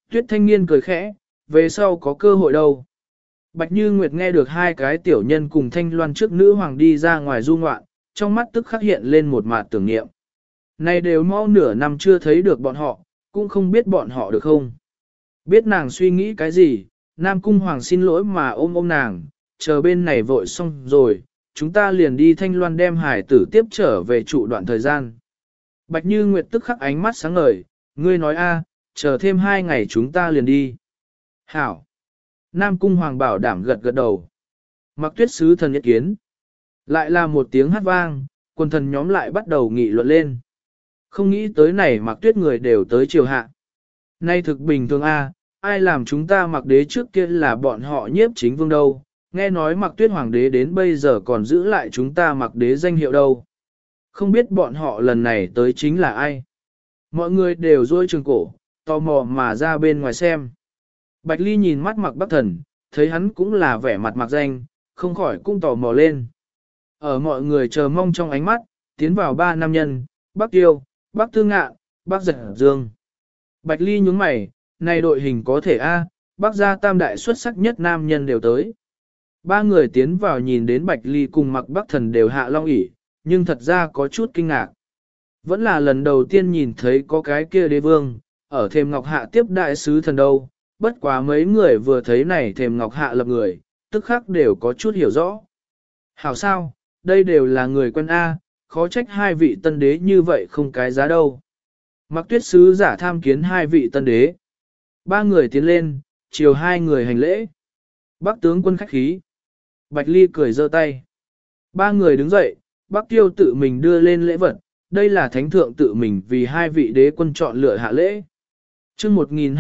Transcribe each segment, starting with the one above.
Tuyết thanh niên cười khẽ, về sau có cơ hội đâu. Bạch Như Nguyệt nghe được hai cái tiểu nhân cùng Thanh Loan trước nữ hoàng đi ra ngoài du ngoạn, trong mắt tức khắc hiện lên một mạt tưởng niệm. Này đều mau nửa năm chưa thấy được bọn họ, cũng không biết bọn họ được không. Biết nàng suy nghĩ cái gì, Nam Cung Hoàng xin lỗi mà ôm nàng, chờ bên này vội xong rồi, chúng ta liền đi Thanh Loan đem hải tử tiếp trở về trụ đoạn thời gian. Bạch Như Nguyệt tức khắc ánh mắt sáng ngời, ngươi nói a, chờ thêm 2 ngày chúng ta liền đi. Hảo. Nam Cung Hoàng bảo đảm gật gật đầu. Mặc Tuyết sứ thần nhất kiến. Lại là một tiếng hát vang, quân thần nhóm lại bắt đầu nghị luận lên. Không nghĩ tới này Mặc Tuyết người đều tới triều hạ. Nay thực bình thường a, ai làm chúng ta Mặc đế trước kia là bọn họ nhiếp chính vương đâu. Nghe nói Mặc Tuyết hoàng đế đến bây giờ còn giữ lại chúng ta Mặc đế danh hiệu đâu. Không biết bọn họ lần này tới chính là ai. Mọi người đều rôi trường cổ, tò mò mà ra bên ngoài xem. Bạch Ly nhìn mắt Mặc Bắc Thần, thấy hắn cũng là vẻ mặt mặc danh, không khỏi cũng tò mò lên. Ở mọi người chờ mong trong ánh mắt, tiến vào 3 nam nhân, Bắc Tiêu, Bắc Tư Ngạn, Bắc Giật Dương. Bạch Ly nhướng mày, này đội hình có thể A, Bắc gia tam đại xuất sắc nhất nam nhân đều tới. 3 người tiến vào nhìn đến Bạch Ly cùng Mặc Bắc Thần đều hạ long ỷ, nhưng thật ra có chút kinh ngạc. Vẫn là lần đầu tiên nhìn thấy có cái kia đế vương, ở thềm ngọc hạ tiếp đại sứ thần đâu, bất quá mấy người vừa thấy này thềm ngọc hạ lập người, tức khắc đều có chút hiểu rõ. Hảo sao, đây đều là người quen A, khó trách 2 vị tân đế như vậy không cái giá đâu. Mặc Tuyết sứ giả tham kiến 2 vị tân đế. 3 người tiến lên, chiều 2 người hành lễ. Bắc tướng quân khách khí. Bạch Ly cười giơ tay. 3 người đứng dậy, Bắc Tiêu tự mình đưa lên lễ vật, đây là thánh thượng tự mình vì 2 vị đế quân chọn lựa hạ lễ. Chương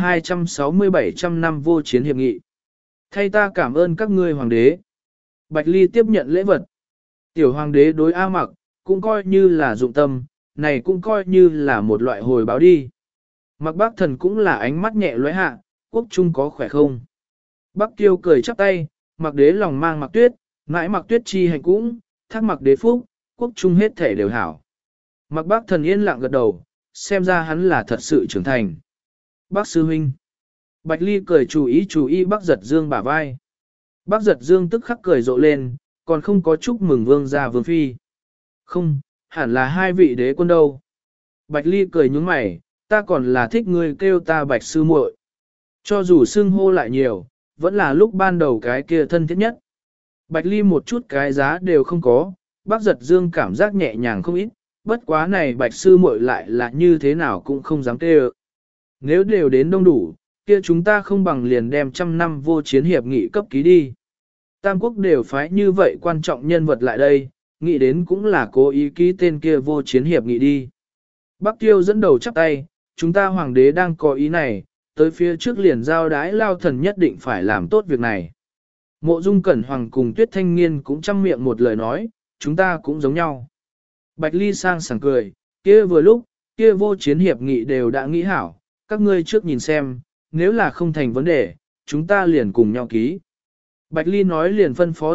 1260-700 năm vô chiến hiệp nghị. Thay ta cảm ơn các ngươi hoàng đế. Bạch Ly tiếp nhận lễ vật. Tiểu hoàng đế đối A Mặc, cũng coi như là dụng tâm, này cũng coi như là một loại hồi báo đi. Mặc Bắc Thần cũng là ánh mắt nhẹ lóe hạ, quốc trung có khỏe không? Bắc Tiêu cười chắp tay, Mặc đế lòng mang Mặc Tuyết, mãi Mặc Tuyết chi hành cũng, thác Mặc đế phúc, quốc trung hết thể đều hảo. Mặc Bắc Thần yên lặng gật đầu, xem ra hắn là thật sự trưởng thành. Bác sư huynh. Bạch Ly cười chú ý Bác Giật Dương bả vai. Bác Giật Dương tức khắc cười rộ lên, còn không có chúc mừng vương gia vương phi. Không, hẳn là 2 vị đế quân đâu. Bạch Ly cười nhướng mày, ta còn là thích ngươi kêu ta Bạch sư muội. Cho dù xưng hô lại nhiều, vẫn là lúc ban đầu cái kia thân thiết nhất. Bạch Ly một chút cái giá đều không có, Bác Giật Dương cảm giác nhẹ nhàng không ít, bất quá này Bạch sư muội lại là như thế nào cũng không dám kêu. Nếu đều đến đông đủ, kia chúng ta không bằng liền đem 100 năm vô chiến hiệp nghị cấp ký đi. Tam quốc đều phái như vậy quan trọng nhân vật lại đây, nghĩ đến cũng là cố ý ký tên kia vô chiến hiệp nghị đi. Bắc Tiêu dẫn đầu chắp tay, chúng ta hoàng đế đang có ý này, tới phía trước liền giao đái lao thần nhất định phải làm tốt việc này. Mộ Dung Cẩn Hoàng cùng Tuyết Thanh Niên cũng chăm miệng một lời nói, chúng ta cũng giống nhau. Bạch Ly sang sảng cười, kia vừa lúc, kia vô chiến hiệp nghị đều đã nghĩ hảo, các ngươi trước nhìn xem, nếu là không thành vấn đề, chúng ta liền cùng nhau ký. Bạch Ly nói liền phân phó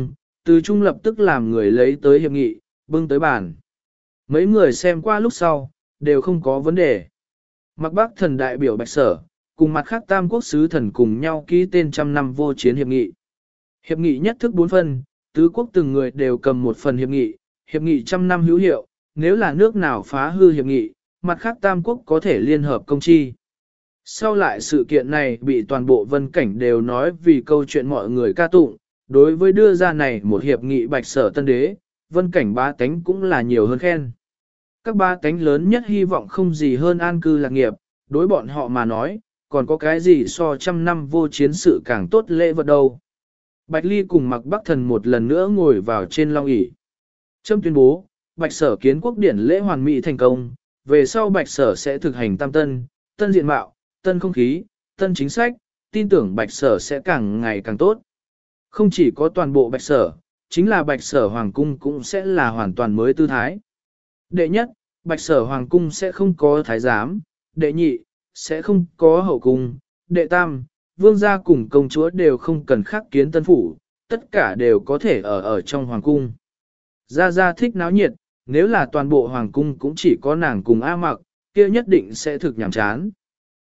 Từ Trung lập tức làm người lấy tới hiệp nghị, bưng tới bàn. Mấy người xem qua lúc sau, đều không có vấn đề. Mặc Bắc Thần đại biểu Bạch Sở, cùng mặt khác Tam Quốc sứ thần cùng nhau ký tên 100 năm vô chiến hiệp nghị. Hiệp nghị nhất thức 4 phần, tứ quốc từng người đều cầm một phần hiệp nghị 100 năm hữu hiệu, nếu là nước nào phá hư hiệp nghị, mặt khác Tam Quốc có thể liên hợp công chi. Sau lại sự kiện này bị toàn bộ vân cảnh đều nói vì câu chuyện mọi người ca tụng, đối với đưa ra này một hiệp nghị Bạch Sở tân đế, vân cảnh bá tánh cũng là nhiều hơn khen. Các bá tánh lớn nhất hy vọng không gì hơn an cư lạc nghiệp, đối bọn họ mà nói, còn có cái gì so 100 năm vô chiến sự càng tốt lễ vật đâu. Bạch Ly cùng Mặc Bắc Thần một lần nữa ngồi vào trên long ỷ. Trâm tuyên bố, Bạch Sở kiến quốc điển lễ hoàn mỹ thành công, về sau Bạch Sở sẽ thực hành tam tân, tân diện mạo, tân không khí, tân chính sách, tin tưởng Bạch Sở sẽ càng ngày càng tốt. Không chỉ có toàn bộ Bạch Sở, chính là Bạch Sở Hoàng Cung cũng sẽ là hoàn toàn mới tư thái. Đệ nhất, Bạch Sở Hoàng Cung sẽ không có thái giám, đệ nhị, sẽ không có hậu cung, đệ tam, vương gia cùng công chúa đều không cần khắc kiến tân phủ, tất cả đều có thể ở trong Hoàng Cung. Gia Gia thích náo nhiệt, nếu là toàn bộ Hoàng Cung cũng chỉ có nàng cùng A Mặc, kia nhất định sẽ thực nhàm chán.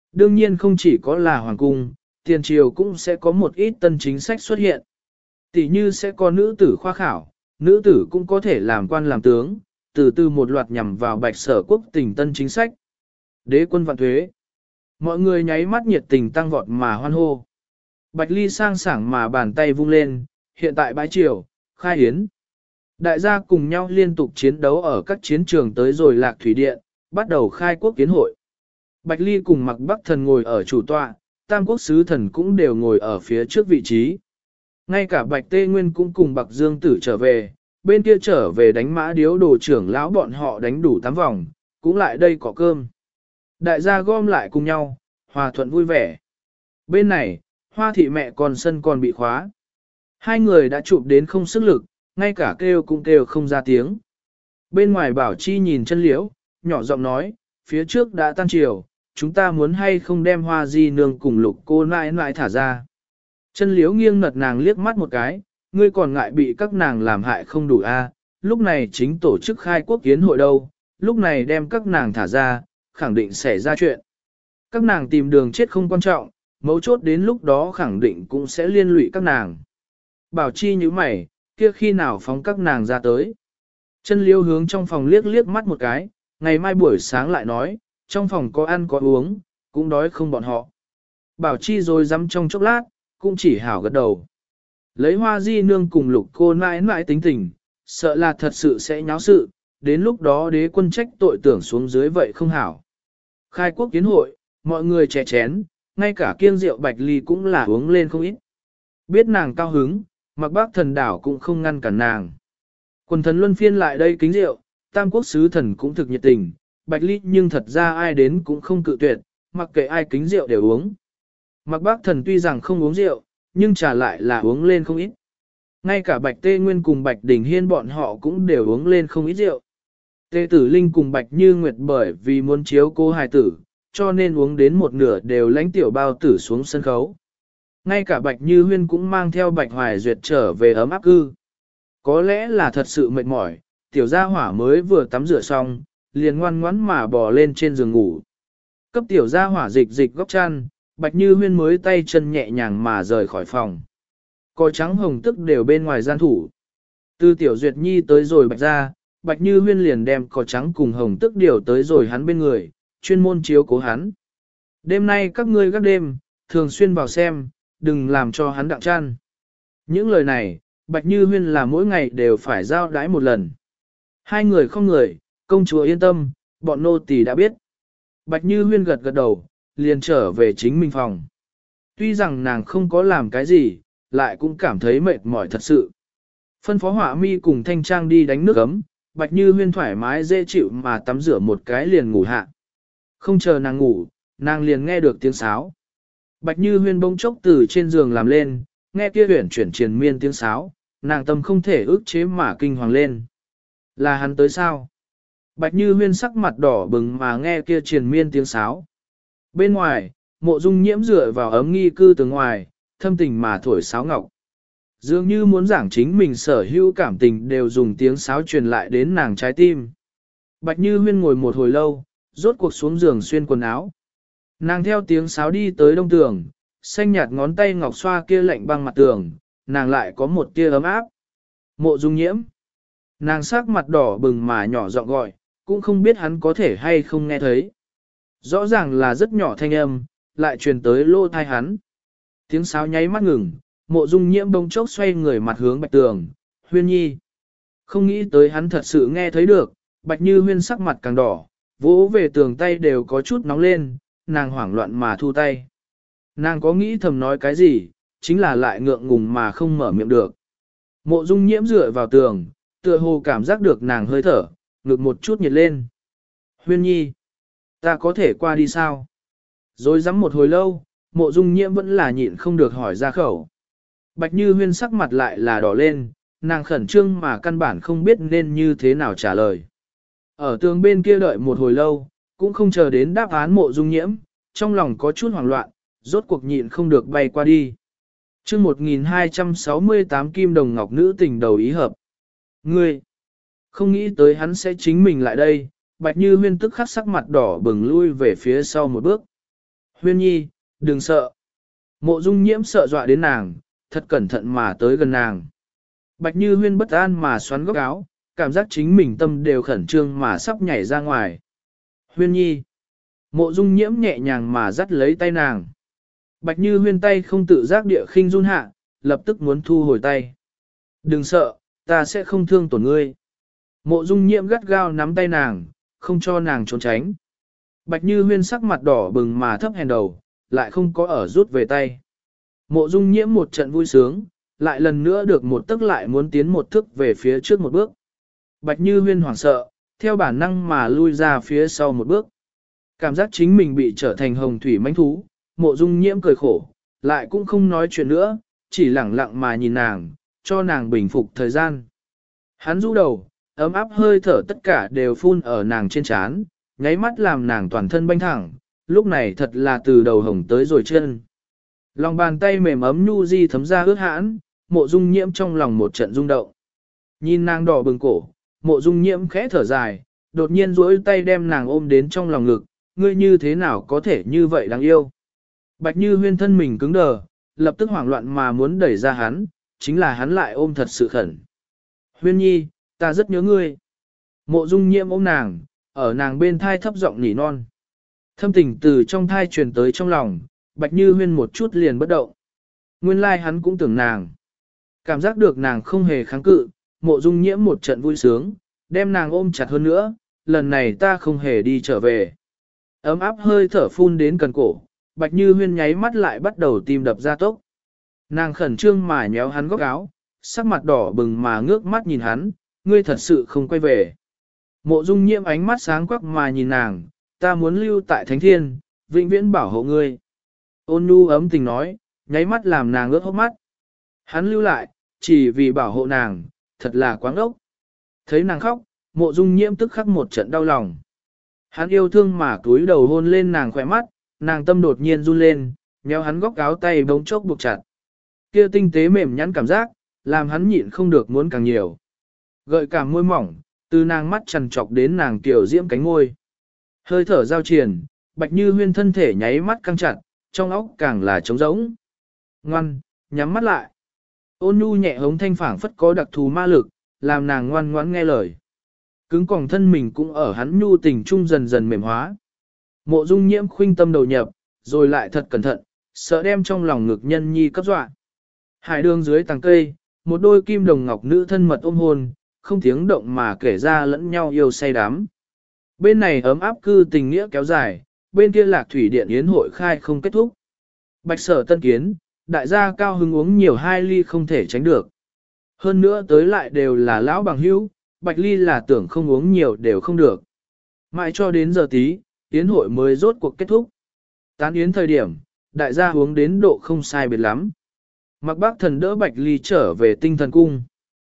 Đương nhiên không chỉ có là hoàng cung, tiền triều cũng sẽ có một ít tân chính sách xuất hiện. Tỷ như sẽ có nữ tử khoa khảo, nữ tử cũng có thể làm quan làm tướng, từ từ một loạt nhằm vào bạch sở quốc tình tân chính sách. Đế quân vạn thuế. Mọi người nháy mắt nhiệt tình tăng vọt mà hoan hô. Bạch Ly sang sảng mà bàn tay vung lên, hiện tại bãi triều, khai hiến. Đại gia cùng nhau liên tục chiến đấu ở các chiến trường tới rồi Lạc Thủy Điện, bắt đầu khai quốc kiến hội. Bạch Ly cùng Mạc Bắc Thần ngồi ở chủ tọa, Tam Quốc Sứ Thần cũng đều ngồi ở phía trước vị trí. Ngay cả Bạch Tê Nguyên cũng cùng Bạc Dương Tử trở về, bên kia trở về đánh mã điếu đồ trưởng lão bọn họ đánh đủ 8 vòng, cũng lại đây có cơm. Đại gia gom lại cùng nhau, hòa thuận vui vẻ. Bên này, Hoa thị mẹ còn sân còn bị khóa. Hai người đã chụp đến không sức lực, ngay cả kêu cũng kêu không ra tiếng. Bên ngoài Bảo Chi nhìn chân liễu, nhỏ giọng nói, phía trước đã tan chiều, chúng ta muốn hay không đem Hoa Di nương cùng Lục cô nãi nãi thả ra. Chân liễu nghiêng nật nàng liếc mắt một cái, ngươi còn ngại bị các nàng làm hại không đủ a? Lúc này chính tổ chức khai quốc kiến hội đâu, lúc này đem các nàng thả ra, khẳng định xảy ra chuyện. Các nàng tìm đường chết không quan trọng, mấu chốt đến lúc đó khẳng định cũng sẽ liên lụy các nàng. Bảo Chi như mày, kia khi nào phóng các nàng ra tới. Chân liêu hướng trong phòng liếc liếc mắt một cái, ngày mai buổi sáng lại nói, trong phòng có ăn có uống, cũng đói không bọn họ. Bảo Chi rồi dám trong chốc lát, cũng chỉ hảo gật đầu. Lấy Hoa Di nương cùng Lục cô mãi mãi tính tình, sợ là thật sự sẽ nháo sự, đến lúc đó đế quân trách tội tưởng xuống dưới vậy không hảo. Khai quốc kiến hội, mọi người chè chén, ngay cả kiêng rượu Bạch Ly cũng là uống lên không ít. Biết nàng cao hứng, Mạc Bắc Thần đảo cũng không ngăn cản nàng. Quần thần luân phiên lại đây kính rượu, Tam Quốc Sứ Thần cũng thực nhiệt tình, Bạch Ly nhưng thật ra ai đến cũng không cự tuyệt, mặc kệ ai kính rượu đều uống. Mạc Bắc Thần tuy rằng không uống rượu, nhưng trả lại là uống lên không ít. Ngay cả Bạch Tê Nguyên cùng Bạch Đình Hiên bọn họ cũng đều uống lên không ít rượu. Tê Tử Linh cùng Bạch Như Nguyệt bởi vì muốn chiếu cô hài tử, cho nên uống đến một nửa đều lãnh tiểu bao tử xuống sân khấu. Ngay cả Bạch Như Huyên cũng mang theo Bạch Hoài Duyệt trở về ấm áp cư. Có lẽ là thật sự mệt mỏi, tiểu gia hỏa mới vừa tắm rửa xong, liền ngoan ngoãn mà bò lên trên giường ngủ. Cấp tiểu gia hỏa dịch dịch góc chăn, Bạch Như Huyên mới tay chân nhẹ nhàng mà rời khỏi phòng. Cò trắng hồng tức đều bên ngoài gian thủ. Từ tiểu Duyệt Nhi tới rồi Bạch ra, Bạch Như Huyên liền đem cò trắng cùng hồng tức điều tới rồi hắn bên người, chuyên môn chiếu cố hắn. Đêm nay các ngươi gác đêm, thường xuyên vào xem, đừng làm cho hắn đặng chăn. Những lời này, Bạch Như Huyên là mỗi ngày đều phải giao đái một lần. Hai người không người, công chúa yên tâm, bọn nô tỳ đã biết. Bạch Như Huyên gật gật đầu, liền trở về chính mình phòng. Tuy rằng nàng không có làm cái gì, lại cũng cảm thấy mệt mỏi thật sự. Phân phó Họa Mi cùng Thanh Trang đi đánh nước ấm, Bạch Như Huyên thoải mái dễ chịu mà tắm rửa một cái liền ngủ hạ. Không chờ nàng ngủ, nàng liền nghe được tiếng sáo. Bạch Như Huyên bỗng chốc từ trên giường làm lên, nghe kia huyển chuyển triền miên tiếng sáo, nàng tâm không thể ức chế mà kinh hoàng lên. Là hắn tới sao? Bạch Như Huyên sắc mặt đỏ bừng mà nghe kia triền miên tiếng sáo. Bên ngoài, Mộ Dung Nhiễm dựa vào ấm nghi cư từ ngoài, thâm tình mà thổi sáo ngọc. Dường như muốn giảng chính mình sở hữu cảm tình đều dùng tiếng sáo truyền lại đến nàng trái tim. Bạch Như Huyên ngồi một hồi lâu, rốt cuộc xuống giường xuyên quần áo. Nàng theo tiếng sáo đi tới đông tường, xanh nhạt ngón tay ngọc xoa kia lạnh băng mặt tường, nàng lại có một tia ấm áp. Mộ Dung Nhiễm. Nàng sắc mặt đỏ bừng mà nhỏ giọng gọi, cũng không biết hắn có thể hay không nghe thấy. Rõ ràng là rất nhỏ thanh âm, lại truyền tới lô thai hắn. Tiếng sáo nháy mắt ngừng, Mộ Dung Nhiễm bỗng chốc xoay người mặt hướng Bạch Tường, Huyên Nhi. Không nghĩ tới hắn thật sự nghe thấy được, Bạch Như Huyên sắc mặt càng đỏ, vỗ về tường tay đều có chút nóng lên, nàng hoảng loạn mà thu tay. Nàng có nghĩ thầm nói cái gì, chính là lại ngượng ngùng mà không mở miệng được. Mộ Dung Nhiễm dựa vào tường, tựa hồ cảm giác được nàng hơi thở, ngực một chút nhiệt lên. Huyên Nhi, ta có thể qua đi sao? Rồi rắm một hồi lâu, Mộ Dung Nhiễm vẫn là nhịn không được hỏi ra khẩu. Bạch Như Huyên sắc mặt lại là đỏ lên, nàng khẩn trương mà căn bản không biết nên như thế nào trả lời. Ở tường bên kia đợi một hồi lâu, cũng không chờ đến đáp án Mộ Dung Nhiễm, trong lòng có chút hoảng loạn, rốt cuộc nhịn không được bay qua đi. Chương 1268 Kim Đồng Ngọc nữ tình đầu ý hợp. Ngươi, không nghĩ tới hắn sẽ chính mình lại đây, Bạch Như Huyên tức khắc sắc mặt đỏ bừng lui về phía sau một bước. Huyên nhi, đừng sợ. Mộ Dung Nhiễm sợ dọa đến nàng, thật cẩn thận mà tới gần nàng. Bạch Như Huyên bất an mà xoắn góc áo, cảm giác chính mình tâm đều khẩn trương mà sắp nhảy ra ngoài. Huyên nhi. Mộ Dung Nhiễm nhẹ nhàng mà dắt lấy tay nàng. Bạch Như Huyên tay không tự giác địa khinh run hạ, lập tức muốn thu hồi tay. Đừng sợ, ta sẽ không thương tổn ngươi. Mộ Dung Nhiễm gắt gao nắm tay nàng, không cho nàng trốn tránh. Bạch Như Huyên sắc mặt đỏ bừng mà thấp hèn đầu, lại không có ở rút về tay. Mộ Dung Nhiễm một trận vui sướng, lại lần nữa được một tức lại muốn tiến một thước về phía trước một bước. Bạch Như Huyên hoảng sợ, theo bản năng mà lui ra phía sau một bước. Cảm giác chính mình bị trở thành hồng thủy mãnh thú, Mộ Dung Nhiễm cười khổ, lại cũng không nói chuyện nữa, chỉ lẳng lặng mà nhìn nàng, cho nàng bình phục thời gian. Hắn rũ đầu, ấm áp hơi thở tất cả đều phun ở nàng trên trán, nháy mắt làm nàng toàn thân banh thẳng, lúc này thật là từ đầu hồng tới rồi chân. Lòng bàn tay mềm ấm nhu di thấm ra ướt hãn, Mộ Dung Nhiễm trong lòng một trận rung động. Nhìn nàng đỏ bừng cổ, Mộ Dung Nhiễm khẽ thở dài, đột nhiên duỗi tay đem nàng ôm đến trong lòng ngực, ngươi như thế nào có thể như vậy đáng yêu. Bạch Như Huyên thân mình cứng đờ, lập tức hoảng loạn mà muốn đẩy ra hắn, chính là hắn lại ôm thật sự khẩn. Huyên nhi, ta rất nhớ ngươi. Mộ Dung Nhiễm ôm nàng, ở nàng bên thai thấp giọng nỉ non. Thâm tình từ trong thai truyền tới trong lòng, Bạch Như Huyên một chút liền bất động. Nguyên lai hắn cũng tưởng nàng. Cảm giác được nàng không hề kháng cự, Mộ Dung Nhiễm một trận vui sướng, đem nàng ôm chặt hơn nữa, lần này ta không hề đi trở về. Ấm áp hơi thở phun đến cần cổ, Bạch Như Huyên nháy mắt lại bắt đầu tim đập ra tốc. Nàng khẩn trương mà nhéo hắn góc áo, sắc mặt đỏ bừng mà ngước mắt nhìn hắn, ngươi thật sự không quay về. Mộ Dung Nhiễm ánh mắt sáng quắc mà nhìn nàng, ta muốn lưu tại Thánh Thiên, vĩnh viễn bảo hộ ngươi. Ôn nhu ấm tình nói, nháy mắt làm nàng ướt hốc mắt. Hắn lưu lại, chỉ vì bảo hộ nàng, thật là quáng ốc. Thấy nàng khóc, Mộ Dung Nhiễm tức khắc một trận đau lòng. Hắn yêu thương mà cúi đầu hôn lên nàng khỏe mắt, nàng tâm đột nhiên run lên, nhéo hắn góc áo tay bỗng chốc buộc chặt. Kia tinh tế mềm nhắn cảm giác, làm hắn nhịn không được muốn càng nhiều. Gợi cảm môi mỏng, từ nàng mắt trằn trọc đến nàng tiểu diễm cánh môi. Hơi thở giao triền, Bạch Như Huyên thân thể nháy mắt căng chặt, trong óc càng là trống rỗng. Ngoan, nhắm mắt lại. Ôn nhu nhẹ hống thanh phảng phất có đặc thù ma lực, làm nàng ngoan ngoãn nghe lời. Cứng còng thân mình cũng ở hắn nhu tình trung dần dần mềm hóa. Mộ Dung Nhiễm khuynh tâm đầu nhập, rồi lại thật cẩn thận, sợ đem trong lòng ngực nhân nhi cấp dọa. Hải đường dưới tàng cây, một đôi kim đồng ngọc nữ thân mật ôm hôn, không tiếng động mà kể ra lẫn nhau yêu say đắm. Bên này ấm áp cư tình nghĩa kéo dài, bên kia Lạc Thủy Điện yến hội khai không kết thúc. Bạch Sở tân kiến, đại gia cao hứng uống nhiều 2 ly không thể tránh được. Hơn nữa tới lại đều là lão bằng hữu, Bạch Ly là tưởng không uống nhiều đều không được. Mãi cho đến giờ tí, yến hội mới rốt cuộc kết thúc. Tán yến thời điểm, đại gia uống đến độ không sai biệt lắm. Mặc Bác Thần đỡ Bạch Ly trở về Tinh Thần Cung.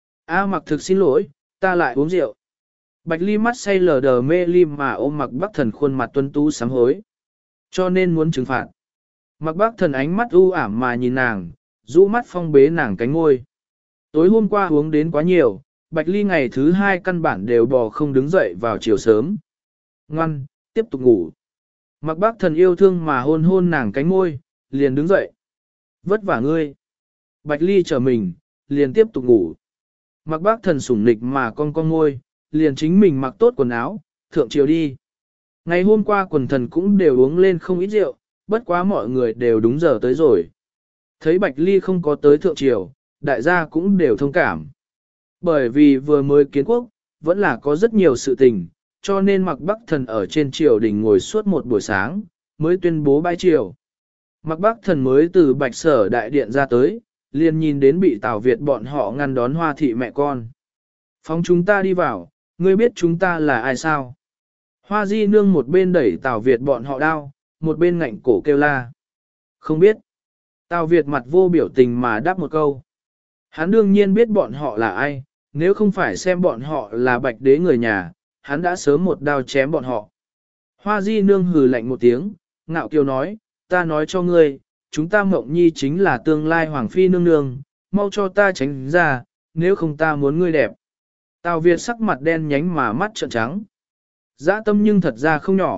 Mặc thực xin lỗi, ta lại uống rượu. Bạch Ly mắt say lờ đờ mê ly mà ôm Mặc Bác Thần khuôn mặt tuấn tú sám hối. Cho nên muốn trừng phạt. Mặc Bác Thần ánh mắt u ảm mà nhìn nàng, rũ mắt phong bế nàng cánh ngôi. Tối hôm qua uống đến quá nhiều, Bạch Ly ngày thứ 2 căn bản đều bò không đứng dậy vào chiều sớm. Ngoan, tiếp tục ngủ. Mặc Bác Thần yêu thương mà hôn hôn nàng cánh môi, liền đứng dậy. Vất vả ngươi. Bạch Ly trở mình, liền tiếp tục ngủ. Mặc Bác Thần sủng nịch mà con môi, liền chính mình mặc tốt quần áo, thượng chiều đi. Ngày hôm qua quần thần cũng đều uống lên không ít rượu, bất quá mọi người đều đúng giờ tới rồi. Thấy Bạch Ly không có tới thượng triều, đại gia cũng đều thông cảm. Bởi vì vừa mới kiến quốc, vẫn là có rất nhiều sự tình, cho nên Mạc Bắc Thần ở trên triều đình ngồi suốt một buổi sáng, mới tuyên bố bãi triều. Mạc Bắc Thần mới từ Bạch Sở đại điện ra tới, liền nhìn đến bị Tào Việt bọn họ ngăn đón Hoa thị mẹ con. Phóng chúng ta đi vào, ngươi biết chúng ta là ai sao? Hoa Di Nương một bên đẩy Tào Việt bọn họ đao, một bên ngạnh cổ kêu la. Không biết. Tào Việt mặt vô biểu tình mà đáp một câu. Hắn đương nhiên biết bọn họ là ai, nếu không phải xem bọn họ là Bạch Đế người nhà, hắn đã sớm một đao chém bọn họ. Hoa Di Nương hừ lạnh một tiếng, ngạo kiều nói, ta nói cho ngươi, chúng ta Mộng Nhi chính là tương lai Hoàng Phi nương nương, mau cho ta tránh ra, nếu không ta muốn ngươi đẹp. Tào Việt sắc mặt đen nhánh mà mắt trợn trắng. Dã tâm nhưng thật ra không nhỏ,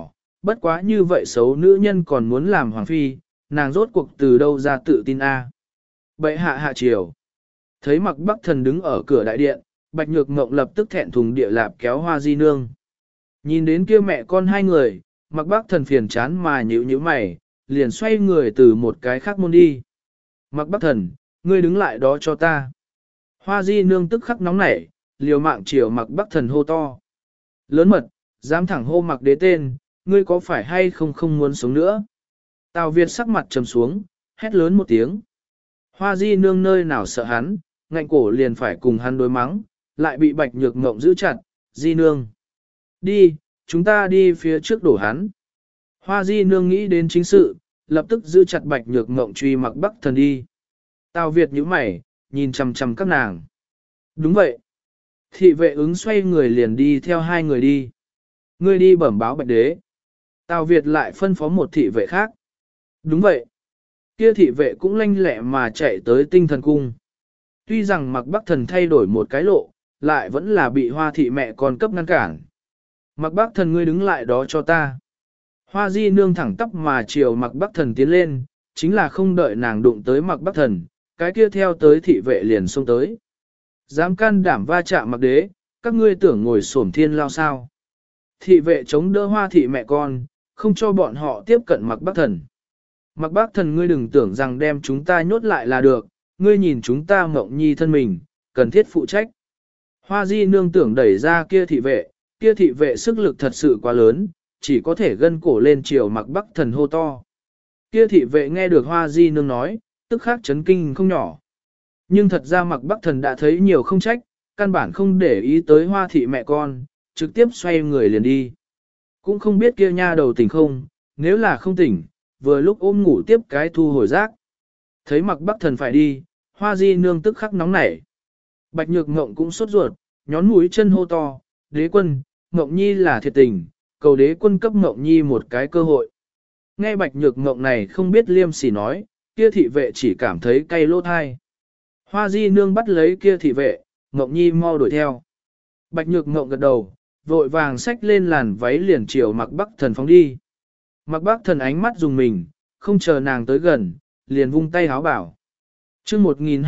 bất quá như vậy xấu nữ nhân còn muốn làm hoàng phi, nàng rốt cuộc từ đâu ra tự tin a? Bệ hạ hạ triều. Thấy Mặc Bắc Thần đứng ở cửa đại điện, Bạch Nhược Ngộng lập tức thẹn thùng địa lạp kéo Hoa Di Nương. Nhìn đến kia mẹ con hai người, Mặc Bắc Thần phiền chán mà nhíu mày, liền xoay người từ một cái khác môn đi. Mặc Bắc Thần, ngươi đứng lại đó cho ta. Hoa Di Nương tức khắc nóng nảy, liều mạng chiều Mặc Bắc Thần hô to. Lớn mật, dám thẳng hô Mặc Đế tên, ngươi có phải hay không muốn sống nữa? Tào Việt sắc mặt trầm xuống, hét lớn một tiếng. Hoa Di Nương nơi nào sợ hắn, ngạnh cổ liền phải cùng hắn đối mắng, lại bị Bạch Nhược Ngộng giữ chặt. Di Nương, đi, chúng ta đi phía trước đổ hắn. Hoa Di Nương nghĩ đến chính sự, lập tức giữ chặt Bạch Nhược Ngộng truy Mặc Bắc Thần đi. Tào Việt nhíu mày, nhìn chằm chằm các nàng. Đúng vậy. Thị vệ ứng xoay người liền đi theo hai người đi. Ngươi đi bẩm báo Bạch Đế. Tào Việt lại phân phó một thị vệ khác. Đúng vậy. Kia thị vệ cũng lanh lẹ mà chạy tới Tinh Thần Cung. Tuy rằng Mặc Bắc Thần thay đổi một cái lộ, lại vẫn là bị Hoa thị mẹ con cấp ngăn cản. Mặc Bắc Thần ngươi đứng lại đó cho ta. Hoa Di Nương thẳng tắp mà chiều Mặc Bắc Thần tiến lên, chính là không đợi nàng đụng tới Mặc Bắc Thần, cái kia theo tới thị vệ liền xông tới. Dám can đảm va chạm Mặc Đế, các ngươi tưởng ngồi xổm thiên lao sao. Thị vệ chống đỡ Hoa thị mẹ con, không cho bọn họ tiếp cận Mặc Bắc Thần. Mặc Bắc Thần ngươi đừng tưởng rằng đem chúng ta nhốt lại là được, ngươi nhìn chúng ta Mộng Nhi thân mình, cần thiết phụ trách. Hoa Di Nương tưởng đẩy ra kia thị vệ sức lực thật sự quá lớn, chỉ có thể gân cổ lên chiều Mặc Bắc Thần hô to. Kia thị vệ nghe được Hoa Di Nương nói, tức khắc chấn kinh không nhỏ. Nhưng thật ra Mặc Bắc Thần đã thấy nhiều không trách, căn bản không để ý tới Hoa thị mẹ con, trực tiếp xoay người liền đi. Cũng không biết kia nha đầu tỉnh không, nếu là không tỉnh, vừa lúc ôm ngủ tiếp cái thu hồi rác. Thấy Mặc Bắc Thần phải đi, Hoa Di Nương tức khắc nóng nảy. Bạch Nhược Ngộng cũng sốt ruột, nhón mũi chân hô to, Đế quân, Ngộng Nhi là thiệt tình, cầu Đế quân cấp Ngộng Nhi một cái cơ hội. Nghe Bạch Nhược Ngộng này không biết liêm sỉ nói, kia thị vệ chỉ cảm thấy cay lỗ thai. Hoa Di Nương bắt lấy kia thị vệ, Ngộng Nhi mau đuổi theo. Bạch Nhược Ngộng gật đầu, vội vàng xách lên làn váy liền chiều Mặc Bắc Thần phóng đi. Mặc Bắc Thần ánh mắt dùng mình, không chờ nàng tới gần, liền vung tay háo bảo. Chương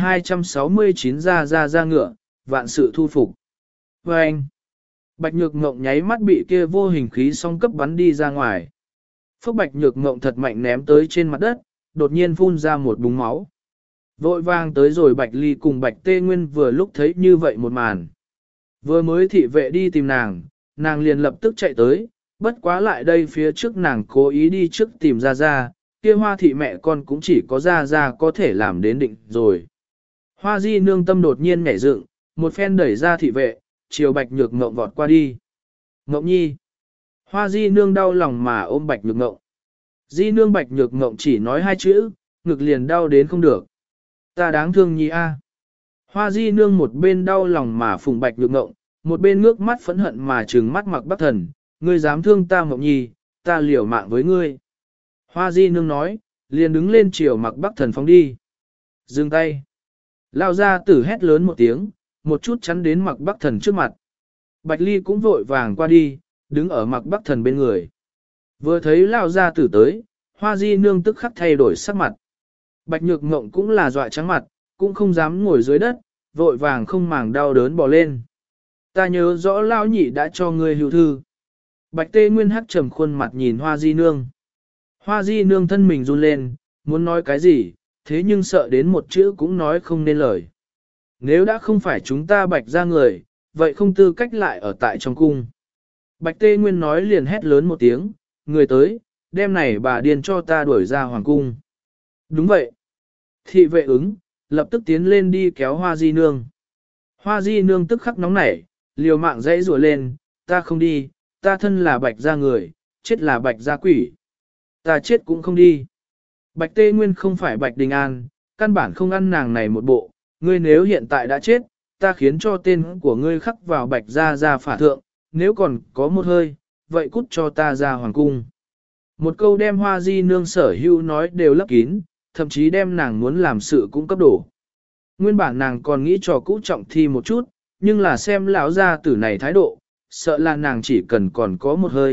1269 ra ngựa, vạn sự thu phục. Và anh, Bạch Nhược Ngộng nháy mắt bị kia vô hình khí song cấp bắn đi ra ngoài. Phước Bạch Nhược Ngộng thật mạnh ném tới trên mặt đất, đột nhiên phun ra một búng máu. Vội vàng tới rồi Bạch Ly cùng Bạch Tê Nguyên vừa lúc thấy như vậy một màn. Vừa mới thị vệ đi tìm nàng, nàng liền lập tức chạy tới, bất quá lại đây phía trước nàng cố ý đi trước tìm ra, kia Hoa thị mẹ con cũng chỉ có ra có thể làm đến định rồi. Hoa Di Nương tâm đột nhiên nhảy dựng, một phen đẩy ra thị vệ, chiều Bạch Nhược Ngộng vọt qua đi. Ngộng Nhi. Hoa Di Nương đau lòng mà ôm Bạch Nhược Ngộng. Di Nương Bạch Nhược Ngộng chỉ nói hai chữ, ngực liền đau đến không được. Ta đáng thương Nhi a. Hoa Di Nương một bên đau lòng mà phùng Bạch Nhược Ngộng, một bên ngước mắt phẫn hận mà trừng mắt Mặc Bắc Thần, ngươi dám thương ta Ngộng Nhi, ta liều mạng với ngươi. Hoa Di Nương nói, liền đứng lên chiều Mặc Bắc Thần phóng đi. Dừng tay. Lao ra tử hét lớn một tiếng, một chút chắn đến Mặc Bắc Thần trước mặt. Bạch Ly cũng vội vàng qua đi, đứng ở Mặc Bắc Thần bên người. Vừa thấy Lao ra tử tới, Hoa Di Nương tức khắc thay đổi sắc mặt. Bạch Nhược Ngộng cũng là dọa trắng mặt, cũng không dám ngồi dưới đất, vội vàng không màng đau đớn bò lên. Ta nhớ rõ Lão nhị đã cho ngươi hưu thư. Bạch Tê Nguyên hắc trầm khuôn mặt nhìn Hoa Di Nương. Hoa Di Nương thân mình run lên, muốn nói cái gì, thế nhưng sợ đến một chữ cũng nói không nên lời. Nếu đã không phải chúng ta Bạch ra người, vậy không tư cách lại ở tại trong cung. Bạch Tê Nguyên nói liền hét lớn một tiếng, người tới, đem này bà điên cho ta đuổi ra hoàng cung. Đúng vậy. Thị vệ ứng, lập tức tiến lên đi kéo Hoa Di Nương. Hoa Di Nương tức khắc nóng nảy, liều mạng dãy rủa lên, ta không đi, ta thân là Bạch gia người, chết là Bạch gia quỷ. Ta chết cũng không đi. Bạch Tê Nguyên không phải Bạch Đình An, căn bản không ăn nàng này một bộ, ngươi nếu hiện tại đã chết, ta khiến cho tên của ngươi khắc vào Bạch gia phả thượng, nếu còn có một hơi, vậy cút cho ta ra hoàng cung. Một câu đem Hoa Di Nương sở hữu nói đều lấp kín, thậm chí đem nàng muốn làm sự cũng cấp đổ. Nguyên bản nàng còn nghĩ trò cũ trọng thi một chút, nhưng là xem lão gia tử này thái độ, sợ là nàng chỉ cần còn có một hơi,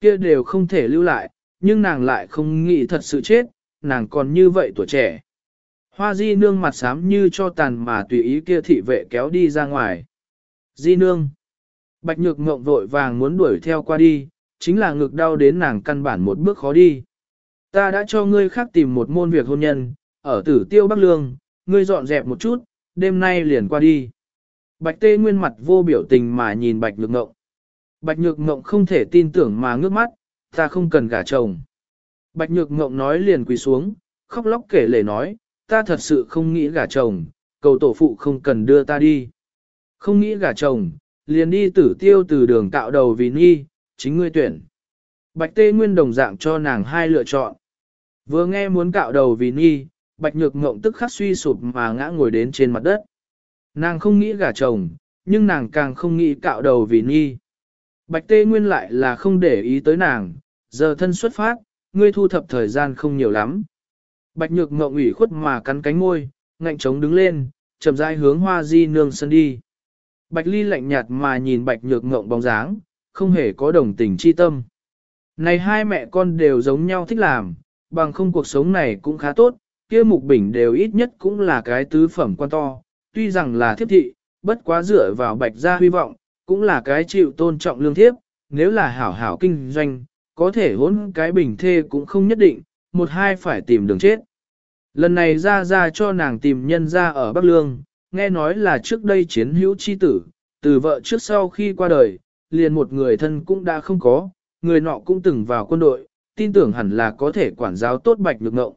kia đều không thể lưu lại, nhưng nàng lại không nghĩ thật sự chết, nàng còn như vậy tuổi trẻ. Hoa di nương mặt xám như cho tàn mà tùy ý kia thị vệ kéo đi ra ngoài. Di nương. Bạch nhược ngộng vội vàng muốn đuổi theo qua đi, chính là ngực đau đến nàng căn bản một bước khó đi. Ta đã cho ngươi khác tìm một môn việc hôn nhân, ở Tử Tiêu Bắc Lương, ngươi dọn dẹp một chút, đêm nay liền qua đi. Bạch Tê Nguyên mặt vô biểu tình mà nhìn Bạch Nhược Ngộng. Bạch Nhược Ngộng không thể tin tưởng mà ngước mắt, ta không cần gả chồng. Bạch Nhược Ngộng nói liền quỳ xuống, khóc lóc kể lể nói, ta thật sự không nghĩ gả chồng, cầu tổ phụ không cần đưa ta đi. Không nghĩ gả chồng, liền đi Tử Tiêu từ đường cạo đầu vì nghi, chính ngươi tuyển. Bạch Tê Nguyên đồng dạng cho nàng hai lựa chọn. Vừa nghe muốn cạo đầu vì nghi, Bạch Nhược Ngộng tức khắc suy sụp mà ngã ngồi đến trên mặt đất. Nàng không nghĩ gả chồng, nhưng nàng càng không nghĩ cạo đầu vì nghi. Bạch Tê Nguyên lại là không để ý tới nàng, giờ thân xuất phát, ngươi thu thập thời gian không nhiều lắm. Bạch Nhược Ngộng ủy khuất mà cắn cánh môi, ngạnh chống đứng lên, chậm rãi hướng Hoa Di nương sân đi. Bạch Ly lạnh nhạt mà nhìn Bạch Nhược Ngộng bóng dáng, không hề có đồng tình chi tâm. Này hai mẹ con đều giống nhau thích làm, bằng không cuộc sống này cũng khá tốt, kia Mục Bình đều ít nhất cũng là cái tứ phẩm quan to, tuy rằng là thiếp thị, bất quá dựa vào Bạch gia hy vọng, cũng là cái chịu tôn trọng lương thiếp, nếu là hảo hảo kinh doanh, có thể hỗn cái bình thê cũng không nhất định, một hai phải tìm đường chết. Lần này ra cho nàng tìm nhân ra ở Bắc Lương, nghe nói là trước đây chiến hữu chi tử, từ vợ trước sau khi qua đời, liền một người thân cũng đã không có, người nọ cũng từng vào quân đội, tin tưởng hẳn là có thể quản giáo tốt Bạch Nhược Ngộng.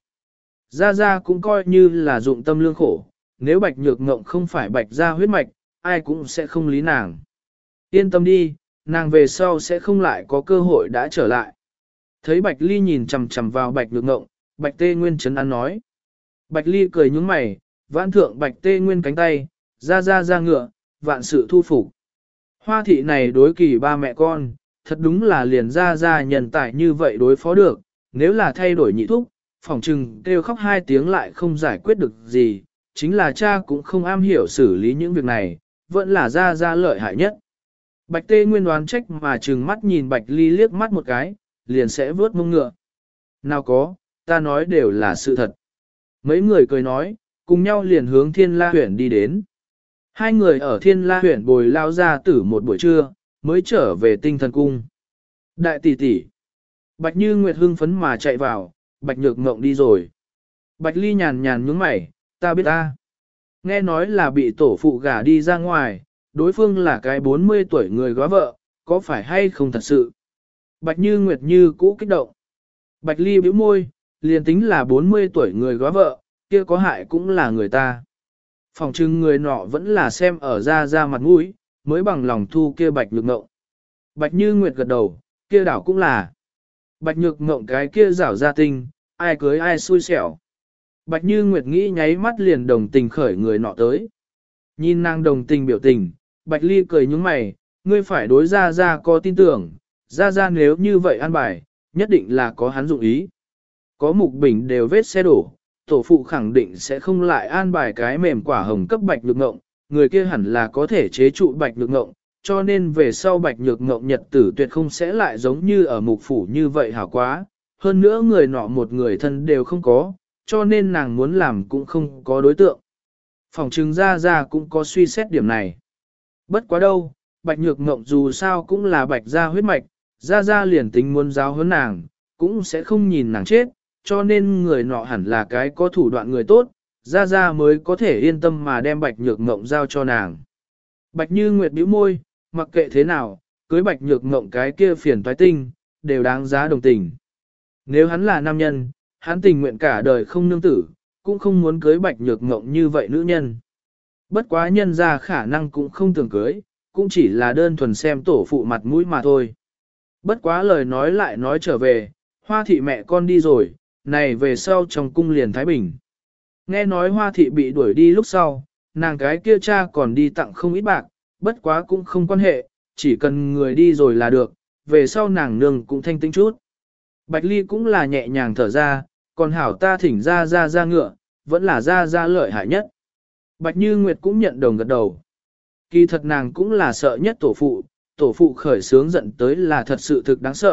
Ra cũng coi như là dụng tâm lương khổ, nếu Bạch Nhược Ngộng không phải Bạch gia huyết mạch, ai cũng sẽ không lý nàng. Yên tâm đi, nàng về sau sẽ không lại có cơ hội đã trở lại. Thấy Bạch Ly nhìn chằm chằm vào Bạch Nhược Ngộng, Bạch Tê Nguyên trấn an nói. Bạch Ly cười nhướng mày, vãn thượng Bạch Tê Nguyên cánh tay, ra ngựa, vạn sự thu phục. Hoa thị này đối kỳ ba mẹ con, thật đúng là liền ra nhân tài như vậy đối phó được, nếu là thay đổi nhị thúc, phỏng trừng kêu khóc hai tiếng lại không giải quyết được gì, chính là cha cũng không am hiểu xử lý những việc này, vẫn là ra lợi hại nhất. Bạch Tê Nguyên đoán trách mà trừng mắt nhìn Bạch Ly liếc mắt một cái, liền sẽ vớt mông ngựa. Nào có, ta nói đều là sự thật. Mấy người cười nói, cùng nhau liền hướng Thiên La Huyển đi đến. Hai người ở Thiên La Huyển bồi lao ra tử một buổi trưa, mới trở về Tinh Thần Cung. Đại tỷ tỷ. Bạch Như Nguyệt hưng phấn mà chạy vào, Bạch Nhược Ngộng đi rồi. Bạch Ly nhàn nhướng mày, ta biết ta. Nghe nói là bị tổ phụ gả đi ra ngoài, đối phương là cái 40 tuổi người góa vợ, có phải hay không thật sự? Bạch Như Nguyệt như cũ kích động. Bạch Ly bĩu môi, liền tính là 40 tuổi người góa vợ, kia có hại cũng là người ta. Phòng trưng người nọ vẫn là xem ở ra mặt mũi, mới bằng lòng thu kia Bạch Nhược Ngộng. Bạch Như Nguyệt gật đầu, kia đảo cũng là. Bạch Nhược Ngộng cái kia rảo ra tinh, ai cưới ai xui xẻo. Bạch Như Nguyệt nghĩ nháy mắt liền đồng tình khởi người nọ tới. Nhìn nàng đồng tình biểu tình, Bạch Ly cười nhướng mày, ngươi phải đối ra có tin tưởng, ra nếu như vậy an bài, nhất định là có hắn dụng ý. Có Mục Bình đều vết xe đổ, tổ phụ khẳng định sẽ không lại an bài cái mềm quả hồng cấp Bạch Nhược Ngộng, người kia hẳn là có thể chế trụ Bạch Nhược Ngộng, cho nên về sau Bạch Nhược Ngộng nhật tử tuyệt không sẽ lại giống như ở Mục Phủ như vậy hảo quá, hơn nữa người nọ một người thân đều không có, cho nên nàng muốn làm cũng không có đối tượng. Phòng trừng ra cũng có suy xét điểm này. Bất quá đâu, Bạch Nhược Ngộng dù sao cũng là Bạch gia huyết mạch, ra liền tính muốn giáo huấn nàng, cũng sẽ không nhìn nàng chết, cho nên người nọ hẳn là cái có thủ đoạn người tốt, ra mới có thể yên tâm mà đem Bạch Nhược Ngộng giao cho nàng. Bạch Như Nguyệt bĩu môi, mặc kệ thế nào, cưới Bạch Nhược Ngộng cái kia phiền toái tinh, đều đáng giá đồng tình. Nếu hắn là nam nhân, hắn tình nguyện cả đời không nương tử, cũng không muốn cưới Bạch Nhược Ngộng như vậy nữ nhân. Bất quá nhân ra khả năng cũng không tưởng cưới, cũng chỉ là đơn thuần xem tổ phụ mặt mũi mà thôi. Bất quá lời nói lại nói trở về, Hoa thị mẹ con đi rồi, này về sau trong cung liền Thái Bình. Nghe nói Hoa thị bị đuổi đi lúc sau, nàng cái kia cha còn đi tặng không ít bạc, bất quá cũng không quan hệ, chỉ cần người đi rồi là được, về sau nàng nương cũng thanh tĩnh chút. Bạch Ly cũng là nhẹ nhàng thở ra, còn hảo ta thỉnh ra ngựa, vẫn là ra lợi hại nhất. Bạch Như Nguyệt cũng nhận đồng gật đầu. Kỳ thật nàng cũng là sợ nhất tổ phụ khởi sướng giận tới là thật sự thực đáng sợ,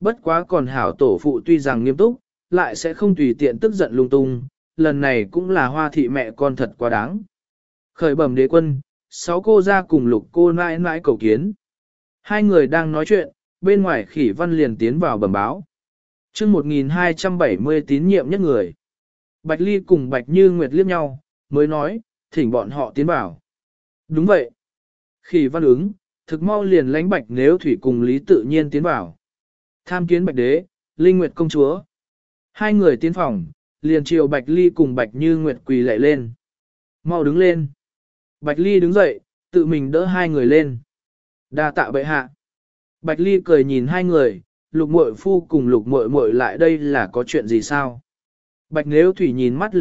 Bất quá còn hảo tổ phụ tuy rằng nghiêm túc, lại sẽ không tùy tiện tức giận lung tung, lần này cũng là Hoa thị mẹ con thật quá đáng. Khởi bẩm đế quân, 6 cô ra cùng Lục cô nãi nãi cầu kiến. Hai người đang nói chuyện, bên ngoài Khỉ Văn liền tiến vào bẩm báo. Chương 1270 tín nhiệm nhất người. Bạch Ly cùng Bạch Như Nguyệt liếc nhau, mới nói, thỉnh bọn họ tiến vào. Đúng vậy. Khỉ Văn ứng, thực mau liền lánh Bạch Nếu Thủy cùng Lý Tự Nhiên tiến vào. Tham kiến Bạch Đế, Linh Nguyệt công chúa. Hai người tiến phòng, liền chiều Bạch Ly cùng Bạch Như Nguyệt quỳ lạy lên. Mau đứng lên. Bạch Ly đứng dậy, tự mình đỡ hai người lên. Đa tạ bệ hạ. Bạch Ly cười nhìn hai người, Lục muội phu cùng Lục muội muội lại đây là có chuyện gì sao? Bạch Nếu Thủy nhìn mắt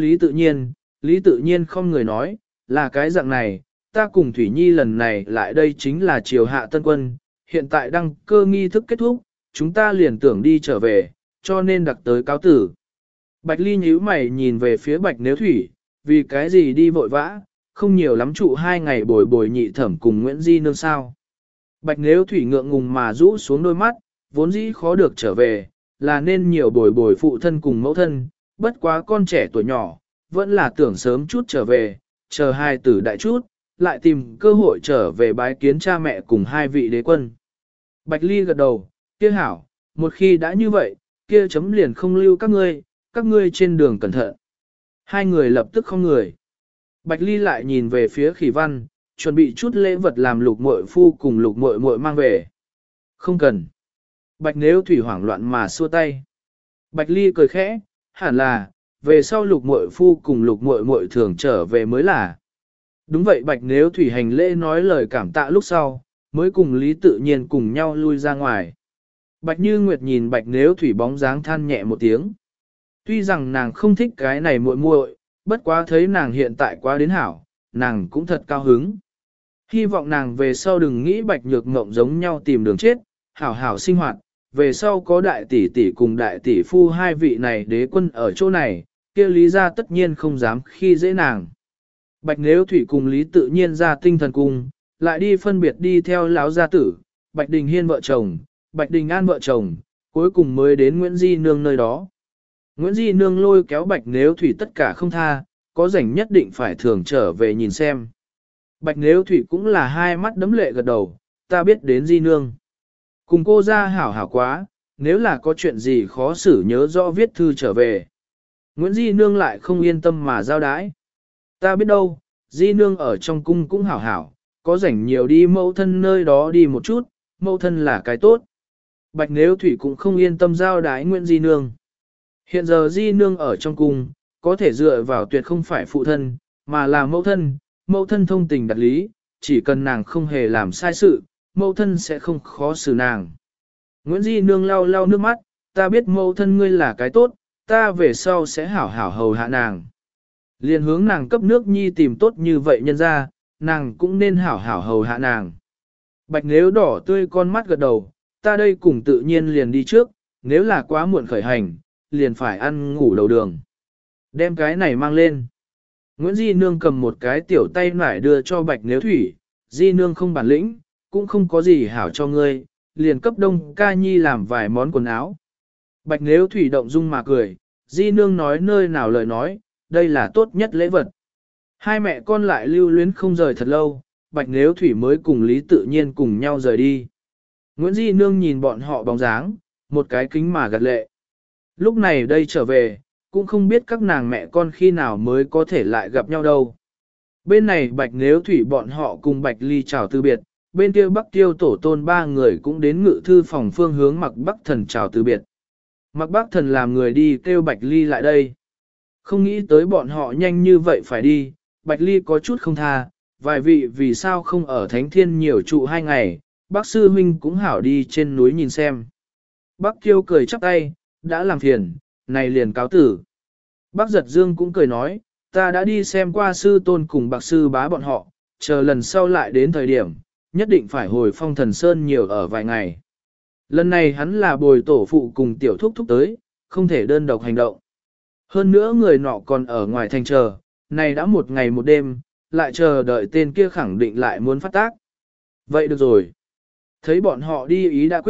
Lý Tự Nhiên không người nói, là cái dạng này, ta cùng Thủy Nhi lần này lại đây chính là triều hạ tân quân, hiện tại đăng cơ nghi thức kết thúc, chúng ta liền tưởng đi trở về, cho nên đặc tới cáo tử. Bạch Ly nhíu mày nhìn về phía Bạch Nếu Thủy, vì cái gì đi vội vã, không nhiều lắm trụ 2 ngày bồi bồi nhị thẩm cùng Nguyễn Di nương sao. Bạch Nếu Thủy ngượng ngùng mà rũ xuống đôi mắt, vốn dĩ khó được trở về, là nên nhiều bồi bồi phụ thân cùng mẫu thân, bất quá con trẻ tuổi nhỏ, vẫn là tưởng sớm chút trở về, chờ hai tử đại chút, lại tìm cơ hội trở về bái kiến cha mẹ cùng hai vị đế quân. Bạch Ly gật đầu, kia hảo, một khi đã như vậy, kia chấm liền không lưu các ngươi trên đường cẩn thận. Hai người lập tức không người. Bạch Ly lại nhìn về phía Khỉ Văn, chuẩn bị chút lễ vật làm Lục muội phu cùng Lục muội muội mang về. Không cần. Bạch Nếu Thủy hoảng loạn mà xua tay. Bạch Ly cười khẽ, hẳn là, về sau Lục muội phu cùng Lục muội muội thường trở về mới là. Đúng vậy Bạch Nếu Thủy hành lễ nói lời cảm tạ lúc sau, mới cùng Lý Tự Nhiên cùng nhau lui ra ngoài. Bạch Như Nguyệt nhìn Bạch Nếu Thủy bóng dáng than nhẹ một tiếng. Tuy rằng nàng không thích cái này muội muội, bất quá thấy nàng hiện tại quá đến hảo, nàng cũng thật cao hứng. Hy vọng nàng về sau đừng nghĩ Bạch Nhược Ngộng giống nhau tìm đường chết, hảo hảo sinh hoạt, về sau có đại tỷ tỷ cùng đại tỷ phu hai vị này đế quân ở chỗ này, kia Lý gia tất nhiên không dám khi dễ nàng. Bạch Nếu Thủy cùng Lý Tự Nhiên ra tinh thần cung, lại đi phân biệt đi theo lão gia tử, Bạch Đình Hiên vợ chồng, Bạch Đình An vợ chồng, cuối cùng mới đến Nguyễn Di Nương nơi đó. Nguyễn Di Nương lôi kéo Bạch Nếu Thủy tất cả không tha, có rảnh nhất định phải thường trở về nhìn xem. Bạch Nếu Thủy cũng là hai mắt đấm lệ gật đầu, ta biết đến Di Nương. Cùng cô ra hảo hảo quá, nếu là có chuyện gì khó xử nhớ rõ viết thư trở về. Nguyễn Di Nương lại không yên tâm mà giao đái. Ta biết đâu, Di Nương ở trong cung cũng hảo hảo, có rảnh nhiều đi mẫu thân nơi đó đi một chút, mẫu thân là cái tốt. Bạch Nếu Thủy cũng không yên tâm giao đái Nguyễn Di Nương. Hiện giờ Di Nương ở trong cung, có thể dựa vào tuyệt không phải phụ thân, mà là mẫu thân thông tình đạt lý, chỉ cần nàng không hề làm sai sự, mẫu thân sẽ không khó xử nàng. Nguyễn Di Nương lau lau nước mắt, ta biết mẫu thân ngươi là cái tốt, ta về sau sẽ hảo hảo hầu hạ nàng. Liên hướng nàng cấp nước nhi tìm tốt như vậy nhân ra, nàng cũng nên hảo hảo hầu hạ nàng. Bạch Nếu đỏ tươi con mắt gật đầu, ta đây cùng Tự Nhiên liền đi trước, nếu là quá muộn khởi hành, liền phải ăn ngủ đầu đường. Đem cái này mang lên. Nguyễn Di Nương cầm một cái tiểu tay nải đưa cho Bạch Nếu Thủy, Di Nương không bản lĩnh, cũng không có gì hảo cho ngươi, liền cấp Đông Ca Nhi làm vài món quần áo. Bạch Nếu Thủy động dung mà cười, Di Nương nói nơi nào lời nói, đây là tốt nhất lễ vật. Hai mẹ con lại lưu luyến không rời thật lâu, Bạch Nếu Thủy mới cùng Lý Tự Nhiên cùng nhau rời đi. Nguyễn Di Nương nhìn bọn họ bóng dáng, một cái kính mà gật lệ. Lúc này đây trở về, cũng không biết các nàng mẹ con khi nào mới có thể lại gặp nhau đâu. Bên này Bạch Nếu Thủy bọn họ cùng Bạch Ly chào từ biệt, bên kia Bắc Tiêu tổ tôn ba người cũng đến ngự thư phòng phương hướng Mặc Bắc Thần chào từ biệt. Mặc Bắc Thần làm người đi kêu Bạch Ly lại đây. Không nghĩ tới bọn họ nhanh như vậy phải đi, Bạch Ly có chút không tha, vài vị vì sao không ở Thánh Thiên nhiều trụ 2 ngày, bác sư huynh cũng hảo đi trên núi nhìn xem. Bác Kiêu cười chắp tay, đã làm phiền, này liền cáo tử. Bác Giật Dương cũng cười nói, ta đã đi xem qua sư tôn cùng bạc sư bá bọn họ, chờ lần sau lại đến thời điểm, nhất định phải hồi Phong Thần Sơn nhiều ở vài ngày. Lần này hắn là bồi tổ phụ cùng tiểu thúc thúc tới, không thể đơn độc hành động. Hơn nữa người nọ còn ở ngoài thành chờ, này đã 1 ngày 1 đêm, lại chờ đợi tên kia khẳng định lại muốn phát tác. Vậy được rồi. Thấy bọn họ đi ý đã quyết,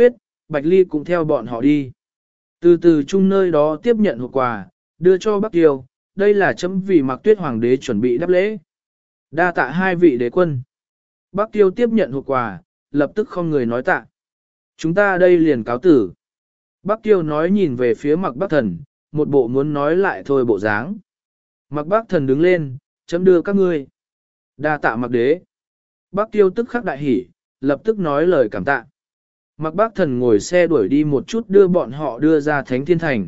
Bạch Ly cũng theo bọn họ đi. Từ từ chung nơi đó tiếp nhận hộp quà, đưa cho Bắc Tiêu, đây là chấm vì Mạc Tuyết Hoàng đế chuẩn bị đáp lễ. Đa tạ hai vị đế quân. Bắc Tiêu tiếp nhận hộp quà, lập tức không người nói tạ. Chúng ta đây liền cáo tử. Bắc Tiêu nói nhìn về phía Mạc Bắc Thần, một bộ muốn nói lại thôi bộ dáng. Mạc Bắc Thần đứng lên, chấm đưa các ngươi. Đa tạ Mạc đế. Bắc Tiêu tức khắc đại hỉ, lập tức nói lời cảm tạ. Mạc Bắc Thần ngồi xe đuổi đi một chút đưa bọn họ đưa ra Thánh Thiên Thành.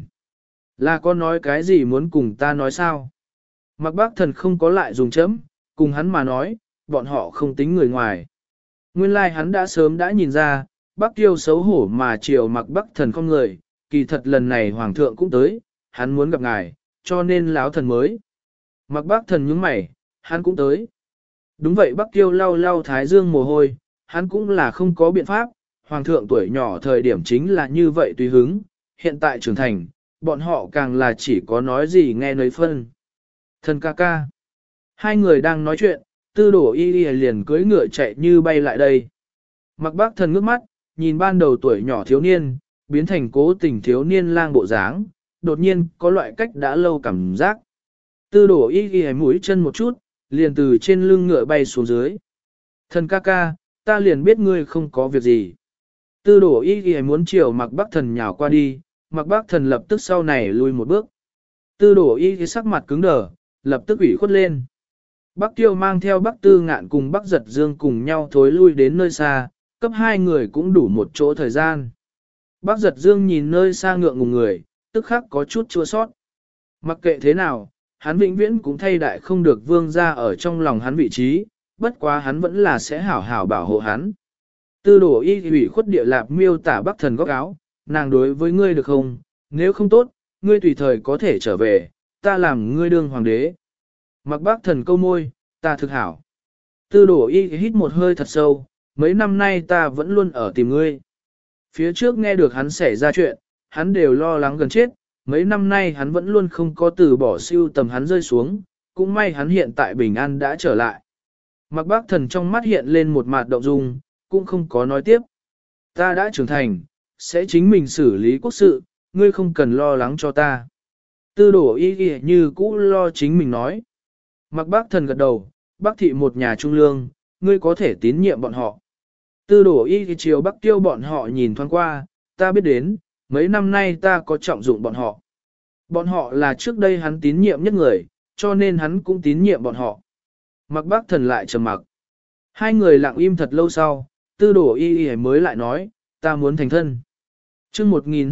Là có nói cái gì muốn cùng ta nói sao? Mạc Bắc Thần không có lại dùng chấm, cùng hắn mà nói, bọn họ không tính người ngoài. Nguyên lai hắn đã sớm đã nhìn ra, Bắc Tiêu xấu hổ mà chiều Mạc Bắc Thần không người, kỳ thật lần này Hoàng thượng cũng tới, hắn muốn gặp ngài, cho nên láo thần mới. Mạc Bắc Thần nhướng mày, hắn cũng tới. Đúng vậy Bắc Tiêu lau lau thái dương mồ hôi, hắn cũng là không có biện pháp, Hoàng thượng tuổi nhỏ thời điểm chính là như vậy tùy hứng, hiện tại trưởng thành, bọn họ càng là chỉ có nói gì nghe nấy phân. Thần ca ca. Hai người đang nói chuyện, Tư Đổ Y Y liền cưỡi ngựa chạy như bay lại đây. Mạc Bắc Thần ngước mắt, nhìn ban đầu tuổi nhỏ thiếu niên, biến thành cố tình thiếu niên lang bộ dáng, đột nhiên có loại cách đã lâu cảm giác. Tư Đổ Y Y mũi chân một chút, liền từ trên lưng ngựa bay xuống dưới. Thần ca ca, ta liền biết ngươi không có việc gì. Tư Đổ Y Y muốn chiều Mạc Bắc Thần nhào qua đi, Mạc Bắc Thần lập tức sau này lùi một bước. Tư Đổ Y Y sắc mặt cứng đờ, lập tức ủy khuất lên. Bắc Tiêu mang theo Bắc Tư Ngạn cùng Bắc Giật Dương cùng nhau thối lui đến nơi xa, cấp hai người cũng đủ một chỗ thời gian. Bắc Giật Dương nhìn nơi xa ngượng ngùng người, tức khắc có chút chua sót. Mặc kệ thế nào, hắn vĩnh viễn cũng thay đại không được vương ra ở trong lòng hắn vị trí, bất quá hắn vẫn là sẽ hảo hảo bảo hộ hắn. Tư Đổ Y ủy khuất địa lạp miêu tả Bắc Thần góc áo, nàng đối với ngươi được không, nếu không tốt, ngươi tùy thời có thể trở về, ta làm ngươi đương hoàng đế. Mạc Bắc Thần câu môi, ta thực hảo. Tư Đổ Y hít một hơi thật sâu, mấy năm nay ta vẫn luôn ở tìm ngươi. Phía trước nghe được hắn xảy ra chuyện, hắn đều lo lắng gần chết, mấy năm nay hắn vẫn luôn không có từ bỏ siêu tầm hắn rơi xuống, cũng may hắn hiện tại bình an đã trở lại. Mạc Bắc Thần trong mắt hiện lên một mặt động dung, cũng không có nói tiếp. Ta đã trưởng thành, sẽ chính mình xử lý quốc sự, ngươi không cần lo lắng cho ta. Tư Đổ Y như cũ lo chính mình nói. Mạc Bắc Thần gật đầu, Bắc thị một nhà trung lương, ngươi có thể tín nhiệm bọn họ. Tư Đổ Y chiều Bắc Tiêu bọn họ nhìn thoáng qua, ta biết đến, mấy năm nay ta có trọng dụng bọn họ. Bọn họ là trước đây hắn tín nhiệm nhất người, cho nên hắn cũng tín nhiệm bọn họ. Mạc Bắc Thần lại trầm mặc. Hai người lặng im thật lâu sau, Tư Đổ Y mới lại nói, ta muốn thành thân. Chương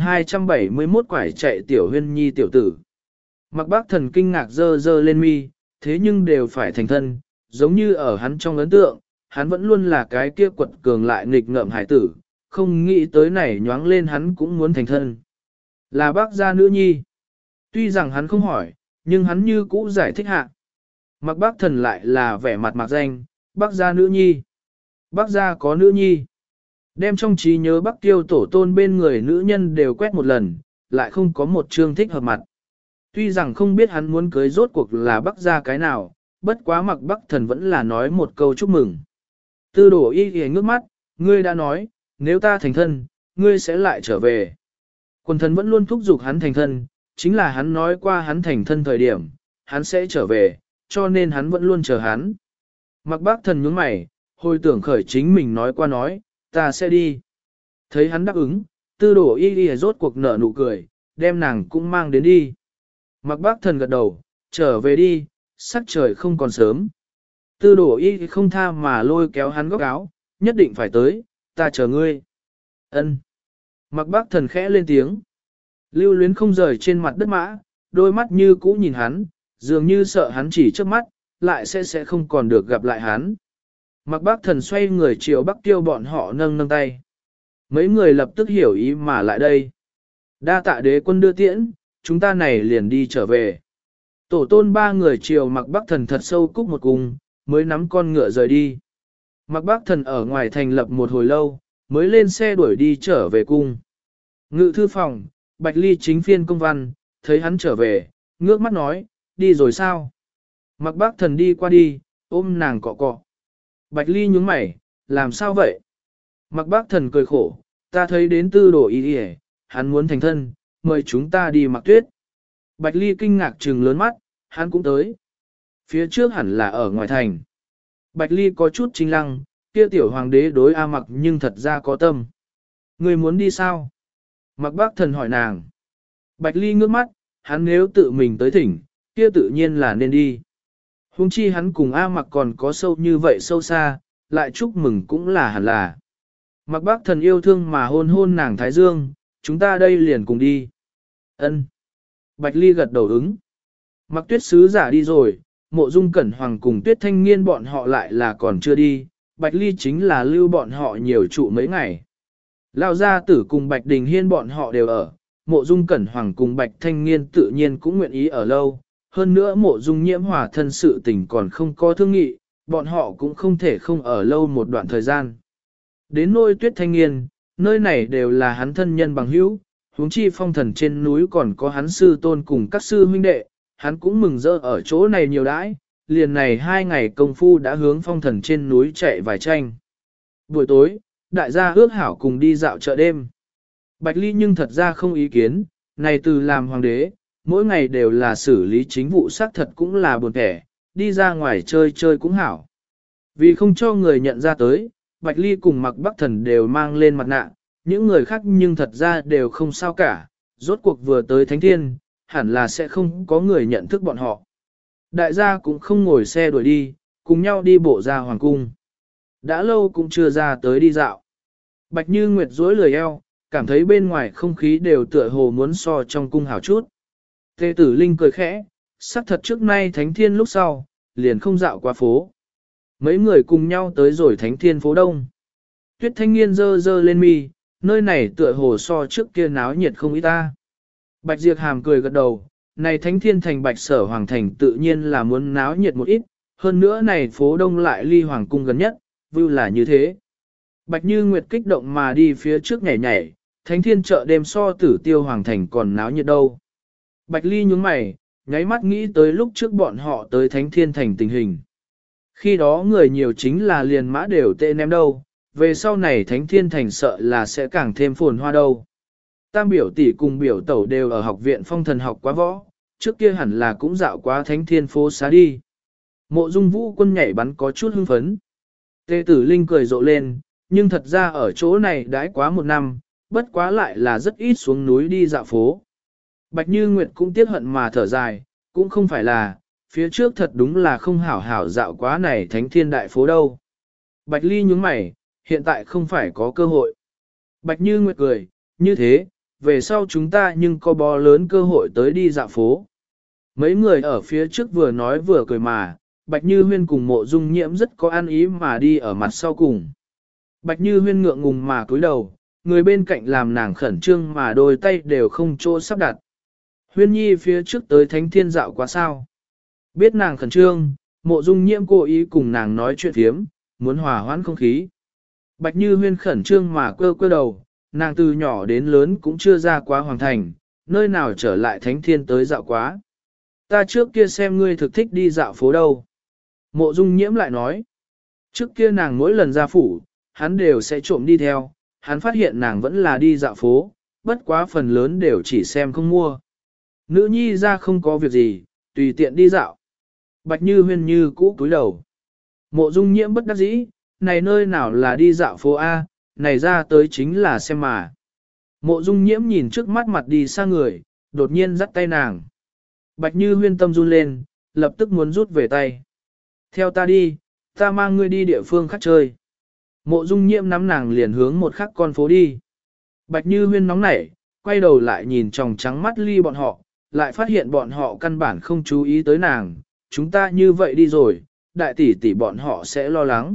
1271 quải chạy tiểu huyên nhi tiểu tử. Mạc Bắc Thần kinh ngạc dơ dơ lên mi, thế nhưng đều phải thành thân, giống như ở hắn trong ấn tượng, hắn vẫn luôn là cái kia quật cường lại nghịch ngợm hải tử, không nghĩ tới này nhoáng lên hắn cũng muốn thành thân. Là bác gia nữ nhi. Tuy rằng hắn không hỏi, nhưng hắn như cũ giải thích hạ. Mạc Bắc Thần lại là vẻ mặt mạc danh, bác gia nữ nhi. Bác gia có nữ nhi. Đem trong trí nhớ Bắc Tiêu tổ tôn bên người nữ nhân đều quét một lần, lại không có một chương thích hợp mặt. Tuy rằng không biết hắn muốn cưới rốt cuộc là Bắc gia cái nào, bất quá Mạc Bắc Thần vẫn là nói một câu chúc mừng. Tư Đổ Y ngước mắt, ngươi đã nói, nếu ta thành thân, ngươi sẽ lại trở về. Quần thần vẫn luôn thúc giục hắn thành thân, chính là hắn nói qua hắn thành thân thời điểm, hắn sẽ trở về, cho nên hắn vẫn luôn chờ hắn. Mạc Bắc Thần nhướng mày, hồi tưởng khởi chính mình nói qua nói, ta sẽ đi. Thấy hắn đáp ứng, Tư Đổ Y rốt cuộc nở nụ cười, đem nàng cũng mang đến đi. Mạc Bắc Thần gật đầu, trở về đi, sắc trời không còn sớm. Tư Đổ Y không tha mà lôi kéo hắn góc áo, nhất định phải tới, ta chờ ngươi. Ân. Mạc Bắc Thần khẽ lên tiếng. Lưu Luyến không rời trên mặt đất mã, đôi mắt như cũ nhìn hắn, dường như sợ hắn chỉ trước mắt, lại sẽ không còn được gặp lại hắn. Mạc Bắc Thần xoay người chiều Bắc Tiêu bọn họ nâng nâng tay. Mấy người lập tức hiểu ý mà lại đây. Đa tạ đế quân đưa tiễn, chúng ta này liền đi trở về. Tổ tôn ba người chiều Mạc Bắc Thần thật sâu cúc một cung, mới nắm con ngựa rời đi. Mạc Bắc Thần ở ngoài thành lập một hồi lâu, mới lên xe đuổi đi trở về cung. Ngự thư phòng, Bạch Ly chính phiên công văn, thấy hắn trở về, ngước mắt nói, đi rồi sao? Mạc Bắc Thần đi qua đi, ôm nàng cọ cọ. Bạch Ly nhướng mày, làm sao vậy? Mạc Bắc Thần cười khổ, ta thấy đến tư đồ y y, hắn muốn thành thân, mời chúng ta đi Mặc Tuyết. Bạch Ly kinh ngạc trừng lớn mắt, hắn cũng tới. Phía trước hẳn là ở ngoài thành. Bạch Ly có chút chính lăng, kia tiểu hoàng đế đối A Mặc nhưng thật ra có tâm. Người muốn đi sao? Mặc Bác Thần hỏi nàng. Bạch Ly ngước mắt, hắn nếu tự mình tới thỉnh, kia tự nhiên là nên đi. Huống chi hắn cùng A Mặc còn có sâu như vậy sâu xa, lại chúc mừng cũng là hẳn là. Mặc Bác Thần yêu thương mà hôn hôn nàng Thái Dương, chúng ta đây liền cùng đi. Ân. Bạch Ly gật đầu ứng. Mặc Tuyết sứ giả đi rồi, Mộ Dung Cẩn Hoàng cùng Tuyết Thanh Nghiên bọn họ lại là còn chưa đi, Bạch Ly chính là lưu bọn họ nhiều trụ mấy ngày. Lão gia tử cùng Bạch Đình Hiên bọn họ đều ở, Mộ Dung Cẩn Hoàng cùng Bạch Thanh Nghiên tự nhiên cũng nguyện ý ở lâu, hơn nữa Mộ Dung Nhiễm hòa thân sự tình còn không có thương nghị, bọn họ cũng không thể không ở lâu một đoạn thời gian. Đến nôi Tuyết Thanh Nghiên, nơi này đều là hắn thân nhân bằng hữu, huống chi Phong Thần trên núi còn có hắn sư tôn cùng các sư huynh đệ, hắn cũng mừng rỡ ở chỗ này nhiều đãi, liền này 2 ngày công phu đã hướng Phong Thần trên núi chạy vài tranh. Buổi tối, đại gia ước hảo cùng đi dạo chợ đêm. Bạch Ly nhưng thật ra không ý kiến, này từ làm hoàng đế, mỗi ngày đều là xử lý chính vụ xác thật cũng là buồn kẻ, đi ra ngoài chơi chơi cũng hảo. Vì không cho người nhận ra tới, Bạch Ly cùng Mặc Bắc Thần đều mang lên mặt nạ, những người khác nhưng thật ra đều không sao cả, rốt cuộc vừa tới Thánh Thiên, hẳn là sẽ không có người nhận thức bọn họ. Đại gia cũng không ngồi xe đuổi đi, cùng nhau đi bộ ra hoàng cung. Đã lâu cũng chưa ra tới đi dạo. Bạch Như Nguyệt duỗi lười eo, cảm thấy bên ngoài không khí đều tựa hồ muốn so trong cung hảo chút. Tề Tử Linh cười khẽ, sắc thật trước nay Thánh Thiên lúc sau, liền không dạo qua phố. Mấy người cùng nhau tới rồi Thánh Thiên phố đông. Tuyết Thanh Nghiên dơ dơ lên mi, nơi này tựa hồ so trước kia náo nhiệt không ít ta. Bạch Diệp Hàm cười gật đầu, này Thánh Thiên thành Bạch Sở Hoàng thành tự nhiên là muốn náo nhiệt một ít, hơn nữa này phố đông lại ly Hoàng cung gần nhất, view là như thế. Bạch Như Nguyệt kích động mà đi phía trước nhảy nhảy, Thánh Thiên chợ đêm so Tử Tiêu Hoàng thành còn náo nhiệt đâu. Bạch Ly nhướng mày, nháy mắt nghĩ tới lúc trước bọn họ tới Thánh Thiên thành tình hình. Khi đó người nhiều chính là liền mã đều tệ ném đâu, về sau này Thánh Thiên thành sợ là sẽ càng thêm phồn hoa đâu. Tam biểu tỷ cùng biểu tẩu đều ở học viện Phong Thần học quá võ, trước kia hẳn là cũng dạo quá Thánh Thiên phố xá đi. Mộ Dung Vũ Quân nhảy bắn có chút hưng phấn. Tề Tử Linh cười rộ lên, nhưng thật ra ở chỗ này đãi quá 1 năm, bất quá lại là rất ít xuống núi đi dạo phố. Bạch Như Nguyệt cũng tiếc hận mà thở dài, cũng không phải là, phía trước thật đúng là không hảo hảo dạo quá này Thánh Thiên đại phố đâu. Bạch Ly nhướng mày, hiện tại không phải có cơ hội. Bạch Như Nguyệt cười, như thế, về sau chúng ta nhưng có bó lớn cơ hội tới đi dạo phố. Mấy người ở phía trước vừa nói vừa cười mà, Bạch Như Huyên cùng Mộ Dung Nhiễm rất có ăn ý mà đi ở mặt sau cùng. Bạch Như Huyên ngượng ngùng mà cúi đầu, người bên cạnh làm nàng khẩn trương mà đôi tay đều không chỗ sắp đặt. Huyên Nhi phía trước tới Thánh Thiên dạo quá sao. Biết nàng khẩn trương, Mộ Dung Nhiễm cố ý cùng nàng nói chuyện phiếm, muốn hòa hoãn không khí. Bạch Như Huyên khẩn trương mà quơ quơ đầu, nàng từ nhỏ đến lớn cũng chưa ra quá hoàng thành, nơi nào trở lại Thánh Thiên tới dạo quá. Ta trước kia xem ngươi thực thích đi dạo phố đâu. Mộ Dung Nhiễm lại nói, trước kia nàng mỗi lần ra phủ, hắn đều sẽ trộm đi theo, hắn phát hiện nàng vẫn là đi dạo phố, bất quá phần lớn đều chỉ xem không mua. Nữ nhi ra không có việc gì, tùy tiện đi dạo. Bạch Như Huyên như cũ cúi đầu. Mộ Dung Nhiễm bất đắc dĩ, này nơi nào là đi dạo phố A, này ra tới chính là xem mà. Mộ Dung Nhiễm nhìn trước mắt mặt đi xa người, đột nhiên dắt tay nàng. Bạch Như Huyên tâm run lên, lập tức muốn rút về tay. Theo ta đi, ta mang ngươi đi địa phương khác chơi. Mộ Dung Nhiễm nắm nàng liền hướng một khắc con phố đi. Bạch Như Huyên nóng nảy, quay đầu lại nhìn tròng trắng mắt Ly bọn họ, lại phát hiện bọn họ căn bản không chú ý tới nàng. Chúng ta như vậy đi rồi, đại tỷ tỷ bọn họ sẽ lo lắng.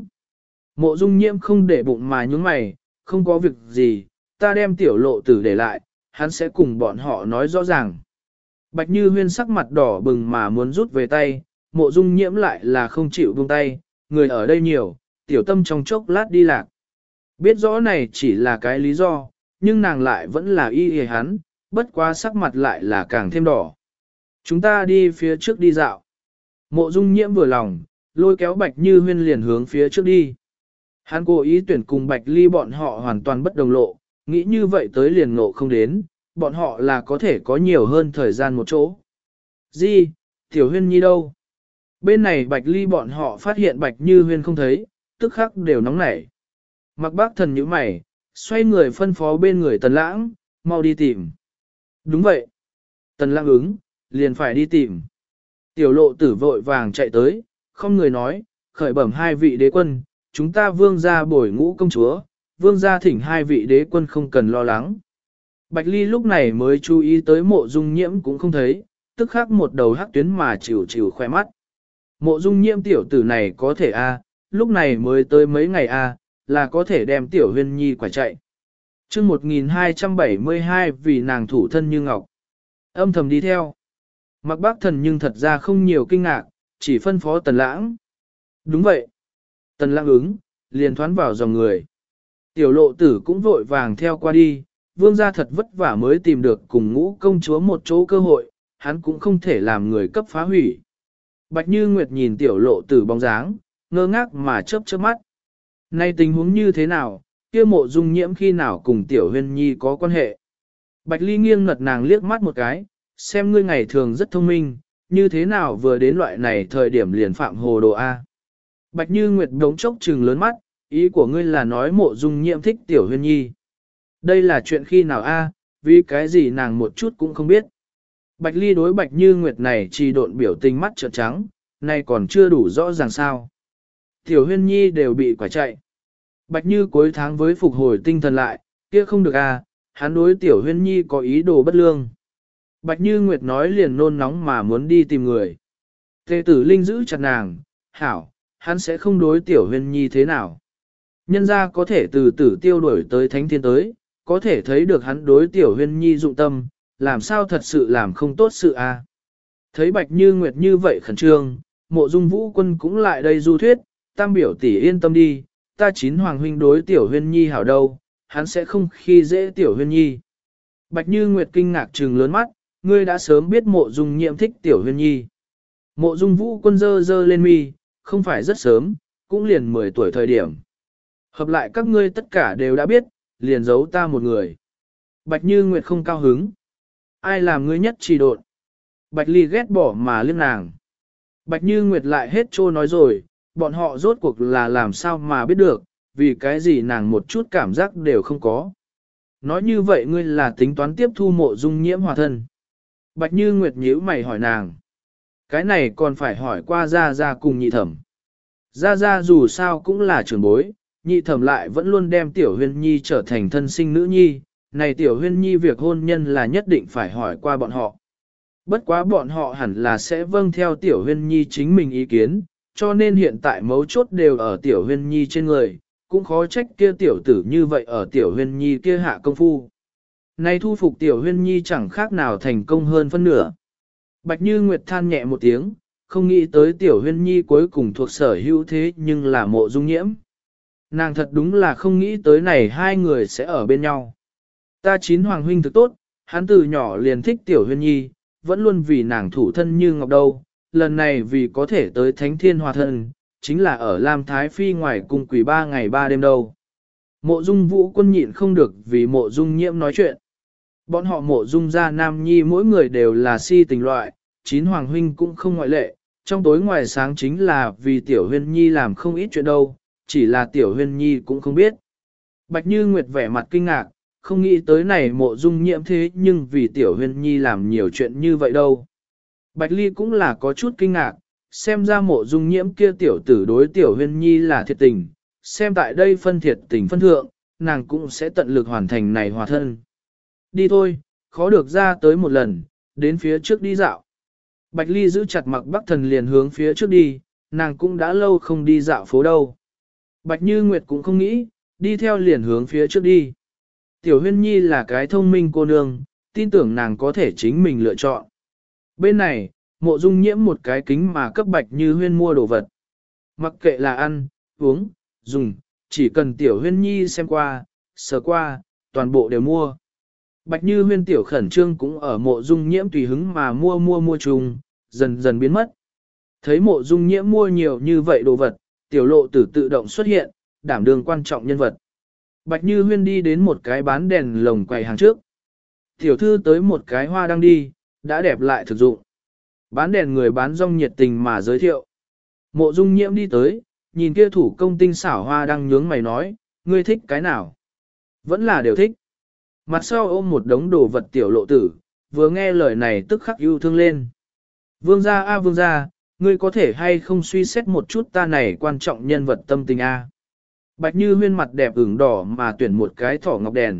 Mộ Dung Nhiễm không để bụng mà nhúng mày, không có việc gì, ta đem tiểu lộ tử để lại, hắn sẽ cùng bọn họ nói rõ ràng. Bạch Như Huyên sắc mặt đỏ bừng mà muốn rút về tay, Mộ Dung Nhiễm lại là không chịu buông tay, người ở đây nhiều, tiểu tâm trong chốc lát đi lạc. Biết rõ này chỉ là cái lý do, nhưng nàng lại vẫn là y hề hắn, bất quá sắc mặt lại là càng thêm đỏ. Chúng ta đi phía trước đi dạo. Mộ Dung Nhiễm vừa lòng, lôi kéo Bạch Như Huyên liền hướng phía trước đi. Hắn cố ý tuyển cùng Bạch Ly bọn họ hoàn toàn bất đồng lộ, nghĩ như vậy tới liền ngộ không đến, bọn họ là có thể có nhiều hơn thời gian một chỗ. Di, Tiểu Huyên Nhi đâu? Bên này Bạch Ly bọn họ phát hiện Bạch Như Huyên không thấy, tức khắc đều nóng nảy. Mặc Bác Thần nhíu mày, xoay người phân phó bên người Tần Lãng, mau đi tìm. Đúng vậy. Tần Lãng ứng, liền phải đi tìm. Tiểu Lộ Tử vội vàng chạy tới, không người nói, khởi bẩm hai vị đế quân, chúng ta vương gia bồi ngũ công chúa, vương gia thỉnh hai vị đế quân không cần lo lắng. Bạch Ly lúc này mới chú ý tới Mộ Dung Nhiễm cũng không thấy, tức khắc một đầu hắc tuyến mà chịu chịu khoe mắt. Mộ Dung Nhiễm tiểu tử này có thể lúc này mới tới mấy ngày là có thể đem tiểu Huyên Nhi quả chạy. Chương 1272 vì nàng thủ thân như ngọc. Âm thầm đi theo. Mặc Bác Thần nhưng thật ra không nhiều kinh ngạc, chỉ phân phó Tần Lãng. Đúng vậy. Tần Lãng ứng, liền thoán vào dòng người. Tiểu Lộ Tử cũng vội vàng theo qua đi, vương gia thật vất vả mới tìm được cùng ngũ công chúa một chỗ cơ hội, hắn cũng không thể làm người cấp phá hủy. Bạch Như Nguyệt nhìn Tiểu Lộ Tử bóng dáng, ngơ ngác mà chớp chớp mắt. Nay tình huống như thế nào, kia Mộ Dung Nhiễm khi nào cùng Tiểu Huyên Nhi có quan hệ? Bạch Ly nghiêng ngật nàng liếc mắt một cái, xem ngươi ngày thường rất thông minh, như thế nào vừa đến loại này thời điểm liền phạm hồ đồ A. Bạch Như Nguyệt đống chốc trừng lớn mắt, ý của ngươi là nói Mộ Dung Nhiễm thích Tiểu Huyên Nhi. Đây là chuyện khi nào vì cái gì nàng một chút cũng không biết. Bạch Ly đối Bạch Như Nguyệt này chỉ độn biểu tình mắt trợn trắng, nay còn chưa đủ rõ ràng sao. Tiểu Huyên Nhi đều bị quả chạy. Bạch Như cuối tháng với phục hồi tinh thần lại, kia không được hắn đối Tiểu Huyên Nhi có ý đồ bất lương. Bạch Như Nguyệt nói liền nôn nóng mà muốn đi tìm người. Tề Tử Linh giữ chặt nàng, hảo, hắn sẽ không đối Tiểu Huyên Nhi thế nào. Nhân ra có thể từ Tử Tiêu đuổi tới Thánh Thiên tới, có thể thấy được hắn đối Tiểu Huyên Nhi dụng tâm, làm sao thật sự làm không tốt sự Thấy Bạch Như Nguyệt như vậy khẩn trương, Mộ Dung Vũ Quân cũng lại đây du thuyết, tam biểu tỷ yên tâm đi, ta chín hoàng huynh đối Tiểu Huyên Nhi hảo đâu, hắn sẽ không khi dễ Tiểu Huyên Nhi. Bạch Như Nguyệt kinh ngạc trừng lớn mắt, ngươi đã sớm biết Mộ Dung Nhiễm thích Tiểu Huyên Nhi. Mộ Dung Vũ Quân dơ dơ lên mi, không phải rất sớm, cũng liền 10 tuổi thời điểm. Hợp lại các ngươi tất cả đều đã biết, liền giấu ta một người. Bạch Như Nguyệt không cao hứng. Ai làm ngươi nhất trì độn? Bạch Ly ghét bỏ mà liếc nàng. Bạch Như Nguyệt lại hết trô nói rồi, bọn họ rốt cuộc là làm sao mà biết được, vì cái gì nàng một chút cảm giác đều không có. Nói như vậy ngươi là tính toán tiếp thu Mộ Dung Nhiễm hòa thân. Bạch Như Nguyệt nhíu mày hỏi nàng. Cái này còn phải hỏi qua Gia Gia cùng nhị thẩm. Gia Gia dù sao cũng là trưởng bối, nhị thẩm lại vẫn luôn đem Tiểu Huyên Nhi trở thành thân sinh nữ nhi. Này Tiểu Huyên Nhi việc hôn nhân là nhất định phải hỏi qua bọn họ. Bất quá bọn họ hẳn là sẽ vâng theo Tiểu Huyên Nhi chính mình ý kiến, cho nên hiện tại mấu chốt đều ở Tiểu Huyên Nhi trên người, cũng khó trách kia tiểu tử như vậy ở Tiểu Huyên Nhi kia hạ công phu. Này thu phục Tiểu Huyên Nhi chẳng khác nào thành công hơn phân nửa. Bạch Như Nguyệt than nhẹ một tiếng, không nghĩ tới Tiểu Huyên Nhi cuối cùng thuộc sở hữu thế nhưng là Mộ Dung Nhiễm. Nàng thật đúng là không nghĩ tới này hai người sẽ ở bên nhau. Ta chín hoàng huynh thực tốt, hắn từ nhỏ liền thích Tiểu Huyên Nhi, vẫn luôn vì nàng thủ thân như ngọc đâu, lần này vì có thể tới Thánh Thiên hòa thân, chính là ở Lam Thái Phi ngoài cung quỷ 3 ngày 3 đêm đâu. Mộ Dung Vũ Quân nhịn không được vì Mộ Dung Nhiễm nói chuyện. Bọn họ Mộ Dung gia nam nhi mỗi người đều là si tình loại, chín hoàng huynh cũng không ngoại lệ, trong tối ngoài sáng chính là vì Tiểu Huyên Nhi làm không ít chuyện đâu, chỉ là Tiểu Huyên Nhi cũng không biết. Bạch Như Nguyệt vẻ mặt kinh ngạc, không nghĩ tới này Mộ Dung Nhiễm thế nhưng vì Tiểu Huyên Nhi làm nhiều chuyện như vậy đâu. Bạch Ly cũng là có chút kinh ngạc, xem ra Mộ Dung Nhiễm kia tiểu tử đối Tiểu Huyên Nhi là thiệt tình, xem tại đây phân thiệt tình phân thượng, nàng cũng sẽ tận lực hoàn thành này hòa thân. Đi thôi, khó được ra tới một lần, đến phía trước đi dạo. Bạch Ly giữ chặt Mặc Bắc Thần liền hướng phía trước đi, nàng cũng đã lâu không đi dạo phố đâu. Bạch Như Nguyệt cũng không nghĩ, đi theo liền hướng phía trước đi. Tiểu Huyên Nhi là cái thông minh cô nương, tin tưởng nàng có thể chính mình lựa chọn. Bên này, Mộ Dung Nhiễm một cái kính mà cấp Bạch Như Huyên mua đồ vật. Mặc kệ là ăn, uống, dùng, chỉ cần Tiểu Huyên Nhi xem qua, sờ qua, toàn bộ đều mua. Bạch Như Huyên tiểu khẩn trương cũng ở Mộ Dung Nhiễm tùy hứng mà mua chung, dần dần biến mất. Thấy Mộ Dung Nhiễm mua nhiều như vậy đồ vật, Tiểu Lộ Tử tự động xuất hiện, đảm đương quan trọng nhân vật. Bạch Như Huyên đi đến một cái bán đèn lồng quầy hàng trước. Tiểu thư tới một cái hoa đang đi, đã đẹp lại thực dụng. Bán đèn người bán rong nhiệt tình mà giới thiệu. Mộ Dung Nhiễm đi tới, nhìn kia thủ công tinh xảo hoa đang nhướng mày nói, ngươi thích cái nào? Vẫn là đều thích. Mặt sau ôm một đống đồ vật tiểu lộ tử, vừa nghe lời này tức khắc yêu thương lên. Vương gia a vương gia, ngươi có thể hay không suy xét một chút ta này quan trọng nhân vật tâm tình a? Bạch Như Huyên mặt đẹp ửng đỏ mà tuyển một cái thỏ ngọc đèn.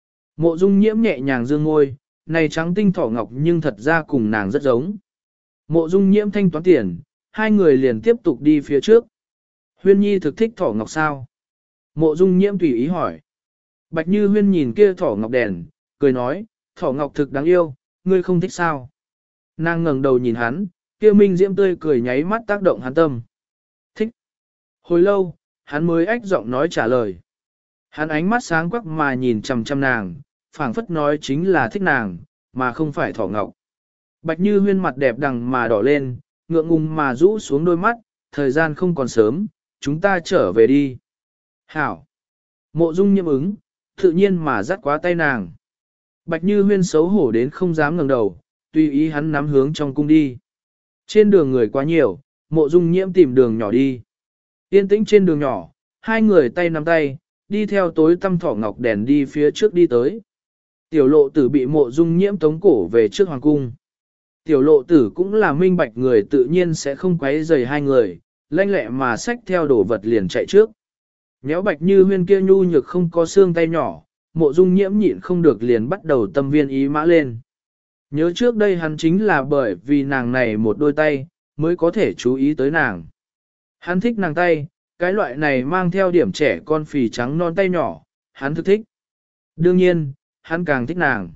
Mộ Dung Nhiễm nhẹ nhàng dương ngôi, này trắng tinh thỏ ngọc nhưng thật ra cùng nàng rất giống. Mộ Dung Nhiễm thanh toán tiền, hai người liền tiếp tục đi phía trước. Huyên Nhi thực thích thỏ ngọc sao? Mộ Dung Nhiễm tùy ý hỏi. Bạch Như Huyên nhìn kia thỏ ngọc đèn, cười nói, thỏ ngọc thực đáng yêu, ngươi không thích sao? Nàng ngẩng đầu nhìn hắn, kia minh diễm tươi cười nháy mắt tác động hắn tâm. Thích. Hồi lâu, hắn mới ách giọng nói trả lời. Hắn ánh mắt sáng quắc mà nhìn chằm chằm nàng, phảng phất nói chính là thích nàng, mà không phải thỏ ngọc. Bạch Như Huyên mặt đẹp đằng mà đỏ lên, ngượng ngùng mà rũ xuống đôi mắt, thời gian không còn sớm, chúng ta trở về đi. Hảo. Mộ Dung Nhiễm ứng, tự nhiên mà dắt quá tay nàng. Bạch Như Huyên xấu hổ đến không dám ngẩng đầu, tùy ý hắn nắm hướng trong cung đi. Trên đường người quá nhiều, Mộ Dung Nhiễm tìm đường nhỏ đi. Yên tĩnh trên đường nhỏ, hai người tay nắm tay, đi theo tối tăm thỏ ngọc đèn đi phía trước đi tới. Tiểu lộ tử bị Mộ Dung Nhiễm tống cổ về trước hoàng cung. Tiểu lộ tử cũng là minh bạch người tự nhiên sẽ không quấy rầy hai người, lanh lẹ mà xách theo đồ vật liền chạy trước. Nhéo Bạch Như Huyên kia nhu nhược không có xương tay nhỏ, Mộ Dung Nhiễm nhịn không được liền bắt đầu tâm viên ý mã lên. Nhớ trước đây hắn chính là bởi vì nàng này một đôi tay, mới có thể chú ý tới nàng. Hắn thích nàng tay, cái loại này mang theo điểm trẻ con phì trắng non tay nhỏ, hắn thực thích. Đương nhiên, hắn càng thích nàng.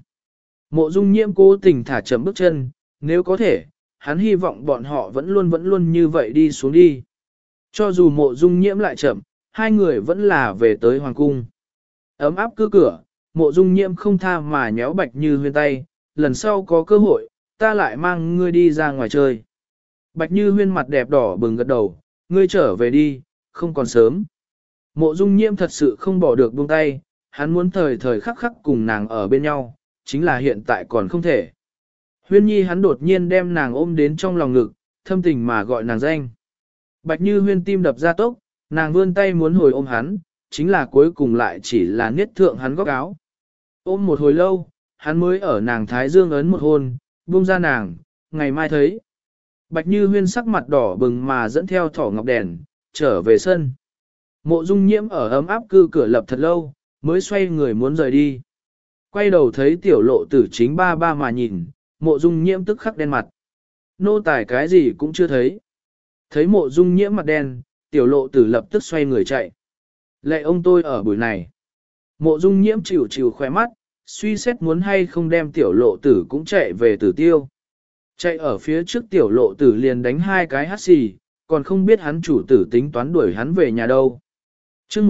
Mộ Dung Nhiễm cố tình thả chậm bước chân, nếu có thể, hắn hy vọng bọn họ vẫn luôn như vậy đi xuống đi. Cho dù Mộ Dung Nhiễm lại chậm, hai người vẫn là về tới hoàng cung. Ấm áp cứ cửa, Mộ Dung Nhiễm không tha mà nhéo Bạch Như Huyên tay, lần sau có cơ hội, ta lại mang ngươi đi ra ngoài chơi. Bạch Như Huyên mặt đẹp đỏ bừng gật đầu, ngươi trở về đi, không còn sớm. Mộ Dung Nhiễm thật sự không bỏ được buông tay, hắn muốn thời thời khắc khắc cùng nàng ở bên nhau, chính là hiện tại còn không thể. Huyên Nhi hắn đột nhiên đem nàng ôm đến trong lòng ngực, thâm tình mà gọi nàng danh. Bạch Như Huyên tim đập ra tốc, nàng vươn tay muốn hồi ôm hắn, chính là cuối cùng lại chỉ là niết thượng hắn góc áo. Ôm một hồi lâu, hắn mới ở nàng thái dương ấn một hôn, buông ra nàng, ngày mai thấy. Bạch Như Huyên sắc mặt đỏ bừng mà dẫn theo thỏ ngọc đèn, trở về sân. Mộ Dung Nhiễm ở ấm áp cư cửa lập thật lâu, mới xoay người muốn rời đi. Quay đầu thấy tiểu lộ tử chính ba ba mà nhìn, Mộ Dung Nhiễm tức khắc đen mặt. Nô tài cái gì cũng chưa thấy. Thấy Mộ Dung Nhiễm mặt đen, tiểu lộ tử lập tức xoay người chạy. Lệ ông tôi ở buổi này. Mộ Dung Nhiễm chịu chịu khóe mắt, suy xét muốn hay không đem tiểu lộ tử cũng chạy về Tử Tiêu. Chạy ở phía trước tiểu lộ tử liền đánh hai cái hắt xì, còn không biết hắn chủ tử tính toán đuổi hắn về nhà đâu. Chương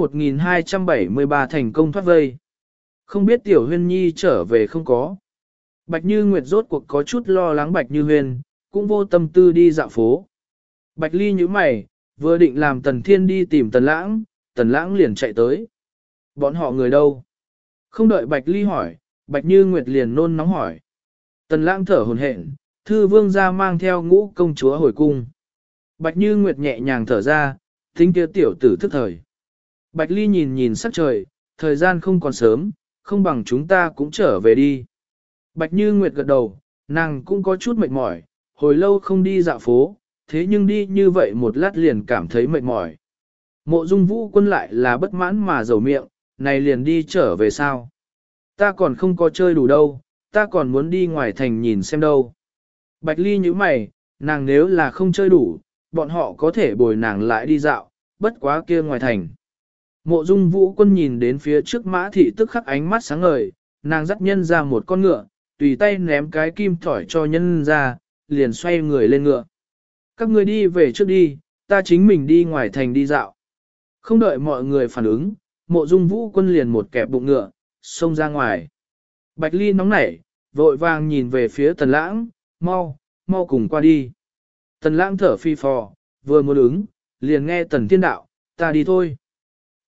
1273 thành công thoát vây. Không biết tiểu Huyên Nhi trở về không có. Bạch Như Nguyệt rốt cuộc có chút lo lắng Bạch Như Huyên, cũng vô tâm tư đi dạo phố. Bạch Ly nhíu mày, vừa định làm Tần Thiên đi tìm Tần Lãng liền chạy tới. Bọn họ người đâu? Không đợi Bạch Ly hỏi, Bạch Như Nguyệt liền nôn nóng hỏi. Tần Lãng thở hổn hển, thư vương ra mang theo ngũ công chúa hồi cung. Bạch Như Nguyệt nhẹ nhàng thở ra, tính kia tiểu tử thức thời. Bạch Ly nhìn nhìn sắc trời, thời gian không còn sớm, không bằng chúng ta cũng trở về đi. Bạch Như Nguyệt gật đầu, nàng cũng có chút mệt mỏi, hồi lâu không đi dạo phố, thế nhưng đi như vậy một lát liền cảm thấy mệt mỏi. Mộ Dung Vũ Quân lại là bất mãn mà dầu miệng, này liền đi trở về sao? Ta còn không có chơi đủ đâu, ta còn muốn đi ngoài thành nhìn xem đâu. Bạch Ly nhíu mày, nàng nếu là không chơi đủ, bọn họ có thể bồi nàng lại đi dạo, bất quá kia ngoài thành. Mộ Dung Vũ Quân nhìn đến phía trước Mã Thị tức khắc ánh mắt sáng ngời, nàng dắt nhân ra một con ngựa, tùy tay ném cái kim thỏi cho nhân ra, liền xoay người lên ngựa. Các người đi về trước đi, ta chính mình đi ngoài thành đi dạo. Không đợi mọi người phản ứng, Mộ Dung Vũ Quân liền một kẹp bụng ngựa, xông ra ngoài. Bạch Ly nóng nảy, vội vàng nhìn về phía Tần Lãng, mau cùng qua đi. Tần Lãng thở phi phò, vừa muốn ứng, liền nghe Tần Thiên đạo, ta đi thôi.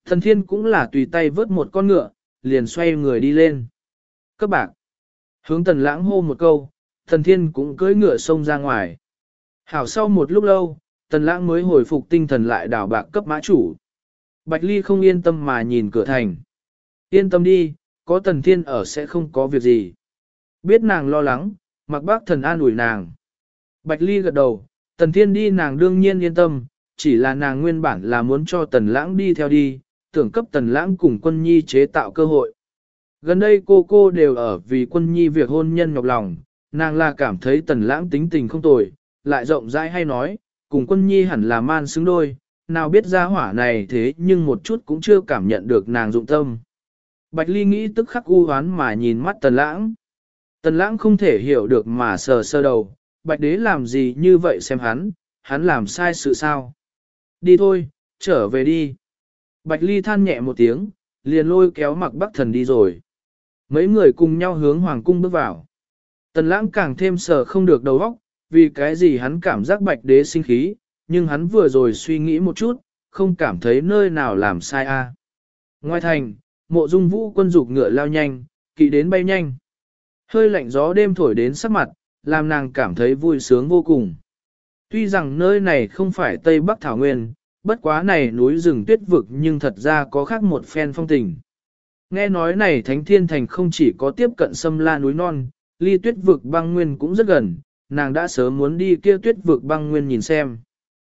Tần Thiên cũng là tùy tay vớt một con ngựa, liền xoay người đi lên. Các bạn, hướng Tần Lãng hô một câu, Tần Thiên cũng cưỡi ngựa xông ra ngoài. Hảo sau một lúc lâu, Tần Lãng mới hồi phục tinh thần lại đảo bạc cấp mã chủ. Bạch Ly không yên tâm mà nhìn cửa thành. Yên tâm đi, có Tần Thiên ở sẽ không có việc gì. Biết nàng lo lắng, Mạc Bác Thần an ủi nàng. Bạch Ly gật đầu, Tần Thiên đi nàng đương nhiên yên tâm, chỉ là nàng nguyên bản là muốn cho Tần Lãng đi theo đi, tưởng cấp Tần Lãng cùng Quân Nhi chế tạo cơ hội. Gần đây cô đều ở vì Quân Nhi việc hôn nhân nhọc lòng, nàng là cảm thấy Tần Lãng tính tình không tồi, lại rộng rãi hay nói, cùng Quân Nhi hẳn là man xứng đôi, nào biết ra hỏa này thế nhưng một chút cũng chưa cảm nhận được nàng dụng tâm. Bạch Ly nghĩ tức khắc u hoán mà nhìn mắt Tần Lãng. Tần Lãng không thể hiểu được mà sờ sơ đầu, Bạch Đế làm gì như vậy xem hắn làm sai sự sao. Đi thôi, trở về đi. Bạch Ly than nhẹ một tiếng, liền lôi kéo Mạc Bắc Thần đi rồi. Mấy người cùng nhau hướng hoàng cung bước vào. Tần Lãng càng thêm sờ không được đầu óc, vì cái gì hắn cảm giác Bạch Đế sinh khí, nhưng hắn vừa rồi suy nghĩ một chút, không cảm thấy nơi nào làm sai a. Ngoài thành, Mộ Dung Vũ quân dục ngựa lao nhanh, kỵ đến bay nhanh. Hơi lạnh gió đêm thổi đến sắc mặt, làm nàng cảm thấy vui sướng vô cùng. Tuy rằng nơi này không phải Tây Bắc Thảo Nguyên, bất quá này núi rừng tuyết vực nhưng thật ra có khác một phen phong tình. Nghe nói này Thánh Thiên Thành không chỉ có tiếp cận Sâm La núi non, ly tuyết vực băng nguyên cũng rất gần, nàng đã sớm muốn đi kia tuyết vực băng nguyên nhìn xem.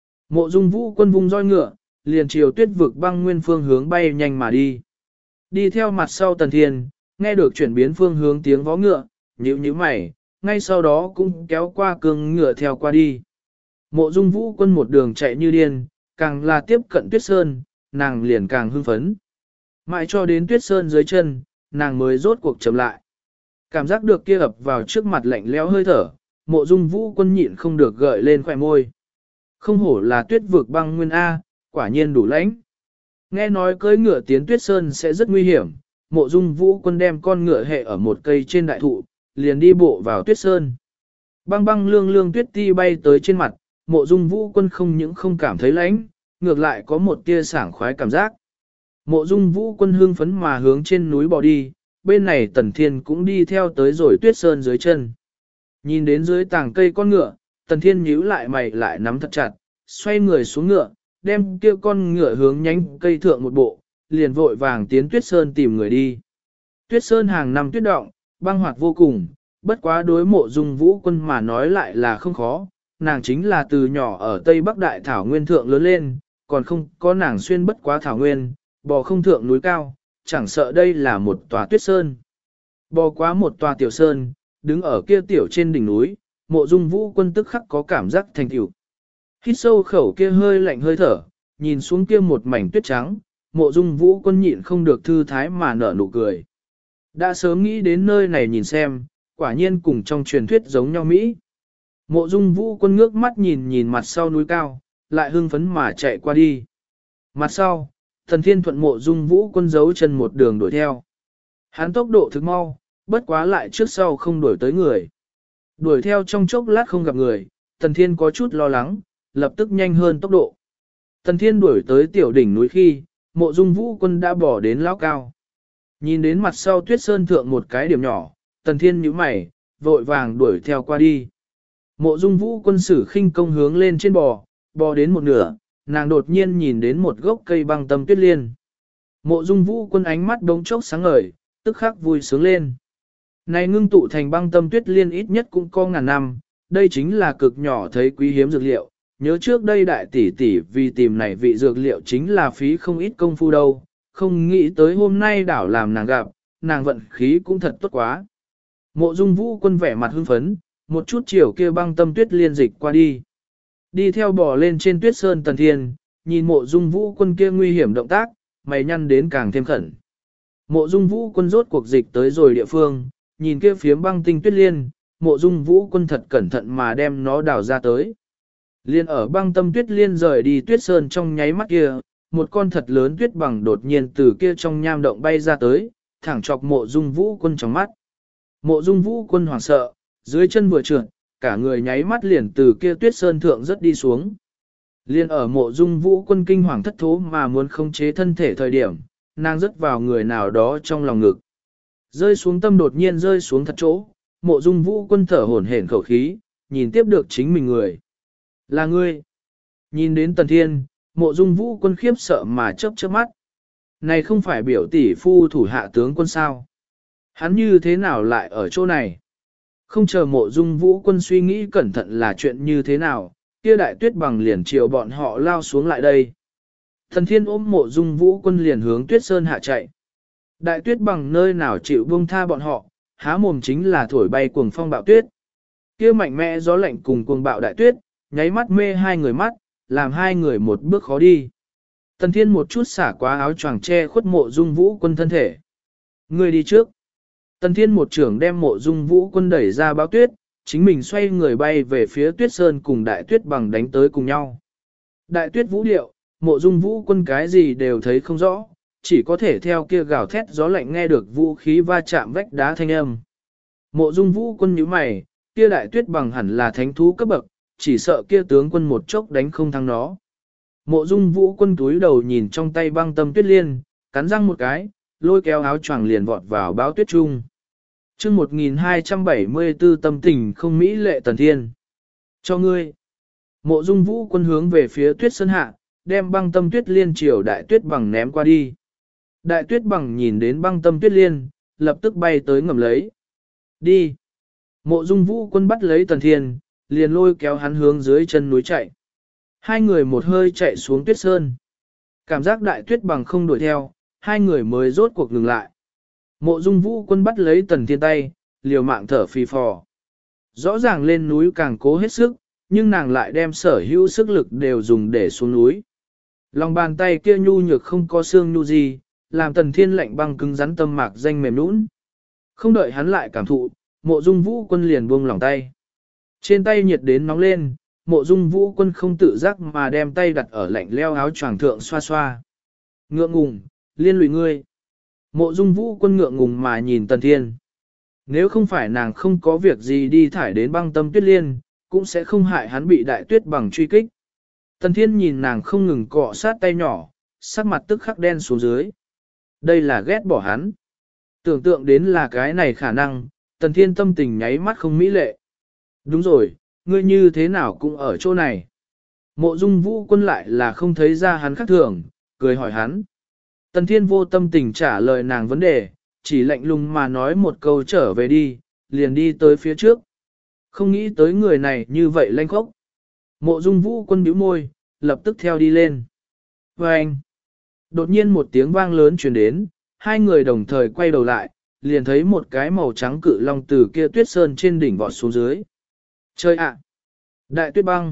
Mộ Dung Vũ quân vung roi ngựa, liền chiều tuyết vực băng nguyên phương hướng bay nhanh mà đi. Đi theo mặt sau Tần Thiên, nghe được chuyển biến phương hướng tiếng vó ngựa, nhíu nhíu mày, ngay sau đó cũng kéo qua cương ngựa theo qua đi. Mộ Dung Vũ quân một đường chạy như điên, càng là tiếp cận tuyết sơn, nàng liền càng hưng phấn. Mãi cho đến tuyết sơn dưới chân, nàng mới rốt cuộc chậm lại. Cảm giác được kia ập vào trước mặt lạnh lẽo hơi thở, Mộ Dung Vũ quân nhịn không được gợi lên khóe môi. Không hổ là tuyết vực băng nguyên A, quả nhiên đủ lãnh. Nghe nói cưỡi ngựa tiến tuyết sơn sẽ rất nguy hiểm, Mộ Dung Vũ quân đem con ngựa hệ ở một cây trên đại thụ, liền đi bộ vào tuyết sơn. Băng băng lương lương tuyết ti bay tới trên mặt, Mộ Dung Vũ quân không những không cảm thấy lạnh, ngược lại có một tia sảng khoái cảm giác. Mộ Dung Vũ quân hương phấn mà hướng trên núi bò đi, bên này Tần Thiên cũng đi theo tới rồi tuyết sơn dưới chân. Nhìn đến dưới tảng cây con ngựa, Tần Thiên nhíu lại mày lại nắm thật chặt, xoay người xuống ngựa, đem kia con ngựa hướng nhánh cây thượng một bộ, liền vội vàng tiến tuyết sơn tìm người đi. Tuyết sơn hàng năm tuyết động, băng hoạt vô cùng, bất quá đối Mộ Dung Vũ quân mà nói lại là không khó, nàng chính là từ nhỏ ở Tây Bắc Đại Thảo Nguyên thượng lớn lên, còn không có nàng xuyên bất quá Thảo Nguyên, bò không thượng núi cao, chẳng sợ đây là một tòa tuyết sơn. Bò quá một tòa tiểu sơn, đứng ở kia tiểu trên đỉnh núi, Mộ Dung Vũ quân tức khắc có cảm giác thành tựu. Hít sâu khẩu kia hơi lạnh hơi thở, nhìn xuống kia một mảnh tuyết trắng, Mộ Dung Vũ quân nhịn không được thư thái mà nở nụ cười. Đã sớm nghĩ đến nơi này nhìn xem, quả nhiên cùng trong truyền thuyết giống nhau Mỹ. Mộ Dung Vũ quân ngước mắt nhìn nhìn mặt sau núi cao, lại hưng phấn mà chạy qua đi. Mặt sau, Thần Thiên thuận Mộ Dung Vũ quân giấu chân một đường đuổi theo. Hắn tốc độ thực mau, bất quá lại trước sau không đuổi tới người. Đuổi theo trong chốc lát không gặp người, Thần Thiên có chút lo lắng, lập tức nhanh hơn tốc độ. Thần Thiên đuổi tới tiểu đỉnh núi khi, Mộ Dung Vũ quân đã bỏ đến lão cao. Nhìn đến mặt sau tuyết sơn thượng một cái điểm nhỏ, Thần Thiên nhíu mày, vội vàng đuổi theo qua đi. Mộ Dung Vũ quân sử khinh công hướng lên trên bò đến một nửa, nàng đột nhiên nhìn đến một gốc cây băng tâm tuyết liên. Mộ Dung Vũ quân ánh mắt đống chốc sáng ngời, tức khắc vui sướng lên. Này ngưng tụ thành băng tâm tuyết liên ít nhất cũng có ngàn năm, đây chính là cực nhỏ thấy quý hiếm dược liệu. Nhớ trước đây đại tỷ tỷ vì tìm này vị dược liệu chính là phí không ít công phu đâu, không nghĩ tới hôm nay đảo làm nàng gặp, nàng vận khí cũng thật tốt quá. Mộ Dung Vũ quân vẻ mặt hưng phấn, một chút chiều kia băng tâm tuyết liên dịch qua đi. Đi theo bò lên trên tuyết sơn Tần Thiên, nhìn Mộ Dung Vũ quân kia nguy hiểm động tác, mày nhăn đến càng thêm khẩn. Mộ Dung Vũ quân rốt cuộc dịch tới rồi địa phương, nhìn kia phiếm băng tinh tuyết liên, Mộ Dung Vũ quân thật cẩn thận mà đem nó đào ra tới. Liên ở băng tâm tuyết liên rời đi tuyết sơn trong nháy mắt kia, một con thật lớn tuyết bằng đột nhiên từ kia trong nham động bay ra tới, thẳng chọc Mộ Dung Vũ quân trong mắt. Mộ Dung Vũ quân hoảng sợ, dưới chân vừa trượt, cả người nháy mắt liền từ kia tuyết sơn thượng rất đi xuống. Liên ở mộ dung vũ quân kinh hoàng thất thố mà muốn khống chế thân thể thời điểm, nàng rớt vào người nào đó trong lòng ngực. Rơi xuống tâm đột nhiên rơi xuống thật chỗ, mộ dung vũ quân thở hổn hển khẩu khí, nhìn tiếp được chính mình người. Là ngươi. Nhìn đến Tần Thiên, mộ dung vũ quân khiếp sợ mà chớp chớp mắt. Này không phải biểu tỷ phu thủ hạ tướng quân sao? Hắn như thế nào lại ở chỗ này? Không chờ mộ dung vũ quân suy nghĩ cẩn thận là chuyện như thế nào, kia đại tuyết bằng liền chiều bọn họ lao xuống lại đây. Thần Thiên ôm mộ dung vũ quân liền hướng tuyết sơn hạ chạy. Đại tuyết bằng nơi nào chịu buông tha bọn họ, há mồm chính là thổi bay cuồng phong bạo tuyết. Kia mạnh mẽ gió lạnh cùng cuồng bạo đại tuyết, nháy mắt mê hai người mắt, làm hai người một bước khó đi. Tần Thiên một chút xả quá áo choàng che khuất mộ dung vũ quân thân thể. Người đi trước. Tần Thiên một trưởng đem mộ dung vũ quân đẩy ra bão tuyết, chính mình xoay người bay về phía tuyết sơn cùng đại tuyết bằng đánh tới cùng nhau. Đại tuyết vũ điệu, mộ dung vũ quân cái gì đều thấy không rõ, chỉ có thể theo kia gào thét gió lạnh nghe được vũ khí va chạm vách đá thanh âm. Mộ dung vũ quân nhíu mày, kia đại tuyết bằng hẳn là thánh thú cấp bậc, chỉ sợ kia tướng quân một chốc đánh không thắng nó. Mộ dung vũ quân túi đầu nhìn trong tay băng tâm tuyết liên, cắn răng một cái, lôi kéo áo choàng liền vọt vào bão tuyết trung. Chương 1274 tâm tình không mỹ lệ Tần Thiên. Cho ngươi. Mộ dung vũ quân hướng về phía tuyết sơn hạ, đem băng tâm tuyết liên chiều đại tuyết bằng ném qua đi. Đại tuyết bằng nhìn đến băng tâm tuyết liên, lập tức bay tới ngầm lấy. Đi. Mộ dung vũ quân bắt lấy Tần Thiên, liền lôi kéo hắn hướng dưới chân núi chạy. Hai người một hơi chạy xuống tuyết sơn. Cảm giác đại tuyết bằng không đuổi theo, hai người mới rốt cuộc ngừng lại. Mộ dung vũ quân bắt lấy Tần Thiên tay, liều mạng thở phì phò. Rõ ràng lên núi càng cố hết sức, nhưng nàng lại đem sở hữu sức lực đều dùng để xuống núi. Lòng bàn tay kia nhu nhược không có xương nhu gì, làm Tần Thiên lạnh băng cứng rắn tâm mạc danh mềm nũng. Không đợi hắn lại cảm thụ, mộ dung vũ quân liền buông lòng tay. Trên tay nhiệt đến nóng lên, mộ dung vũ quân không tự giác mà đem tay đặt ở lạnh leo áo choàng thượng xoa xoa. Ngượng ngùng, liên lụy ngươi. Mộ dung vũ quân ngượng ngùng mà nhìn Tần Thiên. Nếu không phải nàng không có việc gì đi thải đến băng tâm tuyết liên, cũng sẽ không hại hắn bị đại tuyết bằng truy kích. Tần Thiên nhìn nàng không ngừng cọ sát tay nhỏ, sắc mặt tức khắc đen xuống dưới. Đây là ghét bỏ hắn. Tưởng tượng đến là cái này khả năng, Tần Thiên tâm tình nháy mắt không mỹ lệ. Đúng rồi, ngươi như thế nào cũng ở chỗ này. Mộ dung vũ quân lại là không thấy ra hắn khác thường, cười hỏi hắn. Tần Thiên vô tâm tình trả lời nàng vấn đề, chỉ lạnh lùng mà nói một câu trở về đi, liền đi tới phía trước. Không nghĩ tới người này như vậy lanh khốc. Mộ dung vũ quân bĩu môi, lập tức theo đi lên. Và anh, đột nhiên một tiếng vang lớn truyền đến, hai người đồng thời quay đầu lại, liền thấy một cái màu trắng cự long từ kia tuyết sơn trên đỉnh vọt xuống dưới. Chơi ạ! Đại tuyết băng!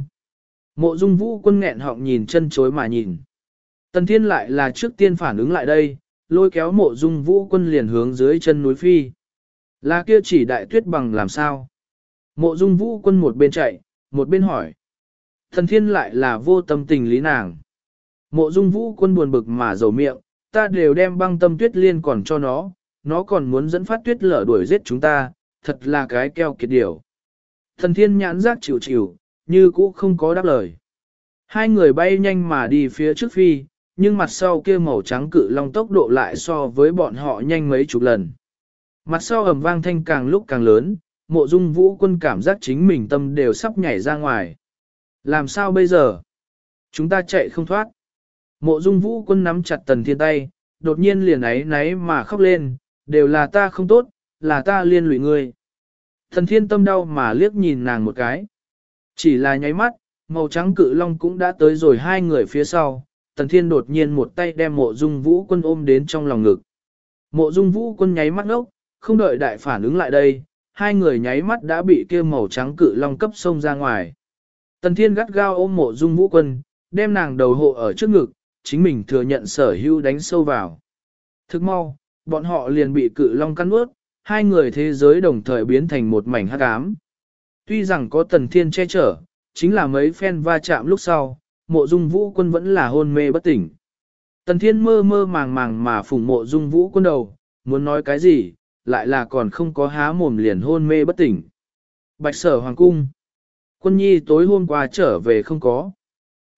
Mộ dung vũ quân nghẹn họng nhìn chân chối mà nhìn. Tần Thiên lại là trước tiên phản ứng lại đây, lôi kéo mộ dung vũ quân liền hướng dưới chân núi phi. Là kia chỉ đại tuyết bằng làm sao? Mộ dung vũ quân một bên chạy, một bên hỏi. Tần Thiên lại là vô tâm tình lý nàng. Mộ dung vũ quân buồn bực mà dầu miệng, ta đều đem băng tâm tuyết liên còn cho nó còn muốn dẫn phát tuyết lở đuổi giết chúng ta, thật là cái keo kiệt điều. Tần Thiên nhãn giác chịu chịu, như cũ không có đáp lời. Hai người bay nhanh mà đi phía trước phi, nhưng mặt sau kia màu trắng cự long tốc độ lại so với bọn họ nhanh mấy chục lần. Mặt sau ầm vang thanh càng lúc càng lớn, mộ dung vũ quân cảm giác chính mình tâm đều sắp nhảy ra ngoài. Làm sao bây giờ? Chúng ta chạy không thoát. Mộ dung vũ quân nắm chặt Tần Thiên tay, đột nhiên liền ấy náy mà khóc lên, đều là ta không tốt, là ta liên lụy ngươi. Tần Thiên tâm đau mà liếc nhìn nàng một cái. Chỉ là nháy mắt, màu trắng cự long cũng đã tới rồi hai người phía sau, Tần Thiên đột nhiên một tay đem mộ dung vũ quân ôm đến trong lòng ngực. Mộ dung vũ quân nháy mắt ngốc, không đợi đại phản ứng lại đây, hai người nháy mắt đã bị kia màu trắng cự long cấp xông ra ngoài. Tần Thiên gắt gao ôm mộ dung vũ quân, đem nàng đầu hộ ở trước ngực, chính mình thừa nhận sở hữu đánh sâu vào. Thức mau, bọn họ liền bị cự long cắn ướt, hai người thế giới đồng thời biến thành một mảnh hắc ám. Tuy rằng có Tần Thiên che chở, chính là mấy phen va chạm lúc sau, mộ dung vũ quân vẫn là hôn mê bất tỉnh. Tần Thiên mơ mơ màng màng mà phủng mộ dung vũ quân đầu, muốn nói cái gì, lại là còn không có há mồm liền hôn mê bất tỉnh. Bạch Sở Hoàng cung. Quân nhi tối hôm qua trở về không có.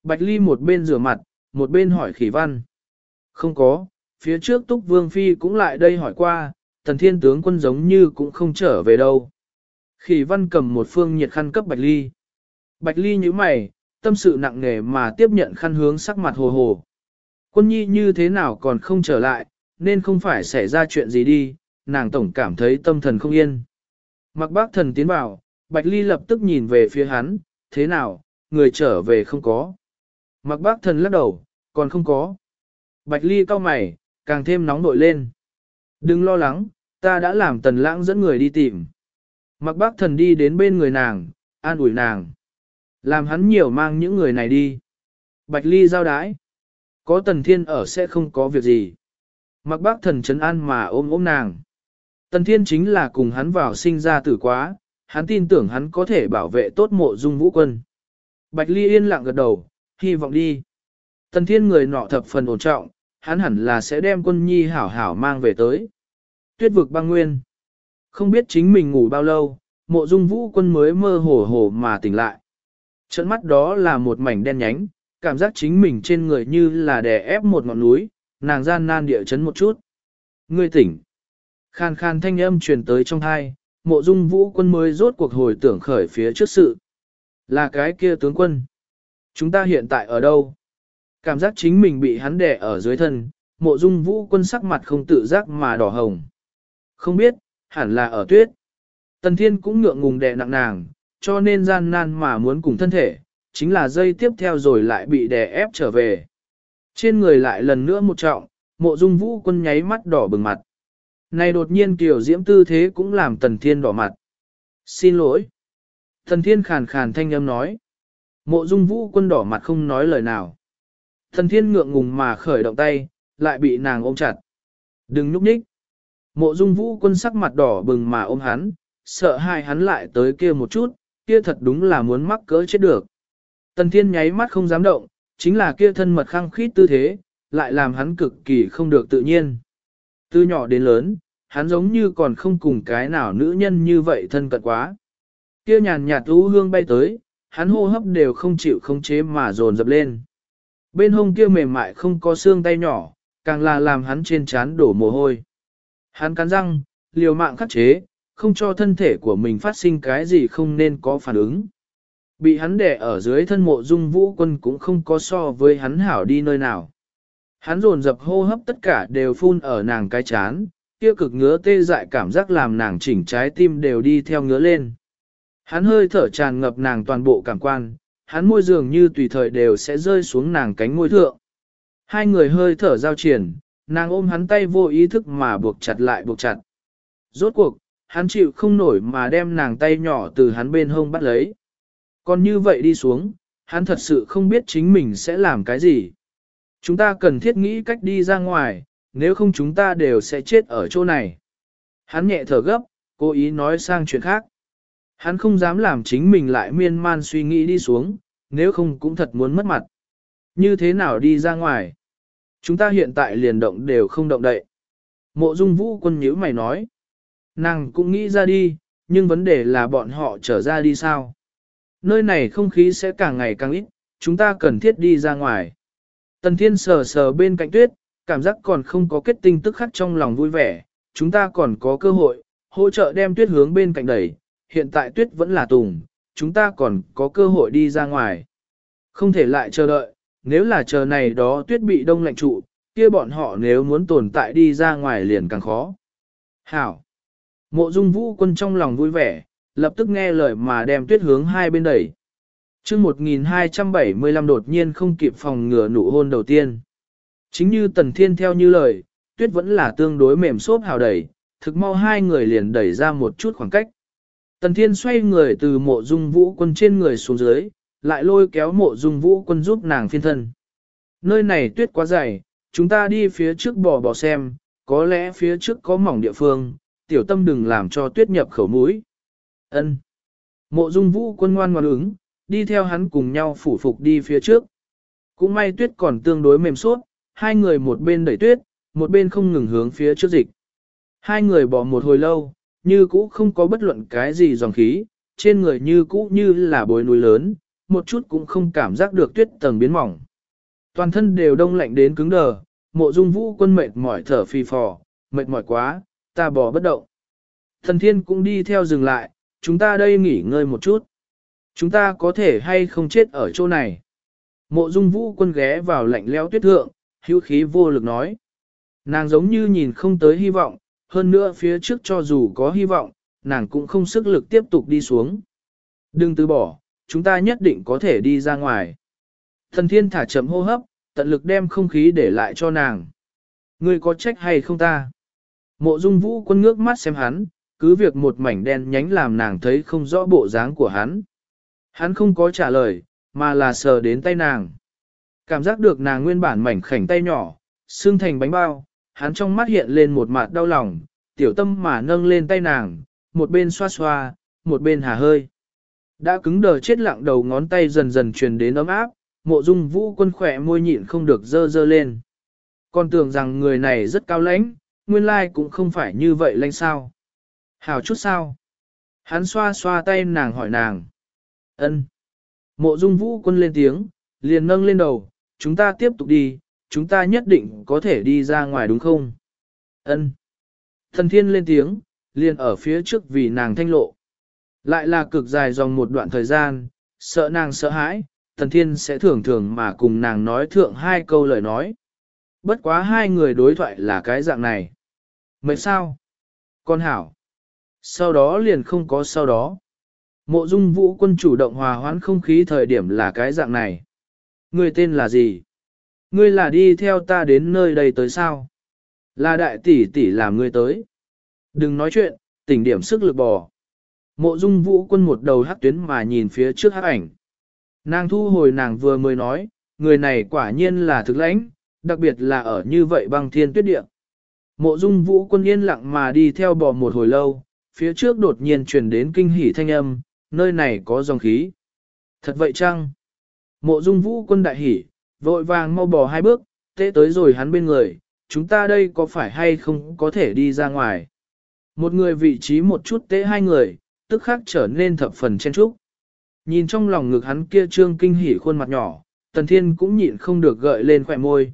Bạch Ly một bên rửa mặt, một bên hỏi Khỉ Văn. Không có, phía trước Túc Vương Phi cũng lại đây hỏi qua, Tần Thiên tướng quân giống như cũng không trở về đâu. Khỉ Văn cầm một phương nhiệt khăn cấp Bạch Ly. Bạch Ly nhíu mày, tâm sự nặng nề mà tiếp nhận khăn hướng sắc mặt hồ hồ. Quân nhi như thế nào còn không trở lại, nên không phải xảy ra chuyện gì đi, nàng tổng cảm thấy tâm thần không yên. Mặc bác thần tiến vào, Bạch Ly lập tức nhìn về phía hắn, thế nào, người trở về không có. Mặc bác thần lắc đầu, còn không có. Bạch Ly cau mày, càng thêm nóng nội lên. Đừng lo lắng, ta đã làm Tần Lãng dẫn người đi tìm. Mặc bác thần đi đến bên người nàng, an ủi nàng. Làm hắn nhiều mang những người này đi. Bạch Ly giao đái. Có Tần Thiên ở sẽ không có việc gì. Mặc bác thần trấn an mà ôm ôm nàng. Tần Thiên chính là cùng hắn vào sinh ra tử quá, hắn tin tưởng hắn có thể bảo vệ tốt Mộ Dung Vũ Quân. Bạch Ly yên lặng gật đầu, hy vọng đi. Tần Thiên người nọ thập phần ổn trọng, hắn hẳn là sẽ đem Quân Nhi hảo hảo mang về tới. Tuyết vực băng nguyên. Không biết chính mình ngủ bao lâu, Mộ Dung Vũ Quân mới mơ hồ hồ mà tỉnh lại. Trận mắt đó là một mảnh đen nhánh, cảm giác chính mình trên người như là đè ép một ngọn núi, nàng gian nan địa chấn một chút. Ngươi tỉnh. Khan khan thanh âm truyền tới trong thai, Mộ Dung Vũ Quân mới rốt cuộc hồi tưởng khởi phía trước sự. Là cái kia tướng quân. Chúng ta hiện tại ở đâu? Cảm giác chính mình bị hắn đè ở dưới thân, Mộ Dung Vũ Quân sắc mặt không tự giác mà đỏ hồng. Không biết, hẳn là ở tuyết. Tần Thiên cũng ngượng ngùng đè nặng nàng, cho nên gian nan mà muốn cùng thân thể, chính là dây tiếp theo rồi lại bị đè ép trở về. Trên người lại lần nữa một trọng, Mộ Dung Vũ Quân nháy mắt đỏ bừng mặt. Này đột nhiên kiểu diễm tư thế cũng làm Tần Thiên đỏ mặt. Xin lỗi. Tần Thiên khàn khàn thanh âm nói. Mộ Dung Vũ Quân đỏ mặt không nói lời nào. Tần Thiên ngượng ngùng mà khởi động tay, lại bị nàng ôm chặt. Đừng núp nhích. Mộ Dung Vũ Quân sắc mặt đỏ bừng mà ôm hắn, sợ hai hắn lại tới kia một chút, kia thật đúng là muốn mắc cỡ chết được. Tần Thiên nháy mắt không dám động, chính là kia thân mật khăng khít tư thế, lại làm hắn cực kỳ không được tự nhiên. Từ nhỏ đến lớn, hắn giống như còn không cùng cái nào nữ nhân như vậy thân cận quá. Kia nhàn nhạt u hương bay tới, hắn hô hấp đều không chịu khống chế mà dồn dập lên. Bên hông kia mềm mại không có xương tay nhỏ, càng là làm hắn trên trán đổ mồ hôi. Hắn cắn răng, liều mạng khắc chế, không cho thân thể của mình phát sinh cái gì không nên có phản ứng. Bị hắn đè ở dưới thân Mộ Dung Vũ Quân cũng không có so với hắn hảo đi nơi nào. Hắn dồn dập hô hấp tất cả đều phun ở nàng cái chán, kia cực ngứa tê dại cảm giác làm nàng chỉnh trái tim đều đi theo ngứa lên. Hắn hơi thở tràn ngập nàng toàn bộ cảm quan, hắn môi dường như tùy thời đều sẽ rơi xuống nàng cánh môi thượng. Hai người hơi thở giao triển, nàng ôm hắn tay vô ý thức mà buộc chặt lại buộc chặt. Rốt cuộc, hắn chịu không nổi mà đem nàng tay nhỏ từ hắn bên hông bắt lấy. Còn như vậy đi xuống, hắn thật sự không biết chính mình sẽ làm cái gì. Chúng ta cần thiết nghĩ cách đi ra ngoài, nếu không chúng ta đều sẽ chết ở chỗ này. Hắn nhẹ thở gấp, cố ý nói sang chuyện khác. Hắn không dám làm chính mình lại miên man suy nghĩ đi xuống, nếu không cũng thật muốn mất mặt. Như thế nào đi ra ngoài? Chúng ta hiện tại liền động đều không động đậy. Mộ Dung Vũ Quân nhíu mày nói. Nàng cũng nghĩ ra đi, nhưng vấn đề là bọn họ trở ra đi sao? Nơi này không khí sẽ càng ngày càng ít, chúng ta cần thiết đi ra ngoài. Tần Thiên sờ sờ bên cạnh tuyết, cảm giác còn không có kết tinh tức khắc trong lòng vui vẻ, chúng ta còn có cơ hội, hỗ trợ đem tuyết hướng bên cạnh đẩy, hiện tại tuyết vẫn là tùng, chúng ta còn có cơ hội đi ra ngoài. Không thể lại chờ đợi, nếu là chờ này đó tuyết bị đông lạnh trụ, kia bọn họ nếu muốn tồn tại đi ra ngoài liền càng khó. Hảo! Mộ Dung Vũ Quân trong lòng vui vẻ, lập tức nghe lời mà đem tuyết hướng hai bên đẩy. Chương 1275 đột nhiên không kịp phòng ngừa nụ hôn đầu tiên. Chính như Tần Thiên theo như lời, tuyết vẫn là tương đối mềm xốp hào đẩy, thực mau hai người liền đẩy ra một chút khoảng cách. Tần Thiên xoay người từ Mộ Dung Vũ Quân trên người xuống dưới, lại lôi kéo Mộ Dung Vũ Quân giúp nàng phiên thân. Nơi này tuyết quá dày, chúng ta đi phía trước bò xem, có lẽ phía trước có mỏng địa phương, tiểu tâm đừng làm cho tuyết nhập khẩu mũi. Ân. Mộ Dung Vũ Quân ngoan ngoãn ứng, đi theo hắn cùng nhau phủ phục đi phía trước. Cũng may tuyết còn tương đối mềm suốt, hai người một bên đẩy tuyết, một bên không ngừng hướng phía trước dịch. Hai người bỏ một hồi lâu, như cũ không có bất luận cái gì dòng khí, trên người như cũ như là bối núi lớn, một chút cũng không cảm giác được tuyết tầng biến mỏng. Toàn thân đều đông lạnh đến cứng đờ, Mộ Dung Vũ Quân mệt mỏi thở phì phò, mệt mỏi quá, ta bò bất động. Thần Thiên cũng đi theo dừng lại, chúng ta đây nghỉ ngơi một chút. Chúng ta có thể hay không chết ở chỗ này. Mộ Dung Vũ Quân ghé vào lạnh lẽo tuyết thượng, hữu khí vô lực nói. Nàng giống như nhìn không tới hy vọng, hơn nữa phía trước cho dù có hy vọng, nàng cũng không sức lực tiếp tục đi xuống. Đừng từ bỏ, chúng ta nhất định có thể đi ra ngoài. Thần Thiên thả chậm hô hấp, tận lực đem không khí để lại cho nàng. Ngươi có trách hay không ta? Mộ Dung Vũ Quân ngước mắt xem hắn, cứ việc một mảnh đen nhánh làm nàng thấy không rõ bộ dáng của hắn. Hắn không có trả lời, mà là sờ đến tay nàng. Cảm giác được nàng nguyên bản mảnh khảnh tay nhỏ, xương thành bánh bao, hắn trong mắt hiện lên một mặt đau lòng, tiểu tâm mà nâng lên tay nàng, một bên xoa xoa, một bên hà hơi. Đã cứng đờ chết lặng đầu ngón tay dần dần truyền đến ấm áp, Mộ Dung Vũ Quân khỏe môi nhịn không được dơ dơ lên. Còn tưởng rằng người này rất cao lãnh, nguyên lai cũng không phải như vậy lãnh sao. Hảo chút sao? Hắn xoa xoa tay nàng hỏi nàng. Ân. Mộ Dung Vũ Quân lên tiếng, liền nâng lên đầu, chúng ta tiếp tục đi, chúng ta nhất định có thể đi ra ngoài đúng không? Ân. Thần Thiên lên tiếng, liền ở phía trước vì nàng thanh lộ. Lại là cực dài dòng một đoạn thời gian, sợ nàng sợ hãi, Thần Thiên sẽ thường thường mà cùng nàng nói thượng hai câu lời nói. Bất quá hai người đối thoại là cái dạng này. Mệt sao? Con hảo. Sau đó liền không có sau đó. Mộ Dung Vũ Quân chủ động hòa hoãn không khí thời điểm là cái dạng này. Ngươi tên là gì? Ngươi là đi theo ta đến nơi đây tới sao? Là đại tỷ tỷ làm ngươi tới. Đừng nói chuyện, tỉnh điểm sức lực bò. Mộ Dung Vũ Quân một đầu hắc tuyến mà nhìn phía trước hắc ảnh. Nàng thu hồi nàng vừa mới nói, người này quả nhiên là thực lãnh, đặc biệt là ở như vậy băng thiên tuyết địa. Mộ Dung Vũ Quân yên lặng mà đi theo bò một hồi lâu, phía trước đột nhiên truyền đến kinh hỉ thanh âm, nơi này có dòng khí. Thật vậy chăng? Mộ Dung Vũ Quân đại hỉ, vội vàng mau bò hai bước, tế tới rồi hắn bên người, chúng ta đây có phải hay không có thể đi ra ngoài? Một người vị trí một chút tế hai người, tức khắc trở nên thập phần chen chúc. Nhìn trong lòng ngực hắn kia trương kinh hỉ khuôn mặt nhỏ, Tần Thiên cũng nhịn không được gợi lên khỏe môi,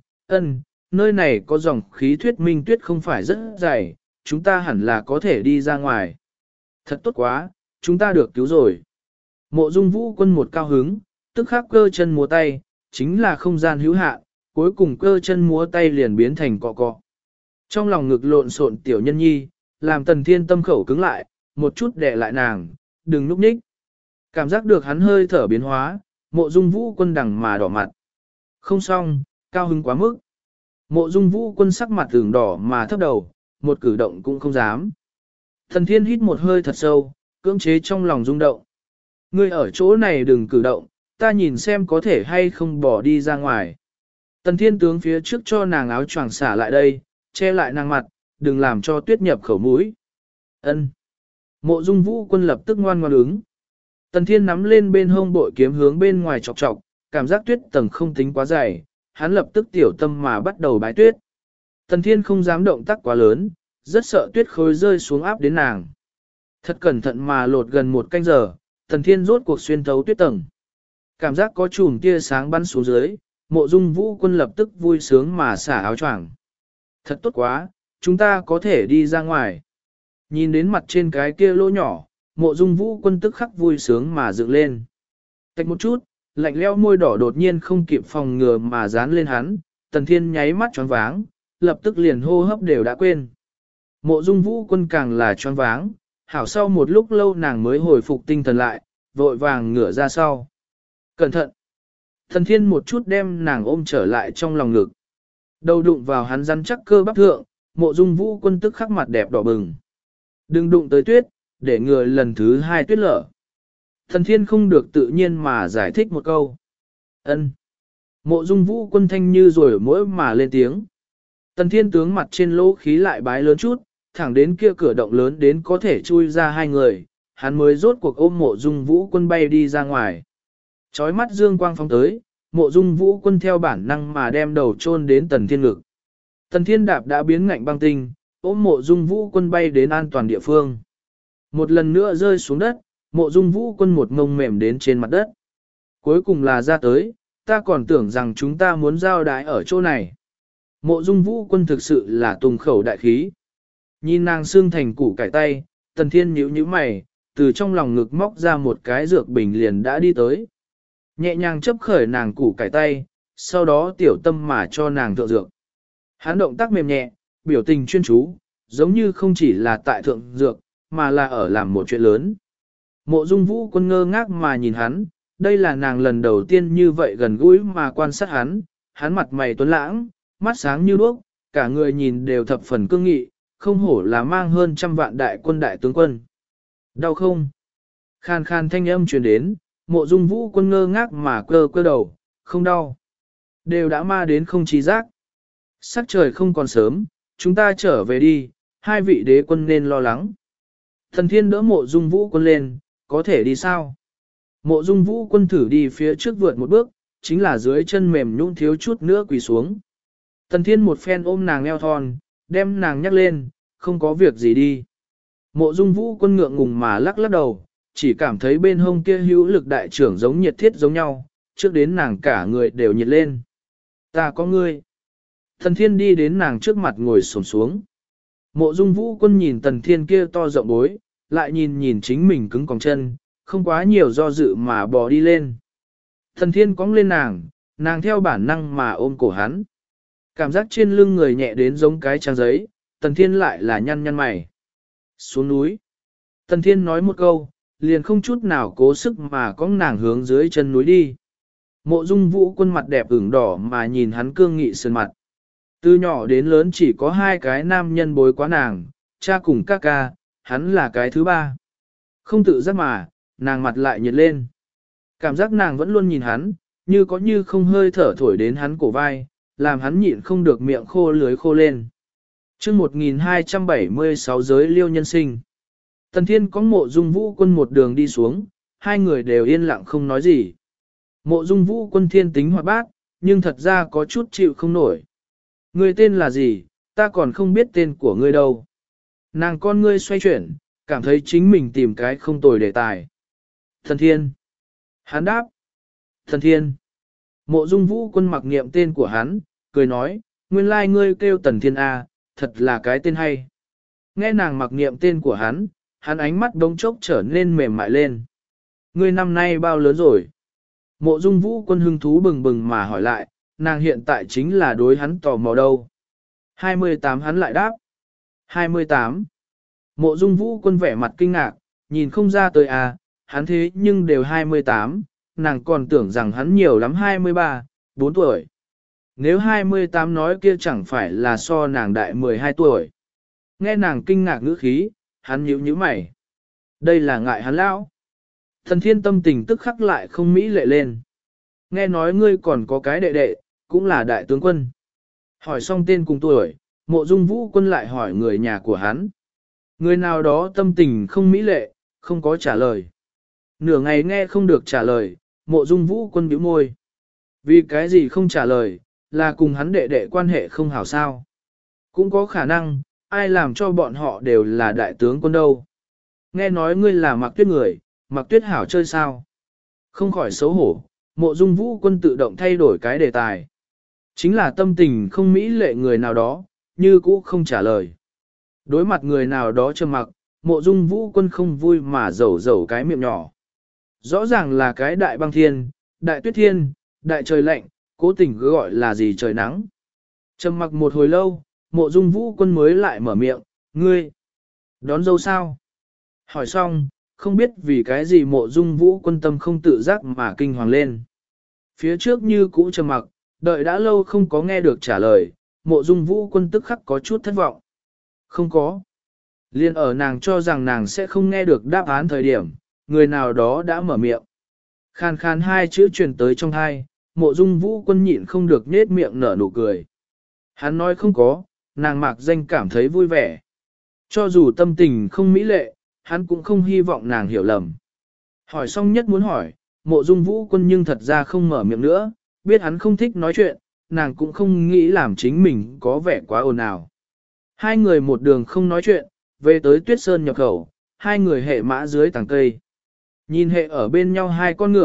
nơi này có dòng khí thuyết minh tuyết không phải rất dày, chúng ta hẳn là có thể đi ra ngoài. Thật tốt quá, chúng ta được cứu rồi. Mộ Dung Vũ Quân một cao hứng, tức khắc cơ chân múa tay, chính là không gian hữu hạn, cuối cùng cơ chân múa tay liền biến thành cọ cọ. Trong lòng ngực lộn xộn tiểu nhân nhi, làm Tần Thiên tâm khẩu cứng lại, một chút đè lại nàng, đừng núp ních. Cảm giác được hắn hơi thở biến hóa, Mộ Dung Vũ Quân đằng mà đỏ mặt. Không xong, cao hứng quá mức. Mộ Dung Vũ Quân sắc mặt ửng đỏ mà thấp đầu, một cử động cũng không dám. Thần Thiên hít một hơi thật sâu, cưỡng chế trong lòng rung động. Ngươi ở chỗ này đừng cử động, ta nhìn xem có thể hay không bỏ đi ra ngoài. Tần Thiên tướng phía trước cho nàng áo choàng xả lại đây, che lại nàng mặt, đừng làm cho tuyết nhập khẩu mũi. Ân. Mộ Dung Vũ Quân lập tức ngoan ngoãn ứng. Tần Thiên nắm lên bên hông bội kiếm hướng bên ngoài chọc chọc, cảm giác tuyết tầng không tính quá dày, hắn lập tức tiểu tâm mà bắt đầu bái tuyết. Tần Thiên không dám động tác quá lớn, rất sợ tuyết khối rơi xuống áp đến nàng. Thật cẩn thận mà lột gần một canh giờ, Tần Thiên rốt cuộc xuyên thấu tuyết tầng. Cảm giác có chùm tia sáng bắn xuống dưới, Mộ Dung Vũ Quân lập tức vui sướng mà xả áo choàng. Thật tốt quá, chúng ta có thể đi ra ngoài. Nhìn đến mặt trên cái kia lỗ nhỏ, Mộ Dung Vũ Quân tức khắc vui sướng mà dựng lên. Tạch một chút, lạnh leo môi đỏ đột nhiên không kịp phòng ngừa mà dán lên hắn, Tần Thiên nháy mắt choáng váng, lập tức liền hô hấp đều đã quên. Mộ Dung Vũ Quân càng là choáng váng, hảo sau một lúc lâu nàng mới hồi phục tinh thần lại, vội vàng ngửa ra sau. Cẩn thận! Tần Thiên một chút đem nàng ôm trở lại trong lòng ngực. Đầu đụng vào hắn rắn chắc cơ bắp thượng, Mộ Dung Vũ Quân tức khắc mặt đẹp đỏ bừng. Đừng đụng tới tuyết, để ngừa lần thứ hai tuyết lở. Tần Thiên không được tự nhiên mà giải thích một câu. Ân. Mộ Dung Vũ Quân thanh như rồi mỗi mà lên tiếng. Tần Thiên tướng mặt trên lỗ khí lại bái lớn chút, thẳng đến kia cửa động lớn đến có thể chui ra hai người, hắn mới rốt cuộc ôm Mộ Dung Vũ Quân bay đi ra ngoài. Chói mắt dương quang phóng tới, Mộ Dung Vũ Quân theo bản năng mà đem đầu chôn đến Tần Thiên ngực. Tần Thiên đạp đã biến ngạnh băng tinh, ôm Mộ Dung Vũ Quân bay đến an toàn địa phương. Một lần nữa rơi xuống đất, Mộ Dung Vũ Quân một ngông mềm đến trên mặt đất. Cuối cùng là ra tới, ta còn tưởng rằng chúng ta muốn giao đái ở chỗ này. Mộ Dung Vũ Quân thực sự là tùng khẩu đại khí. Nhìn nàng xương thành củ cải tay, Tần Thiên nhíu nhíu mày, từ trong lòng ngực móc ra một cái dược bình liền đã đi tới. Nhẹ nhàng chấp khởi nàng củ cải tay, sau đó tiểu tâm mà cho nàng thượng dược. Hắn động tác mềm nhẹ, biểu tình chuyên chú, giống như không chỉ là tại thượng dược, mà là ở làm một chuyện lớn. Mộ Dung Vũ Quân ngơ ngác mà nhìn hắn, đây là nàng lần đầu tiên như vậy gần gũi mà quan sát hắn mặt mày tuấn lãng, mắt sáng như đuốc, cả người nhìn đều thập phần cương nghị, không hổ là mang hơn 100 vạn đại quân đại tướng quân. Đau không? Khan khan thanh âm truyền đến, Mộ Dung Vũ Quân ngơ ngác mà cơ đầu, không đau. Đều đã ma đến không trí giác. Sắc trời không còn sớm, chúng ta trở về đi, hai vị đế quân nên lo lắng. Thần Thiên đỡ Mộ Dung Vũ Quân lên, có thể đi sao? Mộ Dung Vũ Quân thử đi phía trước vượt một bước, chính là dưới chân mềm nhũn thiếu chút nữa quỳ xuống. Thần Thiên một phen ôm nàng eo thon, đem nàng nhắc lên, không có việc gì đi. Mộ Dung Vũ Quân ngượng ngùng mà lắc lắc đầu, chỉ cảm thấy bên hông kia hữu lực đại trưởng giống nhiệt thiết giống nhau, trước đến nàng cả người đều nhiệt lên. Ta có ngươi. Thần Thiên đi đến nàng trước mặt ngồi xổm xuống. Mộ Dung Vũ Quân nhìn Tần Thiên kia to rộng bối, lại nhìn chính mình cứng còng chân, không quá nhiều do dự mà bò đi lên. Thần Thiên cõng lên nàng theo bản năng mà ôm cổ hắn. Cảm giác trên lưng người nhẹ đến giống cái trang giấy, Tần Thiên lại là nhăn nhăn mày. Xuống núi. Tần Thiên nói một câu, liền không chút nào cố sức mà cõng nàng hướng dưới chân núi đi. Mộ Dung Vũ Quân mặt đẹp ửng đỏ mà nhìn hắn cương nghị sơn mặt. Từ nhỏ đến lớn chỉ có hai cái nam nhân bối quá nàng, cha cùng ca ca, hắn là cái thứ ba. Không tự giác mà, nàng mặt lại nhiệt lên. Cảm giác nàng vẫn luôn nhìn hắn, như có như không hơi thở thổi đến hắn cổ vai, làm hắn nhịn không được miệng khô lưới khô lên. chương 1276 giới liêu nhân sinh. Tần Thiên có Mộ Dung Vũ Quân một đường đi xuống, hai người đều yên lặng không nói gì. Mộ Dung Vũ Quân thiên tính hoạt bát, nhưng thật ra có chút chịu không nổi. Ngươi tên là gì, ta còn không biết tên của ngươi đâu. Nàng con ngươi xoay chuyển, cảm thấy chính mình tìm cái không tồi đề tài. Thần Thiên. Hắn đáp. Thần Thiên. Mộ Dung Vũ Quân mặc niệm tên của hắn, cười nói, nguyên lai ngươi kêu Tần Thiên A, thật là cái tên hay. Nghe nàng mặc niệm tên của hắn ánh mắt đống chốc trở nên mềm mại lên. Ngươi năm nay bao lớn rồi? Mộ Dung Vũ Quân hưng thú bừng bừng mà hỏi lại, nàng hiện tại chính là đối hắn tò mò đâu. 28 hắn lại đáp. 28. Mộ Dung Vũ Quân vẻ mặt kinh ngạc, nhìn không ra tới à, hắn thế nhưng đều 28, nàng còn tưởng rằng hắn nhiều lắm 23, 4 tuổi. Nếu 28 nói kia chẳng phải là so nàng đại 12 tuổi. Nghe nàng kinh ngạc ngữ khí, hắn nhíu nhíu mày. Đây là ngại hắn lão. Thần Thiên tâm tình tức khắc lại không mỹ lệ lên. Nghe nói ngươi còn có cái đệ đệ, cũng là đại tướng quân. Hỏi xong tên cùng tuổi, Mộ Dung Vũ Quân lại hỏi người nhà của hắn. Người nào đó tâm tình không mỹ lệ, không có trả lời. Nửa ngày nghe không được trả lời, Mộ Dung Vũ Quân bĩu môi. Vì cái gì không trả lời, là cùng hắn đệ đệ quan hệ không hảo sao. Cũng có khả năng, ai làm cho bọn họ đều là đại tướng quân đâu. Nghe nói ngươi là Mạc Tuyết người, Mạc Tuyết hảo chơi sao. Không khỏi xấu hổ, Mộ Dung Vũ Quân tự động thay đổi cái đề tài. Chính là tâm tình không mỹ lệ người nào đó, như cũ không trả lời. Đối mặt người nào đó trầm mặc, Mộ Dung Vũ Quân không vui mà rầu cái miệng nhỏ. Rõ ràng là cái đại băng thiên, đại tuyết thiên, đại trời lạnh, cố tình cứ gọi là gì trời nắng. Trầm mặc một hồi lâu, Mộ Dung Vũ Quân mới lại mở miệng, ngươi, đón dâu sao? Hỏi xong, không biết vì cái gì Mộ Dung Vũ Quân tâm không tự giác mà kinh hoàng lên. Phía trước như cũ trầm mặc, đợi đã lâu không có nghe được trả lời, Mộ Dung Vũ Quân tức khắc có chút thất vọng. Không có. Liên ở nàng cho rằng nàng sẽ không nghe được đáp án thời điểm, người nào đó đã mở miệng. Khan khan hai chữ truyền tới trong tai, Mộ Dung Vũ Quân nhịn không được nết miệng nở nụ cười. Hắn nói không có, nàng mạc danh cảm thấy vui vẻ. Cho dù tâm tình không mỹ lệ, hắn cũng không hy vọng nàng hiểu lầm. Hỏi xong nhất muốn hỏi, Mộ Dung Vũ Quân nhưng thật ra không mở miệng nữa, biết hắn không thích nói chuyện, nàng cũng không nghĩ làm chính mình có vẻ quá ồn ào. Hai người một đường không nói chuyện, về tới Tuyết Sơn nhập khẩu, hai người hệ mã dưới tàng cây. Nhìn hệ ở bên nhau hai con ngựa,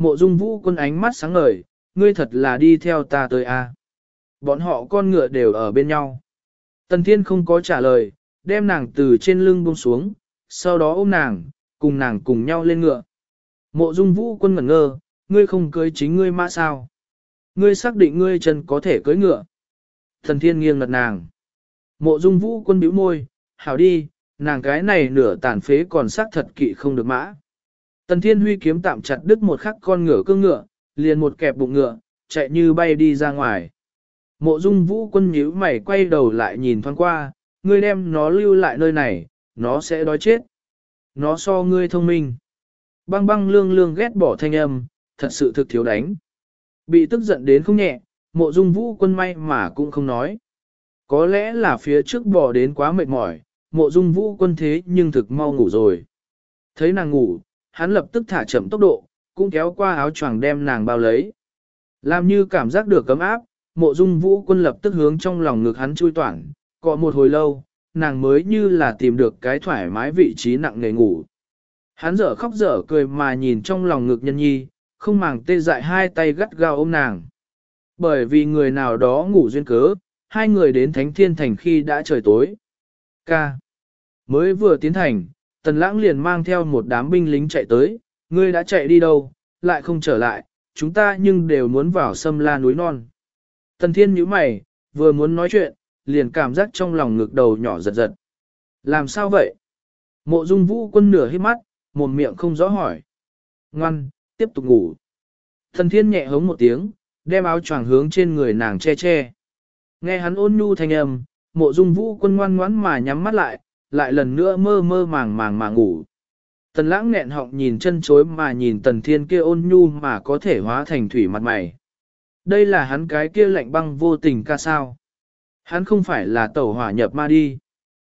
Mộ Dung Vũ Quân ánh mắt sáng ngời, ngươi thật là đi theo ta tới à. Bọn họ con ngựa đều ở bên nhau. Tần Thiên không có trả lời, đem nàng từ trên lưng buông xuống, sau đó ôm nàng, cùng nàng cùng nhau lên ngựa. Mộ Dung Vũ Quân ngẩn ngơ, ngươi không cưới chính ngươi mã sao? Ngươi xác định ngươi chân có thể cưới ngựa. Tần Thiên nghiêng lật nàng. Mộ Dung Vũ Quân bĩu môi, hảo đi, nàng cái này nửa tàn phế còn xác thật kỵ không được mã. Tần Thiên Huy kiếm tạm chặt đứt một khắc con ngựa cương ngựa, liền một kẹp bụng ngựa, chạy như bay đi ra ngoài. Mộ Dung Vũ Quân nhíu mày quay đầu lại nhìn thoáng qua, ngươi đem nó lưu lại nơi này, nó sẽ đói chết. Nó so ngươi thông minh. Băng băng lương lương ghét bỏ thanh âm, thật sự thực thiếu đánh. Bị tức giận đến không nhẹ, Mộ Dung Vũ Quân may mà cũng không nói. Có lẽ là phía trước bỏ đến quá mệt mỏi, Mộ Dung Vũ Quân thế nhưng thực mau ngủ rồi. Thấy nàng ngủ, hắn lập tức thả chậm tốc độ, cũng kéo qua áo choàng đem nàng bao lấy. Làm như cảm giác được cấm áp, Mộ Dung Vũ Quân lập tức hướng trong lòng ngực hắn chui toản, cọ một hồi lâu, nàng mới như là tìm được cái thoải mái vị trí nặng nề ngủ. Hắn dở khóc dở cười mà nhìn trong lòng ngực nhân nhi, không màng tê dại hai tay gắt gao ôm nàng. Bởi vì người nào đó ngủ duyên cớ, hai người đến Thánh Thiên Thành khi đã trời tối. Ca. Mới vừa tiến thành, Tần Lãng liền mang theo một đám binh lính chạy tới, ngươi đã chạy đi đâu, lại không trở lại, chúng ta nhưng đều muốn vào Sâm La núi non. Tần Thiên nhíu mày, vừa muốn nói chuyện, liền cảm giác trong lòng ngực đầu nhỏ giật giật. Làm sao vậy? Mộ Dung Vũ Quân nửa hít mắt, mồm miệng không rõ hỏi. Ngoan, tiếp tục ngủ. Tần Thiên nhẹ hống một tiếng, đem áo choàng hướng trên người nàng che che. Nghe hắn ôn nhu thanh âm, Mộ Dung Vũ Quân ngoan ngoãn mà nhắm mắt lại, lại lần nữa mơ mơ màng màng mà ngủ. Tần Lãng nghẹn họng nhìn chân chối mà nhìn Tần Thiên kia ôn nhu mà có thể hóa thành thủy mặt mày. Đây là hắn cái kia lạnh băng vô tình ca sao. Hắn không phải là tẩu hỏa nhập ma đi.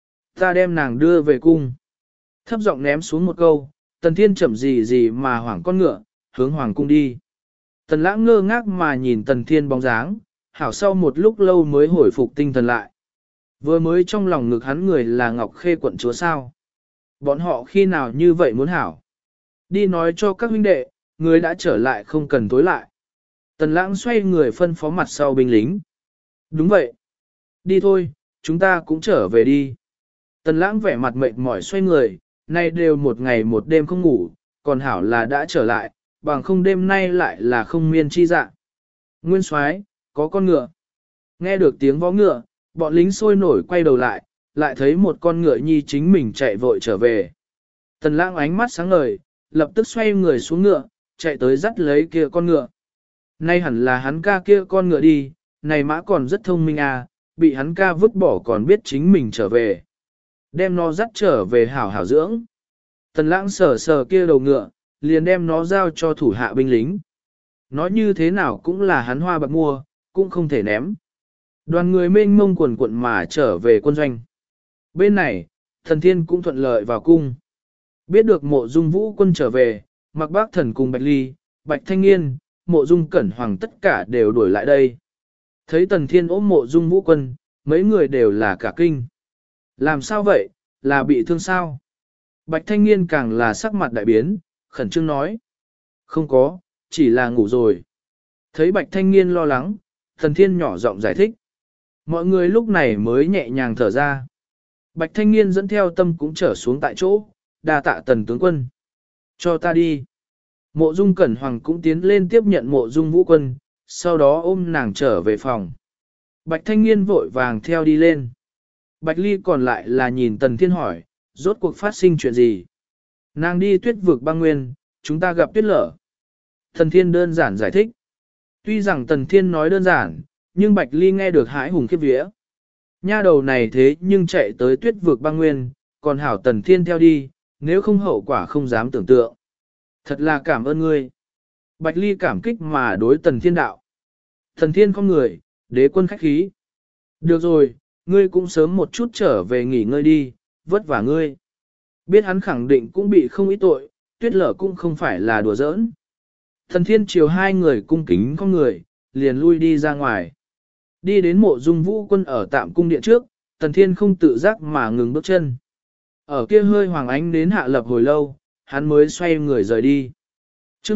Ta đem nàng đưa về cung. Thấp giọng ném xuống một câu, Tần Thiên chậm gì gì mà hoảng con ngựa, hướng hoàng cung đi. Tần Lãng ngơ ngác mà nhìn Tần Thiên bóng dáng, hảo sau một lúc lâu mới hồi phục tinh thần lại. Vừa mới trong lòng ngực hắn người là Ngọc Khê quận chúa sao. Bọn họ khi nào như vậy muốn hảo. Đi nói cho các huynh đệ, người đã trở lại không cần tối lại. Tần Lãng xoay người phân phó mặt sau binh lính. Đúng vậy. Đi thôi, chúng ta cũng trở về đi. Tần Lãng vẻ mặt mệt mỏi xoay người, nay đều một ngày một đêm không ngủ, còn hảo là đã trở lại, bằng không đêm nay lại là không miên chi dạ. Nguyên Soái, có con ngựa. Nghe được tiếng vó ngựa, bọn lính sôi nổi quay đầu lại, lại thấy một con ngựa nhi chính mình chạy vội trở về. Tần Lãng ánh mắt sáng ngời, lập tức xoay người xuống ngựa, chạy tới dắt lấy kia con ngựa. Nay hẳn là hắn ca kia con ngựa đi, này mã còn rất thông minh à, bị hắn ca vứt bỏ còn biết chính mình trở về. Đem nó dắt trở về hảo hảo dưỡng. Tần Lãng sờ sờ kia đầu ngựa, liền đem nó giao cho thủ hạ binh lính. Nói như thế nào cũng là hắn hoa bạc mua, cũng không thể ném. Đoàn người mênh mông quần quận mà trở về quân doanh. Bên này, Thần Thiên cũng thuận lợi vào cung. Biết được Mộ Dung Vũ Quân trở về, Mạc Bác Thần cùng Bạch Ly, Bạch Thanh Nghiên, Mộ Dung Cẩn Hoàng tất cả đều đuổi lại đây. Thấy Tần Thiên ôm Mộ Dung Vũ Quân, mấy người đều là cả kinh. Làm sao vậy, là bị thương sao? Bạch Thanh Nghiên càng là sắc mặt đại biến, khẩn trương nói. Không có, chỉ là ngủ rồi. Thấy Bạch Thanh Nghiên lo lắng, Tần Thiên nhỏ giọng giải thích. Mọi người lúc này mới nhẹ nhàng thở ra. Bạch Thanh Nghiên dẫn theo tâm cũng trở xuống tại chỗ, đa tạ Tần tướng quân. Cho ta đi. Mộ Dung Cẩn Hoàng cũng tiến lên tiếp nhận Mộ Dung Vũ Quân, sau đó ôm nàng trở về phòng. Bạch Thanh Nghiên vội vàng theo đi lên. Bạch Ly còn lại là nhìn Tần Thiên hỏi, rốt cuộc phát sinh chuyện gì? Nàng đi tuyết vực băng nguyên, chúng ta gặp tuyết lở. Tần Thiên đơn giản giải thích. Tuy rằng Tần Thiên nói đơn giản, nhưng Bạch Ly nghe được hãi hùng khiếp vía. Nha đầu này thế nhưng chạy tới tuyết vực băng nguyên, còn hảo Tần Thiên theo đi, nếu không hậu quả không dám tưởng tượng. Thật là cảm ơn ngươi. Bạch Ly cảm kích mà đối Tần Thiên đạo. Tần Thiên không người, đế quân khách khí. Được rồi, ngươi cũng sớm một chút trở về nghỉ ngơi đi, vất vả ngươi. Biết hắn khẳng định cũng bị không ít tội, tuyết lở cũng không phải là đùa giỡn. Tần Thiên chiều hai người cung kính con người, liền lui đi ra ngoài. Đi đến Mộ Dung Vũ Quân ở tạm cung điện trước, Tần Thiên không tự giác mà ngừng bước chân. Ở kia hơi hoàng ánh đến hạ lập hồi lâu, hắn mới xoay người rời đi. chương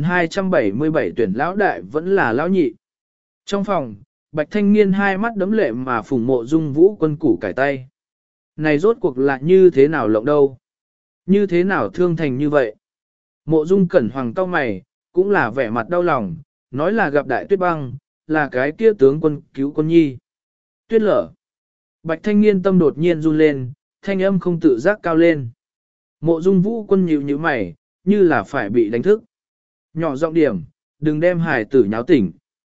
1277 tuyển lão đại vẫn là lão nhị. Trong phòng, Bạch Thanh Niên hai mắt đấm lệ mà phùng Mộ Dung Vũ Quân củ cải tay. Này rốt cuộc là như thế nào lộng đâu? Như thế nào thương thành như vậy? Mộ Dung Cẩn Hoàng cau mày, cũng là vẻ mặt đau lòng, nói là gặp Đại Tuyết Băng, là cái kia tướng quân cứu quân nhi. Tuyết Lở. Bạch Thanh Niên tâm đột nhiên run lên, thanh âm không tự giác cao lên. Mộ Dung Vũ Quân nhíu nhíu mày, như là phải bị đánh thức. Nhỏ giọng điểm, đừng đem hài tử nháo tỉnh.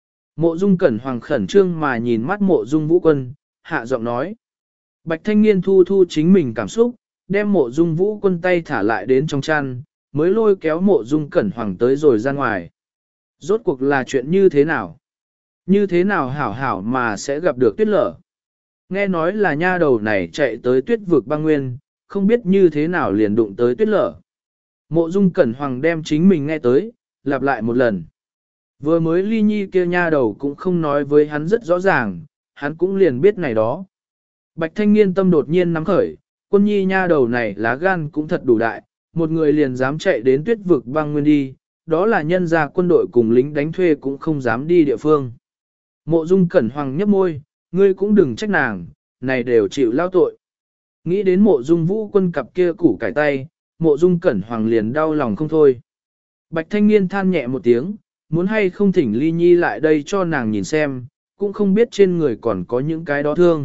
Mộ Dung Cẩn Hoàng khẩn trương mà nhìn mắt Mộ Dung Vũ Quân, hạ giọng nói. Bạch Thanh Niên thu thu chính mình cảm xúc, đem Mộ Dung Vũ Quân tay thả lại đến trong chăn, mới lôi kéo Mộ Dung Cẩn Hoàng tới rồi ra ngoài. Rốt cuộc là chuyện như thế nào? Như thế nào hảo hảo mà sẽ gặp được Tuyết Lở? Nghe nói là nha đầu này chạy tới Tuyết vực băng nguyên, không biết như thế nào liền đụng tới Tuyết Lở. Mộ Dung Cẩn Hoàng đem chính mình nghe tới, lặp lại một lần. Vừa mới ly nhi kia nha đầu cũng không nói với hắn rất rõ ràng, hắn cũng liền biết này đó. Bạch Thanh Niên tâm đột nhiên nắm khởi, quân nhi nha đầu này lá gan cũng thật đủ đại, một người liền dám chạy đến Tuyết vực băng nguyên đi, đó là nhân gia quân đội cùng lính đánh thuê cũng không dám đi địa phương. Mộ Dung Cẩn Hoàng nhấp môi, ngươi cũng đừng trách nàng, này đều chịu lao tội. Nghĩ đến Mộ Dung Vũ Quân cặp kia củ cải tay, Mộ Dung Cẩn Hoàng liền đau lòng không thôi. Bạch Thanh Niên than nhẹ một tiếng, muốn hay không thỉnh Ly Nhi lại đây cho nàng nhìn xem, cũng không biết trên người còn có những cái đó thương.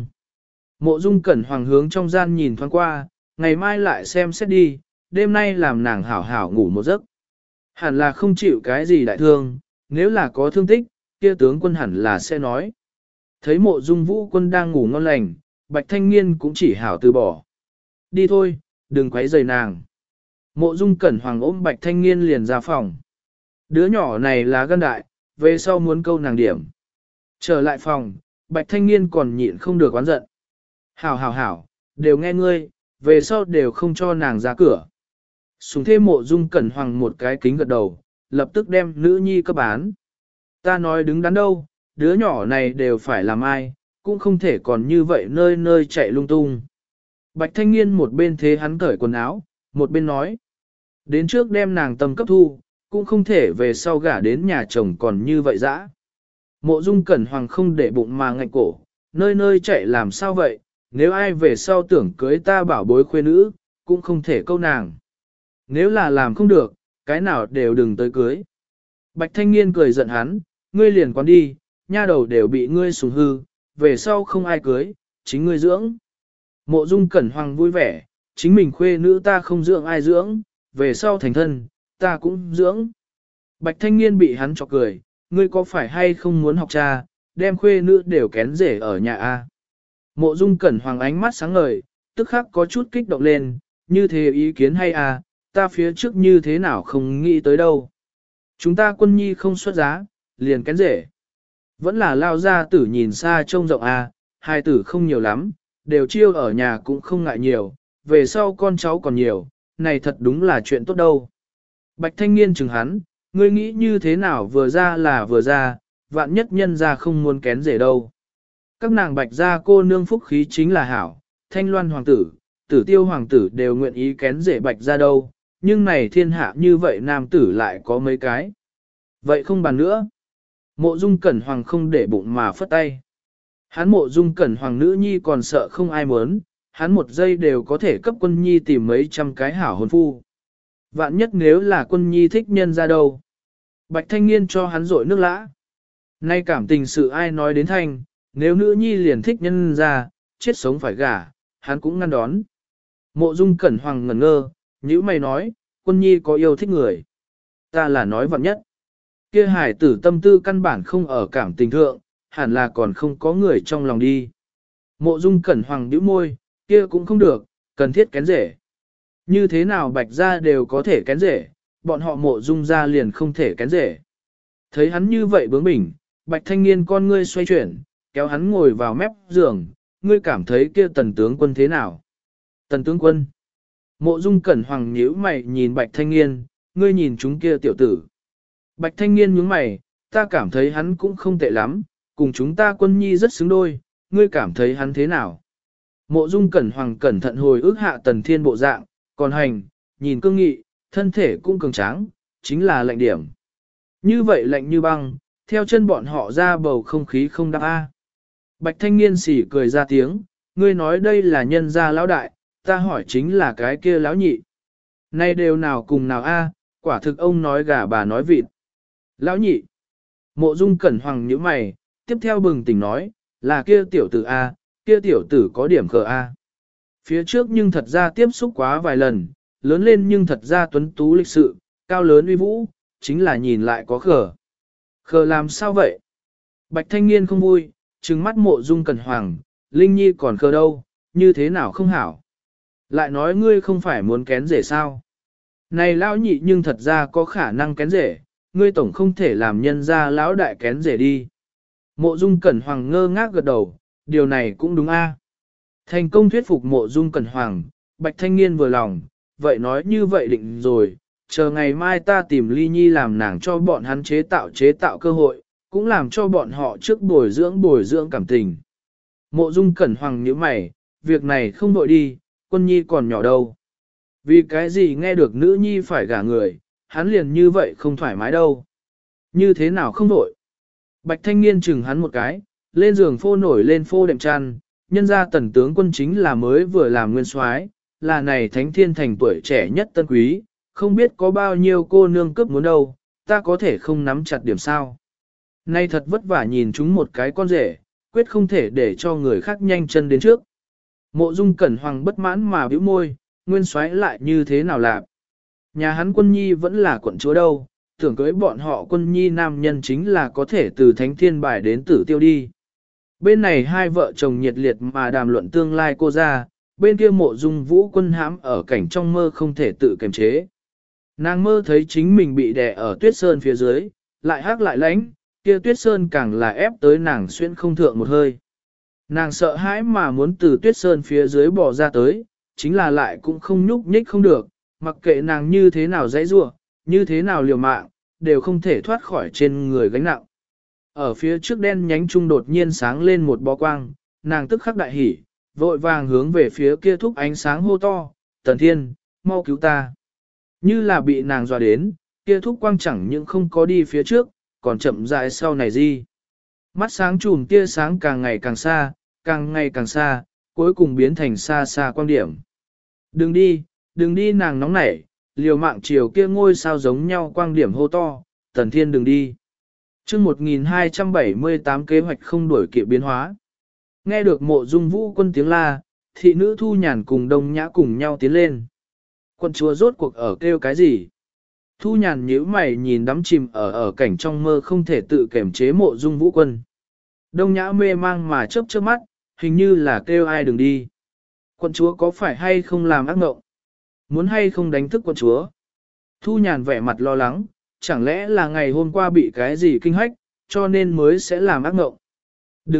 Mộ Dung Cẩn Hoàng hướng trong gian nhìn thoáng qua, ngày mai lại xem xét đi, đêm nay làm nàng hảo hảo ngủ một giấc. Hẳn là không chịu cái gì đại thương, nếu là có thương tích, kia tướng quân hẳn là sẽ nói. Thấy Mộ Dung Vũ Quân đang ngủ ngon lành, Bạch Thanh Niên cũng chỉ hảo từ bỏ. Đi thôi, đừng quấy rầy nàng. Mộ Dung Cẩn Hoàng ôm Bạch Thanh Niên liền ra phòng. Đứa nhỏ này là gan đại, về sau muốn câu nàng điểm. Trở lại phòng, Bạch Thanh Niên còn nhịn không được oán giận. Hảo, đều nghe ngươi, về sau đều không cho nàng ra cửa. Sùng thêm Mộ Dung Cẩn Hoàng một cái kính gật đầu, lập tức đem nữ nhi cấp bán. Ta nói đứng đắn đâu, đứa nhỏ này đều phải làm ai, cũng không thể còn như vậy nơi nơi chạy lung tung. Bạch Thanh Niên một bên thế hắn cởi quần áo, một bên nói. Đến trước đem nàng tâm cấp thu, cũng không thể về sau gả đến nhà chồng còn như vậy dã. Mộ Dung Cẩn Hoàng không để bụng mà ngạnh cổ, nơi nơi chạy làm sao vậy, nếu ai về sau tưởng cưới ta bảo bối khuê nữ, cũng không thể câu nàng. Nếu là làm không được, cái nào đều đừng tới cưới. Bạch Thanh Niên cười giận hắn, ngươi liền quán đi, nha đầu đều bị ngươi sủng hư, về sau không ai cưới, chính ngươi dưỡng. Mộ Dung Cẩn Hoàng vui vẻ, chính mình khuê nữ ta không dưỡng ai dưỡng, về sau thành thân, ta cũng dưỡng. Bạch Thanh Niên bị hắn chọc cười, ngươi có phải hay không muốn học cha, đem khuê nữ đều kén rể ở nhà a? Mộ Dung Cẩn Hoàng ánh mắt sáng ngời, tức khắc có chút kích động lên, như thế ý kiến hay à, ta phía trước như thế nào không nghĩ tới đâu. Chúng ta quân nhi không xuất giá, liền kén rể. Vẫn là lao ra tử nhìn xa trông rộng à, hai tử không nhiều lắm, đều chiêu ở nhà cũng không ngại nhiều, về sau con cháu còn nhiều, này thật đúng là chuyện tốt đâu. Bạch Thanh Niên chừng hắn, ngươi nghĩ như thế nào vừa ra là vừa ra, vạn nhất nhân ra không muốn kén rể đâu. Các nàng bạch gia cô nương phúc khí chính là hảo, Thanh Loan hoàng tử, Tử Tiêu hoàng tử đều nguyện ý kén rể bạch gia đâu, nhưng này thiên hạ như vậy nam tử lại có mấy cái. Vậy không bàn nữa. Mộ Dung Cẩn Hoàng không để bụng mà phất tay. Hắn Mộ Dung Cẩn Hoàng nữ nhi còn sợ không ai muốn, hắn một giây đều có thể cấp quân nhi tìm mấy trăm cái hảo hôn phu. Vạn nhất nếu là quân nhi thích nhân ra đâu. Bạch Thanh Niên cho hắn rội nước lã. Nay cảm tình sự ai nói đến thanh, nếu nữ nhi liền thích nhân ra, chết sống phải gả, hắn cũng ngăn đón. Mộ Dung Cẩn Hoàng ngẩn ngơ, nhữ mày nói, quân nhi có yêu thích người. Ta là nói vạn nhất. Kia hải tử tâm tư căn bản không ở cảm tình thượng, hẳn là còn không có người trong lòng đi. Mộ Dung Cẩn Hoàng nhíu môi, kia cũng không được, cần thiết kén rể. Như thế nào bạch gia đều có thể kén rể, bọn họ Mộ Dung gia liền không thể kén rể. Thấy hắn như vậy bướng bỉnh, Bạch Thanh Niên con ngươi xoay chuyển, kéo hắn ngồi vào mép giường, ngươi cảm thấy kia tần tướng quân thế nào? Tần tướng quân. Mộ Dung Cẩn Hoàng nhíu mày nhìn Bạch Thanh Niên, ngươi nhìn chúng kia tiểu tử. Bạch Thanh Niên nhướng mày, ta cảm thấy hắn cũng không tệ lắm, cùng chúng ta quân nhi rất xứng đôi, ngươi cảm thấy hắn thế nào? Mộ Dung Cẩn Hoàng cẩn thận hồi ức hạ Tần Thiên bộ dạng, còn hành, nhìn cương nghị, thân thể cũng cường tráng, chính là lạnh điểm. Như vậy lạnh như băng, theo chân bọn họ ra bầu không khí không đáp a. Bạch thanh niên sỉ cười ra tiếng, ngươi nói đây là nhân gia lão đại, ta hỏi chính là cái kia lão nhị. Nay đều nào cùng nào a, quả thực ông nói gà bà nói vịt. Lão nhị. Mộ Dung Cẩn Hoàng nhíu mày, tiếp theo bừng tỉnh nói, là kia tiểu tử a, kia tiểu tử có điểm khờ a. Phía trước nhưng thật ra tiếp xúc quá vài lần, lớn lên nhưng thật ra tuấn tú lịch sự, cao lớn uy vũ, chính là nhìn lại có khờ. Khờ làm sao vậy? Bạch thanh niên không vui, trừng mắt Mộ Dung Cẩn Hoàng, Linh Nhi còn khờ đâu, như thế nào không hảo? Lại nói ngươi không phải muốn kén rể sao? Này lão nhị nhưng thật ra có khả năng kén rể, ngươi tổng không thể làm nhân ra lão đại kén rể đi. Mộ Dung Cẩn Hoàng ngơ ngác gật đầu, điều này cũng đúng a. Thành công thuyết phục Mộ Dung Cẩn Hoàng, Bạch thanh niên vừa lòng, vậy nói như vậy định rồi, chờ ngày mai ta tìm Ly Nhi làm nàng cho bọn hắn chế tạo cơ hội, cũng làm cho bọn họ trước bồi dưỡng cảm tình. Mộ Dung Cẩn Hoàng nhíu mày, việc này không đội đi, Quân Nhi còn nhỏ đâu. Vì cái gì nghe được nữ nhi phải gả người, hắn liền như vậy không thoải mái đâu. Như thế nào không đội? Bạch thanh niên chừng hắn một cái, lên giường phô nổi lên phô đệm chăn, nhân ra Tần tướng quân chính là mới vừa làm nguyên soái, là này thánh thiên thành tuổi trẻ nhất tân quý, không biết có bao nhiêu cô nương cướp muốn đâu, ta có thể không nắm chặt điểm sao. Nay thật vất vả nhìn chúng một cái con rể, quyết không thể để cho người khác nhanh chân đến trước. Mộ Dung Cẩn Hoàng bất mãn mà bĩu môi, nguyên soái lại như thế nào làm? Nhà hắn Quân Nhi vẫn là quận chúa đâu, tưởng cưới bọn họ Quân Nhi nam nhân chính là có thể từ thánh thiên bài đến tử tiêu đi. Bên này hai vợ chồng nhiệt liệt mà đàm luận tương lai cô ra, bên kia Mộ Dung Vũ Quân hãm ở cảnh trong mơ không thể tự kiềm chế. Nàng mơ thấy chính mình bị đè ở tuyết sơn phía dưới, lại hắc lại lánh, kia tuyết sơn càng là ép tới nàng xuyên không thượng một hơi. Nàng sợ hãi mà muốn từ tuyết sơn phía dưới bỏ ra tới, chính là lại cũng không nhúc nhích không được, mặc kệ nàng như thế nào dãy rủa, như thế nào liều mạng, đều không thể thoát khỏi trên người gánh nặng. Ở phía trước đen nhánh trung đột nhiên sáng lên một bó quang, nàng tức khắc đại hỉ, vội vàng hướng về phía kia thúc ánh sáng hô to, Tần Thiên, mau cứu ta. Như là bị nàng dọa đến, kia thúc quang chẳng những không có đi phía trước, còn chậm rãi sau này gì. Mắt sáng chùm tia sáng càng ngày càng xa, cuối cùng biến thành xa xa quang điểm. Đừng đi nàng nóng nảy, liều mạng chiều kia ngôi sao giống nhau quang điểm hô to, Tần Thiên đừng đi. Chương 1278 kế hoạch không đuổi kịp biến hóa. Nghe được Mộ Dung Vũ Quân tiếng la, thị nữ Thu Nhàn cùng Đông Nhã cùng nhau tiến lên. Quân chúa rốt cuộc ở kêu cái gì? Thu Nhàn nhíu mày nhìn đắm chìm ở cảnh trong mơ không thể tự kiểm chế Mộ Dung Vũ Quân. Đông Nhã mê mang mà chớp chớp mắt, hình như là kêu ai đừng đi. Quân chúa có phải hay không làm ác mộng? Muốn hay không đánh thức quân chúa? Thu Nhàn vẻ mặt lo lắng, chẳng lẽ là ngày hôm qua bị cái gì kinh hách, cho nên mới sẽ làm ác mộng? Đừng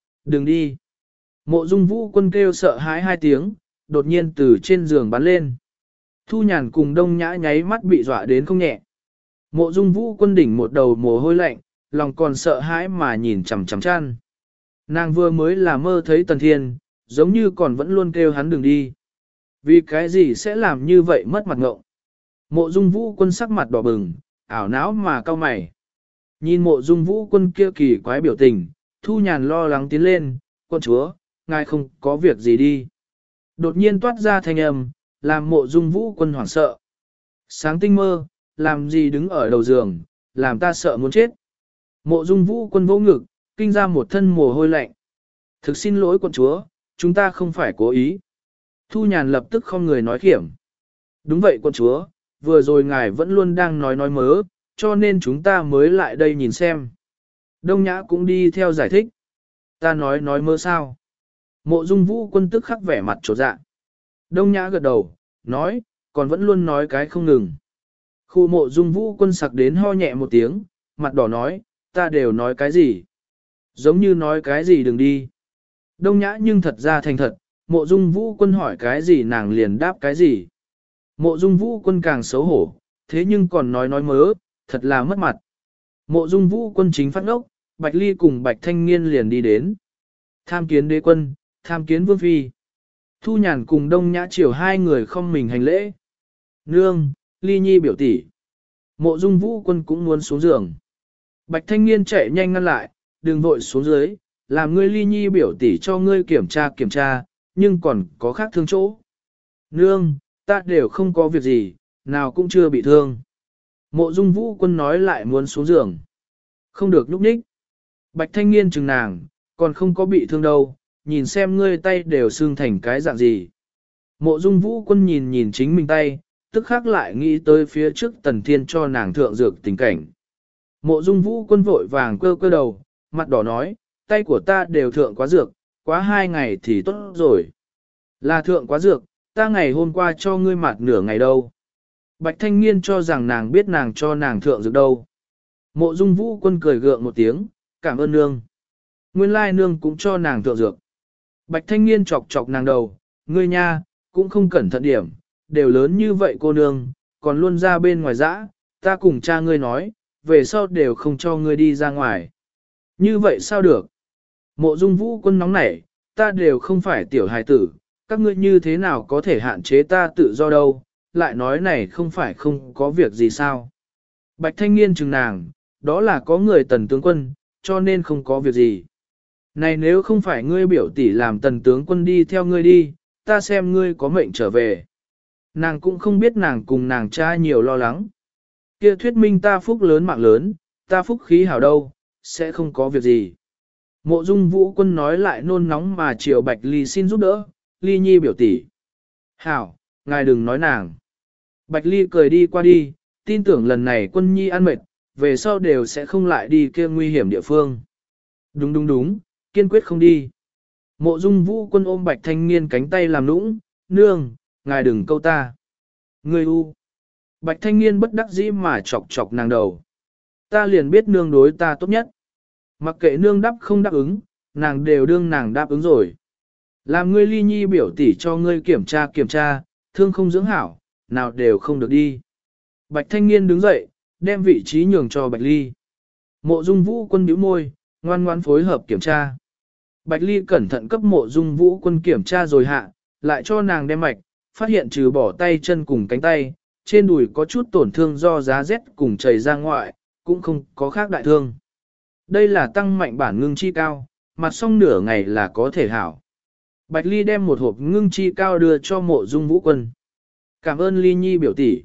đi. Mộ Dung Vũ Quân kêu sợ hãi hai tiếng, đột nhiên từ trên giường bắn lên. Thu Nhàn cùng Đông Nhã nháy mắt bị dọa đến không nhẹ. Mộ Dung Vũ Quân đỉnh một đầu mồ hôi lạnh, lòng còn sợ hãi mà nhìn chằm chằm chăn. Nàng vừa mới là mơ thấy Tần Thiên, giống như còn vẫn luôn kêu hắn đừng đi. Vì cái gì sẽ làm như vậy mất mặt ngộng? Mộ Dung Vũ Quân sắc mặt đỏ bừng, ảo não mà cau mày. Nhìn Mộ Dung Vũ Quân kia kỳ quái biểu tình, Thu Nhàn lo lắng tiến lên, quân chúa, ngài không có việc gì đi. Đột nhiên toát ra thanh âm, làm Mộ Dung Vũ Quân hoảng sợ. Sáng tinh mơ, làm gì đứng ở đầu giường, làm ta sợ muốn chết. Mộ Dung Vũ Quân vỗ ngực, kinh ra một thân mồ hôi lạnh. Thực xin lỗi quân chúa, chúng ta không phải cố ý. Thu Nhàn lập tức không người nói khiểm. Đúng vậy quân chúa, vừa rồi ngài vẫn luôn đang nói mớ, cho nên chúng ta mới lại đây nhìn xem. Đông Nhã cũng đi theo giải thích. Ta nói mơ sao? Mộ Dung Vũ Quân tức khắc vẻ mặt chột dạ. Đông Nhã gật đầu, nói, còn vẫn luôn nói cái không ngừng. Khu Mộ Dung Vũ Quân sặc đến ho nhẹ một tiếng, mặt đỏ nói, ta đều nói cái gì? Giống như nói cái gì đừng đi. Đông Nhã nhưng thật ra thành thật, Mộ Dung Vũ Quân hỏi cái gì nàng liền đáp cái gì. Mộ Dung Vũ Quân càng xấu hổ, thế nhưng còn nói mớ, thật là mất mặt. Mộ Dung Vũ Quân chính phát ngốc, Bạch Ly cùng Bạch Thanh Nghiên liền đi đến. Tham kiến đế quân, tham kiến vương phi. Thu Nhàn cùng Đông Nhã chiều hai người không mình hành lễ. Nương, Ly Nhi biểu tỷ. Mộ Dung Vũ Quân cũng muốn xuống giường. Bạch Thanh Niên chạy nhanh ngăn lại, đừng vội xuống dưới, làm ngươi Ly Nhi biểu tỷ cho ngươi kiểm tra, nhưng còn có khác thương chỗ. Nương, ta đều không có việc gì, nào cũng chưa bị thương. Mộ Dung Vũ Quân nói lại muốn xuống giường. Không được nhúc nhích. Bạch Thanh Niên chừng nàng, còn không có bị thương đâu, nhìn xem ngươi tay đều xương thành cái dạng gì. Mộ Dung Vũ Quân nhìn nhìn chính mình tay, tức khắc lại nghĩ tới phía trước Tần Thiên cho nàng thượng dược tình cảnh. Mộ Dung Vũ Quân vội vàng cơ cơ đầu, mặt đỏ nói, tay của ta đều thượng quá dược, quá 2 ngày thì tốt rồi. Là thượng quá dược, ta ngày hôm qua cho ngươi mặt nửa ngày đâu. Bạch Thanh Niên cho rằng nàng biết nàng cho nàng thượng dược đâu. Mộ Dung Vũ Quân cười gượng một tiếng, cảm ơn nương. Nguyên lai nương cũng cho nàng thượng dược. Bạch Thanh Niên chọc chọc nàng đầu, ngươi nha, cũng không cẩn thận điểm, đều lớn như vậy cô nương, còn luôn ra bên ngoài dã, ta cùng cha ngươi nói, về sau đều không cho ngươi đi ra ngoài. Như vậy sao được? Mộ Dung Vũ Quân nóng nảy, ta đều không phải tiểu hài tử, các ngươi như thế nào có thể hạn chế ta tự do đâu, lại nói này không phải không có việc gì sao. Bạch Thanh Niên chừng nàng, đó là có người Tần tướng quân, cho nên không có việc gì. Này nếu không phải ngươi biểu tỷ làm Tần tướng quân đi theo ngươi đi, ta xem ngươi có mệnh trở về. Nàng cũng không biết nàng cùng nàng cha nhiều lo lắng. Kia thuyết minh ta phúc lớn mạng lớn, ta phúc khí hảo đâu, sẽ không có việc gì. Mộ Dung Vũ Quân nói lại nôn nóng mà chiều Bạch Ly xin giúp đỡ, Ly Nhi biểu tỷ. Hảo, ngài đừng nói nàng. Bạch Ly cười đi qua đi, tin tưởng lần này Quân Nhi ăn mệt, về sau đều sẽ không lại đi kia nguy hiểm địa phương. Đúng đúng đúng, kiên quyết không đi. Mộ Dung Vũ Quân ôm Bạch Thanh Niên cánh tay làm nũng, nương, ngài đừng câu ta. Ngươi u. Bạch Thanh Niên bất đắc dĩ mà chọc chọc nàng đầu. Ta liền biết nương đối ta tốt nhất. Mặc kệ nương đáp không đáp ứng, nàng đều đương nàng đáp ứng rồi. Làm ngươi Ly Nhi biểu tỷ cho ngươi kiểm tra, thương không dưỡng hảo, nào đều không được đi. Bạch Thanh Niên đứng dậy, đem vị trí nhường cho Bạch Ly. Mộ Dung Vũ Quân bĩu môi, ngoan ngoãn phối hợp kiểm tra. Bạch Ly cẩn thận cấp Mộ Dung Vũ Quân kiểm tra rồi hạ, lại cho nàng đem mạch, phát hiện trừ bỏ tay chân cùng cánh tay, trên đùi có chút tổn thương do giá rét cùng chảy ra ngoại, cũng không có khác đại thương. Đây là tăng mạnh bản ngưng chi cao, mặt xong nửa ngày là có thể hảo. Bạch Ly đem một hộp ngưng chi cao đưa cho Mộ Dung Vũ Quân. Cảm ơn Ly Nhi biểu tỷ.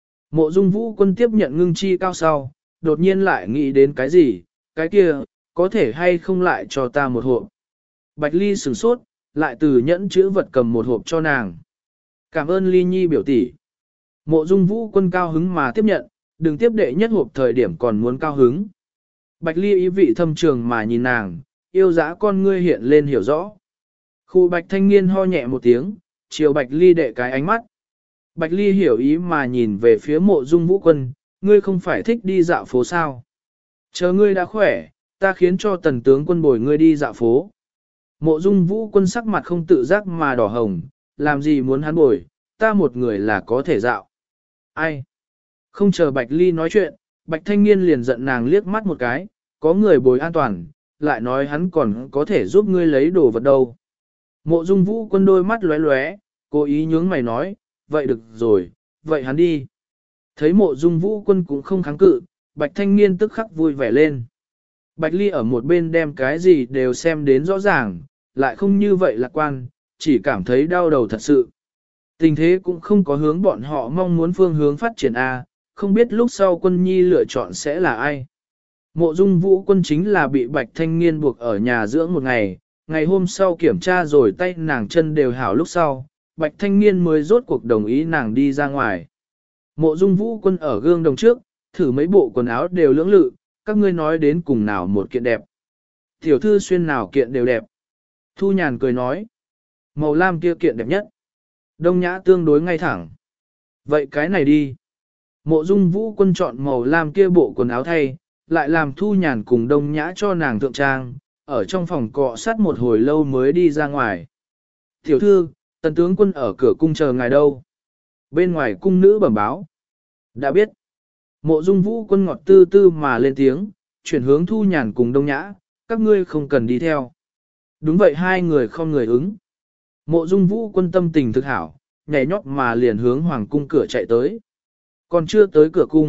Mộ Dung Vũ Quân tiếp nhận ngưng chi cao sau, đột nhiên lại nghĩ đến cái gì, cái kia, có thể hay không lại cho ta một hộp. Bạch Ly sửng sốt, lại từ nhẫn chữ vật cầm một hộp cho nàng. Cảm ơn Ly Nhi biểu tỷ. Mộ Dung Vũ Quân cao hứng mà tiếp nhận, đừng tiếp đệ nhất hộp thời điểm còn muốn cao hứng. Bạch Ly ý vị thâm trường mà nhìn nàng, yêu dã con ngươi hiện lên hiểu rõ. Khu Bạch Thanh Niên ho nhẹ một tiếng, chiều Bạch Ly đệ cái ánh mắt. Bạch Ly hiểu ý mà nhìn về phía Mộ Dung Vũ Quân, ngươi không phải thích đi dạo phố sao? Chờ ngươi đã khỏe, ta khiến cho Tần tướng quân bồi ngươi đi dạo phố. Mộ Dung Vũ Quân sắc mặt không tự giác mà đỏ hồng, làm gì muốn hắn bồi, ta một người là có thể dạo. Ai? Không chờ Bạch Ly nói chuyện, Bạch Thanh Niên liền giận nàng liếc mắt một cái, có người bồi an toàn, lại nói hắn còn có thể giúp ngươi lấy đồ vật đâu. Mộ Dung Vũ Quân đôi mắt lóe lóe, cố ý nhướng mày nói, vậy được rồi, vậy hắn đi. Thấy Mộ Dung Vũ Quân cũng không kháng cự, Bạch Thanh Niên tức khắc vui vẻ lên. Bạch Ly ở một bên đem cái gì đều xem đến rõ ràng, lại không như vậy lạc quan, chỉ cảm thấy đau đầu thật sự. Tình thế cũng không có hướng bọn họ mong muốn phương hướng phát triển A, không biết lúc sau Quân Nhi lựa chọn sẽ là ai. Mộ Dung Vũ Quân chính là bị Bạch Thanh Niên buộc ở nhà dưỡng một ngày, ngày hôm sau kiểm tra rồi tay nàng chân đều hảo lúc sau, Bạch Thanh Niên mới rốt cuộc đồng ý nàng đi ra ngoài. Mộ Dung Vũ Quân ở gương đồng trước, thử mấy bộ quần áo đều lưỡng lự, các ngươi nói đến cùng nào một kiện đẹp. Tiểu thư xuyên nào kiện đều đẹp. Thu Nhàn cười nói, màu lam kia kiện đẹp nhất. Đông Nhã tương đối ngay thẳng. Vậy cái này đi. Mộ Dung Vũ Quân chọn màu lam kia bộ quần áo thay, lại làm Thu Nhàn cùng Đông Nhã cho nàng thượng trang, ở trong phòng cọ sát một hồi lâu mới đi ra ngoài. Tiểu thư, Tần tướng quân ở cửa cung chờ ngài đâu? Bên ngoài cung nữ bẩm báo. Đã biết. Mộ Dung Vũ Quân ngọt tư tư mà lên tiếng, chuyển hướng Thu Nhàn cùng Đông Nhã, các ngươi không cần đi theo. Đúng vậy, hai người không người ứng. Mộ Dung Vũ Quân tâm tình thực hảo, nhảy nhót mà liền hướng hoàng cung cửa chạy tới. Còn chưa tới cửa cung,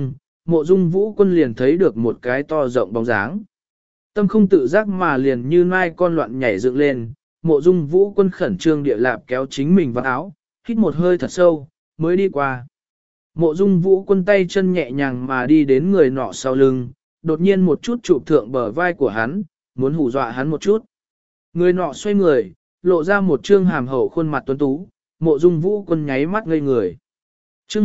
Mộ Dung Vũ Quân liền thấy được một cái to rộng bóng dáng. Tâm không tự giác mà liền như mai con loạn nhảy dựng lên, Mộ Dung Vũ Quân khẩn trương địa lạp kéo chính mình vào áo, hít một hơi thật sâu, mới đi qua. Mộ Dung Vũ Quân tay chân nhẹ nhàng mà đi đến người nọ sau lưng, đột nhiên một chút chụp thượng bờ vai của hắn, muốn hù dọa hắn một chút. Người nọ xoay người, lộ ra một trương hàm hậu khuôn mặt tuấn tú, Mộ Dung Vũ Quân nháy mắt ngây người. Chương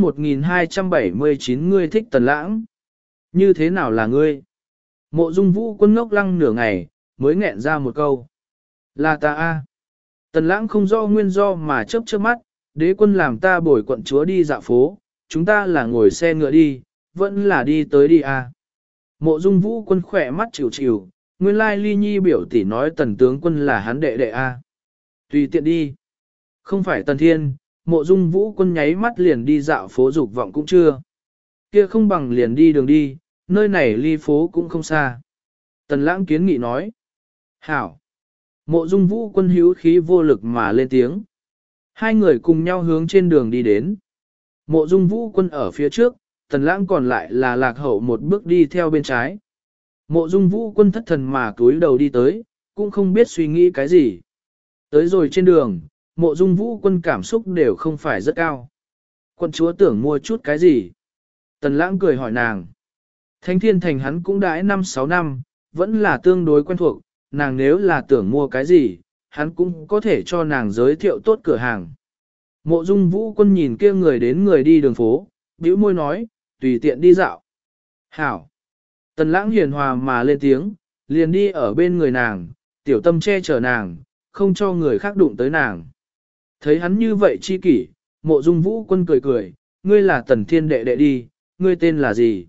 1279 ngươi thích Tần Lãng. Như thế nào là ngươi? Mộ Dung Vũ Quân ngốc lăng nửa ngày, mới nghẹn ra một câu. Là ta a. Tần Lãng không rõ nguyên do mà chớp chớp mắt, đế quân làm ta bồi quận chúa đi dạo phố, chúng ta là ngồi xe ngựa đi, vẫn là đi tới đi a. Mộ Dung Vũ Quân khỏe mắt chịu chịu, nguyên lai Ly Nhi biểu tỷ nói Tần tướng quân là hắn đệ đệ a. Tùy tiện đi. Không phải Tần Thiên, Mộ Dung Vũ Quân nháy mắt liền đi dạo phố dục vọng cũng chưa. Kia không bằng liền đi đường đi, nơi này ly phố cũng không xa. Tần Lãng kiến nghị nói. Hảo. Mộ Dung Vũ Quân hữu khí vô lực mà lên tiếng. Hai người cùng nhau hướng trên đường đi đến. Mộ Dung Vũ Quân ở phía trước, Tần Lãng còn lại là lạc hậu một bước đi theo bên trái. Mộ Dung Vũ Quân thất thần mà cúi đầu đi tới, cũng không biết suy nghĩ cái gì. Tới rồi trên đường, Mộ Dung Vũ Quân cảm xúc đều không phải rất cao. Quân chúa tưởng mua chút cái gì? Tần Lãng cười hỏi nàng. Thánh Thiên Thành hắn cũng đãi 5-6 năm, vẫn là tương đối quen thuộc, nàng nếu là tưởng mua cái gì, hắn cũng có thể cho nàng giới thiệu tốt cửa hàng. Mộ Dung Vũ Quân nhìn kia người đến người đi đường phố, bĩu môi nói, tùy tiện đi dạo. Hảo. Tần Lãng hiền hòa mà lên tiếng, liền đi ở bên người nàng, tiểu tâm che chở nàng, không cho người khác đụng tới nàng. Thấy hắn như vậy chi kỷ, Mộ Dung Vũ Quân cười cười, ngươi là Tần Thiên đệ đệ đi, ngươi tên là gì?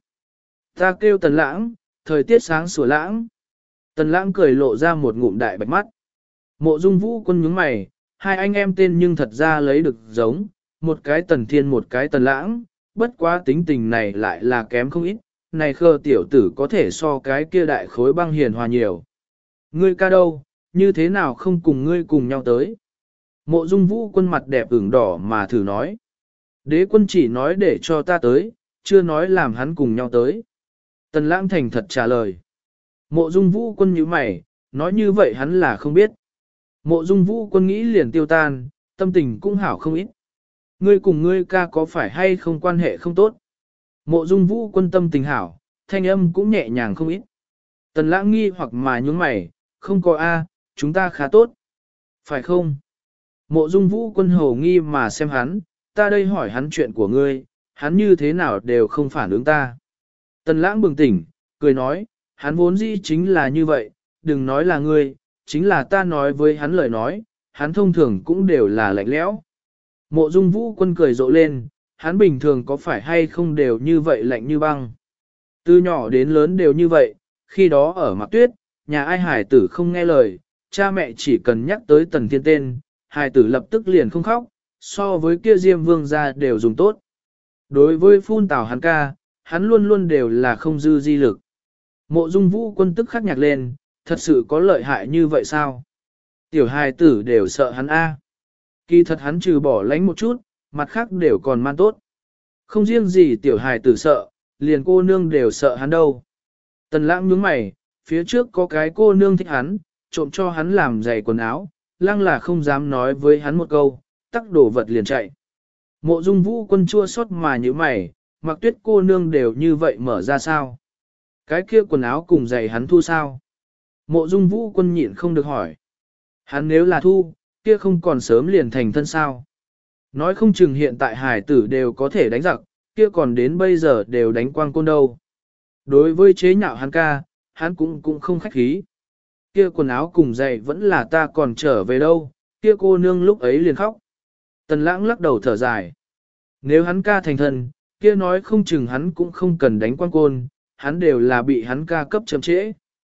Ta kêu Tần Lãng, thời tiết sáng sủa lãng. Tần Lãng cười lộ ra một ngụm đại bạch mắt. Mộ Dung Vũ Quân nhướng mày, hai anh em tên nhưng thật ra lấy được giống, một cái Tần Thiên một cái Tần Lãng, bất quá tính tình này lại là kém không ít, này khờ tiểu tử có thể so cái kia đại khối băng hiền hòa nhiều. Ngươi ca đâu, như thế nào không cùng ngươi cùng nhau tới? Mộ Dung Vũ Quân mặt đẹp ửng đỏ mà thử nói. Đế quân chỉ nói để cho ta tới, chưa nói làm hắn cùng nhau tới. Tần Lãng thành thật trả lời. Mộ Dung Vũ Quân nhíu mày, nói như vậy hắn là không biết. Mộ Dung Vũ Quân nghĩ liền tiêu tan, tâm tình cũng hảo không ít. Ngươi cùng ngươi ca có phải hay không quan hệ không tốt? Mộ Dung Vũ Quân tâm tình hảo, thanh âm cũng nhẹ nhàng không ít. Tần Lãng nghi hoặc mà nhướng mày, không có a, chúng ta khá tốt. Phải không? Mộ Dung Vũ Quân hồ nghi mà xem hắn, ta đây hỏi hắn chuyện của ngươi, hắn như thế nào đều không phản ứng ta. Tần Lãng bừng tỉnh, cười nói, hắn vốn dĩ chính là như vậy, đừng nói là ngươi, chính là ta nói với hắn lời nói, hắn thông thường cũng đều là lạnh lẽo. Mộ Dung Vũ Quân cười rộ lên, hắn bình thường có phải hay không đều như vậy lạnh như băng. Từ nhỏ đến lớn đều như vậy, khi đó ở Mạc Tuyết, nhà ai hải tử không nghe lời, cha mẹ chỉ cần nhắc tới Tần Thiên tên, hải tử lập tức liền không khóc, so với kia Diêm Vương gia đều dùng tốt. Đối với phun tào hắn ca, hắn luôn luôn đều là không dư di lực. Mộ Dung Vũ Quân tức khắc nhạc lên, thật sự có lợi hại như vậy sao? Tiểu hài tử đều sợ hắn a. Kỳ thật hắn trừ bỏ lánh một chút, mặt khác đều còn man tốt. Không riêng gì tiểu hài tử sợ, liền cô nương đều sợ hắn đâu. Tần Lãng nhướng mày, phía trước có cái cô nương thích hắn, trộm cho hắn làm giày quần áo, lăng là không dám nói với hắn một câu, tắc đổ vật liền chạy. Mộ Dung Vũ Quân chua xót mà như mày, Mặc Tuyết cô nương đều như vậy mở ra sao? Cái kia quần áo cùng giày hắn thu sao? Mộ Dung Vũ Quân nhịn không được hỏi. Hắn nếu là thu, kia không còn sớm liền thành thân sao? Nói không chừng hiện tại hải tử đều có thể đánh giặc, kia còn đến bây giờ đều đánh quang côn đâu. Đối với chế nhạo hắn ca, hắn cũng không khách khí. Kia quần áo cùng giày vẫn là ta còn trở về đâu, kia cô nương lúc ấy liền khóc. Tần Lãng lắc đầu thở dài. Nếu hắn ca thành thân, kia nói không chừng hắn cũng không cần đánh quang côn, hắn đều là bị hắn ca cấp chậm trễ.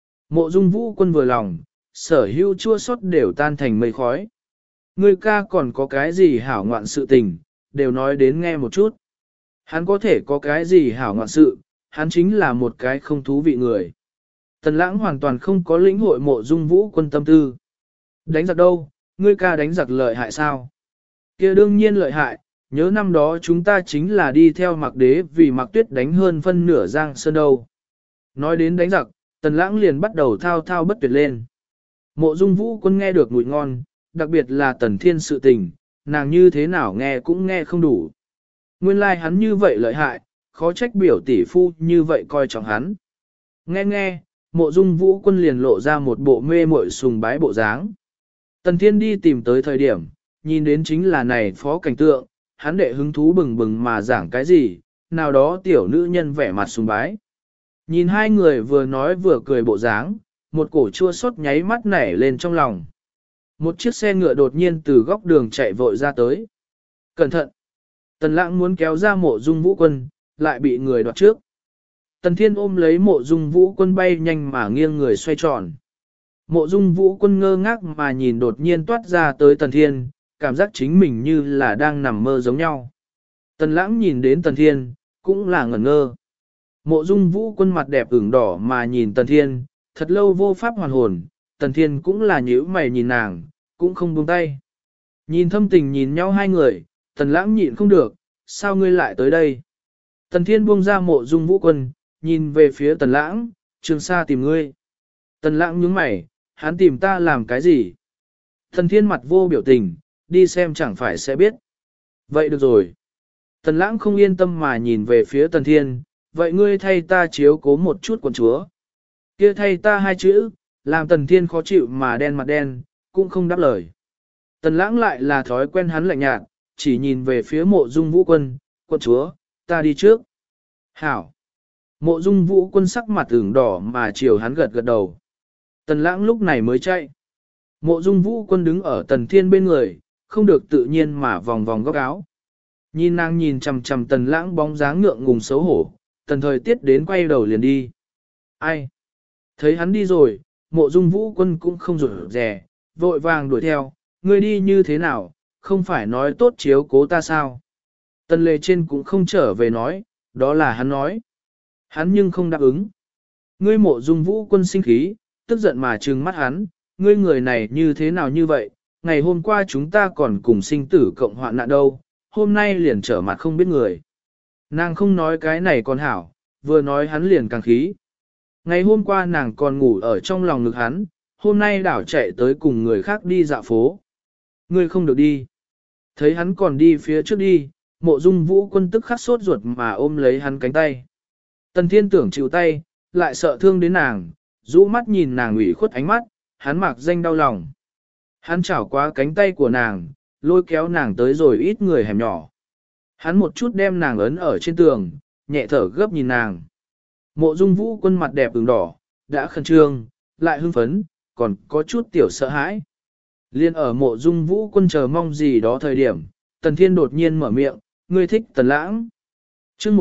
Mộ Dung Vũ Quân vừa lòng, sở hữu chua xót đều tan thành mây khói. Ngươi ca còn có cái gì hảo ngoạn sự tình, đều nói đến nghe một chút. Hắn có thể có cái gì hảo ngoạn sự, hắn chính là một cái không thú vị người. Tần Lãng hoàn toàn không có lĩnh hội Mộ Dung Vũ Quân tâm tư. Đánh giặc đâu, ngươi ca đánh giặc lợi hại sao? Kia đương nhiên lợi hại, nhớ năm đó chúng ta chính là đi theo Mạc Đế vì Mạc Tuyết đánh hơn phân nửa Giang Sơn đâu. Nói đến đánh giặc, Tần Lãng liền bắt đầu thao thao bất tuyệt lên. Mộ Dung Vũ Quân nghe được mùi ngon, đặc biệt là Tần Thiên sự tình, nàng như thế nào nghe cũng nghe không đủ. Nguyên lai like hắn như vậy lợi hại, khó trách biểu tỷ phu như vậy coi trọng hắn. Nghe, Mộ Dung Vũ Quân liền lộ ra một bộ mê muội sùng bái bộ dáng. Tần Thiên đi tìm tới thời điểm, nhìn đến chính là này phó cảnh tượng, hắn đệ hứng thú bừng bừng mà giảng cái gì, nào đó tiểu nữ nhân vẻ mặt sùng bái. Nhìn hai người vừa nói vừa cười bộ dáng, một cổ chua xót nháy mắt nảy lên trong lòng. Một chiếc xe ngựa đột nhiên từ góc đường chạy vội ra tới. Cẩn thận! Tần Lãng muốn kéo ra Mộ Dung Vũ Quân, lại bị người đoạt trước. Tần Thiên ôm lấy Mộ Dung Vũ Quân bay nhanh mà nghiêng người xoay tròn. Mộ Dung Vũ Quân ngơ ngác mà nhìn đột nhiên toát ra tới Tần Thiên, cảm giác chính mình như là đang nằm mơ giống nhau. Tần Lãng nhìn đến Tần Thiên, cũng là ngẩn ngơ. Mộ Dung Vũ Quân mặt đẹp ửng đỏ mà nhìn Tần Thiên, thật lâu vô pháp hoàn hồn, Tần Thiên cũng là nhíu mày nhìn nàng, cũng không buông tay. Nhìn thâm tình nhìn nhau hai người, Tần Lãng nhịn không được, sao ngươi lại tới đây? Tần Thiên buông ra Mộ Dung Vũ Quân, nhìn về phía Tần Lãng, Trường Sa tìm ngươi. Tần Lãng nhướng mày, hắn tìm ta làm cái gì? Tần Thiên mặt vô biểu tình, đi xem chẳng phải sẽ biết. Vậy được rồi. Tần Lãng không yên tâm mà nhìn về phía Tần Thiên, vậy ngươi thay ta chiếu cố một chút quận chúa. Kia thay ta hai chữ, làm Tần Thiên khó chịu mà đen mặt đen, cũng không đáp lời. Tần Lãng lại là thói quen hắn lạnh nhạt, chỉ nhìn về phía Mộ Dung Vũ Quân, quận chúa, ta đi trước. Hảo. Mộ Dung Vũ Quân sắc mặt ửng đỏ mà chiều hắn gật gật đầu. Tần Lãng lúc này mới chạy. Mộ Dung Vũ Quân đứng ở Tần Thiên bên người, không được tự nhiên mà vòng vòng góc áo. Nhìn nàng nhìn chằm chằm Tần Lãng bóng dáng ngượng ngùng xấu hổ, Tần Thời Tiết đến quay đầu liền đi. Ai? Thấy hắn đi rồi, Mộ Dung Vũ Quân cũng không rủi rè, vội vàng đuổi theo, ngươi đi như thế nào, không phải nói tốt chiếu cố ta sao? Tần Lệ trên cũng không trở về nói, đó là hắn nói. Hắn nhưng không đáp ứng. Ngươi Mộ Dung Vũ Quân sinh khí, tức giận mà trừng mắt hắn, ngươi người này như thế nào như vậy, ngày hôm qua chúng ta còn cùng sinh tử cộng hoạn nạn đâu, hôm nay liền trở mặt không biết người. Nàng không nói cái này còn hảo, vừa nói hắn liền càng khí. Ngày hôm qua nàng còn ngủ ở trong lòng ngực hắn, hôm nay đảo chạy tới cùng người khác đi dạo phố. Ngươi không được đi. Thấy hắn còn đi phía trước đi, Mộ Dung Vũ Quân tức khắc sốt ruột mà ôm lấy hắn cánh tay. Tần Thiên tưởng chịu tay, lại sợ thương đến nàng, rũ mắt nhìn nàng ủy khuất ánh mắt, hắn mặc danh đau lòng. Hắn chảo qua cánh tay của nàng, lôi kéo nàng tới rồi ít người hẻm nhỏ. Hắn một chút đem nàng ấn ở trên tường, nhẹ thở gấp nhìn nàng. Mộ Dung Vũ Quân mặt đẹp ửng đỏ, đã khẩn trương, lại hưng phấn, còn có chút tiểu sợ hãi. Liên ở Mộ Dung Vũ Quân chờ mong gì đó thời điểm, Tần Thiên đột nhiên mở miệng, ngươi thích Tần Lãng. Chương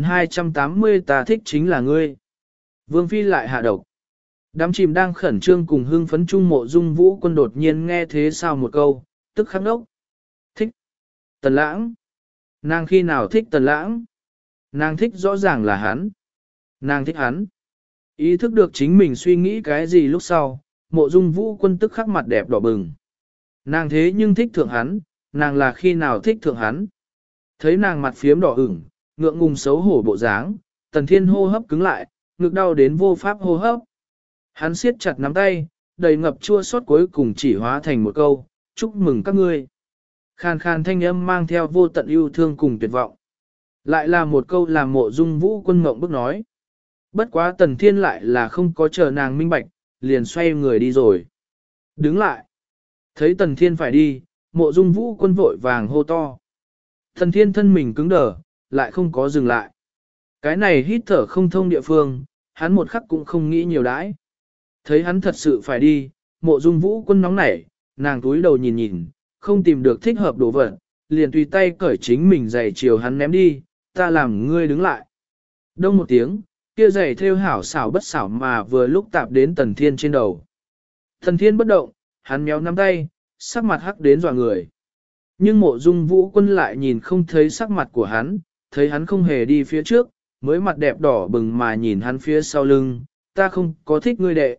1280 ta thích chính là ngươi. Vương Phi lại hạ độc. Đám chìm đang khẩn trương cùng hưng phấn chung Mộ Dung Vũ Quân đột nhiên nghe thế sao một câu, tức khắc đốc. Thích. Tần Lãng. Nàng khi nào thích Tần Lãng? Nàng thích rõ ràng là hắn. Nàng thích hắn. Ý thức được chính mình suy nghĩ cái gì lúc sau, Mộ Dung Vũ Quân tức khắc mặt đẹp đỏ bừng. Nàng thế nhưng thích thượng hắn, nàng là khi nào thích thượng hắn? Thấy nàng mặt phiếm đỏ ửng, ngượng ngùng xấu hổ bộ dáng, Tần Thiên hô hấp cứng lại, ngực đau đến vô pháp hô hấp. Hắn siết chặt nắm tay, đầy ngập chua xót cuối cùng chỉ hóa thành một câu, chúc mừng các ngươi. Khàn khàn thanh âm mang theo vô tận yêu thương cùng tuyệt vọng. Lại là một câu làm Mộ Dung Vũ Quân ngộng bức nói. Bất quá Tần Thiên lại là không có chờ nàng minh bạch, liền xoay người đi rồi. Đứng lại. Thấy Tần Thiên phải đi, Mộ Dung Vũ Quân vội vàng hô to. Tần Thiên thân mình cứng đờ, lại không có dừng lại. Cái này hít thở không thông địa phương, hắn một khắc cũng không nghĩ nhiều đãi. Thấy hắn thật sự phải đi, Mộ Dung Vũ Quân nóng nảy, nàng túi đầu nhìn nhìn, không tìm được thích hợp đồ vật, liền tùy tay cởi chính mình giày chiều hắn ném đi, ta làm ngươi đứng lại. Đông một tiếng, kia giày thêu hảo xảo bất xảo mà vừa lúc tạp đến Tần Thiên trên đầu. Tần Thiên bất động, hắn méo nắm tay, sắc mặt hắc đến dọa người. Nhưng Mộ Dung Vũ Quân lại nhìn không thấy sắc mặt của hắn, thấy hắn không hề đi phía trước, mới mặt đẹp đỏ bừng mà nhìn hắn phía sau lưng, ta không có thích ngươi đệ,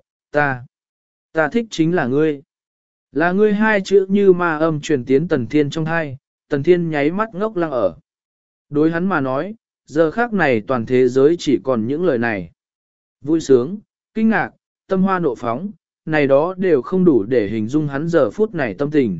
ta thích chính là ngươi. Là ngươi hai chữ như ma âm truyền tiến Tần Thiên trong hai, Tần Thiên nháy mắt ngốc lăng ở. Đối hắn mà nói, giờ khác này toàn thế giới chỉ còn những lời này. Vui sướng, kinh ngạc, tâm hoa nộ phóng, này đó đều không đủ để hình dung hắn giờ phút này tâm tình.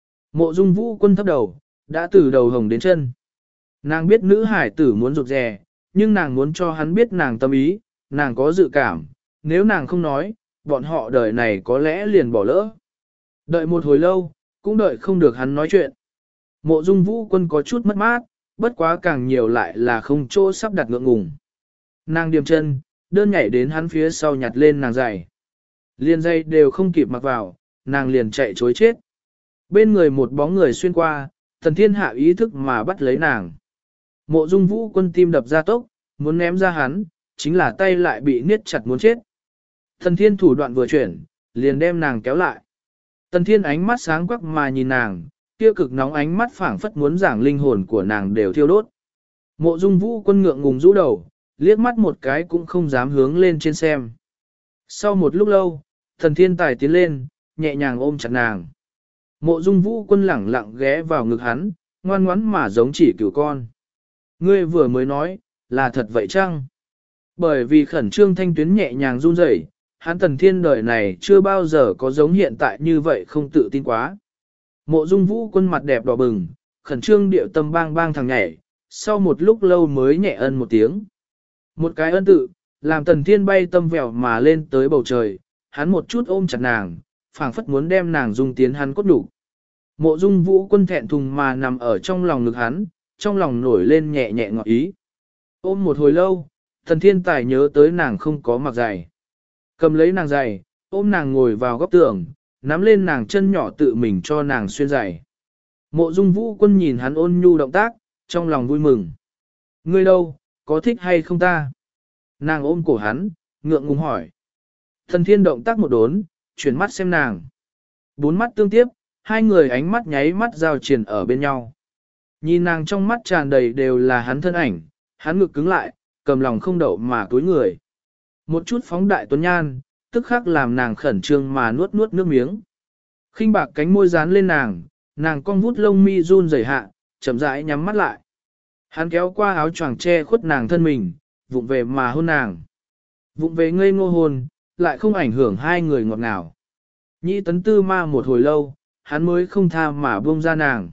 Mộ Dung Vũ Quân thấp đầu, đã từ đầu hồng đến chân. Nàng biết nữ hải tử muốn rụt rè, nhưng nàng muốn cho hắn biết nàng tâm ý, nàng có dự cảm, nếu nàng không nói, bọn họ đời này có lẽ liền bỏ lỡ. Đợi một hồi lâu, cũng đợi không được hắn nói chuyện. Mộ Dung Vũ Quân có chút mất mát, bất quá càng nhiều lại là không chỗ sắp đặt ngượng ngùng. Nàng điềm chân, đơn nhảy đến hắn phía sau nhặt lên nàng giày. Liên dây đều không kịp mặc vào, nàng liền chạy chối chết. Bên người một bóng người xuyên qua, Tần Thiên hạ ý thức mà bắt lấy nàng. Mộ Dung Vũ Quân tim đập ra tốc, muốn ném ra hắn, chính là tay lại bị niết chặt muốn chết. Tần Thiên thủ đoạn vừa chuyển, liền đem nàng kéo lại. Tần Thiên ánh mắt sáng quắc mà nhìn nàng, kia cực nóng ánh mắt phảng phất muốn giảng linh hồn của nàng đều thiêu đốt. Mộ Dung Vũ Quân ngượng ngùng rũ đầu, liếc mắt một cái cũng không dám hướng lên trên xem. Sau một lúc lâu, Tần Thiên tài tiến lên, nhẹ nhàng ôm chặt nàng. Mộ Dung Vũ Quân lẳng lặng ghé vào ngực hắn, ngoan ngoãn mà giống chỉ cừu con. Ngươi vừa mới nói, là thật vậy chăng? Bởi vì khẩn trương thanh tuyến nhẹ nhàng run rẩy, hắn Tần Thiên đời này chưa bao giờ có giống hiện tại như vậy không tự tin quá. Mộ Dung Vũ Quân mặt đẹp đỏ bừng, khẩn trương điệu tâm bang bang thằng nhảy, sau một lúc lâu mới nhẹ ân một tiếng. Một cái ân tự, làm Tần Thiên bay tâm vèo mà lên tới bầu trời, hắn một chút ôm chặt nàng, phảng phất muốn đem nàng dung tiến hắn cốt đủ. Mộ Dung Vũ Quân thẹn thùng mà nằm ở trong lòng ngực hắn, trong lòng nổi lên nhẹ nhẹ ngọt ý. Ôm một hồi lâu, Tần Thiên tài nhớ tới nàng không có mặc giày. Cầm lấy nàng giày, ôm nàng ngồi vào góc tường, nắm lên nàng chân nhỏ tự mình cho nàng xuyên giày. Mộ Dung Vũ Quân nhìn hắn ôn nhu động tác, trong lòng vui mừng. Ngươi đâu, có thích hay không ta? Nàng ôm cổ hắn, ngượng ngùng hỏi. Tần Thiên động tác một đốn, chuyển mắt xem nàng. Bốn mắt tương tiếp, hai người ánh mắt nháy mắt giao triển ở bên nhau. Nhìn nàng trong mắt tràn đầy đều là hắn thân ảnh, hắn ngực cứng lại, cầm lòng không đậu mà túi người. Một chút phóng đại tuấn nhan, tức khắc làm nàng khẩn trương mà nuốt nuốt nước miếng. Khinh bạc cánh môi dán lên nàng, nàng cong vút lông mi run rẩy hạ, chậm rãi nhắm mắt lại. Hắn kéo qua áo choàng che khuất nàng thân mình, vụng về mà hôn nàng. Vụng về ngây ngô hôn, lại không ảnh hưởng hai người ngọt ngào. Nhĩ tấn tư ma một hồi lâu, hắn mới không tha mà buông ra nàng.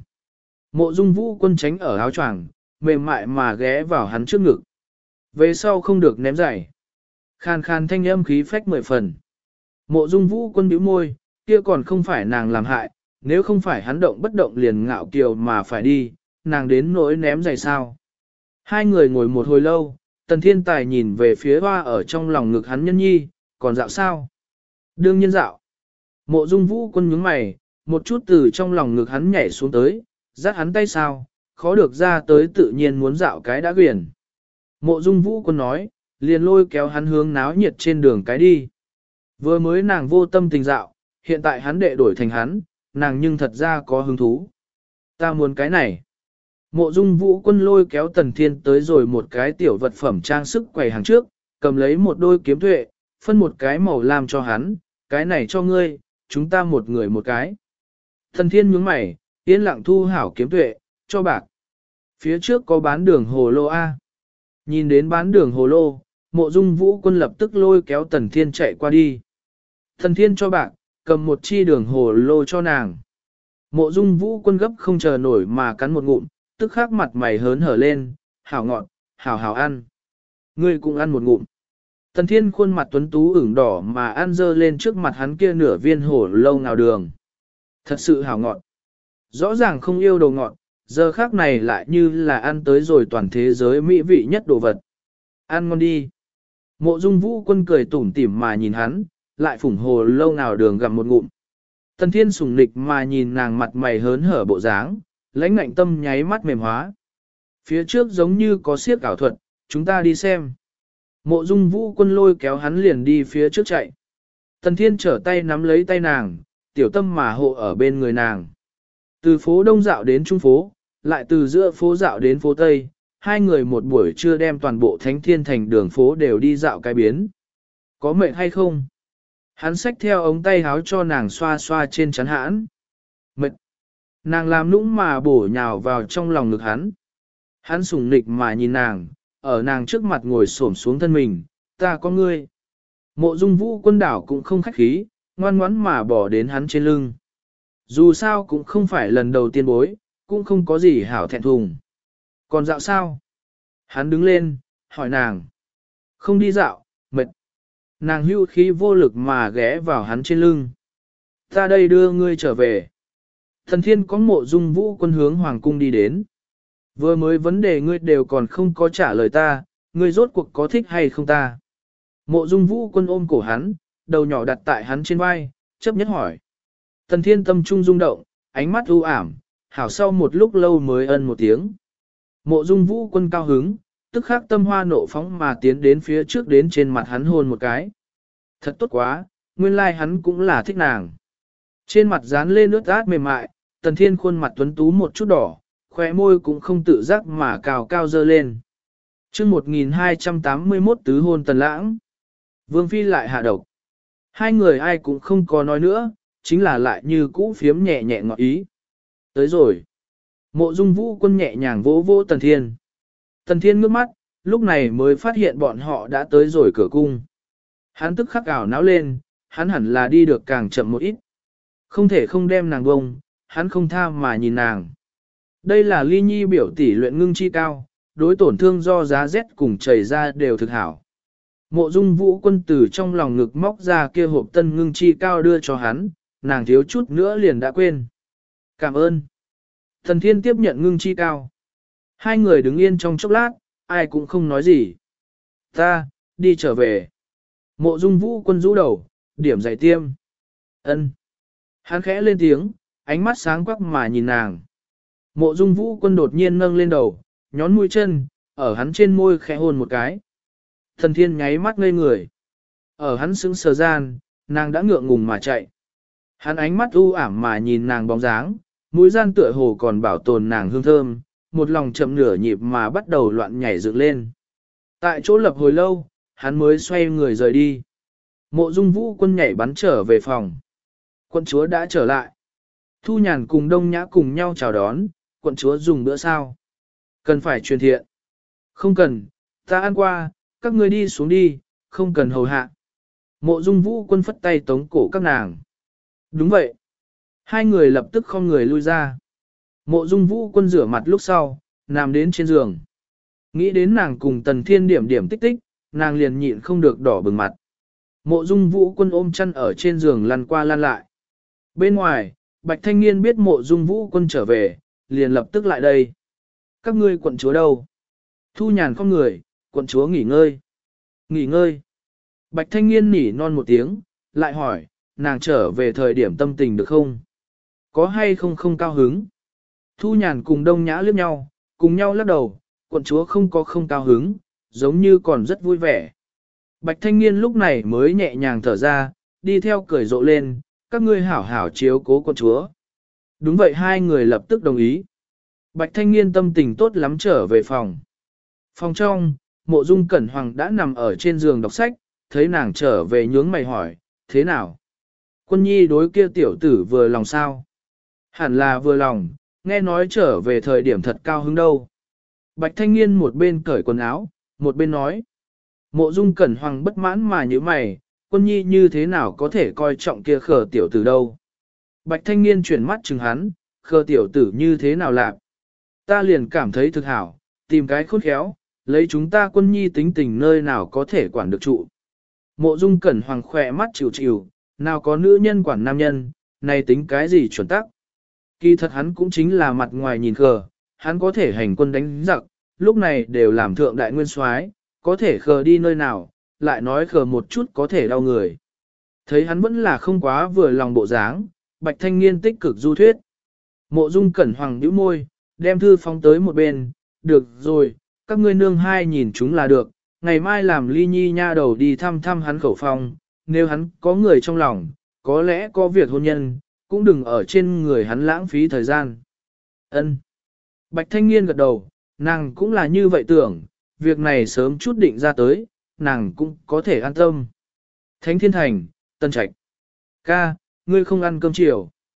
Mộ Dung Vũ Quân tránh ở áo choàng, mềm mại mà ghé vào hắn trước ngực. Về sau không được ném giày. Khàn khàn thanh âm khí phách 10 phần. Mộ Dung Vũ Quân bĩu môi, kia còn không phải nàng làm hại, nếu không phải hắn động bất động liền ngạo kiều mà phải đi, nàng đến nỗi ném giày sao. Hai người ngồi một hồi lâu, Tần Thiên Tài nhìn về phía hoa ở trong lòng ngực hắn nhân nhi, còn dạo sao? Đương nhiên dạo. Mộ Dung Vũ Quân nhướng mày, một chút từ trong lòng ngực hắn nhảy xuống tới, dắt hắn tay sao, khó được ra tới tự nhiên muốn dạo cái đã quyển. Mộ Dung Vũ Quân nói, liền lôi kéo hắn hướng náo nhiệt trên đường cái đi. Vừa mới nàng vô tâm tình dạo, hiện tại hắn đệ đổi thành hắn, nàng nhưng thật ra có hứng thú. Ta muốn cái này. Mộ Dung Vũ Quân lôi kéo Tần Thiên tới rồi một cái tiểu vật phẩm trang sức quầy hàng trước, cầm lấy một đôi kiếm tuệ, phân một cái màu lam cho hắn, cái này cho ngươi, chúng ta một người một cái. Tần Thiên nhướng mày, yên lặng thu hảo kiếm tuệ, cho bạc. Phía trước có bán đường hồ lô A. Nhìn đến bán đường hồ lô, Mộ Dung Vũ Quân lập tức lôi kéo Tần Thiên chạy qua đi. Tần Thiên cho bạc, cầm một chi đường hồ lô cho nàng. Mộ Dung Vũ Quân gấp không chờ nổi mà cắn một ngụm, tức khắc mặt mày hớn hở lên, hảo ngọt, hảo hảo ăn. Ngươi cũng ăn một ngụm. Tần Thiên khuôn mặt tuấn tú ửng đỏ mà ăn dơ lên trước mặt hắn kia nửa viên hồ lô ngào đường. Thật sự hảo ngọt. Rõ ràng không yêu đồ ngọt, giờ khác này lại như là ăn tới rồi toàn thế giới mỹ vị nhất đồ vật. Ăn ngon đi. Mộ Dung Vũ Quân cười tủm tỉm mà nhìn hắn, lại phủng hồ lâu nào đường gặm một ngụm. Tần Thiên sùng nịch mà nhìn nàng mặt mày hớn hở bộ dáng, lãnh ngạnh tâm nháy mắt mềm hóa. Phía trước giống như có siếc ảo thuật, chúng ta đi xem. Mộ Dung Vũ Quân lôi kéo hắn liền đi phía trước chạy. Tần Thiên trở tay nắm lấy tay nàng, tiểu tâm mà hộ ở bên người nàng. Từ phố Đông dạo đến Trung phố, lại từ giữa phố dạo đến phố Tây, hai người một buổi trưa đem toàn bộ Thánh Thiên Thành đường phố đều đi dạo cái biến. Có mệt hay không? Hắn xách theo ống tay háo cho nàng xoa xoa trên chắn hãn. Mệt. Nàng làm nũng mà bổ nhào vào trong lòng ngực hắn. Hắn sủng nịch mà nhìn nàng, ở nàng trước mặt ngồi xổm xuống thân mình, ta có ngươi. Mộ Dung Vũ Quân đảo cũng không khách khí, ngoan ngoãn mà bỏ đến hắn trên lưng. Dù sao cũng không phải lần đầu tiên bối, cũng không có gì hảo thẹn thùng. Còn dạo sao? Hắn đứng lên, hỏi nàng. Không đi dạo, mệt. Nàng hưu khí vô lực mà ghé vào hắn trên lưng. Ta đây đưa ngươi trở về. Thần Thiên có Mộ Dung Vũ Quân hướng hoàng cung đi đến. Vừa mới vấn đề ngươi đều còn không có trả lời ta, ngươi rốt cuộc có thích hay không ta? Mộ Dung Vũ Quân ôm cổ hắn, đầu nhỏ đặt tại hắn trên vai, chấp nhất hỏi. Thần Thiên tâm trung rung động, ánh mắt u ảm, hảo sau một lúc lâu mới ân một tiếng. Mộ Dung Vũ Quân cao hứng, tức khắc tâm hoa nộ phóng mà tiến đến phía trước đến trên mặt hắn hôn một cái. Thật tốt quá, nguyên lai hắn cũng là thích nàng. Trên mặt dán lên nước át mềm mại, Tần Thiên khuôn mặt tuấn tú một chút đỏ, khóe môi cũng không tự giác mà cào cao dơ lên. chương 1281 tứ hôn Tần Lãng. Vương Phi lại hạ độc. Hai người ai cũng không có nói nữa, chính là lại như cũ phiếm nhẹ nhẹ ngọt ý. Tới rồi. Mộ Dung Vũ Quân nhẹ nhàng vỗ vỗ Tần Thiên. Tần Thiên ngước mắt, lúc này mới phát hiện bọn họ đã tới rồi cửa cung. Hắn tức khắc ảo não lên, hắn hẳn là đi được càng chậm một ít. Không thể không đem nàng bông, hắn không tha mà nhìn nàng. Đây là ly nhi biểu tỷ luyện ngưng chi cao, đối tổn thương do giá rét cùng chảy ra đều thực hảo. Mộ Dung Vũ Quân từ trong lòng ngực móc ra kia hộp tân ngưng chi cao đưa cho hắn, nàng thiếu chút nữa liền đã quên. Cảm ơn. Thần Thiên tiếp nhận ngưng chi cao. Hai người đứng yên trong chốc lát, ai cũng không nói gì. Ta, đi trở về. Mộ Dung Vũ Quân rũ đầu, điểm dày tiêm. Ân. Hắn khẽ lên tiếng, ánh mắt sáng quắc mà nhìn nàng. Mộ Dung Vũ Quân đột nhiên nâng lên đầu, nhón mũi chân, ở hắn trên môi khẽ hôn một cái. Thần Thiên nháy mắt ngây người. Ở hắn sững sờ gian, nàng đã ngượng ngùng mà chạy. Hắn ánh mắt u ảm mà nhìn nàng bóng dáng, mũi gian tựa hồ còn bảo tồn nàng hương thơm, một lòng chậm nửa nhịp mà bắt đầu loạn nhảy dựng lên. Tại chỗ lập hồi lâu, hắn mới xoay người rời đi. Mộ Dung Vũ Quân nhảy bắn trở về phòng. Quận chúa đã trở lại. Thu Nhàn cùng Đông Nhã cùng nhau chào đón, quận chúa dùng bữa sao? Cần phải truyền thiện. Không cần, ta ăn qua, các ngươi đi xuống đi, không cần hầu hạ. Mộ Dung Vũ Quân phất tay tống cổ các nàng. Đúng vậy. Hai người lập tức không người lui ra. Mộ Dung Vũ Quân rửa mặt lúc sau, nằm đến trên giường. Nghĩ đến nàng cùng Tần Thiên điểm điểm tích tích, nàng liền nhịn không được đỏ bừng mặt. Mộ Dung Vũ Quân ôm chăn ở trên giường lăn qua lăn lại. Bên ngoài, Bạch Thanh Niên biết Mộ Dung Vũ Quân trở về, liền lập tức lại đây. Các ngươi quận chúa đâu? Thu Nhàn không người, quận chúa nghỉ ngơi. Nghỉ ngơi. Bạch Thanh Niên nỉ non một tiếng, lại hỏi, nàng trở về thời điểm tâm tình được không? Có hay không không cao hứng? Thu Nhàn cùng Đông Nhã liếc nhau, cùng nhau lắc đầu, quận chúa không có không cao hứng, giống như còn rất vui vẻ. Bạch Thanh Niên lúc này mới nhẹ nhàng thở ra, đi theo cười rộ lên, các ngươi hảo hảo chiếu cố quận chúa. Đúng vậy, hai người lập tức đồng ý. Bạch Thanh Niên tâm tình tốt lắm trở về phòng. Phòng trong, Mộ Dung Cẩn Hoàng đã nằm ở trên giường đọc sách, thấy nàng trở về nhướng mày hỏi, thế nào? Quân nhi đối kia tiểu tử vừa lòng sao? Hẳn là vừa lòng, nghe nói trở về thời điểm thật cao hứng đâu. Bạch Thanh Niên một bên cởi quần áo, một bên nói. Mộ Dung Cẩn Hoàng bất mãn mà như mày, quân nhi như thế nào có thể coi trọng kia khờ tiểu tử đâu. Bạch Thanh Niên chuyển mắt chừng hắn, khờ tiểu tử như thế nào lạc. Ta liền cảm thấy thực hảo, tìm cái khôn khéo, lấy chúng ta quân nhi tính tình nơi nào có thể quản được trụ. Mộ Dung Cẩn Hoàng khỏe mắt chịu chịu, nào có nữ nhân quản nam nhân, này tính cái gì chuẩn tắc. Kỳ thật hắn cũng chính là mặt ngoài nhìn khờ, hắn có thể hành quân đánh giặc, lúc này đều làm thượng đại nguyên soái, có thể khờ đi nơi nào, lại nói khờ một chút có thể đau người. Thấy hắn vẫn là không quá vừa lòng bộ dáng, Bạch Thanh Niên tích cực du thuyết. Mộ Dung Cẩn Hoàng nhíu môi, đem thư phóng tới một bên, được rồi, các ngươi nương hai nhìn chúng là được, ngày mai làm ly nhi nha đầu đi thăm thăm hắn khẩu phong, nếu hắn có người trong lòng, có lẽ có việc hôn nhân, cũng đừng ở trên người hắn lãng phí thời gian. Ân. Bạch Thanh Niên gật đầu, nàng cũng là như vậy tưởng, việc này sớm chút định ra tới, nàng cũng có thể an tâm. Thánh Thiên Thành, Tân Trạch. Ca, ngươi không ăn cơm chiều.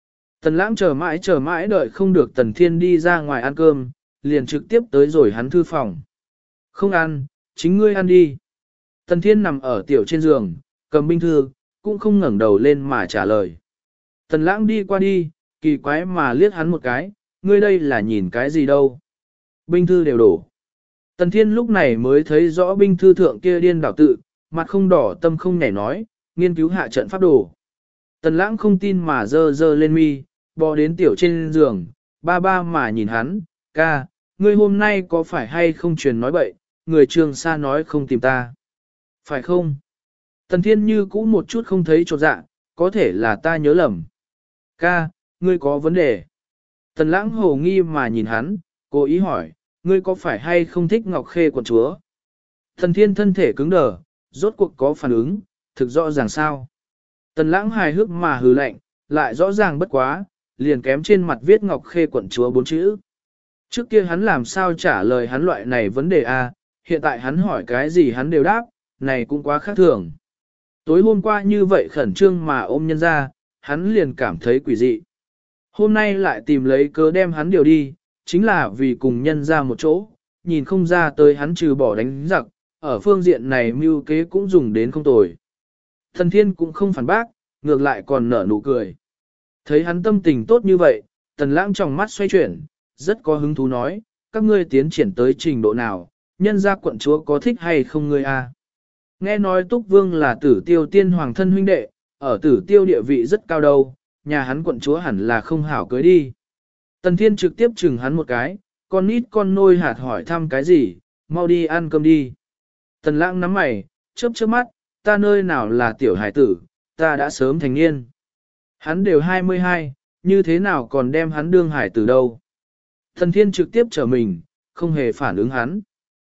Tần lãng chờ mãi đợi không được Tần Thiên đi ra ngoài ăn cơm, liền trực tiếp tới rồi hắn thư phòng. Không ăn, chính ngươi ăn đi. Tần Thiên nằm ở tiểu trên giường, cầm binh thư, cũng không ngẩng đầu lên mà trả lời. Tần lãng đi qua đi, kỳ quái mà liếc hắn một cái, ngươi đây là nhìn cái gì đâu. Binh thư đều đổ. Tần Thiên lúc này mới thấy rõ binh thư thượng kia điên đảo tự, mặt không đỏ tâm không nhảy nói, nghiên cứu hạ trận pháp đồ. Tần lãng không tin mà dơ dơ lên mi, bò đến tiểu trên giường, ba ba mà nhìn hắn, ca, ngươi hôm nay có phải hay không truyền nói bậy, người trường xa nói không tìm ta. Phải không? Tần Thiên như cũ một chút không thấy chột dạ, có thể là ta nhớ lầm. Ca, ngươi có vấn đề. Tần lãng hồ nghi mà nhìn hắn, cố ý hỏi, ngươi có phải hay không thích Ngọc Khê quận chúa? Tần Thiên thân thể cứng đờ, rốt cuộc có phản ứng, thực rõ ràng sao. Tần lãng hài hước mà hừ lạnh, lại rõ ràng bất quá, liền kém trên mặt viết Ngọc Khê quận chúa 4 chữ. Trước kia hắn làm sao trả lời hắn loại này vấn đề a? Hiện tại hắn hỏi cái gì hắn đều đáp, này cũng quá khác thường. Tối hôm qua như vậy khẩn trương mà ôm nhân ra, hắn liền cảm thấy quỷ dị. Hôm nay lại tìm lấy cớ đem hắn điều đi, chính là vì cùng nhân ra một chỗ, nhìn không ra tới hắn trừ bỏ đánh giặc, ở phương diện này mưu kế cũng dùng đến không tồi. Thần Thiên cũng không phản bác, ngược lại còn nở nụ cười. Thấy hắn tâm tình tốt như vậy, Tần Lãng trong mắt xoay chuyển, rất có hứng thú nói, các ngươi tiến triển tới trình độ nào, nhân gia quận chúa có thích hay không ngươi a? Nghe nói Túc Vương là Tử Tiêu tiên hoàng thân huynh đệ, ở Tử Tiêu địa vị rất cao đâu, nhà hắn quận chúa hẳn là không hảo cưới đi. Tần Thiên trực tiếp chừng hắn một cái, con nít con nôi hạt hỏi thăm cái gì, mau đi ăn cơm đi. Tần Lãng nắm mày, chớp chớp mắt, ta nơi nào là tiểu hải tử, ta đã sớm thành niên. Hắn đều 22, như thế nào còn đem hắn đương hải tử đâu. Tần Thiên trực tiếp trở mình, không hề phản ứng hắn.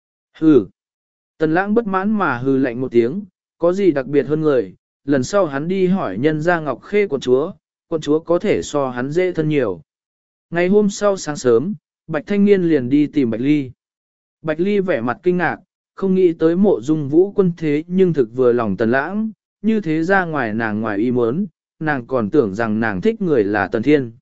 Hừ. Tần Lãng bất mãn mà hừ lạnh một tiếng, có gì đặc biệt hơn người, lần sau hắn đi hỏi nhân gia Ngọc Khê quận chúa có thể so hắn dễ thân nhiều. Ngày hôm sau sáng sớm, Bạch Thanh Niên liền đi tìm Bạch Ly. Bạch Ly vẻ mặt kinh ngạc, không nghĩ tới Mộ Dung Vũ Quân thế nhưng thực vừa lòng Tần Lãng, như thế ra ngoài nàng ngoài ý muốn, nàng còn tưởng rằng nàng thích người là Tần Thiên.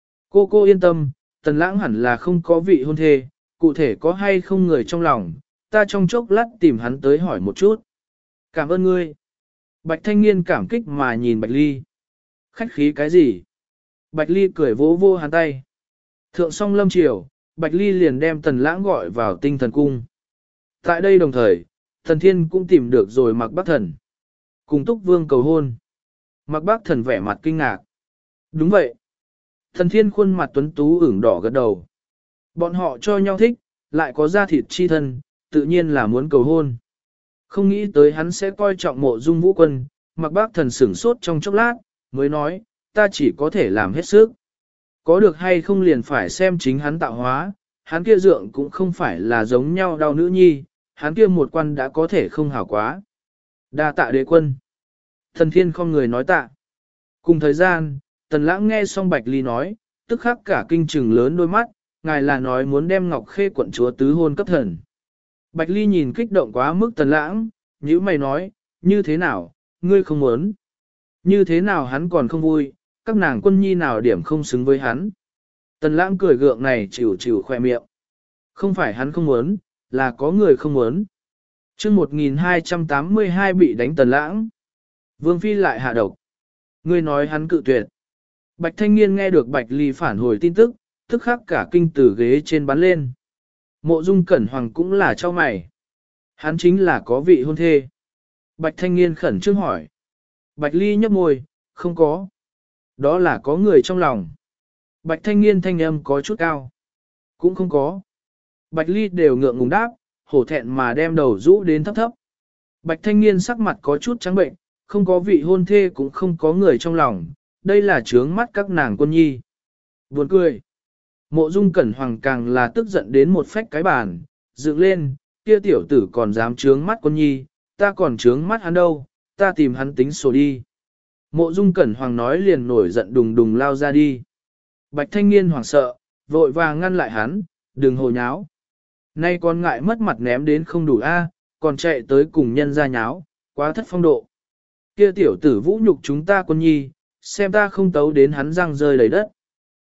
Cô yên tâm, Tần Lãng hẳn là không có vị hôn thê, cụ thể có hay không người trong lòng, ta trong chốc lát tìm hắn tới hỏi một chút. Cảm ơn ngươi. Bạch Thanh Niên cảm kích mà nhìn Bạch Ly. Khách khí cái gì? Bạch Ly cười vỗ vô hắn tay. Thượng song lâm triều, Bạch Ly liền đem Tần Lãng gọi vào Tinh Thần Cung. Tại đây đồng thời, Thần Thiên cũng tìm được rồi Mạc Bắc Thần. Cùng Túc Vương cầu hôn. Mạc Bắc Thần vẻ mặt kinh ngạc. Đúng vậy. Thần Thiên khuôn mặt tuấn tú ửng đỏ gật đầu. Bọn họ cho nhau thích, lại có da thịt chi thân, tự nhiên là muốn cầu hôn. Không nghĩ tới hắn sẽ coi trọng Mộ Dung Vũ Quân, Mạc Bắc Thần sửng sốt trong chốc lát, mới nói, ta chỉ có thể làm hết sức. Có được hay không liền phải xem chính hắn tạo hóa, hắn kia dượng cũng không phải là giống nhau đau nữ nhi, hắn kia một quan đã có thể không hảo quá. Đa tạ đế quân. Thần Thiên không người nói tạ. Cùng thời gian, Tần Lãng nghe xong Bạch Ly nói, tức khắc cả kinh trừng lớn đôi mắt, ngài là nói muốn đem Ngọc Khê quận chúa tứ hôn cấp thần. Bạch Ly nhìn kích động quá mức Tần Lãng, nhíu mày nói, như thế nào, ngươi không muốn. Như thế nào hắn còn không vui, các nàng quân nhi nào điểm không xứng với hắn. Tần Lãng cười gượng này chịu chịu khoe miệng. Không phải hắn không muốn, là có người không muốn. Chương 1282 bị đánh Tần Lãng. Vương Phi lại hạ độc. Ngươi nói hắn cự tuyệt. Bạch Thanh Niên nghe được Bạch Ly phản hồi tin tức, tức khắc cả kinh từ ghế trên bắn lên. Mộ Dung Cẩn Hoàng cũng là cho mày. Hắn chính là có vị hôn thê. Bạch Thanh Niên khẩn trương hỏi. Bạch Ly nhấp môi, không có. Đó là có người trong lòng. Bạch Thanh Niên thanh âm có chút cao. Cũng không có. Bạch Ly đều ngượng ngùng đáp, hổ thẹn mà đem đầu rũ đến thấp thấp. Bạch Thanh Niên sắc mặt có chút trắng bệnh, không có vị hôn thê cũng không có người trong lòng. Đây là trướng mắt các nàng quân nhi. Buồn cười. Mộ Dung Cẩn Hoàng càng là tức giận đến một phách cái bàn, dựng lên, kia tiểu tử còn dám trướng mắt quân nhi, ta còn trướng mắt hắn đâu, ta tìm hắn tính sổ đi. Mộ Dung Cẩn Hoàng nói liền nổi giận đùng đùng lao ra đi. Bạch Thanh Niên hoảng sợ, vội vàng ngăn lại hắn, đừng hồ nháo. Nay còn ngại mất mặt ném đến không đủ a, còn chạy tới cùng nhân ra nháo, quá thất phong độ. Kia tiểu tử vũ nhục chúng ta quân nhi, xem ta không tấu đến hắn răng rơi đầy đất.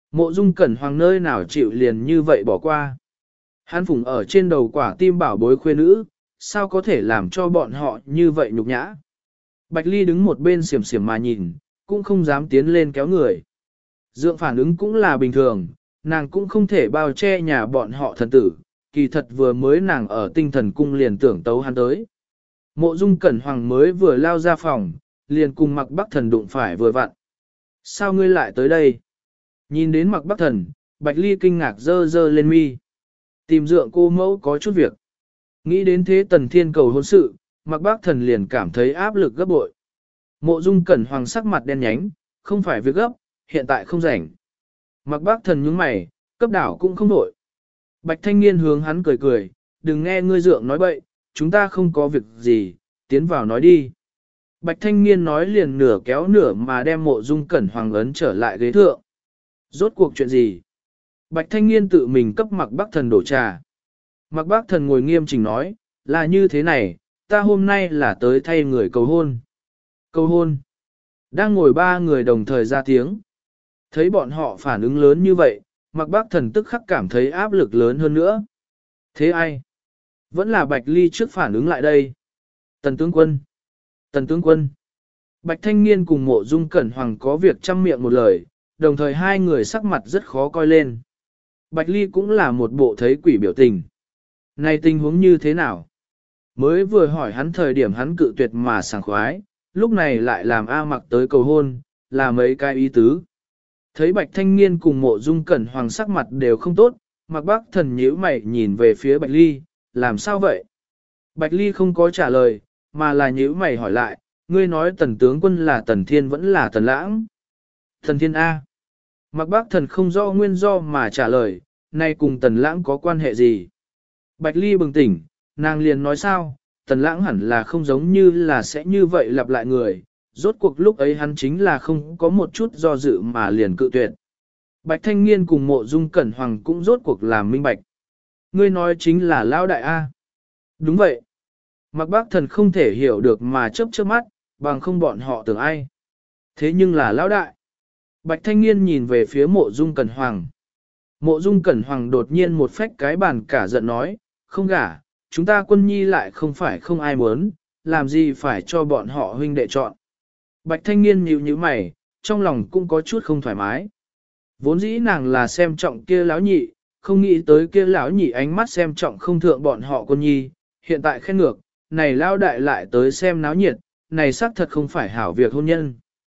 Mộ Dung Cẩn Hoàng nơi nào chịu liền như vậy bỏ qua. Hắn phủng ở trên đầu quả tim bảo bối khuê nữ, sao có thể làm cho bọn họ như vậy nhục nhã. Bạch Ly đứng một bên xiểm xiểm mà nhìn, cũng không dám tiến lên kéo người. Dượng phản ứng cũng là bình thường, nàng cũng không thể bao che nhà bọn họ thần tử, kỳ thật vừa mới nàng ở tinh thần cung liền tưởng tấu hắn tới. Mộ Dung Cẩn Hoàng mới vừa lao ra phòng, liền cùng Mặc Bắc Thần đụng phải vừa vặn. Sao ngươi lại tới đây? Nhìn đến Mặc Bắc Thần, Bạch Ly kinh ngạc dơ dơ lên mi. Tìm dượng cô mẫu có chút việc. Nghĩ đến thế Tần Thiên cầu hôn sự, Mặc Bắc Thần liền cảm thấy áp lực gấp bội. Mộ Dung Cẩn Hoàng sắc mặt đen nhánh, không phải việc gấp, hiện tại không rảnh. Mặc Bắc Thần nhướng mày, cấp đảo cũng không đổi. Bạch Thanh Niên hướng hắn cười cười, đừng nghe ngươi dượng nói bậy, chúng ta không có việc gì, tiến vào nói đi. Bạch Thanh Niên nói liền nửa kéo nửa mà đem Mộ Dung Cẩn Hoàng ấn trở lại ghế thượng. Rốt cuộc chuyện gì? Bạch Thanh Niên tự mình cấp Mặc Bắc Thần đổ trà. Mặc Bắc Thần ngồi nghiêm chỉnh nói, là như thế này, ta hôm nay là tới thay người cầu hôn. Cầu hôn. Đang ngồi ba người đồng thời ra tiếng. Thấy bọn họ phản ứng lớn như vậy, Mặc Bắc Thần tức khắc cảm thấy áp lực lớn hơn nữa. Thế ai? Vẫn là Bạch Ly trước phản ứng lại đây. Tần tướng quân. Tần tướng quân. Bạch Thanh Niên cùng Mộ Dung Cẩn Hoàng có việc trăm miệng một lời, đồng thời hai người sắc mặt rất khó coi lên. Bạch Ly cũng là một bộ thấy quỷ biểu tình. Này tình huống như thế nào? Mới vừa hỏi hắn thời điểm hắn cự tuyệt mà sảng khoái, lúc này lại làm A Mặc tới cầu hôn, là mấy cái ý tứ. Thấy Bạch Thanh Niên cùng Mộ Dung Cẩn Hoàng sắc mặt đều không tốt, Mặc Bắc Thần nhíu mày nhìn về phía Bạch Ly, làm sao vậy? Bạch Ly không có trả lời, mà là nhíu mày hỏi lại, ngươi nói Tần tướng quân là Tần Thiên vẫn là Tần Lãng? Tần Thiên A. Mặc Bắc Thần không rõ nguyên do mà trả lời, nay cùng Tần Lãng có quan hệ gì? Bạch Ly bừng tỉnh, nàng liền nói sao, Tần Lãng hẳn là không giống như là sẽ như vậy lặp lại người, rốt cuộc lúc ấy hắn chính là không có một chút do dự mà liền cự tuyệt. Bạch Thanh Niên cùng Mộ Dung Cẩn Hoàng cũng rốt cuộc làm minh bạch. Ngươi nói chính là Lão Đại A. Đúng vậy. Mặc Bác Thần không thể hiểu được mà chớp chớp mắt, bằng không bọn họ tưởng ai. Thế nhưng là Lão Đại. Bạch Thanh Niên nhìn về phía Mộ Dung Cẩn Hoàng. Mộ Dung Cẩn Hoàng đột nhiên một phách cái bàn cả giận nói, không gả, chúng ta Quân Nhi lại không phải không ai muốn, làm gì phải cho bọn họ huynh đệ chọn. Bạch Thanh Niên nhíu nhíu mày, trong lòng cũng có chút không thoải mái. Vốn dĩ nàng là xem trọng kia lão nhị, không nghĩ tới kia lão nhị ánh mắt xem trọng không thượng bọn họ Quân Nhi, hiện tại khen ngược, này lão đại lại tới xem náo nhiệt, này xác thật không phải hảo việc hôn nhân.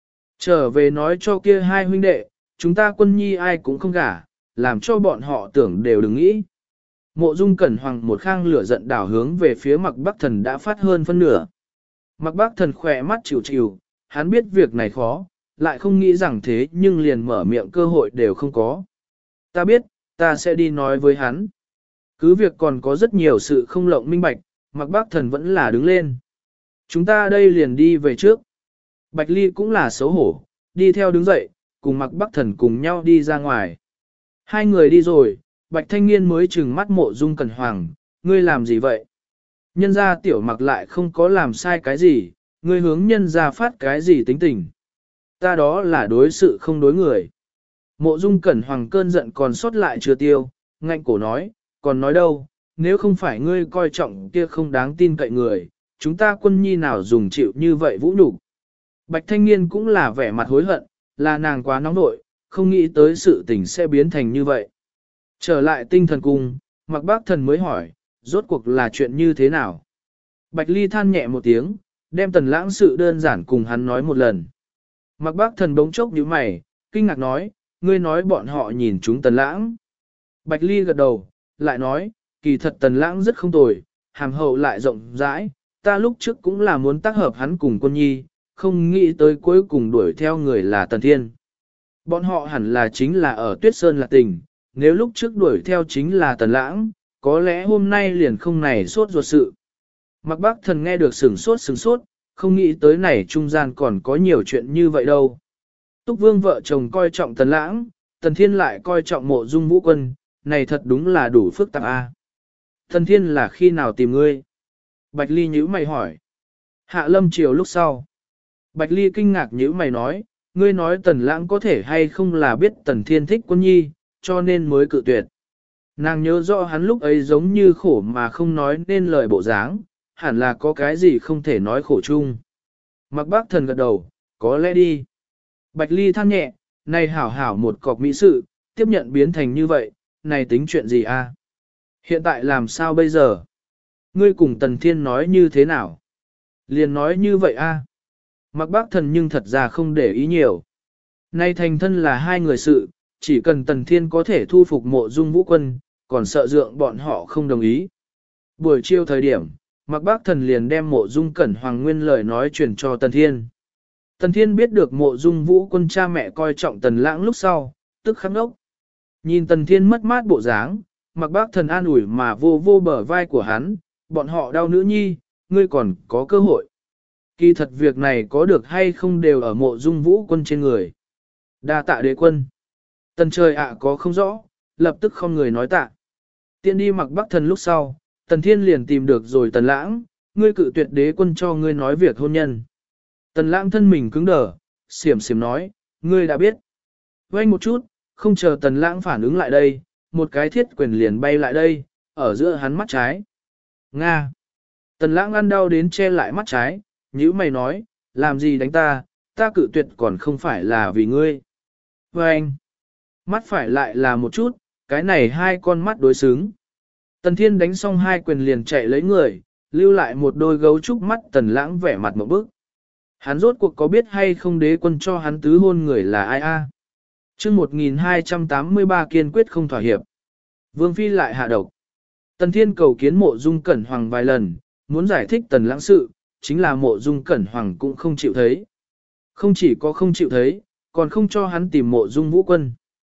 Trở về nói cho kia hai huynh đệ, chúng ta Quân Nhi ai cũng không gả, làm cho bọn họ tưởng đều đừng nghĩ. Mộ Dung Cẩn Hoàng một khang lửa giận đảo hướng về phía Mặc Bắc Thần đã phát hơn phân nửa. Mặc Bắc Thần khỏe mắt chịu chịu, hắn biết việc này khó, lại không nghĩ rằng thế nhưng liền mở miệng cơ hội đều không có. Ta biết, ta sẽ đi nói với hắn. Cứ việc còn có rất nhiều sự không lộng minh bạch, Mặc Bắc Thần vẫn là đứng lên. Chúng ta đây liền đi về trước. Bạch Ly cũng là xấu hổ, đi theo đứng dậy, cùng Mặc Bắc Thần cùng nhau đi ra ngoài. Hai người đi rồi, Bạch Thanh Niên mới trừng mắt Mộ Dung Cẩn Hoàng, ngươi làm gì vậy? Nhân gia tiểu Mặc lại không có làm sai cái gì, ngươi hướng nhân gia phát cái gì tính tình. Ta đó là đối sự không đối người. Mộ Dung Cẩn Hoàng cơn giận còn sót lại chưa tiêu, ngạnh cổ nói, còn nói đâu, nếu không phải ngươi coi trọng kia không đáng tin cậy người, chúng ta Quân Nhi nào dùng chịu như vậy vũ nhục. Bạch Thanh Niên cũng là vẻ mặt hối hận, là nàng quá nóng nội, không nghĩ tới sự tình sẽ biến thành như vậy. Trở lại tinh thần cung, Mặc Bác Thần mới hỏi, rốt cuộc là chuyện như thế nào? Bạch Ly than nhẹ một tiếng, đem Tần Lãng sự đơn giản cùng hắn nói một lần. Mặc Bác Thần bỗng chốc nhíu mày, kinh ngạc nói, ngươi nói bọn họ nhìn chúng Tần Lãng. Bạch Ly gật đầu, lại nói, kỳ thật Tần Lãng rất không tồi, hàm hậu lại rộng rãi, ta lúc trước cũng là muốn tác hợp hắn cùng Quân Nhi, không nghĩ tới cuối cùng đuổi theo người là Tần Thiên. Bọn họ hẳn là chính là ở Tuyết Sơn là tình, nếu lúc trước đuổi theo chính là Tần Lãng, có lẽ hôm nay liền không này sốt ruột sự. Mặc Bác Thần nghe được sửng sốt, không nghĩ tới này trung gian còn có nhiều chuyện như vậy đâu. Túc Vương vợ chồng coi trọng Tần Lãng, Tần Thiên lại coi trọng Mộ Dung Vũ Quân, này thật đúng là đủ phức tạp a. Tần Thiên là khi nào tìm ngươi? Bạch Ly nhíu mày hỏi. Hạ lâm chiều lúc sau. Bạch Ly kinh ngạc nhíu mày nói, ngươi nói tần lãng có thể hay không là biết tần thiên thích quân nhi, cho nên mới cự tuyệt. Nàng nhớ rõ hắn lúc ấy giống như khổ mà không nói nên lời bộ dáng, hẳn là có cái gì không thể nói khổ chung. Mặc bác thần gật đầu, có lẽ đi. Bạch Ly than nhẹ, này hảo hảo một cọc mỹ sự, tiếp nhận biến thành như vậy, này tính chuyện gì a? Hiện tại làm sao bây giờ? Ngươi cùng Tần Thiên nói như thế nào? Liền nói như vậy a. Mặc bác thần nhưng thật ra không để ý nhiều. Nay thành thân là hai người sự, chỉ cần Tần Thiên có thể thu phục Mộ Dung Vũ Quân, còn sợ dượng bọn họ không đồng ý. Buổi chiều thời điểm, Mặc bác thần liền đem Mộ Dung Cẩn Hoàng nguyên lời nói truyền cho Tần Thiên. Tần Thiên biết được Mộ Dung Vũ Quân cha mẹ coi trọng Tần Lãng lúc sau, tức khắc ngốc. Nhìn Tần Thiên mất mát bộ dáng, Mặc bác thần an ủi mà vô vô bờ vai của hắn, bọn họ đau nữ nhi, ngươi còn có cơ hội. Kỳ thật việc này có được hay không đều ở Mộ Dung Vũ Quân trên người. Đa tạ đế quân. Tần trời ạ có không rõ, lập tức không người nói tạ. Tiện đi Mặc bác thần lúc sau, Tần Thiên liền tìm được rồi Tần Lãng, ngươi cự tuyệt đế quân cho ngươi nói việc hôn nhân. Tần Lãng thân mình cứng đờ, xiểm xiểm nói, ngươi đã biết. Quay một chút, không chờ Tần Lãng phản ứng lại đây, một cái thiết quyền liền bay lại đây, ở giữa hắn mắt trái. Nga. Tần Lãng ăn đau đến che lại mắt trái, nhíu mày nói, làm gì đánh ta, ta cự tuyệt còn không phải là vì ngươi. Và anh. Mắt phải lại là một chút, cái này hai con mắt đối xứng. Tần Thiên đánh xong hai quyền liền chạy lấy người, lưu lại một đôi gấu trúc mắt Tần Lãng vẻ mặt một bức. Hắn rốt cuộc có biết hay không đế quân cho hắn tứ hôn người là ai a? Chương 1283 kiên quyết không thỏa hiệp. Vương Phi lại hạ độc. Tần Thiên cầu kiến Mộ Dung Cẩn Hoàng vài lần, muốn giải thích Tần Lãng sự, chính là Mộ Dung Cẩn Hoàng cũng không chịu thấy. Không chỉ có không chịu thấy, còn không cho hắn tìm Mộ Dung Vũ Quân.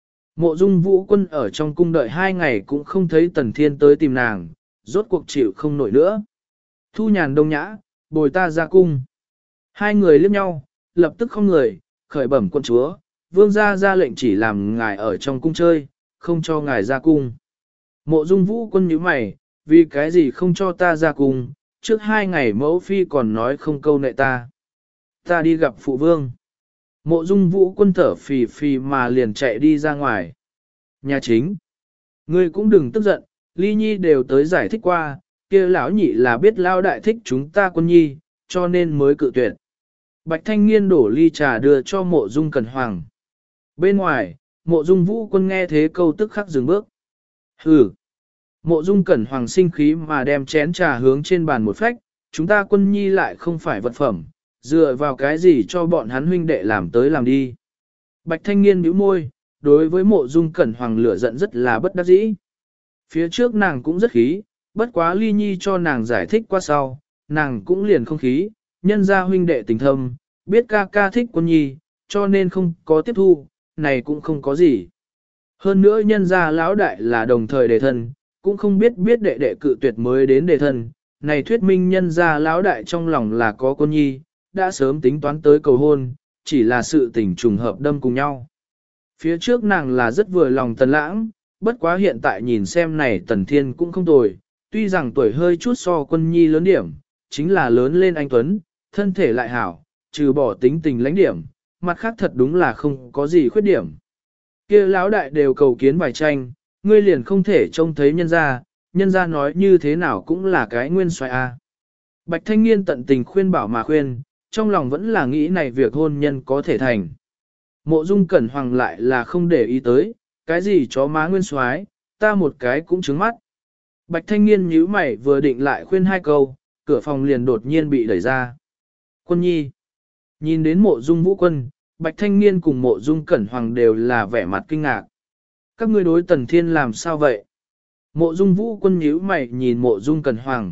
Mộ Dung Vũ Quân ở trong cung đợi 2 ngày cũng không thấy Tần Thiên tới tìm nàng, rốt cuộc chịu không nổi nữa. Thu Nhàn Đông Nhã, bồi ta ra cung. Hai người liếc nhau, lập tức không người, khởi bẩm quân chúa, vương gia ra lệnh chỉ làm ngài ở trong cung chơi, không cho ngài ra cung. Mộ Dung Vũ Quân nhíu mày, vì cái gì không cho ta ra cung, trước 2 ngày mẫu phi còn nói không câu nệ ta. Ta đi gặp phụ vương. Mộ Dung Vũ Quân thở phì phì mà liền chạy đi ra ngoài. Nhà chính. Ngươi cũng đừng tức giận, Ly Nhi đều tới giải thích qua, kia lão nhị là biết lao đại thích chúng ta Quân Nhi, cho nên mới cự tuyệt. Bạch Thanh Nghiên đổ ly trà đưa cho Mộ Dung Cẩn Hoàng. Bên ngoài, Mộ Dung Vũ Quân nghe thế câu tức khắc dừng bước. Hừ. Mộ Dung Cẩn Hoàng sinh khí mà đem chén trà hướng trên bàn một phách, chúng ta Quân Nhi lại không phải vật phẩm, dựa vào cái gì cho bọn hắn huynh đệ làm tới làm đi. Bạch Thanh Nghiên bĩu môi, đối với Mộ Dung Cẩn Hoàng lửa giận rất là bất đắc dĩ. Phía trước nàng cũng rất khí, bất quá Ly Nhi cho nàng giải thích qua sau, nàng cũng liền không khí, nhân ra huynh đệ tình thâm, biết ca ca thích Quân Nhi, cho nên không có tiếp thu, này cũng không có gì. Hơn nữa nhân ra lão đại là đồng thời đề thân, cũng không biết đệ đệ cự tuyệt mới đến đề thân, này thuyết minh nhân ra lão đại trong lòng là có Quân Nhi, đã sớm tính toán tới cầu hôn, chỉ là sự tình trùng hợp đâm cùng nhau. Phía trước nàng là rất vừa lòng Tần Lãng, bất quá hiện tại nhìn xem này Tần Thiên cũng không tồi, tuy rằng tuổi hơi chút so Quân Nhi lớn điểm, chính là lớn lên anh Tuấn, thân thể lại hảo, trừ bỏ tính tình lãnh điểm, mặt khác thật đúng là không có gì khuyết điểm. Kia lão đại đều cầu kiến bài tranh, ngươi liền không thể trông thấy nhân ra nói như thế nào cũng là cái nguyên soái a. Bạch Thanh Nghiên tận tình khuyên bảo mà khuyên, trong lòng vẫn là nghĩ này việc hôn nhân có thể thành. Mộ Dung Cẩn Hoàng lại là không để ý tới, cái gì chó má nguyên soái, ta một cái cũng trứng mắt. Bạch Thanh Nghiên nhíu mày vừa định lại khuyên hai câu, cửa phòng liền đột nhiên bị đẩy ra. Quân Nhi. Nhìn đến Mộ Dung Vũ Quân, Bạch Thanh Nghiên cùng Mộ Dung Cẩn Hoàng đều là vẻ mặt kinh ngạc. Các ngươi đối Tần Thiên làm sao vậy? Mộ Dung Vũ Quân nhíu mày nhìn Mộ Dung Cẩn Hoàng.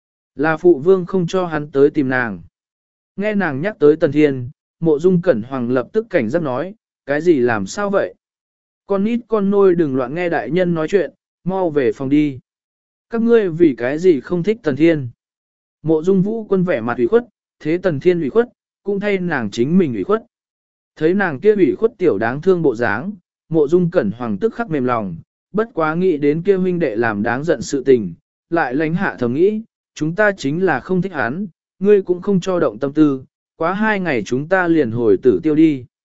Là phụ vương không cho hắn tới tìm nàng. Nghe nàng nhắc tới Tần Thiên, Mộ Dung Cẩn Hoàng lập tức cảnh giác nói, cái gì làm sao vậy? Con nít con nôi đừng loạn nghe đại nhân nói chuyện, mau về phòng đi. Các ngươi vì cái gì không thích Tần Thiên? Mộ Dung Vũ Quân vẻ mặt ủy khuất, thế Tần Thiên ủy khuất, cũng thay nàng chính mình ủy khuất. Thấy nàng kia ủy khuất tiểu đáng thương bộ dáng, Mộ Dung Cẩn Hoàng tức khắc mềm lòng, bất quá nghĩ đến kia huynh đệ làm đáng giận sự tình, lại lánh hạ thầm nghĩ, chúng ta chính là không thích hắn, ngươi cũng không cho động tâm tư, quá 2 ngày chúng ta liền hồi tử tiêu đi.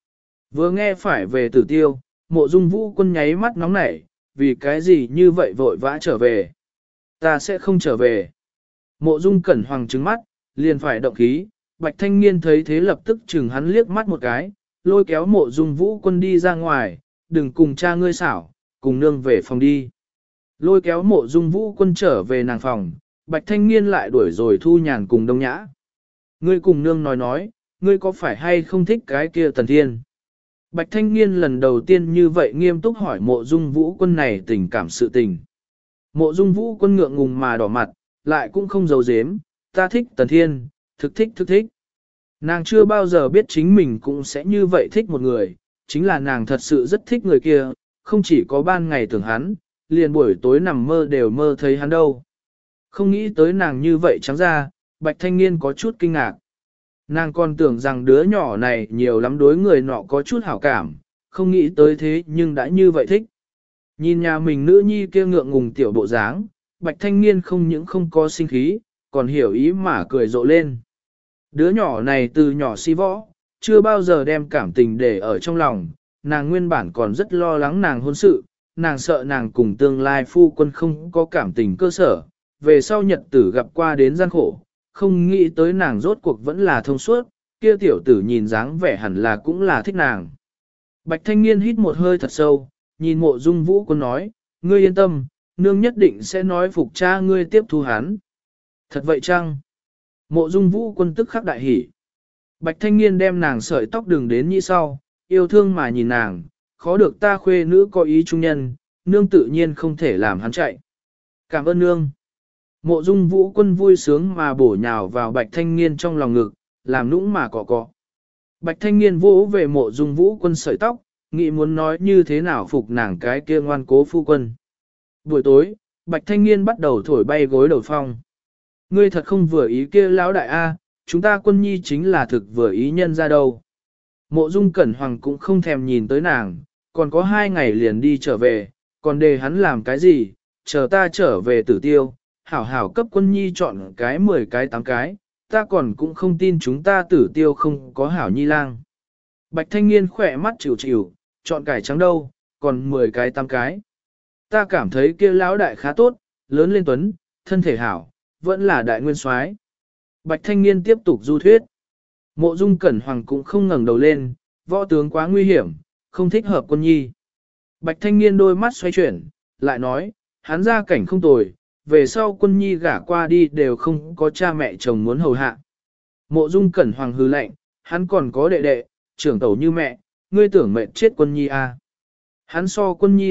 Vừa nghe phải về Tử Tiêu, Mộ Dung Vũ Quân nháy mắt nóng nảy, vì cái gì như vậy vội vã trở về. Ta sẽ không trở về. Mộ Dung Cẩn Hoàng trừng mắt, liền phải động khí, Bạch Thanh Niên thấy thế lập tức chừng hắn liếc mắt một cái, lôi kéo Mộ Dung Vũ Quân đi ra ngoài, đừng cùng cha ngươi xảo, cùng nương về phòng đi. Lôi kéo Mộ Dung Vũ Quân trở về nàng phòng, Bạch Thanh Niên lại đuổi rồi Thu Nhàn cùng Đông Nhã. Ngươi cùng nương nói, ngươi có phải hay không thích cái kia Tần Thiên? Bạch Thanh Niên lần đầu tiên như vậy nghiêm túc hỏi Mộ Dung Vũ Quân này tình cảm sự tình. Mộ Dung Vũ Quân ngượng ngùng mà đỏ mặt, lại cũng không giấu giếm, ta thích Tần Thiên, thực thích. Nàng chưa bao giờ biết chính mình cũng sẽ như vậy thích một người, chính là nàng thật sự rất thích người kia, không chỉ có ban ngày tưởng hắn, liền buổi tối nằm mơ đều mơ thấy hắn đâu. Không nghĩ tới nàng như vậy trắng ra, Bạch Thanh Niên có chút kinh ngạc. Nàng còn tưởng rằng đứa nhỏ này nhiều lắm đối người nọ có chút hảo cảm, không nghĩ tới thế nhưng đã như vậy thích. Nhìn nhà mình nữ nhi kia ngượng ngùng tiểu bộ dáng, Bạch Thanh Niên không những không có sinh khí, còn hiểu ý mà cười rộ lên. Đứa nhỏ này từ nhỏ si võ, chưa bao giờ đem cảm tình để ở trong lòng, nàng nguyên bản còn rất lo lắng nàng hôn sự, nàng sợ nàng cùng tương lai phu quân không có cảm tình cơ sở, về sau nhật tử gặp qua đến gian khổ, không nghĩ tới nàng rốt cuộc vẫn là thông suốt, kia tiểu tử nhìn dáng vẻ hẳn là cũng là thích nàng. Bạch Thanh Niên hít một hơi thật sâu, nhìn Mộ Dung Vũ Quân nói, ngươi yên tâm, nương nhất định sẽ nói phục cha ngươi tiếp thu hắn. Thật vậy chăng? Mộ Dung Vũ Quân tức khắc đại hỉ. Bạch Thanh Niên đem nàng sợi tóc đường đến như sau, yêu thương mà nhìn nàng, khó được ta khuê nữ có ý trung nhân, nương tự nhiên không thể làm hắn chạy. Cảm ơn nương. Mộ Dung Vũ Quân vui sướng mà bổ nhào vào Bạch Thanh Niên trong lòng ngực, làm nũng mà cọ cọ. Bạch Thanh Niên vỗ về Mộ Dung Vũ Quân sợi tóc, nghĩ muốn nói như thế nào phục nàng cái kia ngoan cố phu quân. Buổi tối, Bạch Thanh Niên bắt đầu thổi bay gối đầu phong. Ngươi thật không vừa ý kia lão đại A, chúng ta Quân nhi chính là thực vừa ý nhân ra đâu. Mộ Dung Cẩn Hoàng cũng không thèm nhìn tới nàng, còn có 2 ngày liền đi trở về, còn đề hắn làm cái gì, chờ ta trở về Tử Tiêu, hảo hảo cấp Quân nhi chọn cái 10 cái 8 cái, ta còn cũng không tin chúng ta Tử Tiêu không có hảo nhi lang. Bạch Thanh Niên khỏe mắt chịu chịu, chọn cải trắng đâu, còn 10 cái 8 cái. Ta cảm thấy kia lão đại khá tốt, lớn lên tuấn, thân thể hảo, vẫn là đại nguyên soái. Bạch Thanh Niên tiếp tục du thuyết. Mộ Dung Cẩn Hoàng cũng không ngẩng đầu lên, võ tướng quá nguy hiểm, không thích hợp Quân nhi. Bạch Thanh Niên đôi mắt xoay chuyển, lại nói, hắn gia cảnh không tồi, về sau Quân nhi gả qua đi đều không có cha mẹ chồng muốn hầu hạ. Mộ Dung Cẩn Hoàng hừ lạnh, hắn còn có đệ đệ, trưởng tẩu như mẹ, ngươi tưởng mệnh chết Quân nhi à. Hắn so Quân nhi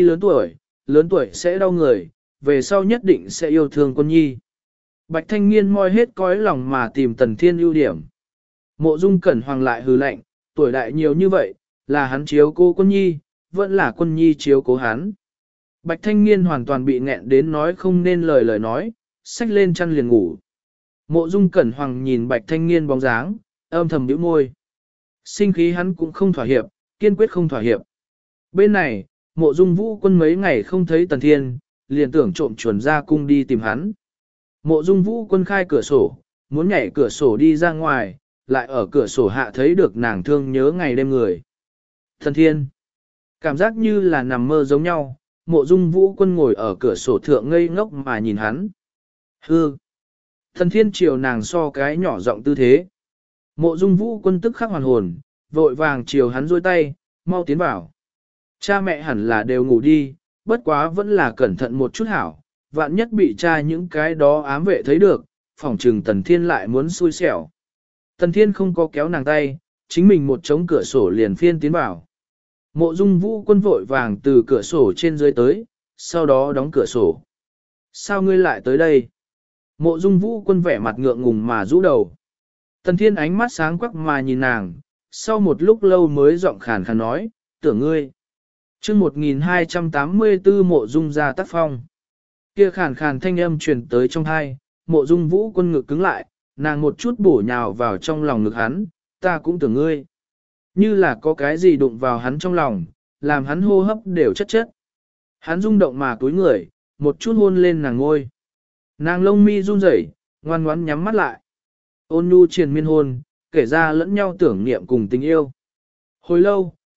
lớn tuổi sẽ đau người, về sau nhất định sẽ yêu thương Quân nhi. Bạch Thanh Niên moi hết cõi lòng mà tìm Tần Thiên ưu điểm. Mộ Dung Cẩn Hoàng lại hừ lạnh, tuổi đại nhiều như vậy, là hắn chiếu cố Quân nhi, vẫn là Quân nhi chiếu cố hắn. Bạch Thanh Niên hoàn toàn bị nghẹn đến nói không nên lời nói, xách lên chăn liền ngủ. Mộ Dung Cẩn Hoàng nhìn Bạch Thanh Niên bóng dáng, âm thầm nhíu môi. Sinh khí hắn cũng không thỏa hiệp, kiên quyết không thỏa hiệp. Bên này, Mộ Dung Vũ Quân mấy ngày không thấy Tần Thiên, liền tưởng trộm chuồn ra cung đi tìm hắn. Mộ Dung Vũ Quân khai cửa sổ, muốn nhảy cửa sổ đi ra ngoài, lại ở cửa sổ hạ thấy được nàng thương nhớ ngày đêm người. Tần Thiên, cảm giác như là nằm mơ giống nhau, Mộ Dung Vũ Quân ngồi ở cửa sổ thượng ngây ngốc mà nhìn hắn. Hư! Tần Thiên chiều nàng so cái nhỏ giọng tư thế. Mộ Dung Vũ Quân tức khắc hoàn hồn, vội vàng chiều hắn dôi tay, mau tiến vào. Cha mẹ hẳn là đều ngủ đi, bất quá vẫn là cẩn thận một chút hảo, vạn nhất bị cha những cái đó ám vệ thấy được, phỏng trừng Tần Thiên lại muốn xui xẻo. Tần Thiên không có kéo nàng tay, chính mình một chống cửa sổ liền phiên tiến vào. Mộ Dung Vũ Quân vội vàng từ cửa sổ trên dưới tới, sau đó đóng cửa sổ. Sao ngươi lại tới đây? Mộ Dung Vũ Quân vẻ mặt ngượng ngùng mà rũ đầu. Tần Thiên ánh mắt sáng quắc mà nhìn nàng, sau một lúc lâu mới giọng khàn khàn nói, tưởng ngươi. Chương 1284 Mộ Dung ra tác phong. Kia khàn khàn thanh âm truyền tới trong tai, Mộ Dung Vũ Quân ngực cứng lại, nàng một chút bổ nhào vào trong lòng ngực hắn, ta cũng tưởng ngươi. Như là có cái gì đụng vào hắn trong lòng, làm hắn hô hấp đều chất chất. Hắn rung động mà túi người, một chút hôn lên nàng ngôi. Nàng lông mi run rẩy, ngoan ngoãn nhắm mắt lại. Ôn nhu triền miên hôn, kể ra lẫn nhau tưởng niệm cùng tình yêu. Hồi lâu,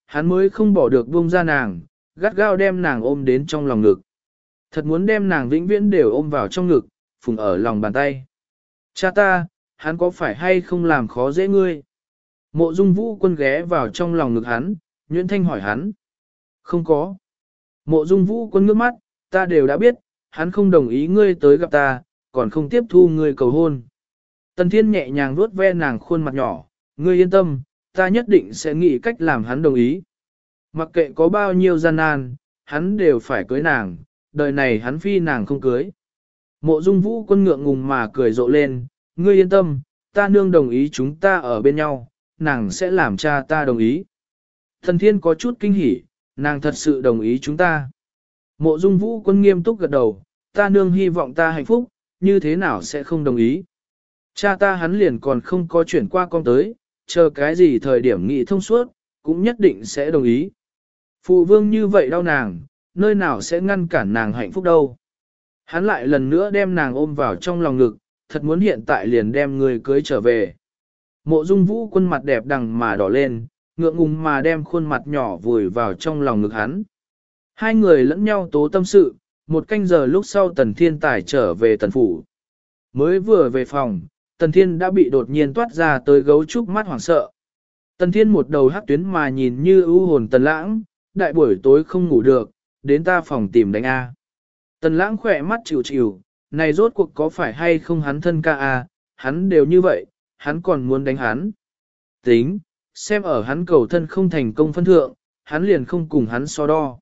hắn mới không bỏ được buông ra nàng, gắt gao đem nàng ôm đến trong lòng ngực. Thật muốn đem nàng vĩnh viễn đều ôm vào trong ngực, phùng ở lòng bàn tay. Cha ta, hắn có phải hay không làm khó dễ ngươi? Mộ Dung Vũ Quân ghé vào trong lòng ngực hắn, nhuyễn thanh hỏi hắn. Không có. Mộ Dung Vũ Quân ngước mắt, ta đều đã biết, hắn không đồng ý ngươi tới gặp ta, còn không tiếp thu ngươi cầu hôn. Tần Thiên nhẹ nhàng vuốt ve nàng khuôn mặt nhỏ, ngươi yên tâm, ta nhất định sẽ nghĩ cách làm hắn đồng ý. Mặc kệ có bao nhiêu gian nan, hắn đều phải cưới nàng, đời này hắn phi nàng không cưới. Mộ Dung Vũ Quân ngượng ngùng mà cười rộ lên, ngươi yên tâm, ta nương đồng ý chúng ta ở bên nhau, nàng sẽ làm cha ta đồng ý. Thần Thiên có chút kinh hỉ, nàng thật sự đồng ý chúng ta. Mộ Dung Vũ Quân nghiêm túc gật đầu, ta nương hy vọng ta hạnh phúc, như thế nào sẽ không đồng ý. Cha ta hắn liền còn không có chuyển qua con tới, chờ cái gì thời điểm nghị thông suốt, cũng nhất định sẽ đồng ý. Phụ vương như vậy đau nàng, nơi nào sẽ ngăn cản nàng hạnh phúc đâu. Hắn lại lần nữa đem nàng ôm vào trong lòng ngực, thật muốn hiện tại liền đem người cưới trở về. Mộ Dung Vũ Quân mặt đẹp đằng mà đỏ lên, ngượng ngùng mà đem khuôn mặt nhỏ vùi vào trong lòng ngực hắn. Hai người lẫn nhau tố tâm sự, một canh giờ lúc sau Tần Thiên Tài trở về Tần Phủ. Mới vừa về phòng, Tần Thiên đã bị đột nhiên toát ra tới gấu trúc mắt hoảng sợ. Tần Thiên một đầu hắc tuyến mà nhìn như ưu hồn Tần Lãng, đại buổi tối không ngủ được, đến ta phòng tìm đánh A. Tần Lãng khỏe mắt chịu chịu, này rốt cuộc có phải hay không hắn thân ca A, hắn đều như vậy, hắn còn muốn đánh hắn. Tính, xem ở hắn cầu thân không thành công phân thượng, hắn liền không cùng hắn so đo.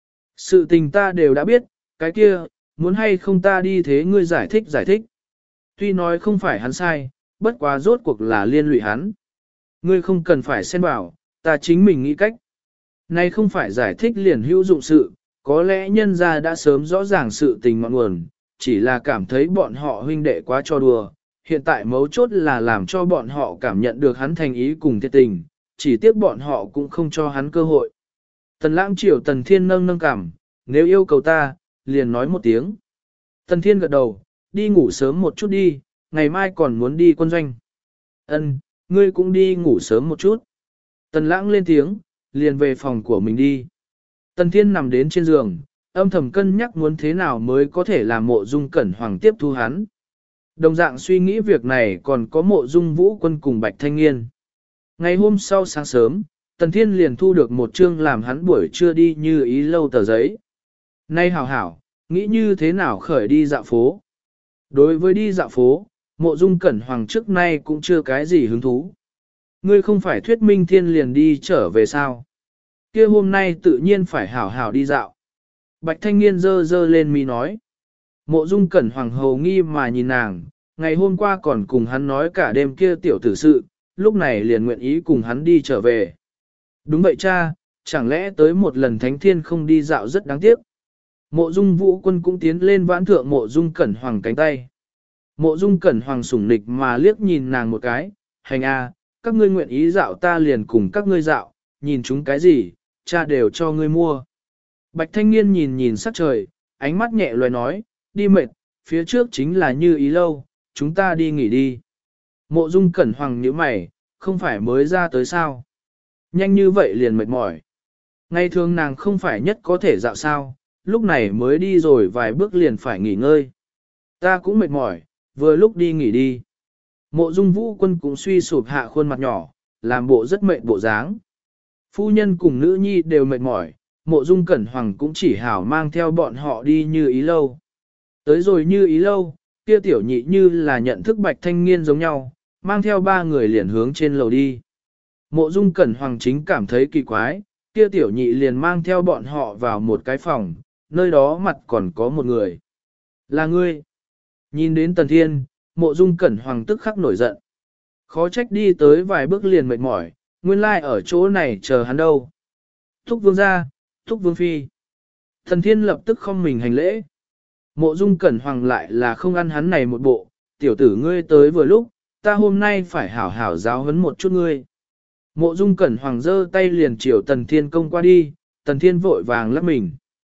Sự tình ta đều đã biết, cái kia, muốn hay không ta đi thế ngươi giải thích giải thích. Tuy nói không phải hắn sai, bất quá rốt cuộc là liên lụy hắn. Ngươi không cần phải xen vào, ta chính mình nghĩ cách. Này không phải giải thích liền hữu dụng sự, có lẽ nhân gia đã sớm rõ ràng sự tình ngọn nguồn, chỉ là cảm thấy bọn họ huynh đệ quá cho đùa. Hiện tại mấu chốt là làm cho bọn họ cảm nhận được hắn thành ý cùng thiệt tình, chỉ tiếc bọn họ cũng không cho hắn cơ hội. Tần Lãng chiều Tần Thiên nâng nâng cảm, nếu yêu cầu ta, liền nói một tiếng. Tần Thiên gật đầu, đi ngủ sớm một chút đi, ngày mai còn muốn đi quân doanh. Ân, ngươi cũng đi ngủ sớm một chút. Tần Lãng lên tiếng, liền về phòng của mình đi. Tần Thiên nằm đến trên giường, âm thầm cân nhắc muốn thế nào mới có thể làm Mộ Dung Cẩn Hoàng tiếp thu hắn. Đồng dạng suy nghĩ việc này còn có Mộ Dung Vũ Quân cùng Bạch Thanh Nghiên. Ngày hôm sau sáng sớm, Tần Thiên liền thu được một chương làm hắn buổi trưa đi như ý lâu tờ giấy. Nay hảo hảo, nghĩ như thế nào khởi đi dạo phố. Đối với đi dạo phố, Mộ Dung Cẩn Hoàng trước nay cũng chưa cái gì hứng thú. Ngươi không phải thuyết minh thiên liền đi trở về sao? Kia hôm nay tự nhiên phải hảo hảo đi dạo. Bạch Thanh Nghiên dơ dơ lên mi nói. Mộ Dung Cẩn Hoàng hầu nghi mà nhìn nàng, ngày hôm qua còn cùng hắn nói cả đêm kia tiểu tử sự, lúc này liền nguyện ý cùng hắn đi trở về. Đúng vậy cha, chẳng lẽ tới một lần Thánh Thiên không đi dạo rất đáng tiếc. Mộ Dung Vũ Quân cũng tiến lên vãn thượng Mộ Dung Cẩn Hoàng cánh tay. Mộ Dung Cẩn Hoàng sủng nịch mà liếc nhìn nàng một cái, hành a, các ngươi nguyện ý dạo ta liền cùng các ngươi dạo, nhìn chúng cái gì, cha đều cho ngươi mua. Bạch Thanh Nghiên nhìn nhìn sắc trời, ánh mắt nhẹ loài nói, đi mệt, phía trước chính là như ý lâu, chúng ta đi nghỉ đi. Mộ Dung Cẩn Hoàng nhíu mày, không phải mới ra tới sao? Nhanh như vậy liền mệt mỏi. Ngày thường nàng không phải nhất có thể dạo sao, lúc này mới đi rồi vài bước liền phải nghỉ ngơi. Ta cũng mệt mỏi, vừa lúc đi nghỉ đi. Mộ Dung Vũ Quân cũng suy sụp hạ khuôn mặt nhỏ, làm bộ rất mệt bộ dáng. Phu nhân cùng nữ nhi đều mệt mỏi, Mộ Dung Cẩn Hoàng cũng chỉ hảo mang theo bọn họ đi như ý lâu. Tới rồi như ý lâu, kia tiểu nhị như là nhận thức Bạch Thanh Nghiên giống nhau, mang theo ba người liền hướng trên lầu đi. Mộ Dung Cẩn Hoàng chính cảm thấy kỳ quái, kia tiểu nhị liền mang theo bọn họ vào một cái phòng, nơi đó mặt còn có một người. Là ngươi. Nhìn đến Tần Thiên, Mộ Dung Cẩn Hoàng tức khắc nổi giận. Khó trách đi tới vài bước liền mệt mỏi, nguyên lai ở chỗ này chờ hắn đâu. Thúc vương gia, thúc vương phi. Tần Thiên lập tức không mình hành lễ. Mộ Dung Cẩn Hoàng lại là không ăn hắn này một bộ, tiểu tử ngươi tới vừa lúc, ta hôm nay phải hảo hảo giáo huấn một chút ngươi. Mộ Dung Cẩn Hoàng giơ tay liền chiều Tần Thiên công qua đi, Tần Thiên vội vàng lắc mình.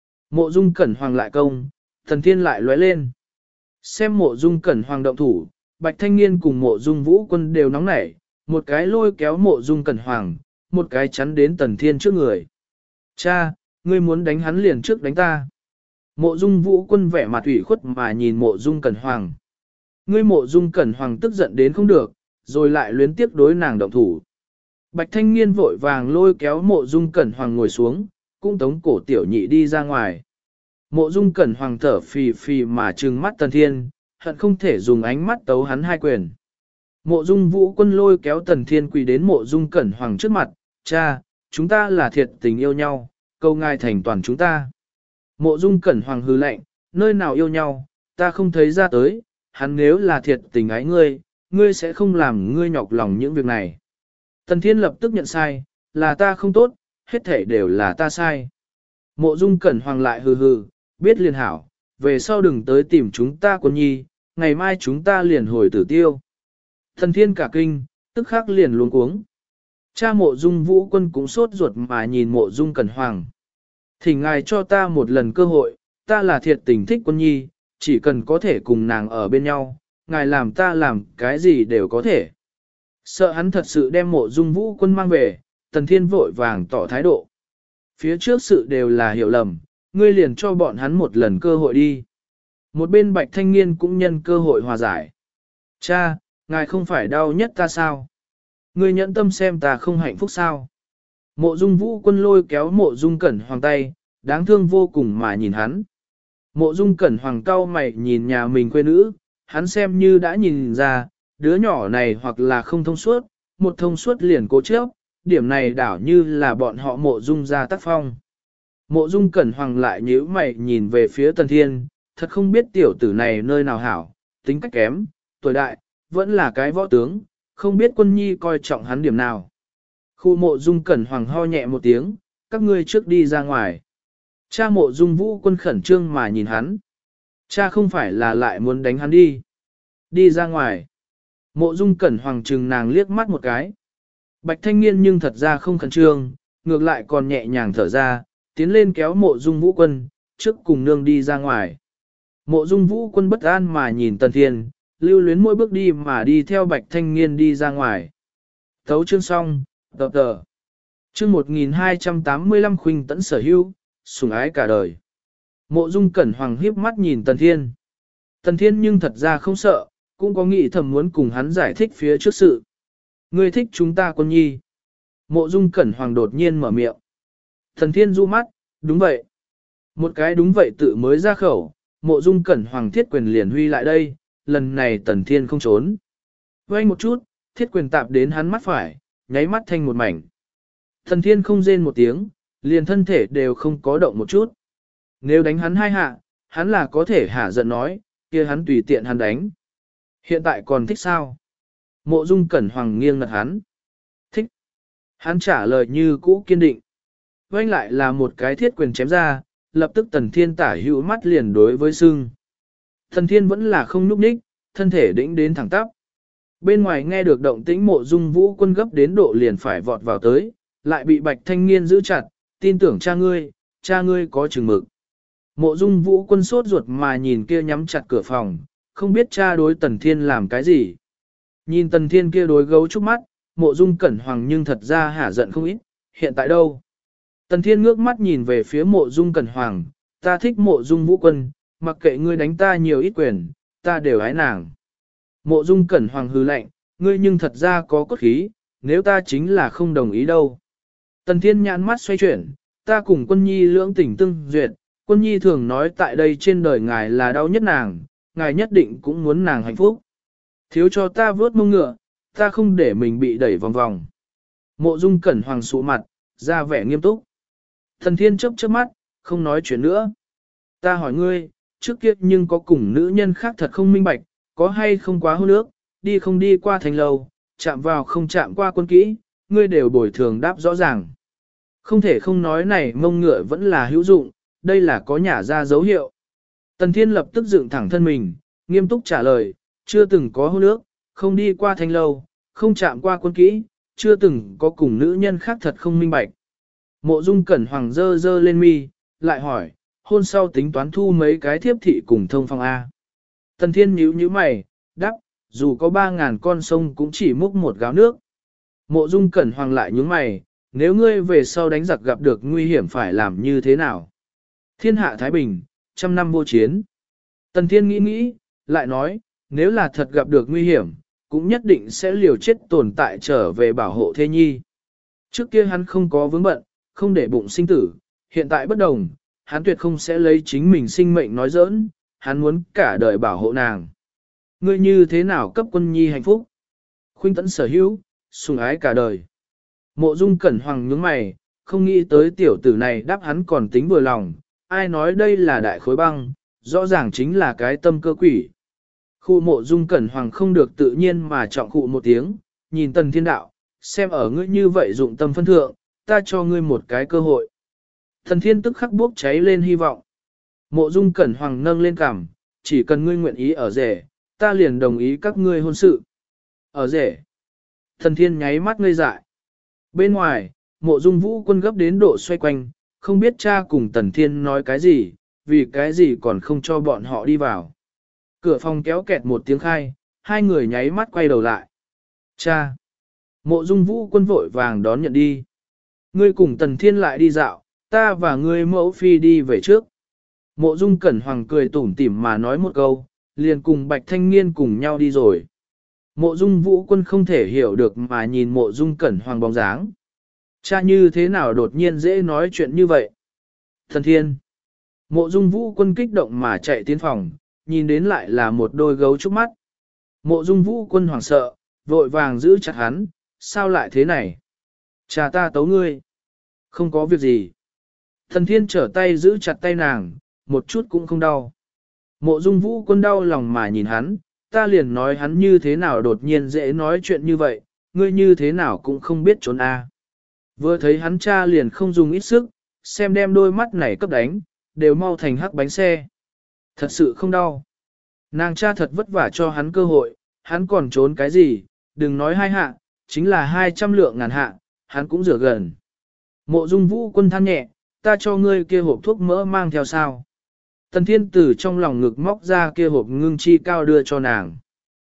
Mộ Dung Cẩn Hoàng lại công, Tần Thiên lại lóe lên. Xem Mộ Dung Cẩn Hoàng động thủ, Bạch Thanh Nghiên cùng Mộ Dung Vũ Quân đều nóng nảy, một cái lôi kéo Mộ Dung Cẩn Hoàng, một cái chắn đến Tần Thiên trước người. Cha, ngươi muốn đánh hắn liền trước đánh ta. Mộ Dung Vũ Quân vẻ mặt ủy khuất mà nhìn Mộ Dung Cẩn Hoàng. Ngươi Mộ Dung Cẩn Hoàng tức giận đến không được, rồi lại luyến tiếc đối nàng động thủ. Bạch Thanh Niên vội vàng lôi kéo Mộ Dung Cẩn Hoàng ngồi xuống, cũng tống cổ tiểu nhị đi ra ngoài. Mộ Dung Cẩn Hoàng thở phì phì mà trừng mắt Tần Thiên, hận không thể dùng ánh mắt tấu hắn hai quyền. Mộ Dung Vũ Quân lôi kéo Tần Thiên quỳ đến Mộ Dung Cẩn Hoàng trước mặt, cha, chúng ta là thiệt tình yêu nhau, cầu ngài thành toàn chúng ta. Mộ Dung Cẩn Hoàng hừ lạnh, nơi nào yêu nhau, ta không thấy ra tới, hắn nếu là thiệt tình ái ngươi, ngươi sẽ không làm ngươi nhọc lòng những việc này. Tần Thiên lập tức nhận sai, là ta không tốt, hết thể đều là ta sai. Mộ Dung Cẩn Hoàng lại hừ hừ, biết liền hảo, về sau đừng tới tìm chúng ta Quân Nhi, ngày mai chúng ta liền hồi Tử Tiêu. Tần Thiên cả kinh, tức khắc liền luống cuống. Cha Mộ Dung Vũ Quân cũng sốt ruột mà nhìn Mộ Dung Cẩn Hoàng. Thỉnh ngài cho ta một lần cơ hội, ta là thiệt tình thích Quân Nhi, chỉ cần có thể cùng nàng ở bên nhau, ngài làm ta làm cái gì đều có thể. Sợ hắn thật sự đem Mộ Dung Vũ Quân mang về, Tần Thiên vội vàng tỏ thái độ. Phía trước sự đều là hiểu lầm, ngươi liền cho bọn hắn một lần cơ hội đi. Một bên Bạch Thanh Niên cũng nhân cơ hội hòa giải. Cha, ngài không phải đau nhất ta sao? Ngươi nhẫn tâm xem ta không hạnh phúc sao? Mộ Dung Vũ Quân lôi kéo Mộ Dung Cẩn Hoàng tay, đáng thương vô cùng mà nhìn hắn. Mộ Dung Cẩn Hoàng cau mày nhìn nhà mình quê nữ, hắn xem như đã nhìn ra, đứa nhỏ này hoặc là không thông suốt, một thông suốt liền cố chấp, điểm này đảo như là bọn họ Mộ Dung ra tác phong. Mộ Dung Cẩn Hoàng lại nhíu mày nhìn về phía Tần Thiên, thật không biết tiểu tử này nơi nào hảo, tính cách kém, tuổi đại, vẫn là cái võ tướng, không biết Quân Nhi coi trọng hắn điểm nào. Khu Mộ Dung Cẩn Hoàng ho nhẹ một tiếng, các ngươi trước đi ra ngoài. Cha Mộ Dung Vũ Quân khẩn trương mà nhìn hắn. Cha không phải là lại muốn đánh hắn đi. Đi ra ngoài. Mộ Dung Cẩn Hoàng trừng nàng liếc mắt một cái. Bạch Thanh Niên nhưng thật ra không khẩn trương, ngược lại còn nhẹ nhàng thở ra, tiến lên kéo Mộ Dung Vũ Quân, trước cùng nương đi ra ngoài. Mộ Dung Vũ Quân bất an mà nhìn Tần Thiên, lưu luyến mỗi bước đi mà đi theo Bạch Thanh Niên đi ra ngoài. Thấu chương xong, tập tờ. Chương 1285 Khuynh Tẫn sở hữu, sủng ái cả đời. Mộ Dung Cẩn Hoàng hiếp mắt nhìn Tần Thiên. Tần Thiên nhưng thật ra không sợ, cũng có nghĩ thầm muốn cùng hắn giải thích phía trước sự. Ngươi thích chúng ta Quân Nhi. Mộ Dung Cẩn Hoàng đột nhiên mở miệng. Tần Thiên du mắt, đúng vậy. Một cái đúng vậy tự mới ra khẩu, Mộ Dung Cẩn Hoàng thiết quyền liền huy lại đây, lần này Tần Thiên không trốn. Quay một chút, thiết quyền tạp đến hắn mắt phải, nháy mắt thành một mảnh. Tần Thiên không rên một tiếng, liền thân thể đều không có động một chút. Nếu đánh hắn hai hạ, hắn là có thể hả giận nói, kia hắn tùy tiện hắn đánh. Hiện tại còn thích sao? Mộ Dung Cẩn Hoàng nghiêng ngật hắn. Thích. Hắn trả lời như cũ kiên định. Vanh lại là một cái thiết quyền chém ra, lập tức Tần Thiên tả hữu mắt liền đối với sưng. Tần Thiên vẫn là không nhúc nhích, thân thể đĩnh đến thẳng tắp. Bên ngoài nghe được động tĩnh Mộ Dung Vũ Quân gấp đến độ liền phải vọt vào tới, lại bị Bạch Thanh Niên giữ chặt, tin tưởng cha ngươi có chừng mực. Mộ Dung Vũ Quân sốt ruột mà nhìn kia nhắm chặt cửa phòng, không biết cha đối Tần Thiên làm cái gì. Nhìn Tần Thiên kia đối gấu trúc mắt, Mộ Dung Cẩn Hoàng nhưng thật ra hả giận không ít, hiện tại đâu? Tần Thiên ngước mắt nhìn về phía Mộ Dung Cẩn Hoàng, ta thích Mộ Dung Vũ Quân, mặc kệ ngươi đánh ta nhiều ít quyền, ta đều ái nàng. Mộ Dung Cẩn Hoàng hừ lạnh, ngươi nhưng thật ra có cốt khí, nếu ta chính là không đồng ý đâu. Tần Thiên nhãn mắt xoay chuyển, ta cùng Quân Nhi lưỡng tình tương duyệt, Quân Nhi thường nói tại đây trên đời ngài là đau nhất nàng, ngài nhất định cũng muốn nàng hạnh phúc. Thiếu cho ta vớt mông ngựa, ta không để mình bị đẩy vòng vòng. Mộ Dung Cẩn Hoàng sụ mặt, ra vẻ nghiêm túc. Tần Thiên chớp chớp mắt, không nói chuyện nữa. Ta hỏi ngươi, trước kia nhưng có cùng nữ nhân khác thật không minh bạch, có hay không quá hôn ước, đi không đi qua thành lầu, chạm vào không chạm qua Quân kỹ, ngươi đều bồi thường đáp rõ ràng. Không thể không nói này mông ngựa vẫn là hữu dụng, đây là có nhả ra dấu hiệu. Tần Thiên lập tức dựng thẳng thân mình, nghiêm túc trả lời, chưa từng có hôn ước, không đi qua thanh lâu, không chạm qua Quân kỹ, chưa từng có cùng nữ nhân khác thật không minh bạch. Mộ Dung Cẩn Hoàng dơ dơ lên mi, lại hỏi, hôn sau tính toán thu mấy cái thiếp thị cùng thông phong A. Tần Thiên nhíu nhíu mày, đáp, dù có 3.000 con sông cũng chỉ múc một gáo nước. Mộ Dung Cẩn Hoàng lại nhướng mày, nếu ngươi về sau đánh giặc gặp được nguy hiểm phải làm như thế nào? Thiên hạ Thái Bình, trăm năm vô chiến. Tần Thiên nghĩ nghĩ, lại nói, nếu là thật gặp được nguy hiểm, cũng nhất định sẽ liều chết tồn tại trở về bảo hộ thê nhi. Trước kia hắn không có vướng bận, không để bụng sinh tử, hiện tại bất đồng, hắn tuyệt không sẽ lấy chính mình sinh mệnh nói giỡn, hắn muốn cả đời bảo hộ nàng. Ngươi như thế nào cấp quân nhi hạnh phúc? Khuynh Tẫn sở hữu, sủng ái cả đời. Mộ Dung Cẩn Hoàng nhướng mày, không nghĩ tới tiểu tử này đáp hắn còn tính vừa lòng, ai nói đây là đại khối băng, rõ ràng chính là cái tâm cơ quỷ. Khu Mộ Dung Cẩn Hoàng không được tự nhiên mà trọng khụ một tiếng, nhìn Tần Thiên đạo, xem ở ngươi như vậy dụng tâm phân thượng, ta cho ngươi một cái cơ hội. Tần Thiên tức khắc bốc cháy lên hy vọng. Mộ Dung Cẩn Hoàng nâng lên cằm, chỉ cần ngươi nguyện ý ở rể, ta liền đồng ý các ngươi hôn sự. Ở rể. Tần Thiên nháy mắt ngây dại. Bên ngoài, Mộ Dung Vũ Quân gấp đến độ xoay quanh, không biết cha cùng Tần Thiên nói cái gì, vì cái gì còn không cho bọn họ đi vào. Cửa phòng kéo kẹt một tiếng khai, hai người nháy mắt quay đầu lại. Cha! Mộ Dung Vũ Quân vội vàng đón nhận đi. Ngươi cùng Tần Thiên lại đi dạo, ta và ngươi mẫu phi đi về trước. Mộ Dung Cẩn Hoàng cười tủm tỉm mà nói một câu, liền cùng Bạch Thanh Nghiên cùng nhau đi rồi. Mộ Dung Vũ Quân không thể hiểu được mà nhìn Mộ Dung Cẩn Hoàng bóng dáng. Cha như thế nào đột nhiên dễ nói chuyện như vậy? Thần Thiên! Mộ Dung Vũ Quân kích động mà chạy tiến phòng, nhìn đến lại là một đôi gấu trúc mắt. Mộ Dung Vũ Quân hoảng sợ, vội vàng giữ chặt hắn, sao lại thế này? Cha ta tấu ngươi. Không có việc gì. Thần Thiên trở tay giữ chặt tay nàng, một chút cũng không đau. Mộ Dung Vũ Quân đau lòng mà nhìn hắn, ta liền nói hắn như thế nào đột nhiên dễ nói chuyện như vậy, ngươi như thế nào cũng không biết trốn a. Vừa thấy hắn cha liền không dùng ít sức, xem đem đôi mắt này cấp đánh, đều mau thành hắc bánh xe. Thật sự không đau. Nàng cha thật vất vả cho hắn cơ hội, hắn còn trốn cái gì, đừng nói 2 hạ, chính là 200 lượng ngàn hạ, hắn cũng rửa gần. Mộ Dung Vũ Quân than nhẹ, ta cho ngươi kia hộp thuốc mỡ mang theo sao. Tần Thiên từ trong lòng ngực móc ra kia hộp ngưng chi cao đưa cho nàng.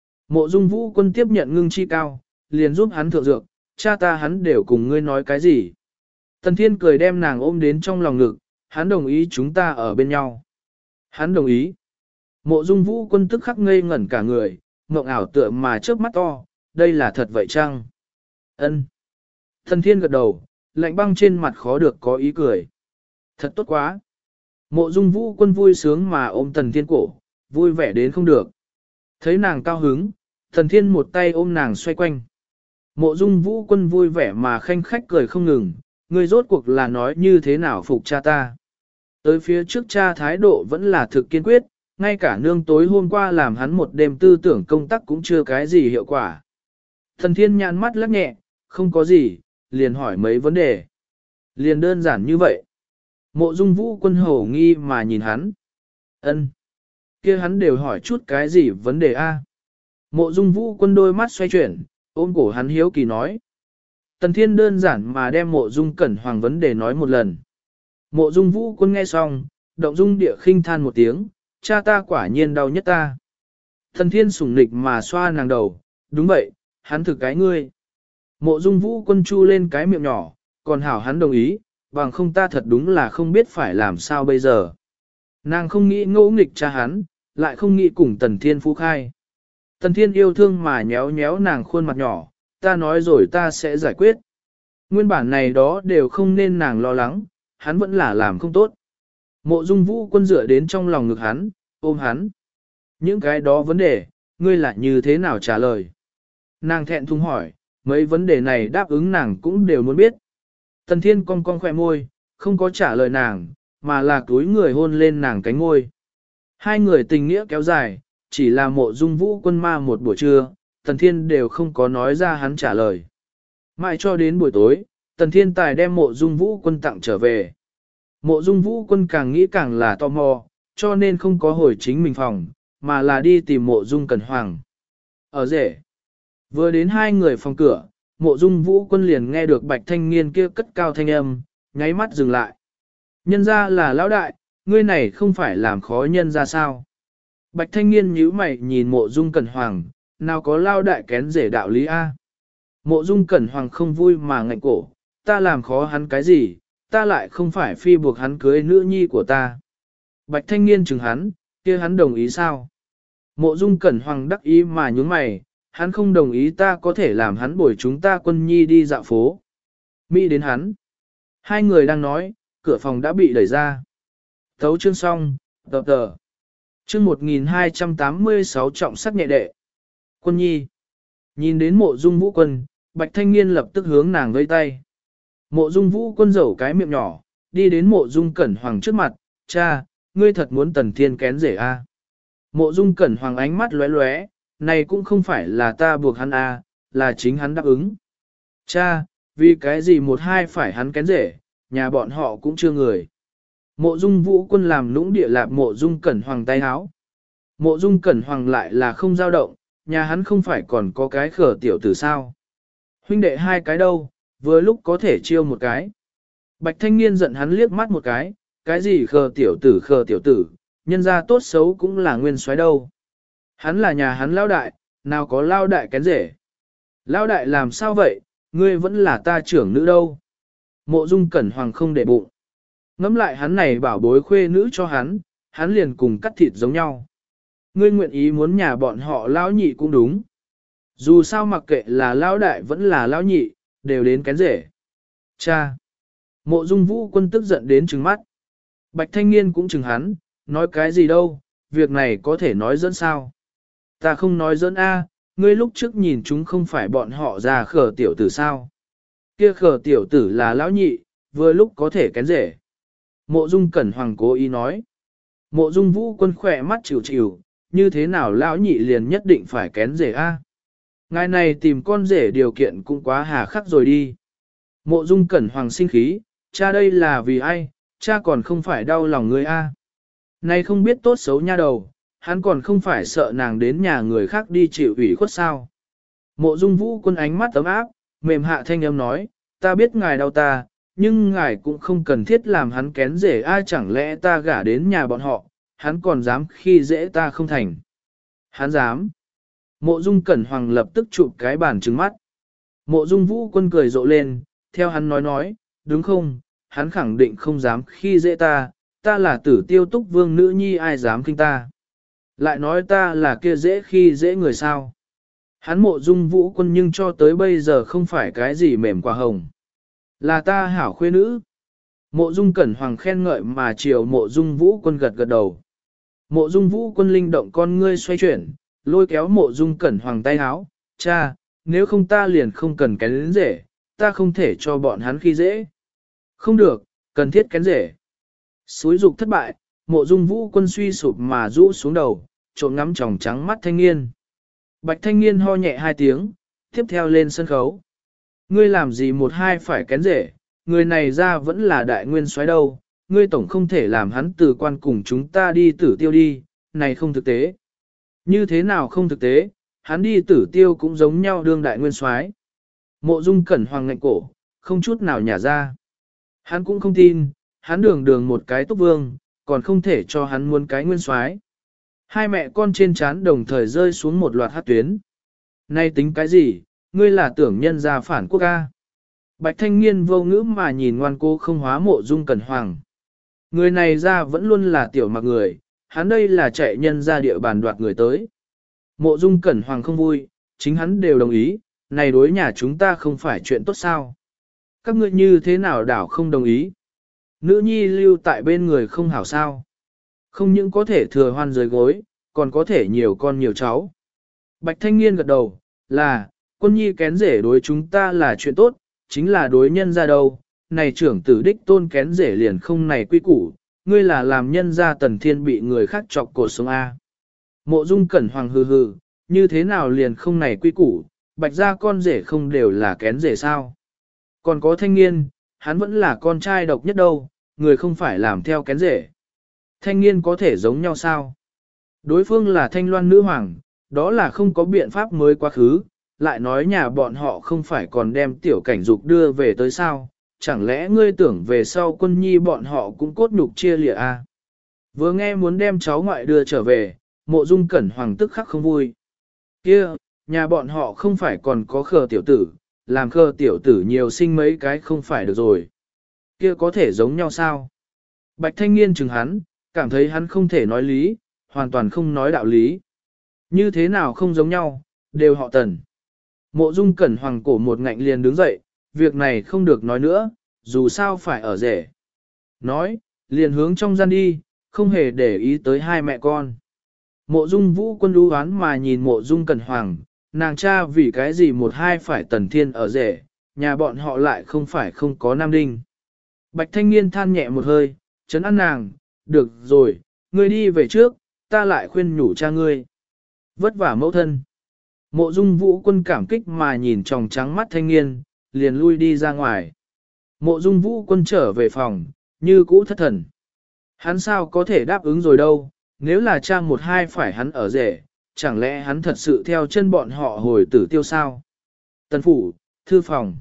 Mộ Dung Vũ Quân tiếp nhận ngưng chi cao, liền giúp hắn thượng dược, cha ta hắn đều cùng ngươi nói cái gì. Tần Thiên cười đem nàng ôm đến trong lòng ngực, hắn đồng ý chúng ta ở bên nhau. Hắn đồng ý. Mộ Dung Vũ Quân tức khắc ngây ngẩn cả người, mộng ảo tựa mà trước mắt to, đây là thật vậy chăng? Ân. Tần Thiên gật đầu, lạnh băng trên mặt khó được có ý cười. Thật tốt quá. Mộ Dung Vũ Quân vui sướng mà ôm Tần Thiên cổ, vui vẻ đến không được. Thấy nàng cao hứng, Tần Thiên một tay ôm nàng xoay quanh. Mộ Dung Vũ Quân vui vẻ mà khanh khách cười không ngừng, ngươi rốt cuộc là nói như thế nào phục cha ta. Tới phía trước cha thái độ vẫn là thực kiên quyết, ngay cả nương tối hôm qua làm hắn một đêm tư tưởng công tác cũng chưa cái gì hiệu quả. Tần Thiên nhàn mắt lắc nhẹ, không có gì, liền hỏi mấy vấn đề. Liền đơn giản như vậy. Mộ Dung Vũ Quân hổ nghi mà nhìn hắn. Ân, kia hắn đều hỏi chút cái gì vấn đề a? Mộ Dung Vũ Quân đôi mắt xoay chuyển, ôm cổ hắn hiếu kỳ nói. Tần Thiên đơn giản mà đem Mộ Dung Cẩn Hoàng vấn đề nói một lần. Mộ Dung Vũ Quân nghe xong, động dung địa khinh than một tiếng, cha ta quả nhiên đau nhất ta. Tần Thiên sủng nịch mà xoa nàng đầu, đúng vậy, hắn thực cái ngươi. Mộ Dung Vũ Quân chu lên cái miệng nhỏ, còn hảo hắn đồng ý, bằng không ta thật đúng là không biết phải làm sao bây giờ. Nàng không nghĩ ngỗ nghịch cha hắn, lại không nghĩ cùng Tần Thiên phú khai. Tần Thiên yêu thương mà nhéo nhéo nàng khuôn mặt nhỏ, ta nói rồi ta sẽ giải quyết. Nguyên bản này đó đều không nên nàng lo lắng, hắn vẫn là làm không tốt. Mộ Dung Vũ Quân dựa đến trong lòng ngực hắn, ôm hắn. Những cái đó vấn đề, ngươi lại như thế nào trả lời? Nàng thẹn thùng hỏi, mấy vấn đề này đáp ứng nàng cũng đều muốn biết. Tần Thiên cong cong khỏe môi, không có trả lời nàng, mà là túi người hôn lên nàng cánh ngôi. Hai người tình nghĩa kéo dài, chỉ là Mộ Dung Vũ Quân ma một buổi trưa, Tần Thiên đều không có nói ra hắn trả lời. Mãi cho đến buổi tối, Tần Thiên tài đem Mộ Dung Vũ Quân tặng trở về. Mộ Dung Vũ Quân càng nghĩ càng là tò mò, cho nên không có hồi chính mình phòng, mà là đi tìm Mộ Dung Cẩn Hoàng. Ở rể, vừa đến hai người phòng cửa, Mộ Dung Vũ Quân liền nghe được Bạch Thanh Nghiên kia cất cao thanh âm, nháy mắt dừng lại. Nhân ra là lão đại, ngươi này không phải làm khó nhân ra sao? Bạch Thanh Nghiên nhíu mày nhìn Mộ Dung Cẩn Hoàng, nào có lao đại kén rể đạo lý a? Mộ Dung Cẩn Hoàng không vui mà ngạnh cổ, ta làm khó hắn cái gì, ta lại không phải phi buộc hắn cưới nữ nhi của ta. Bạch thanh niên chừng hắn, kia hắn đồng ý sao? Mộ Dung Cẩn Hoàng đắc ý mà nhướng mày, hắn không đồng ý ta có thể làm hắn bồi chúng ta Quân Nhi đi dạo phố. Mỹ đến hắn. Hai người đang nói, cửa phòng đã bị đẩy ra. Thấu chương xong, tập tờ. Chương 1286 trọng sắc nhẹ đệ. Quân Nhi. Nhìn đến Mộ Dung Vũ Quân, Bạch thanh niên lập tức hướng nàng vẫy tay. Mộ Dung Vũ Quân rầu cái miệng nhỏ, đi đến Mộ Dung Cẩn Hoàng trước mặt, cha, ngươi thật muốn Tần Thiên kén rể a? Mộ Dung Cẩn Hoàng ánh mắt lóe lóe, này cũng không phải là ta buộc hắn a, là chính hắn đáp ứng. Cha, vì cái gì một hai phải hắn kén rể, nhà bọn họ cũng chưa người. Mộ Dung Vũ Quân làm nũng địa lạp Mộ Dung Cẩn Hoàng tay háo. Mộ Dung Cẩn Hoàng lại là không dao động, nhà hắn không phải còn có cái khở tiểu tử sao. Huynh đệ hai cái đâu, vừa lúc có thể chiêu một cái. Bạch thanh niên giận hắn liếc mắt một cái gì khờ tiểu tử, nhân ra tốt xấu cũng là nguyên soái đâu. Hắn là nhà hắn lao đại, nào có lao đại kén rể. Lao đại làm sao vậy, ngươi vẫn là ta trưởng nữ đâu. Mộ Dung Cẩn Hoàng không để bụng. Ngắm lại hắn này bảo bối khuê nữ cho hắn liền cùng cắt thịt giống nhau. Ngươi nguyện ý muốn nhà bọn họ lão nhị cũng đúng. Dù sao mặc kệ là lão đại vẫn là lão nhị, đều đến kén rể. Cha! Mộ Dung Vũ Quân tức giận đến trừng mắt. Bạch thanh niên cũng chừng hắn, nói cái gì đâu, việc này có thể nói dẫn sao. Ta không nói dẫn a, ngươi lúc trước nhìn chúng không phải bọn họ già khở tiểu tử sao. Kia khở tiểu tử là lão nhị, vừa lúc có thể kén rể. Mộ Dung Cẩn Hoàng cố ý nói. Mộ Dung Vũ Quân khỏe mắt chịu chịu, như thế nào lão nhị liền nhất định phải kén rể a? Ngài này tìm con rể điều kiện cũng quá hà khắc rồi đi. Mộ Dung Cẩn Hoàng sinh khí, cha đây là vì ai, cha còn không phải đau lòng ngươi a. Này không biết tốt xấu nha đầu, hắn còn không phải sợ nàng đến nhà người khác đi chịu ủy khuất sao. Mộ Dung Vũ Quân ánh mắt ấm áp, mềm hạ thanh âm nói, ta biết ngài đau ta, nhưng ngài cũng không cần thiết làm hắn kén rể ai, chẳng lẽ ta gả đến nhà bọn họ, hắn còn dám khi dễ ta không thành. Hắn dám. Mộ Dung Cẩn Hoàng lập tức chụp cái bàn trừng mắt. Mộ Dung Vũ Quân cười rộ lên, theo hắn nói, đúng không, hắn khẳng định không dám khi dễ ta, ta là Tử Tiêu Túc Vương nữ nhi ai dám khinh ta. Lại nói ta là kia dễ khi dễ người sao. Hắn Mộ Dung Vũ Quân nhưng cho tới bây giờ không phải cái gì mềm quả hồng. Là ta hảo khuê nữ. Mộ Dung Cẩn Hoàng khen ngợi mà chiều Mộ Dung Vũ Quân gật gật đầu. Mộ Dung Vũ Quân linh động con ngươi xoay chuyển, lôi kéo Mộ Dung Cẩn Hoàng tay háo, cha, nếu không ta liền không cần kén rể, ta không thể cho bọn hắn khi dễ. Không được, cần thiết kén rể. Xúi dục thất bại, Mộ Dung Vũ Quân suy sụp mà rũ xuống đầu, trộm ngắm tròng trắng mắt thanh niên. Bạch thanh niên ho nhẹ hai tiếng, tiếp theo lên sân khấu. Ngươi làm gì một hai phải kén rể, người này ra vẫn là đại nguyên soái đâu, ngươi tổng không thể làm hắn từ quan cùng chúng ta đi Tử Tiêu đi, này không thực tế. Như thế nào không thực tế, hắn đi Tử Tiêu cũng giống nhau đương đại nguyên soái. Mộ Dung Cẩn Hoàng ngạnh cổ, không chút nào nhả ra. Hắn cũng không tin, hắn đường một cái túc vương, còn không thể cho hắn muốn cái nguyên soái. Hai mẹ con trên trán đồng thời rơi xuống một loạt hát tuyến. Nay tính cái gì, ngươi là tưởng nhân gia phản quốc ca. Bạch thanh niên vô ngữ mà nhìn ngoan cô không hóa Mộ Dung Cẩn Hoàng. Người này ra vẫn luôn là tiểu mặc người, hắn đây là chạy nhân ra địa bàn đoạt người tới. Mộ Dung Cẩn Hoàng không vui, chính hắn đều đồng ý, này đối nhà chúng ta không phải chuyện tốt sao. Các ngươi như thế nào đảo không đồng ý. Nữ nhi lưu tại bên người không hảo sao. Không những có thể thừa hoan dưới gối, còn có thể nhiều con nhiều cháu. Bạch thanh niên gật đầu, là, Quân Nhi kén rể đối chúng ta là chuyện tốt, chính là đối nhân ra đâu. Này trưởng tử đích tôn kén rể liền không này quy củ, ngươi là làm nhân ra Tần Thiên bị người khác chọc cổ sống A. Mộ Dung Cẩn Hoàng hừ hừ, như thế nào liền không này quy củ, bạch gia con rể không đều là kén rể sao. Còn có thanh niên, hắn vẫn là con trai độc nhất đâu, người không phải làm theo kén rể. Thanh niên có thể giống nhau sao? Đối phương là Thanh Loan nữ hoàng, đó là không có biện pháp mới quá khứ, lại nói nhà bọn họ không phải còn đem tiểu cảnh dục đưa về tới sao, chẳng lẽ ngươi tưởng về sau Quân Nhi bọn họ cũng cốt nhục chia lìa à? Vừa nghe muốn đem cháu ngoại đưa trở về, Mộ Dung Cẩn Hoàng tức khắc không vui. Kia, nhà bọn họ không phải còn có khờ tiểu tử, làm khờ tiểu tử nhiều sinh mấy cái không phải được rồi. Kia có thể giống nhau sao? Bạch thanh niên chừng hắn, cảm thấy hắn không thể nói lý, hoàn toàn không nói đạo lý. Như thế nào không giống nhau, đều họ Tần. Mộ Dung Cẩn Hoàng cổ một ngạnh liền đứng dậy, việc này không được nói nữa, dù sao phải ở rể. Nói, liền hướng trong gian đi, không hề để ý tới hai mẹ con. Mộ Dung Vũ Quân đú oán mà nhìn Mộ Dung Cẩn Hoàng, nàng cha vì cái gì một hai phải Tần Thiên ở rể, nhà bọn họ lại không phải không có nam đinh. Bạch Thanh Niên than nhẹ một hơi, chấn an nàng, được rồi, ngươi đi về trước, ta lại khuyên nhủ cha ngươi. Vất vả mẫu thân. Mộ Dung Vũ Quân cảm kích mà nhìn tròng trắng mắt Thanh Niên, liền lui đi ra ngoài. Mộ Dung Vũ Quân trở về phòng, như cũ thất thần. Hắn sao có thể đáp ứng rồi đâu, nếu là cha một hai phải hắn ở rể, chẳng lẽ hắn thật sự theo chân bọn họ hồi tử tiêu sao? Tần phủ, thư phòng,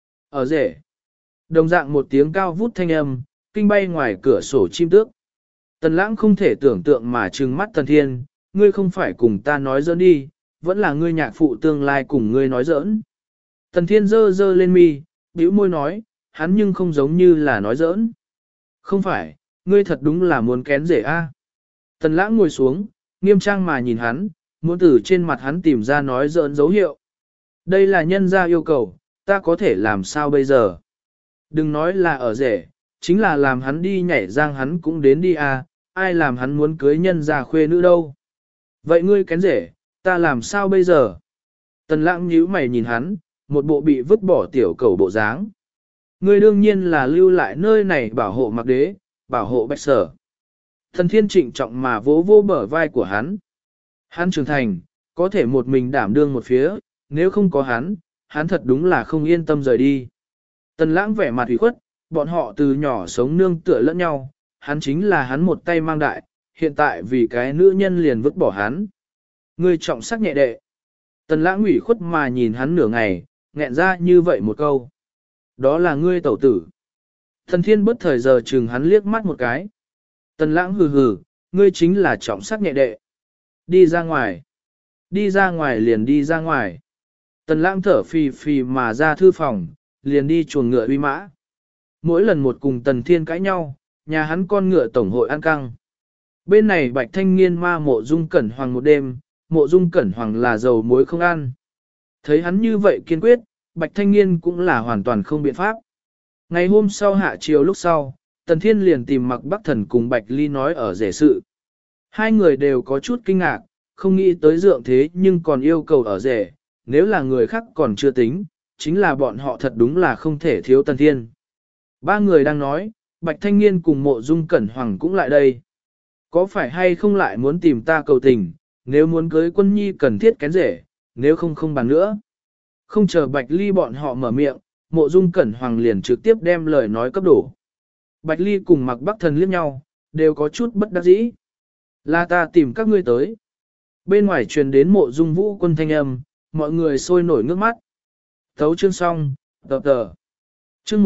ở rể. Đồng dạng một tiếng cao vút thanh âm, kinh bay ngoài cửa sổ chim tước. Tần lãng không thể tưởng tượng mà trừng mắt Tần Thiên, ngươi không phải cùng ta nói giỡn đi, vẫn là ngươi nhạc phụ tương lai cùng ngươi nói giỡn. Tần Thiên giơ giơ lên mi, bĩu môi nói, hắn nhưng không giống như là nói giỡn. Không phải, ngươi thật đúng là muốn kén rể a. Tần lãng ngồi xuống, nghiêm trang mà nhìn hắn, muốn từ trên mặt hắn tìm ra nói giỡn dấu hiệu. Đây là nhân gia yêu cầu, ta có thể làm sao bây giờ? Đừng nói là ở rể, chính là làm hắn đi nhảy giang hắn cũng đến đi a, ai làm hắn muốn cưới nhân gia khuê nữ đâu. Vậy ngươi kén rể, ta làm sao bây giờ? Tần lãng nhíu mày nhìn hắn, một bộ bị vứt bỏ tiểu cầu bộ dáng. Ngươi đương nhiên là lưu lại nơi này bảo hộ Mạc Đế, bảo hộ Bạch Sở. Thần Thiên trịnh trọng mà vỗ vô bờ vai của hắn. Hắn trưởng thành, có thể một mình đảm đương một phía, nếu không có hắn, hắn thật đúng là không yên tâm rời đi. Tần lãng vẻ mặt ủy khuất, bọn họ từ nhỏ sống nương tựa lẫn nhau, hắn chính là hắn một tay mang đại, hiện tại vì cái nữ nhân liền vứt bỏ hắn. Ngươi trọng sắc nhẹ đệ. Tần lãng ủy khuất mà nhìn hắn nửa ngày, nghẹn ra như vậy một câu. Đó là ngươi tẩu tử. Thần Thiên bất thời giờ chừng hắn liếc mắt một cái. Tần lãng hừ hừ, ngươi chính là trọng sắc nhẹ đệ. Đi ra ngoài. Đi ra ngoài liền đi ra ngoài. Tần lãng thở phì phì mà ra thư phòng, liền đi chuồng ngựa uy mã. Mỗi lần một cùng Tần Thiên cãi nhau, nhà hắn con ngựa tổng hội ăn căng. Bên này Bạch Thanh Niên ma Mộ Dung Cẩn Hoàng một đêm, Mộ Dung Cẩn Hoàng là dầu muối không ăn. Thấy hắn như vậy kiên quyết, Bạch Thanh Niên cũng là hoàn toàn không biện pháp. Ngày hôm sau hạ chiều lúc sau, Tần Thiên liền tìm Mặc Bắc Thần cùng Bạch Ly nói ở rể sự. Hai người đều có chút kinh ngạc, không nghĩ tới dượng thế nhưng còn yêu cầu ở rể, nếu là người khác còn chưa tính, chính là bọn họ thật đúng là không thể thiếu Tần Thiên. Ba người đang nói, Bạch Thanh Niên cùng Mộ Dung Cẩn Hoàng cũng lại đây. Có phải hay không lại muốn tìm ta cầu tình, nếu muốn cưới Quân Nhi cần thiết kén rể, nếu không không bàn nữa. Không chờ Bạch Ly bọn họ mở miệng, Mộ Dung Cẩn Hoàng liền trực tiếp đem lời nói cấp đổ. Bạch Ly cùng Mặc Bắc Thần liếc nhau, đều có chút bất đắc dĩ. Là ta tìm các ngươi tới. Bên ngoài truyền đến Mộ Dung Vũ Quân thanh âm, mọi người sôi nổi nước mắt. Thấu chương xong, tập tờ. Chương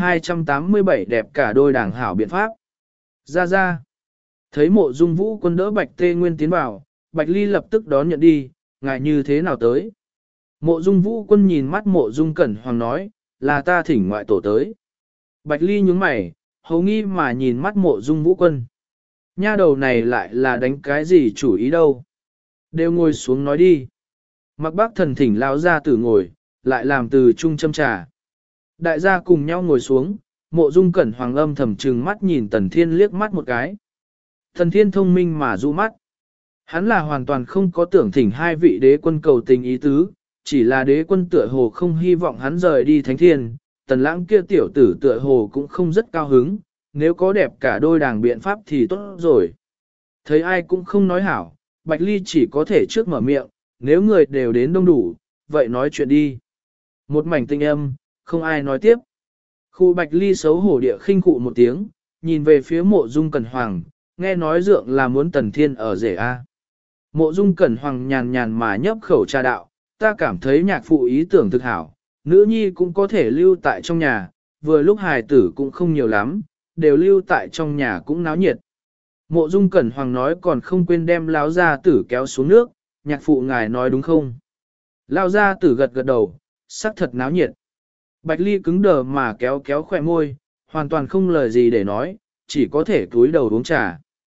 1287 đẹp cả đôi đảng hảo biện pháp. Ra ra. Thấy Mộ Dung Vũ Quân đỡ Bạch Tê Nguyên tiến vào, Bạch Ly lập tức đón nhận đi, ngài như thế nào tới. Mộ Dung Vũ Quân nhìn mắt Mộ Dung Cẩn Hoàng nói, là ta thỉnh ngoại tổ tới. Bạch Ly nhướng mày, hầu nghi mà nhìn mắt Mộ Dung Vũ Quân. Nha đầu này lại là đánh cái gì chủ ý đâu. Đều ngồi xuống nói đi. Mặc Bác Thần thỉnh lão gia tử ngồi, lại làm từ trung châm trà. Đại gia cùng nhau ngồi xuống, Mộ Dung Cẩn Hoàng âm thầm trừng mắt nhìn Tần Thiên liếc mắt một cái. Tần Thiên thông minh mà du mắt. Hắn là hoàn toàn không có tưởng thỉnh hai vị đế quân cầu tình ý tứ, chỉ là đế quân tựa hồ không hy vọng hắn rời đi thánh thiên, Tần Lãng kia tiểu tử tựa hồ cũng không rất cao hứng, nếu có đẹp cả đôi đảng biện pháp thì tốt rồi. Thấy ai cũng không nói hảo, Bạch Ly chỉ có thể trước mở miệng, nếu người đều đến đông đủ, vậy nói chuyện đi. Một mảnh tinh âm, không ai nói tiếp. Khu Bạch Ly xấu hổ địa khinh khụ một tiếng, nhìn về phía Mộ Dung Cẩn Hoàng, nghe nói dượng là muốn Tần Thiên ở rể a. Mộ Dung Cẩn Hoàng nhàn nhàn mà nhấp khẩu trà đạo, ta cảm thấy nhạc phụ ý tưởng thực hảo, nữ nhi cũng có thể lưu tại trong nhà, vừa lúc hài tử cũng không nhiều lắm, đều lưu tại trong nhà cũng náo nhiệt. Mộ Dung Cẩn Hoàng nói còn không quên đem lão gia tử kéo xuống nước, nhạc phụ ngài nói đúng không? Lão gia tử gật gật đầu, sắc thật náo nhiệt. Bạch Ly cứng đờ mà kéo kéo khỏe môi, hoàn toàn không lời gì để nói, chỉ có thể cúi đầu uống trà.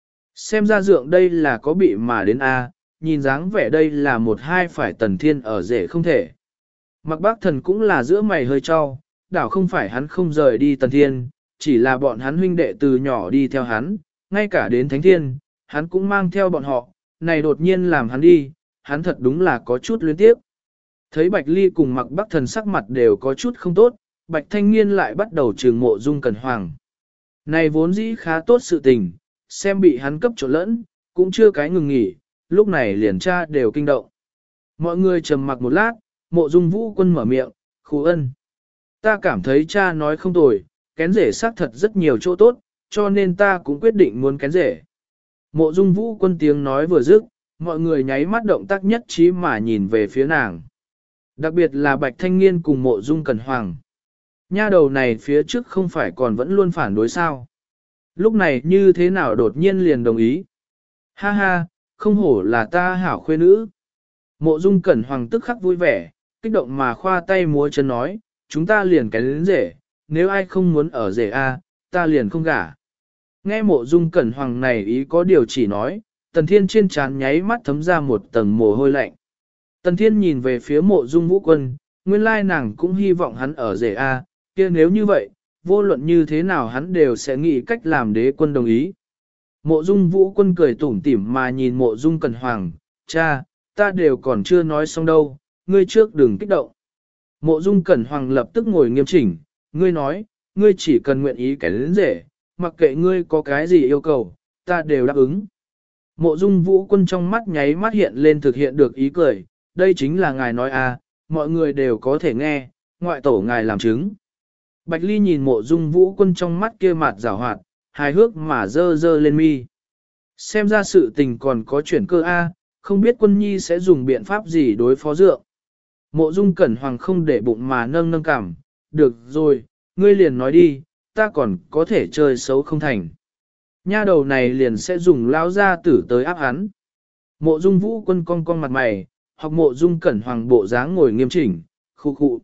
Xem ra dượng đây là có bị mà đến A, nhìn dáng vẻ đây là một hai phải Tần Thiên ở rể không thể. Mặc bác thần cũng là giữa mày hơi cho, đảo không phải hắn không rời đi Tần Thiên, chỉ là bọn hắn huynh đệ từ nhỏ đi theo hắn, ngay cả đến Thánh Thiên, hắn cũng mang theo bọn họ, này đột nhiên làm hắn đi, hắn thật đúng là có chút luyến tiếp. Thấy Bạch Ly cùng Mặc bác thần sắc mặt đều có chút không tốt, Bạch Thanh Nghiên lại bắt đầu trừng Mộ Dung Cẩn Hoàng. Này vốn dĩ khá tốt sự tình, xem bị hắn cấp trộn lẫn, cũng chưa cái ngừng nghỉ, lúc này liền tra đều kinh động. Mọi người trầm mặc một lát, Mộ Dung Vũ Quân mở miệng, Khú Ân. Ta cảm thấy cha nói không tồi, kén rể xác thật rất nhiều chỗ tốt, cho nên ta cũng quyết định muốn kén rể. Mộ Dung Vũ Quân tiếng nói vừa dứt, mọi người nháy mắt động tác nhất trí mà nhìn về phía nàng. Đặc biệt là Bạch Thanh Nghiên cùng Mộ Dung Cẩn Hoàng. Nha đầu này phía trước không phải còn vẫn luôn phản đối sao. Lúc này như thế nào đột nhiên liền đồng ý. Ha ha, không hổ là ta hảo khuê nữ. Mộ Dung Cẩn Hoàng tức khắc vui vẻ, kích động mà khoa tay múa chân nói, chúng ta liền cái đến rể, nếu ai không muốn ở rể A, ta liền không gả. Nghe Mộ Dung Cẩn Hoàng này ý có điều chỉ nói, Tần Thiên trên trán nháy mắt thấm ra một tầng mồ hôi lạnh. Tần Thiên nhìn về phía Mộ Dung Vũ Quân, nguyên lai nàng cũng hy vọng hắn ở rể A, kia nếu như vậy, vô luận như thế nào hắn đều sẽ nghĩ cách làm đế quân đồng ý. Mộ Dung Vũ Quân cười tủm tỉm mà nhìn Mộ Dung Cẩn Hoàng, cha, ta đều còn chưa nói xong đâu, ngươi trước đừng kích động. Mộ Dung Cẩn Hoàng lập tức ngồi nghiêm chỉnh, ngươi nói, ngươi chỉ cần nguyện ý cái đến rể, mặc kệ ngươi có cái gì yêu cầu, ta đều đáp ứng. Mộ Dung Vũ Quân trong mắt nháy mắt hiện lên thực hiện được ý cười, đây chính là ngài nói à, mọi người đều có thể nghe, ngoại tổ ngài làm chứng. Bạch Ly nhìn Mộ Dung Vũ Quân trong mắt kia mặt giảo hoạt, hài hước mà dơ dơ lên mi. Xem ra sự tình còn có chuyển cơ A, không biết Quân Nhi sẽ dùng biện pháp gì đối phó dượng. Mộ Dung Cẩn Hoàng không để bụng mà nâng nâng cảm, được rồi, ngươi liền nói đi, ta còn có thể chơi xấu không thành. Nha đầu này liền sẽ dùng lao ra tử tới áp hắn. Mộ Dung Vũ Quân cong cong mặt mày, hoặc Mộ Dung Cẩn Hoàng bộ dáng ngồi nghiêm chỉnh, khu khụ.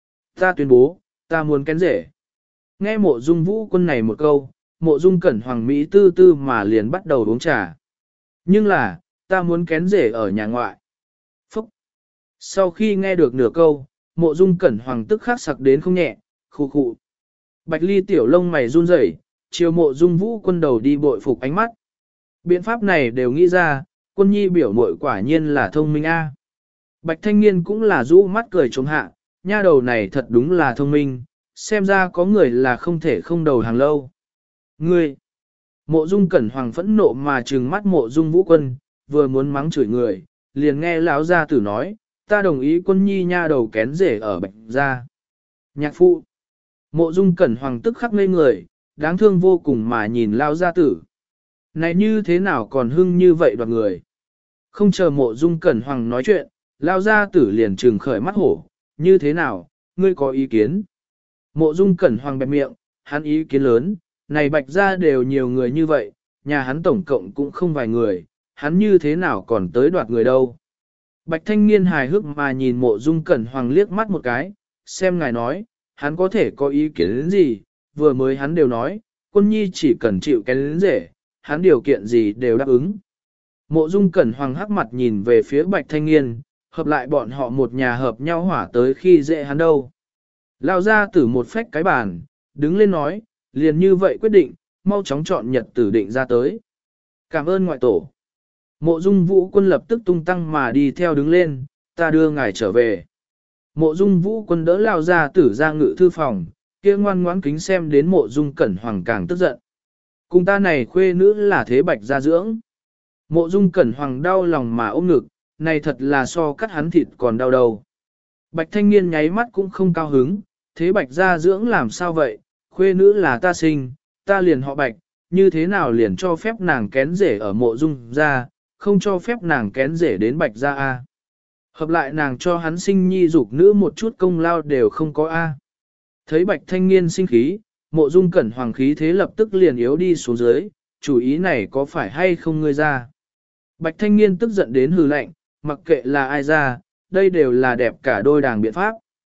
Ta tuyên bố, ta muốn kén rể. Nghe Mộ Dung Vũ Quân này một câu, Mộ Dung Cẩn Hoàng Mỹ tư tư mà liền bắt đầu uống trà. Nhưng là, ta muốn kén rể ở nhà ngoại. Phúc! Sau khi nghe được nửa câu, Mộ Dung Cẩn Hoàng tức khắc sặc đến không nhẹ, khu khụ. Bạch Ly tiểu lông mày run rẩy, chiều Mộ Dung Vũ Quân đầu đi bội phục ánh mắt. Biện pháp này đều nghĩ ra, Quân Nhi biểu muội quả nhiên là thông minh a. Bạch Thanh Niên cũng là rũ mắt cười chống hạ, nha đầu này thật đúng là thông minh, xem ra có người là không thể không đầu hàng lâu. Ngươi! Mộ Dung Cẩn Hoàng phẫn nộ mà trừng mắt Mộ Dung Vũ Quân, vừa muốn mắng chửi người, liền nghe lão gia tử nói, ta đồng ý Quân Nhi nha đầu kén rể ở Bạch gia. Nhạc phụ! Mộ Dung Cẩn Hoàng tức khắc ngây người, đáng thương vô cùng mà nhìn lão gia tử. Này như thế nào còn hưng như vậy đoạt người? Không chờ Mộ Dung Cẩn Hoàng nói chuyện, lão gia tử liền trừng khởi mắt hổ, như thế nào, ngươi có ý kiến? Mộ Dung Cẩn Hoàng bẹp miệng, hắn ý kiến lớn, này Bạch gia đều nhiều người như vậy, nhà hắn tổng cộng cũng không vài người, hắn như thế nào còn tới đoạt người đâu. Bạch Thanh Niên hài hước mà nhìn Mộ Dung Cẩn Hoàng liếc mắt một cái, xem ngài nói, hắn có thể có ý kiến đến gì, vừa mới hắn đều nói, Quân Nhi chỉ cần chịu cái đến rể, hắn điều kiện gì đều đáp ứng. Mộ Dung Cẩn Hoàng hắc mặt nhìn về phía Bạch Thanh Niên, hợp lại bọn họ một nhà hợp nhau hỏa tới khi dễ hắn đâu. Lao ra tử một phách cái bàn, đứng lên nói, liền như vậy quyết định, mau chóng chọn nhật tử định ra tới. Cảm ơn ngoại tổ. Mộ Dung Vũ Quân lập tức tung tăng mà đi theo đứng lên, ta đưa ngài trở về. Mộ Dung Vũ Quân đỡ Lao ra tử ra ngự thư phòng, kia ngoan ngoãn kính xem đến Mộ Dung Cẩn Hoàng càng tức giận. Cùng ta này khuê nữ là thế Bạch gia dưỡng. Mộ Dung Cẩn Hoàng đau lòng mà ôm ngực, này thật là so cắt hắn thịt còn đau đầu. Bạch Thanh Niên nháy mắt cũng không cao hứng, thế Bạch gia dưỡng làm sao vậy, khuê nữ là ta sinh, ta liền họ Bạch, như thế nào liền cho phép nàng kén rể ở Mộ Dung gia, không cho phép nàng kén rể đến Bạch gia a. Hợp lại nàng cho hắn sinh nhi dục nữ một chút công lao đều không có a. Thấy Bạch Thanh Niên sinh khí, Mộ Dung Cẩn Hoàng khí thế lập tức liền yếu đi xuống dưới, chủ ý này có phải hay không ngươi ra. Bạch Thanh Niên tức giận đến hừ lạnh, mặc kệ là ai ra, đây đều là đẹp cả đôi đàng biện pháp.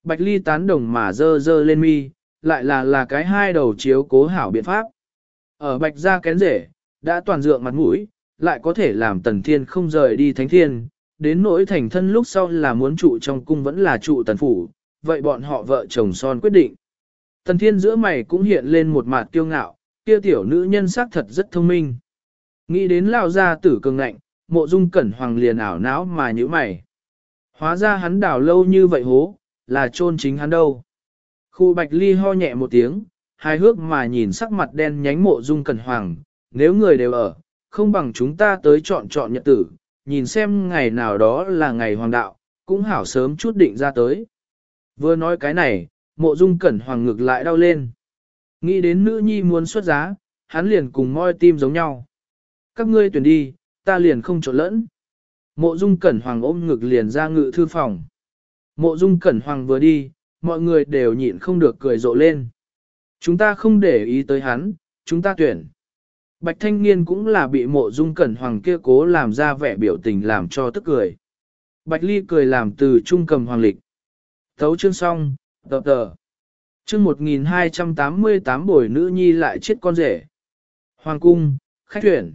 Bạch Ly tán đồng mà dơ dơ lên mi, lại là cái hai đầu chiếu cố hảo biện pháp. Ở Bạch gia kén rể, đã toàn dượng mặt mũi, lại có thể làm Tần Thiên không rời đi Thánh Thiên, đến nỗi thành thân lúc sau là muốn trụ trong cung vẫn là trụ Tần Phủ, vậy bọn họ vợ chồng son quyết định. Tần Thiên giữa mày cũng hiện lên một mặt kiêu ngạo, kia tiểu nữ nhân sắc thật rất thông minh. Nghĩ đến lao gia tử cường ngạnh, Mộ Dung Cẩn Hoàng liền ảo não mà nhíu mày. Hóa ra hắn đào lâu như vậy hố, là chôn chính hắn đâu. Khu Bạch Ly ho nhẹ một tiếng, hài hước mà nhìn sắc mặt đen nhánh Mộ Dung Cẩn Hoàng, nếu người đều ở, không bằng chúng ta tới chọn nhật tử, nhìn xem ngày nào đó là ngày hoàng đạo, cũng hảo sớm chút định ra tới. Vừa nói cái này, Mộ Dung Cẩn Hoàng ngực lại đau lên. Nghĩ đến nữ nhi muốn xuất giá, hắn liền cùng moi tim giống nhau. Các ngươi tuyển đi, ta liền không trộn lẫn. Mộ Dung Cẩn Hoàng ôm ngực liền ra ngự thư phòng. Mộ Dung Cẩn Hoàng vừa đi, mọi người đều nhịn không được cười rộ lên. Chúng ta không để ý tới hắn, chúng ta tuyển. Bạch Thanh Niên cũng là bị Mộ Dung Cẩn Hoàng kia cố làm ra vẻ biểu tình làm cho tức cười. Bạch Ly cười làm từ trung cầm hoàng lịch. Thấu chương xong, tập tờ. Chương 1288 bồi nữ nhi lại chết con rể. Hoàng cung, khách tuyển.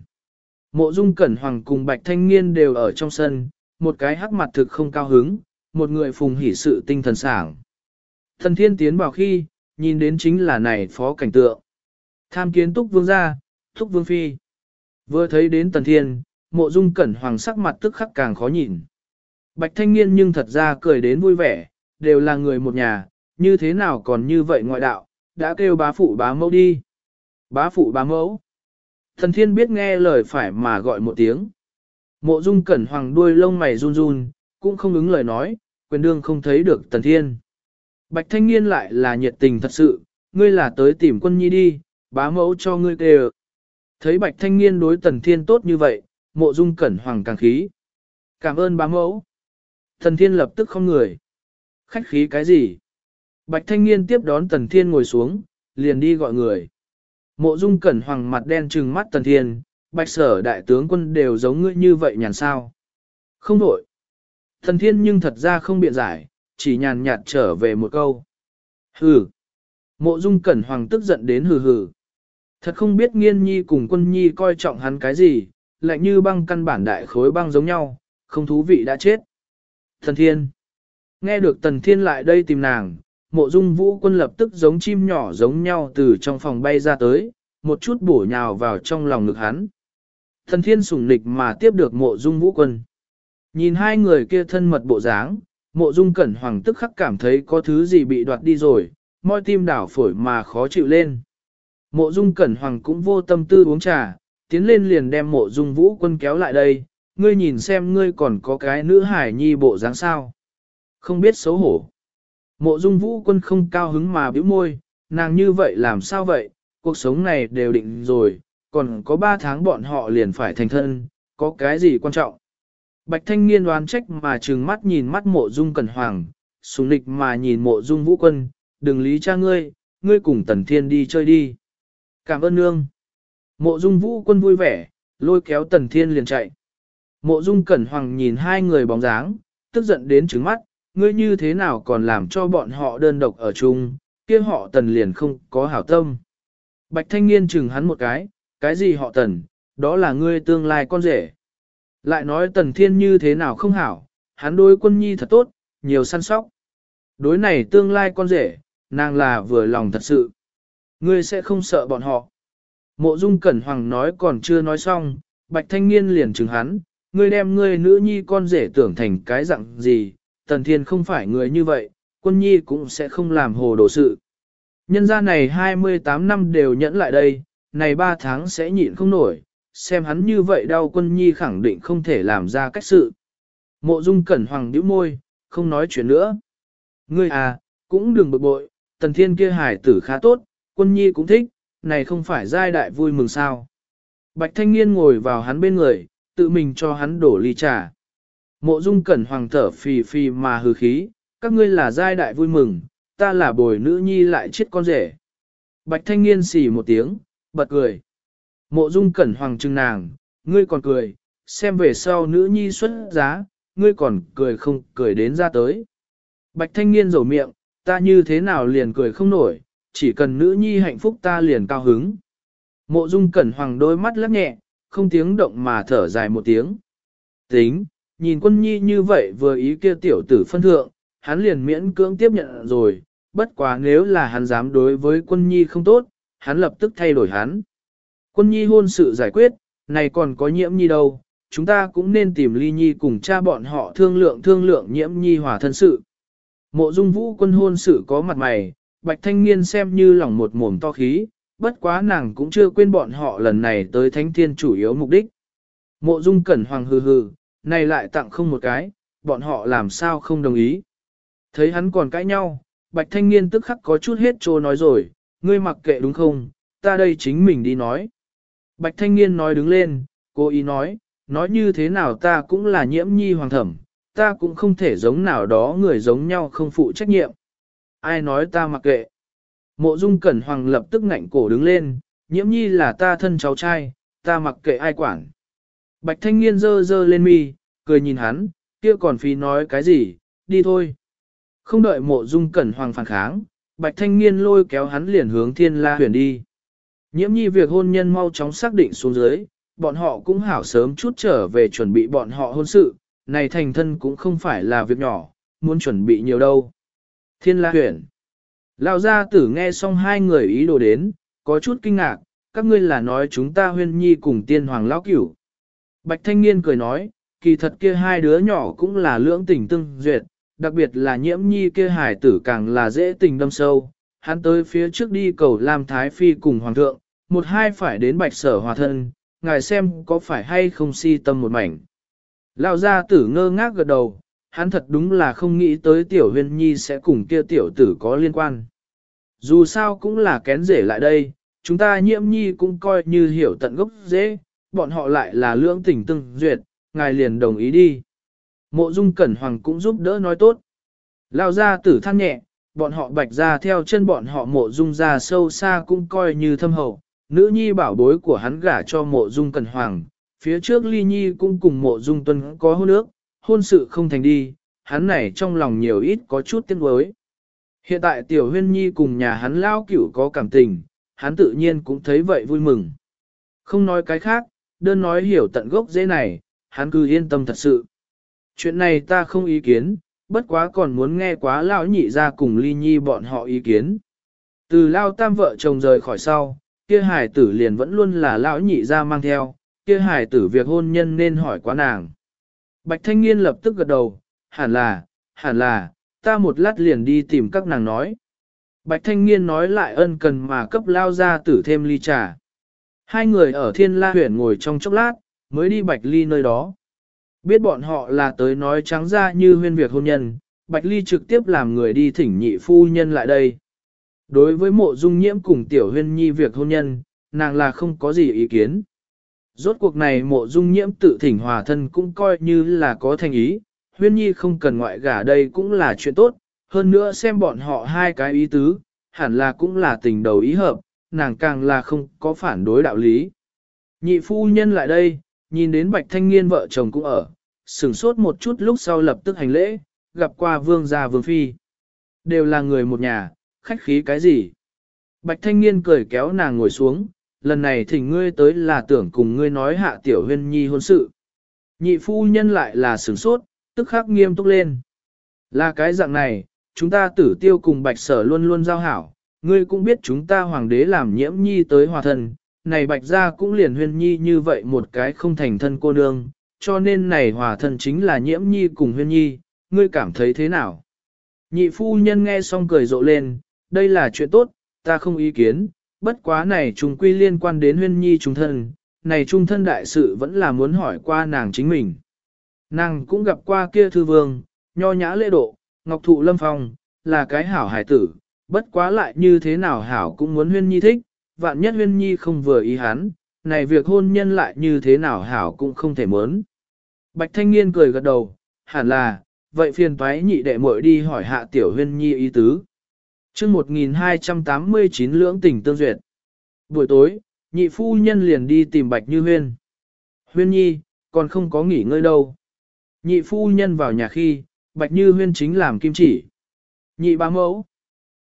Mộ Dung Cẩn Hoàng cùng Bạch Thanh Niên đều ở trong sân, một cái hắc mặt thực không cao hứng, một người phùng hỉ sự tinh thần sảng. Thần Thiên tiến vào khi, nhìn đến chính là này phó cảnh tượng. Tham kiến Túc Vương gia, Túc Vương phi. Vừa thấy đến Tần Thiên, Mộ Dung Cẩn Hoàng sắc mặt tức khắc càng khó nhìn. Bạch Thanh Niên nhưng thật ra cười đến vui vẻ, đều là người một nhà, như thế nào còn như vậy ngoại đạo, đã kêu bá phụ bá mẫu đi. Bá phụ bá mẫu. Thần Thiên biết nghe lời phải mà gọi một tiếng. Mộ Dung Cẩn Hoàng đuôi lông mày run run, cũng không ứng lời nói, quyền đương không thấy được Tần Thiên. Bạch Thanh Niên lại là nhiệt tình thật sự, ngươi là tới tìm Quân Nhi đi, bá mẫu cho ngươi kêu. Thấy Bạch Thanh Niên đối Tần Thiên tốt như vậy, Mộ Dung Cẩn Hoàng càng khí. Cảm ơn bá mẫu. Tần Thiên lập tức không người. Khách khí cái gì? Bạch Thanh Niên tiếp đón Tần Thiên ngồi xuống, liền đi gọi người. Mộ Dung Cẩn Hoàng mặt đen trừng mắt Tần Thiên, Bạch Sở đại tướng quân đều giống ngươi như vậy nhàn sao? Không đổi. Tần Thiên nhưng thật ra không biện giải, chỉ nhàn nhạt trở về một câu. Hừ. Mộ Dung Cẩn Hoàng tức giận đến hừ hừ. Thật không biết Nghiên Nhi cùng Quân Nhi coi trọng hắn cái gì, lạnh như băng căn bản đại khối băng giống nhau, không thú vị đã chết. Tần Thiên. Nghe được Tần Thiên lại đây tìm nàng, Mộ Dung Vũ Quân lập tức giống chim nhỏ giống nhau từ trong phòng bay ra tới, một chút bổ nhào vào trong lòng ngực hắn. Tần Thiên sủng nịch mà tiếp được Mộ Dung Vũ Quân. Nhìn hai người kia thân mật bộ dáng, Mộ Dung Cẩn Hoàng tức khắc cảm thấy có thứ gì bị đoạt đi rồi, môi tim đảo phổi mà khó chịu lên. Mộ Dung Cẩn Hoàng cũng vô tâm tư uống trà, tiến lên liền đem Mộ Dung Vũ Quân kéo lại đây, ngươi nhìn xem ngươi còn có cái nữ hải nhi bộ dáng sao. Không biết xấu hổ. Mộ Dung Vũ Quân không cao hứng mà bĩu môi, nàng như vậy làm sao vậy, cuộc sống này đều định rồi, còn có 3 tháng bọn họ liền phải thành thân, có cái gì quan trọng. Bạch Thanh Niên đoán trách mà trừng mắt nhìn mắt Mộ Dung Cẩn Hoàng, sùng lịch mà nhìn Mộ Dung Vũ Quân, đừng lý cha ngươi, ngươi cùng Tần Thiên đi chơi đi. Cảm ơn nương. Mộ Dung Vũ Quân vui vẻ, lôi kéo Tần Thiên liền chạy. Mộ Dung Cẩn Hoàng nhìn hai người bóng dáng, tức giận đến trừng mắt, ngươi như thế nào còn làm cho bọn họ đơn độc ở chung, kia họ Tần liền không có hảo tâm. Bạch Thanh Niên chừng hắn một cái gì họ Tần, đó là ngươi tương lai con rể. Lại nói Tần Thiên như thế nào không hảo, hắn đối Quân Nhi thật tốt, nhiều săn sóc. Đối này tương lai con rể, nàng là vừa lòng thật sự. Ngươi sẽ không sợ bọn họ. Mộ Dung Cẩn Hoàng nói còn chưa nói xong, Bạch Thanh Niên liền chừng hắn, ngươi đem ngươi nữ nhi con rể tưởng thành cái dạng gì, Tần Thiên không phải người như vậy, Quân Nhi cũng sẽ không làm hồ đồ sự. Nhân gia này 28 năm đều nhẫn lại đây, này 3 tháng sẽ nhịn không nổi, xem hắn như vậy đau Quân Nhi khẳng định không thể làm ra cách sự. Mộ Dung Cẩn Hoàng nhíu môi, không nói chuyện nữa. Ngươi à, cũng đừng bực bội, Tần Thiên kia hải tử khá tốt, Quân Nhi cũng thích, này không phải giai đại vui mừng sao. Bạch Thanh Niên ngồi vào hắn bên người, tự mình cho hắn đổ ly trà. Mộ Dung Cẩn Hoàng thở phì phì mà hừ khí, các ngươi là giai đại vui mừng, ta là bồi nữ nhi lại chết con rể. Bạch Thanh Niên xì một tiếng, bật cười. Mộ Dung Cẩn Hoàng trừng nàng, ngươi còn cười, xem về sau nữ nhi xuất giá, ngươi còn cười không cười đến ra tới. Bạch Thanh Niên rầu miệng, ta như thế nào liền cười không nổi, chỉ cần nữ nhi hạnh phúc ta liền cao hứng. Mộ Dung Cẩn Hoàng đôi mắt lắc nhẹ, không tiếng động mà thở dài một tiếng. Tính, nhìn Quân Nhi như vậy vừa ý kia tiểu tử phân thượng, hắn liền miễn cưỡng tiếp nhận rồi, bất quá nếu là hắn dám đối với Quân Nhi không tốt, hắn lập tức thay đổi hắn. Quân Nhi hôn sự giải quyết, này còn có Nhiễm Nhi đâu, chúng ta cũng nên tìm Ly Nhi cùng cha bọn họ thương lượng Nhiễm Nhi hòa thân sự. Mộ Dung Vũ Quân hôn sự có mặt mày, Bạch Thanh Niên xem như lỏng một mồm to khí, bất quá nàng cũng chưa quên bọn họ lần này tới Thánh Thiên chủ yếu mục đích. Mộ Dung Cẩn Hoàng hừ hừ, này lại tặng không một cái, bọn họ làm sao không đồng ý. Thấy hắn còn cãi nhau, Bạch Thanh Niên tức khắc có chút hết trô nói rồi, ngươi mặc kệ đúng không, ta đây chính mình đi nói. Bạch Thanh Niên nói đứng lên, cố ý nói như thế nào ta cũng là Nhiễm Nhi hoàng thẩm, ta cũng không thể giống nào đó người giống nhau không phụ trách nhiệm. Ai nói ta mặc kệ. Mộ Dung Cẩn Hoàng lập tức ngạnh cổ đứng lên, Nhiễm Nhi là ta thân cháu trai, ta mặc kệ ai quản. Bạch Thanh Niên giơ giơ lên mi, cười nhìn hắn, kia còn phí nói cái gì, đi thôi. Không đợi Mộ Dung Cẩn Hoàng phản kháng, Bạch Thanh Niên lôi kéo hắn liền hướng Thiên La Huyền đi. Nhiễm Nhi việc hôn nhân mau chóng xác định xuống dưới, bọn họ cũng hảo sớm chút trở về chuẩn bị bọn họ hôn sự, này thành thân cũng không phải là việc nhỏ, muốn chuẩn bị nhiều đâu. Thiên La Huyền. Lão gia tử nghe xong hai người ý đồ đến, có chút kinh ngạc, các ngươi là nói chúng ta Huyên Nhi cùng tiên hoàng lão cửu. Bạch Thanh Niên cười nói, kỳ thật kia hai đứa nhỏ cũng là lưỡng tình tương duyệt, đặc biệt là Nhiễm Nhi kia hải tử càng là dễ tình đâm sâu. Hắn tới phía trước đi cầu Lam Thái Phi cùng Hoàng thượng, một hai phải đến Bạch Sở hòa thân, ngài xem có phải hay không si tâm một mảnh. Lão gia tử ngơ ngác gật đầu, hắn thật đúng là không nghĩ tới tiểu Huyên Nhi sẽ cùng kia tiểu tử có liên quan. Dù sao cũng là kén rể lại đây, chúng ta Nhiễm Nhi cũng coi như hiểu tận gốc rễ, bọn họ lại là lưỡng tình tương duyệt, ngài liền đồng ý đi. Mộ Dung Cẩn Hoàng cũng giúp đỡ nói tốt. Lão gia tử than nhẹ, bọn họ Bạch gia theo chân bọn họ Mộ Dung gia sâu xa cũng coi như thâm hậu, nữ nhi bảo bối của hắn gả cho Mộ Dung Cẩn Hoàng, phía trước Ly Nhi cũng cùng Mộ Dung Tuân có hôn ước, hôn sự không thành đi, hắn này trong lòng nhiều ít có chút tiếc nuối. Hiện tại Tiểu Huyên Nhi cùng nhà hắn lao cửu có cảm tình, hắn tự nhiên cũng thấy vậy vui mừng. Không nói cái khác, đơn nói hiểu tận gốc dễ này, hắn cứ yên tâm thật sự. Chuyện này ta không ý kiến, bất quá còn muốn nghe quá lão nhị ra cùng Ly Nhi bọn họ ý kiến. Từ lao tam vợ chồng rời khỏi sau, kia hải tử liền vẫn luôn là lão nhị ra mang theo, kia hải tử việc hôn nhân nên hỏi quá nàng. Bạch Thanh Niên lập tức gật đầu, hẳn là, ta một lát liền đi tìm các nàng nói. Bạch Thanh Niên nói lại ân cần mà cấp lao ra tử thêm ly trà. Hai người ở Thiên La huyện ngồi trong chốc lát, mới đi Bạch Ly nơi đó. Biết bọn họ là tới nói trắng ra như huyên việc hôn nhân, Bạch Ly trực tiếp làm người đi thỉnh nhị phu nhân lại đây. Đối với Mộ Dung Nhiễm cùng Tiểu Huyên Nhi việc hôn nhân, nàng là không có gì ý kiến. Rốt cuộc này Mộ Dung Nhiễm tự thỉnh hòa thân cũng coi như là có thành ý, Huyên Nhi không cần ngoại gả đây cũng là chuyện tốt, hơn nữa xem bọn họ hai cái ý tứ, hẳn là cũng là tình đầu ý hợp, nàng càng là không có phản đối đạo lý. Nhị phu nhân lại đây, nhìn đến Bạch Thanh Niên vợ chồng cũng ở, sửng sốt một chút lúc sau lập tức hành lễ, gặp qua vương gia vương phi. Đều là người một nhà, khách khí cái gì? Bạch Thanh Niên cười kéo nàng ngồi xuống, lần này thỉnh ngươi tới là tưởng cùng ngươi nói hạ Tiểu Huyên Nhi hôn sự. Nhị phu nhân lại là sửng sốt, tức khắc nghiêm túc lên. Là cái dạng này, chúng ta Tử Tiêu cùng Bạch Sở luôn luôn giao hảo, ngươi cũng biết chúng ta hoàng đế làm Nhiễm Nhi tới hòa thân, này Bạch gia cũng liền Huyên Nhi như vậy một cái không thành thân cô nương, cho nên này hòa thân chính là Nhiễm Nhi cùng Huyên Nhi, ngươi cảm thấy thế nào? Nhị phu nhân nghe xong cười rộ lên, đây là chuyện tốt, ta không ý kiến, bất quá này trùng quy liên quan đến Huyên Nhi trung thân, này trung thân đại sự vẫn là muốn hỏi qua nàng chính mình. Nàng cũng gặp qua kia thư vương, nho nhã lễ độ, ngọc thụ lâm phong, là cái hảo hải tử, bất quá lại như thế nào hảo cũng muốn Huyên Nhi thích, vạn nhất Huyên Nhi không vừa ý hắn, này việc hôn nhân lại như thế nào hảo cũng không thể muốn. Bạch Thanh Niên cười gật đầu, hẳn là, vậy phiền toái nhị đệ muội đi hỏi hạ Tiểu Huyên Nhi ý tứ. Chương 1289 lưỡng tình tương duyệt. Buổi tối, nhị phu nhân liền đi tìm Bạch Như Huyên. Huyên Nhi, còn không có nghỉ ngơi đâu. Nhị phu nhân vào nhà khi, Bạch Như Huyên chính làm kim chỉ. Nhị bá mẫu,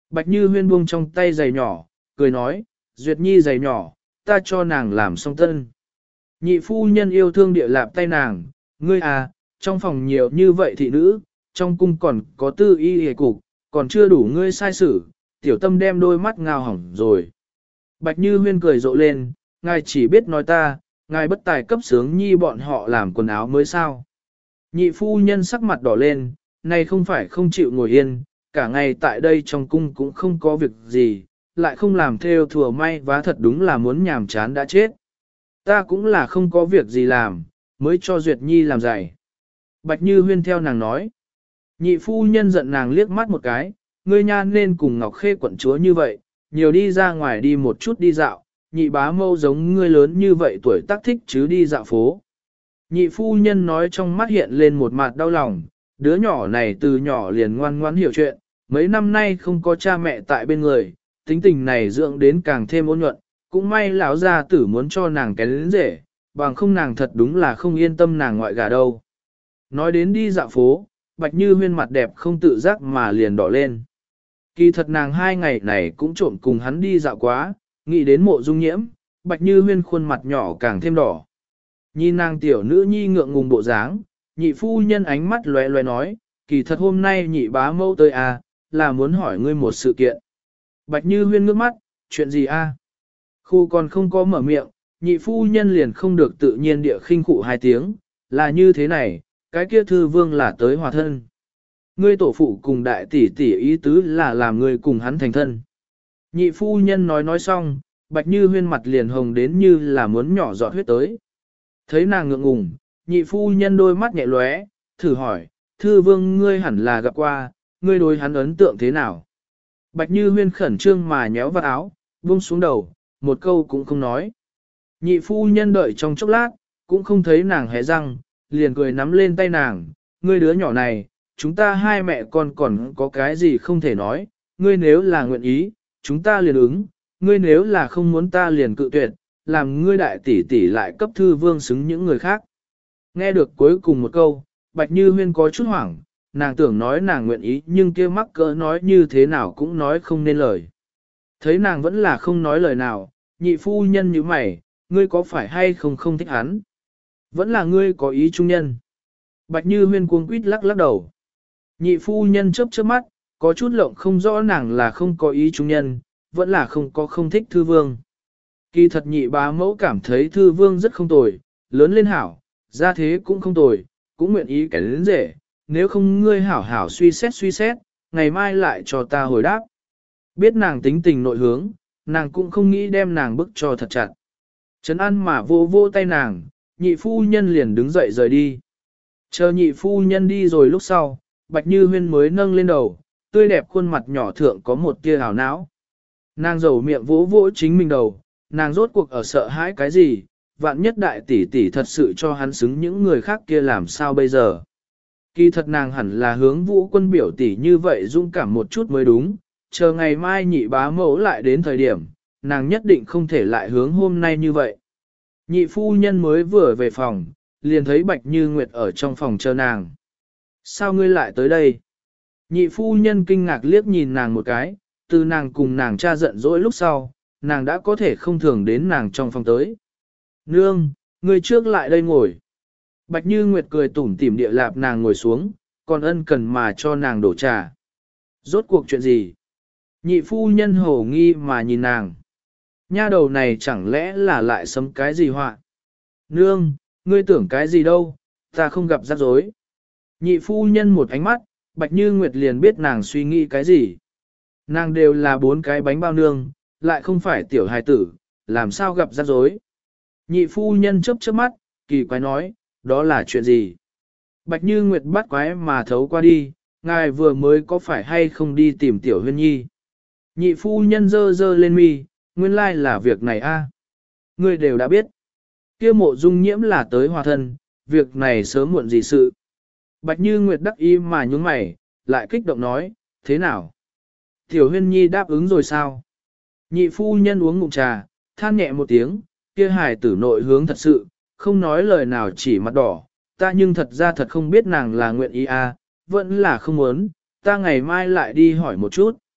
Bạch Như Huyên buông trong tay giày nhỏ, cười nói, Duyệt Nhi giày nhỏ, ta cho nàng làm xong tân. Nhị phu nhân yêu thương địa lạp tay nàng, ngươi à, trong phòng nhiều như vậy thị nữ, trong cung còn có tư y hề cục, còn chưa đủ ngươi sai xử, tiểu tâm đem đôi mắt ngao hỏng rồi. Bạch Như Huyên cười rộ lên, ngài chỉ biết nói ta, ngài bất tài cấp sướng nhi bọn họ làm quần áo mới sao. Nhị phu nhân sắc mặt đỏ lên, này không phải không chịu ngồi yên, cả ngày tại đây trong cung cũng không có việc gì, lại không làm theo thừa may vá thật đúng là muốn nhàm chán đã chết. Ta cũng là không có việc gì làm, mới cho Duyệt Nhi làm giày. Bạch Như Huyên theo nàng nói. Nhị phu nhân giận nàng liếc mắt một cái, ngươi nha nên cùng Ngọc Khê quận chúa như vậy, nhiều đi ra ngoài đi một chút đi dạo, nhị bá mâu giống ngươi lớn như vậy tuổi tác thích chứ đi dạo phố. Nhị phu nhân nói trong mắt hiện lên một mặt đau lòng, đứa nhỏ này từ nhỏ liền ngoan ngoãn hiểu chuyện, mấy năm nay không có cha mẹ tại bên người, tính tình này dưỡng đến càng thêm ôn nhuận, cũng may lão gia tử muốn cho nàng cái đến rể, bằng không nàng thật đúng là không yên tâm nàng ngoại gà đâu. Nói đến đi dạo phố, Bạch Như Huyên mặt đẹp không tự giác mà liền đỏ lên. Kỳ thật nàng 2 ngày này cũng trộm cùng hắn đi dạo quá, nghĩ đến Mộ Dung Nhiễm, Bạch Như Huyên khuôn mặt nhỏ càng thêm đỏ. Nhìn nàng tiểu nữ nhi ngượng ngùng bộ dáng, nhị phu nhân ánh mắt lóe lóe nói, kỳ thật hôm nay nhị bá mâu tới à, là muốn hỏi ngươi một sự kiện. Bạch Như Huyên ngước mắt, chuyện gì a? Khu còn không có mở miệng, nhị phu nhân liền không được tự nhiên địa khinh khụ 2 tiếng, là như thế này, cái kia thư vương là tới hòa thân. Ngươi tổ phụ cùng đại tỷ tỷ ý tứ là làm ngươi cùng hắn thành thân. Nhị phu nhân nói xong, Bạch Như Huyên mặt liền hồng đến như là muốn nhỏ giọt huyết tới. Thấy nàng ngượng ngùng, nhị phu nhân đôi mắt nhẹ lóe, thử hỏi, thư vương ngươi hẳn là gặp qua, ngươi đối hắn ấn tượng thế nào? Bạch Như Huyên khẩn trương mà nhéo vạt áo, buông xuống đầu, một câu cũng không nói. Nhị phu nhân đợi trong chốc lát, cũng không thấy nàng hé răng, liền cười nắm lên tay nàng, ngươi đứa nhỏ này, chúng ta 2 mẹ con còn có cái gì không thể nói, ngươi nếu là nguyện ý, chúng ta liền ứng, ngươi nếu là không muốn ta liền cự tuyệt, làm ngươi đại tỷ tỷ lại cấp thư vương xứng những người khác. Nghe được cuối cùng một câu, Bạch Như Huyên có chút hoảng, nàng tưởng nói nàng nguyện ý nhưng kia mắc cỡ nói như thế nào cũng nói không nên lời. Thấy nàng vẫn là không nói lời nào, nhị phu nhân như mày, ngươi có phải hay không thích hắn? Vẫn là ngươi có ý trung nhân. Bạch Như Huyên cuống quýt lắc lắc đầu. Nhị phu nhân chớp chớp mắt, có chút lộng không rõ nàng là không có ý trung nhân, vẫn là không thích thư vương. Kỳ thật nhị bá mẫu cảm thấy thư vương rất không tồi, lớn lên hảo, ra thế cũng không tồi, cũng nguyện ý cái đến rể, nếu không ngươi hảo hảo suy xét, ngày mai lại cho ta hồi đáp. Biết nàng tính tình nội hướng, nàng cũng không nghĩ đem nàng bức cho thật chặt. Trấn an mà vô tay nàng, nhị phu nhân liền đứng dậy rời đi. Chờ nhị phu nhân đi rồi lúc sau, Bạch Như Huyên mới nâng lên đầu, tươi đẹp khuôn mặt nhỏ thượng có một tia hào não. Nàng rầu miệng vỗ chính mình đầu, nàng rốt cuộc ở sợ hãi cái gì, vạn nhất đại tỷ tỷ thật sự cho hắn xứng những người khác kia làm sao bây giờ. Kỳ thật nàng hẳn là hướng Vũ Quân biểu tỷ như vậy dũng cảm một chút mới đúng, chờ ngày mai nhị bá mẫu lại đến thời điểm, nàng nhất định không thể lại hướng hôm nay như vậy. Nhị phu nhân mới vừa về phòng, liền thấy Bạch Như Nguyệt ở trong phòng chờ nàng. Sao ngươi lại tới đây? Nhị phu nhân kinh ngạc liếc nhìn nàng một cái, từ nàng cùng nàng cha giận dỗi lúc sau, nàng đã có thể không thường đến nàng trong phòng tới. Nương, ngươi trước lại đây ngồi. Bạch Như Nguyệt cười tủm tỉm địa lạp nàng ngồi xuống, còn ân cần mà cho nàng đổ trà. Rốt cuộc chuyện gì? Nhị phu nhân hổ nghi mà nhìn nàng. Nha đầu này chẳng lẽ là lại sấm cái gì họa? Nương, ngươi tưởng cái gì đâu, ta không gặp rắc rối. Nhị phu nhân một ánh mắt, Bạch Như Nguyệt liền biết nàng suy nghĩ cái gì. Nàng đều là 4 cái bánh bao nương, lại không phải tiểu hài tử, làm sao gặp rắc rối. Nhị phu nhân chớp mắt, kỳ quái nói, đó là chuyện gì? Bạch Như Nguyệt bắt quái mà thấu qua đi, ngài vừa mới có phải hay không đi tìm tiểu Huyên Nhi? Nhị phu nhân dơ lên mi, nguyên lai là việc này a. Ngươi đều đã biết. Kia Mộ Dung Nhiễm là tới hòa thân, việc này sớm muộn gì sự. Bạch Như Nguyệt đắc ý mà nhún mày, lại kích động nói, thế nào? Tiểu Huyên Nhi đáp ứng rồi sao? Nhị phu nhân uống ngụm trà, than nhẹ một tiếng, kia hài tử nội hướng thật sự, không nói lời nào chỉ mặt đỏ, ta nhưng thật ra thật không biết nàng là nguyện ý a, vẫn là không muốn, ta ngày mai lại đi hỏi một chút.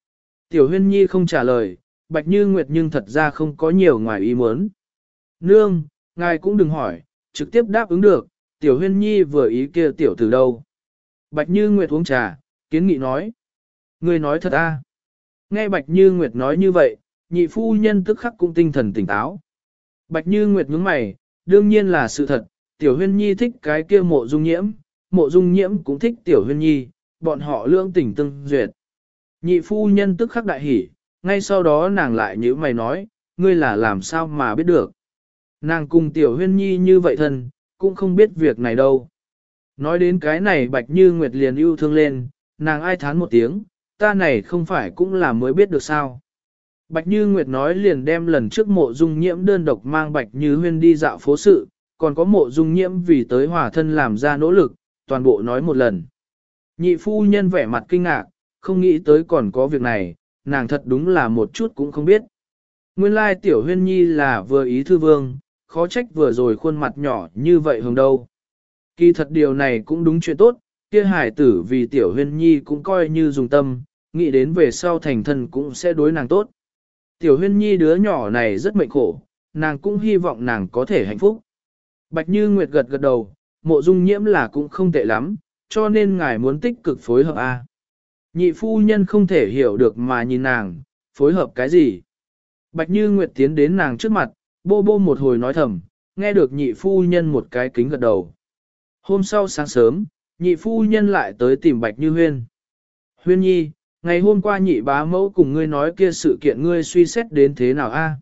Tiểu Huyên Nhi không trả lời, Bạch Như Nguyệt nhưng thật ra không có nhiều ngoài ý muốn. Nương, ngài cũng đừng hỏi, trực tiếp đáp ứng được, Tiểu Huyên Nhi vừa ý kia tiểu từ đâu. Bạch Như Nguyệt uống trà, kiến nghị nói. Ngươi nói thật a? Nghe Bạch Như Nguyệt nói như vậy, nhị phu nhân tức khắc cũng tinh thần tỉnh táo. Bạch Như Nguyệt nhướng mày, đương nhiên là sự thật, Tiểu Huyên Nhi thích cái kia Mộ Dung Nhiễm, Mộ Dung Nhiễm cũng thích Tiểu Huyên Nhi, bọn họ lưỡng tình tương duyệt. Nhị phu nhân tức khắc đại hỉ, ngay sau đó nàng lại nhíu mày nói, ngươi là làm sao mà biết được. Nàng cùng Tiểu Huyên Nhi như vậy thân, cũng không biết việc này đâu. Nói đến cái này Bạch Như Nguyệt liền yêu thương lên, nàng ai thán một tiếng, ta này không phải cũng là mới biết được sao. Bạch Như Nguyệt nói liền đem lần trước Mộ Dung Nhiễm đơn độc mang Bạch Như Huyên đi dạo phố sự, còn có Mộ Dung Nhiễm vì tới hòa thân làm ra nỗ lực, toàn bộ nói một lần. Nhị phu nhân vẻ mặt kinh ngạc, không nghĩ tới còn có việc này, nàng thật đúng là một chút cũng không biết. Nguyên lai Tiểu Huyên Nhi là vừa ý thư vương, khó trách vừa rồi khuôn mặt nhỏ như vậy hướng đâu. Kỳ thật điều này cũng đúng chuyện tốt, kia hải tử vì Tiểu Huyên Nhi cũng coi như dùng tâm, nghĩ đến về sau thành thân cũng sẽ đối nàng tốt. Tiểu Huyên Nhi đứa nhỏ này rất mệnh khổ, nàng cũng hy vọng nàng có thể hạnh phúc. Bạch Như Nguyệt gật gật đầu, Mộ Dung Nhiễm là cũng không tệ lắm, cho nên ngài muốn tích cực phối hợp a. Nhị phu nhân không thể hiểu được mà nhìn nàng, phối hợp cái gì. Bạch Như Nguyệt tiến đến nàng trước mặt, bô bô một hồi nói thầm, nghe được nhị phu nhân một cái kính gật đầu. Hôm sau sáng sớm, nhị phu nhân lại tới tìm Bạch Như Huyên. Huyên Nhi, ngày hôm qua nhị bá mẫu cùng ngươi nói kia sự kiện ngươi suy xét đến thế nào a?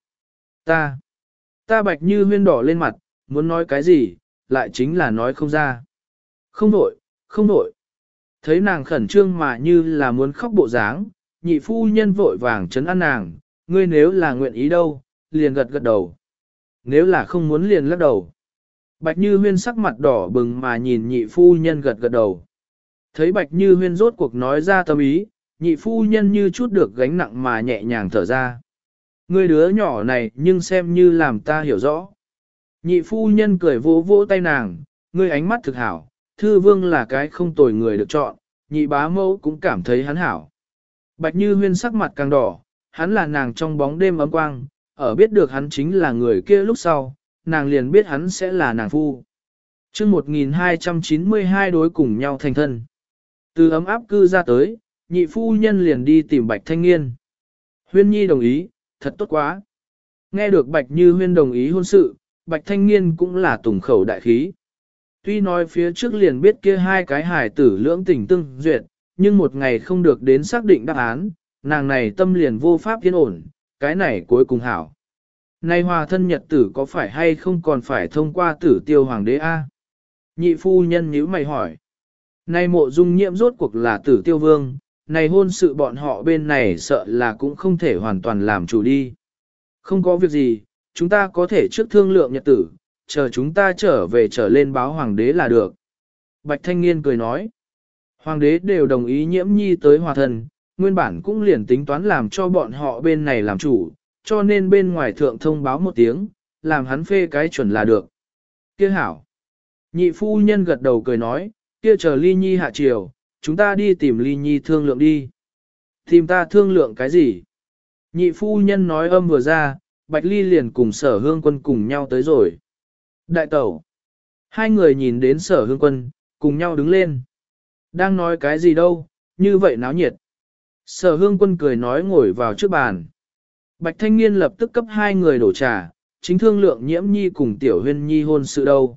Ta Bạch Như Huyên đỏ lên mặt, muốn nói cái gì, lại chính là nói không ra. Không đổi, không đổi. Thấy nàng khẩn trương mà như là muốn khóc bộ dáng, nhị phu nhân vội vàng trấn an nàng, ngươi nếu là nguyện ý đâu, liền gật gật đầu. Nếu là không muốn liền lắc đầu. Bạch Như Huyên sắc mặt đỏ bừng mà nhìn nhị phu nhân gật gật đầu. Thấy Bạch Như Huyên rốt cuộc nói ra tâm ý, nhị phu nhân như chút được gánh nặng mà nhẹ nhàng thở ra. Ngươi đứa nhỏ này nhưng xem như làm ta hiểu rõ. Nhị phu nhân cười vỗ vỗ tay nàng, ngươi ánh mắt thực hảo, thư vương là cái không tồi người được chọn, nhị bá mẫu cũng cảm thấy hắn hảo. Bạch Như Huyên sắc mặt càng đỏ, hắn là nàng trong bóng đêm ấm quang, ở biết được hắn chính là người kia lúc sau, nàng liền biết hắn sẽ là nàng phu. chương 1292 đối cùng nhau thành thân. Từ ấm áp cư ra tới, nhị phu nhân liền đi tìm Bạch Thanh Nghiên. Huyên Nhi đồng ý, thật tốt quá. Nghe được Bạch Như Huyên đồng ý hôn sự, Bạch Thanh Nghiên cũng là tùng khẩu đại khí. Tuy nói phía trước liền biết kia hai cái hài tử lưỡng tình tương duyệt, nhưng một ngày không được đến xác định đáp án, nàng này tâm liền vô pháp yên ổn, cái này cuối cùng hảo. Nay hòa thân nhật tử có phải hay không còn phải thông qua tử tiêu hoàng đế A? Nhị phu nhân nhíu mày hỏi. Nay Mộ Dung Nhiễm rốt cuộc là tử tiêu vương, này hôn sự bọn họ bên này sợ là cũng không thể hoàn toàn làm chủ đi. Không có việc gì, chúng ta có thể trước thương lượng nhật tử, chờ chúng ta trở về trở lên báo hoàng đế là được. Bạch Thanh Nghiên cười nói. Hoàng đế đều đồng ý Nhiễm Nhi tới hòa thân, nguyên bản cũng liền tính toán làm cho bọn họ bên này làm chủ, cho nên bên ngoài thượng thông báo một tiếng, làm hắn phê cái chuẩn là được. Kia hảo. Nhị phu nhân gật đầu cười nói, kia chờ Ly Nhi hạ triều, chúng ta đi tìm Ly Nhi thương lượng đi. Tìm ta thương lượng cái gì? Nhị phu nhân nói âm vừa ra, Bạch Ly liền cùng Sở Hương Quân cùng nhau tới rồi. Đại tẩu. Hai người nhìn đến Sở Hương Quân, cùng nhau đứng lên. Đang nói cái gì đâu, như vậy náo nhiệt. Sở Hương Quân cười nói ngồi vào trước bàn. Bạch Thanh Nghiên lập tức cấp hai người đổ trà, chính thương lượng Nhiễm Nhi cùng Tiểu Huyên Nhi hôn sự đâu.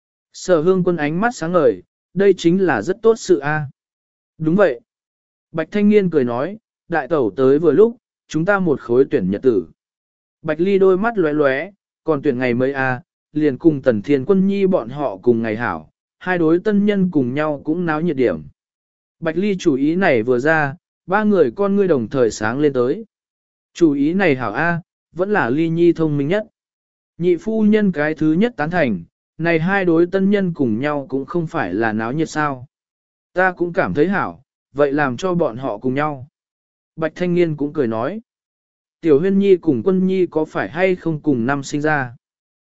Sở Hương Quân ánh mắt sáng ngời, đây chính là rất tốt sự a. Đúng vậy. Bạch Thanh Nghiên cười nói, đại tẩu tới vừa lúc, chúng ta một khối tuyển nhật tử. Bạch Ly đôi mắt lóe lóe, còn tuyển ngày mấy a, liền cùng Tần Thiên Quân Nhi bọn họ cùng ngày hảo, hai đối tân nhân cùng nhau cũng náo nhiệt điểm. Bạch Ly chủ ý này vừa ra, ba người con ngươi đồng thời sáng lên tới. Chủ ý này hảo a, vẫn là Ly Nhi thông minh nhất. Nhị phu nhân cái thứ nhất tán thành, này hai đối tân nhân cùng nhau cũng không phải là náo nhiệt sao. Ta cũng cảm thấy hảo, vậy làm cho bọn họ cùng nhau. Bạch Thanh Nghiên cũng cười nói. Tiểu Huyên Nhi cùng Quân Nhi có phải hay không cùng năm sinh ra?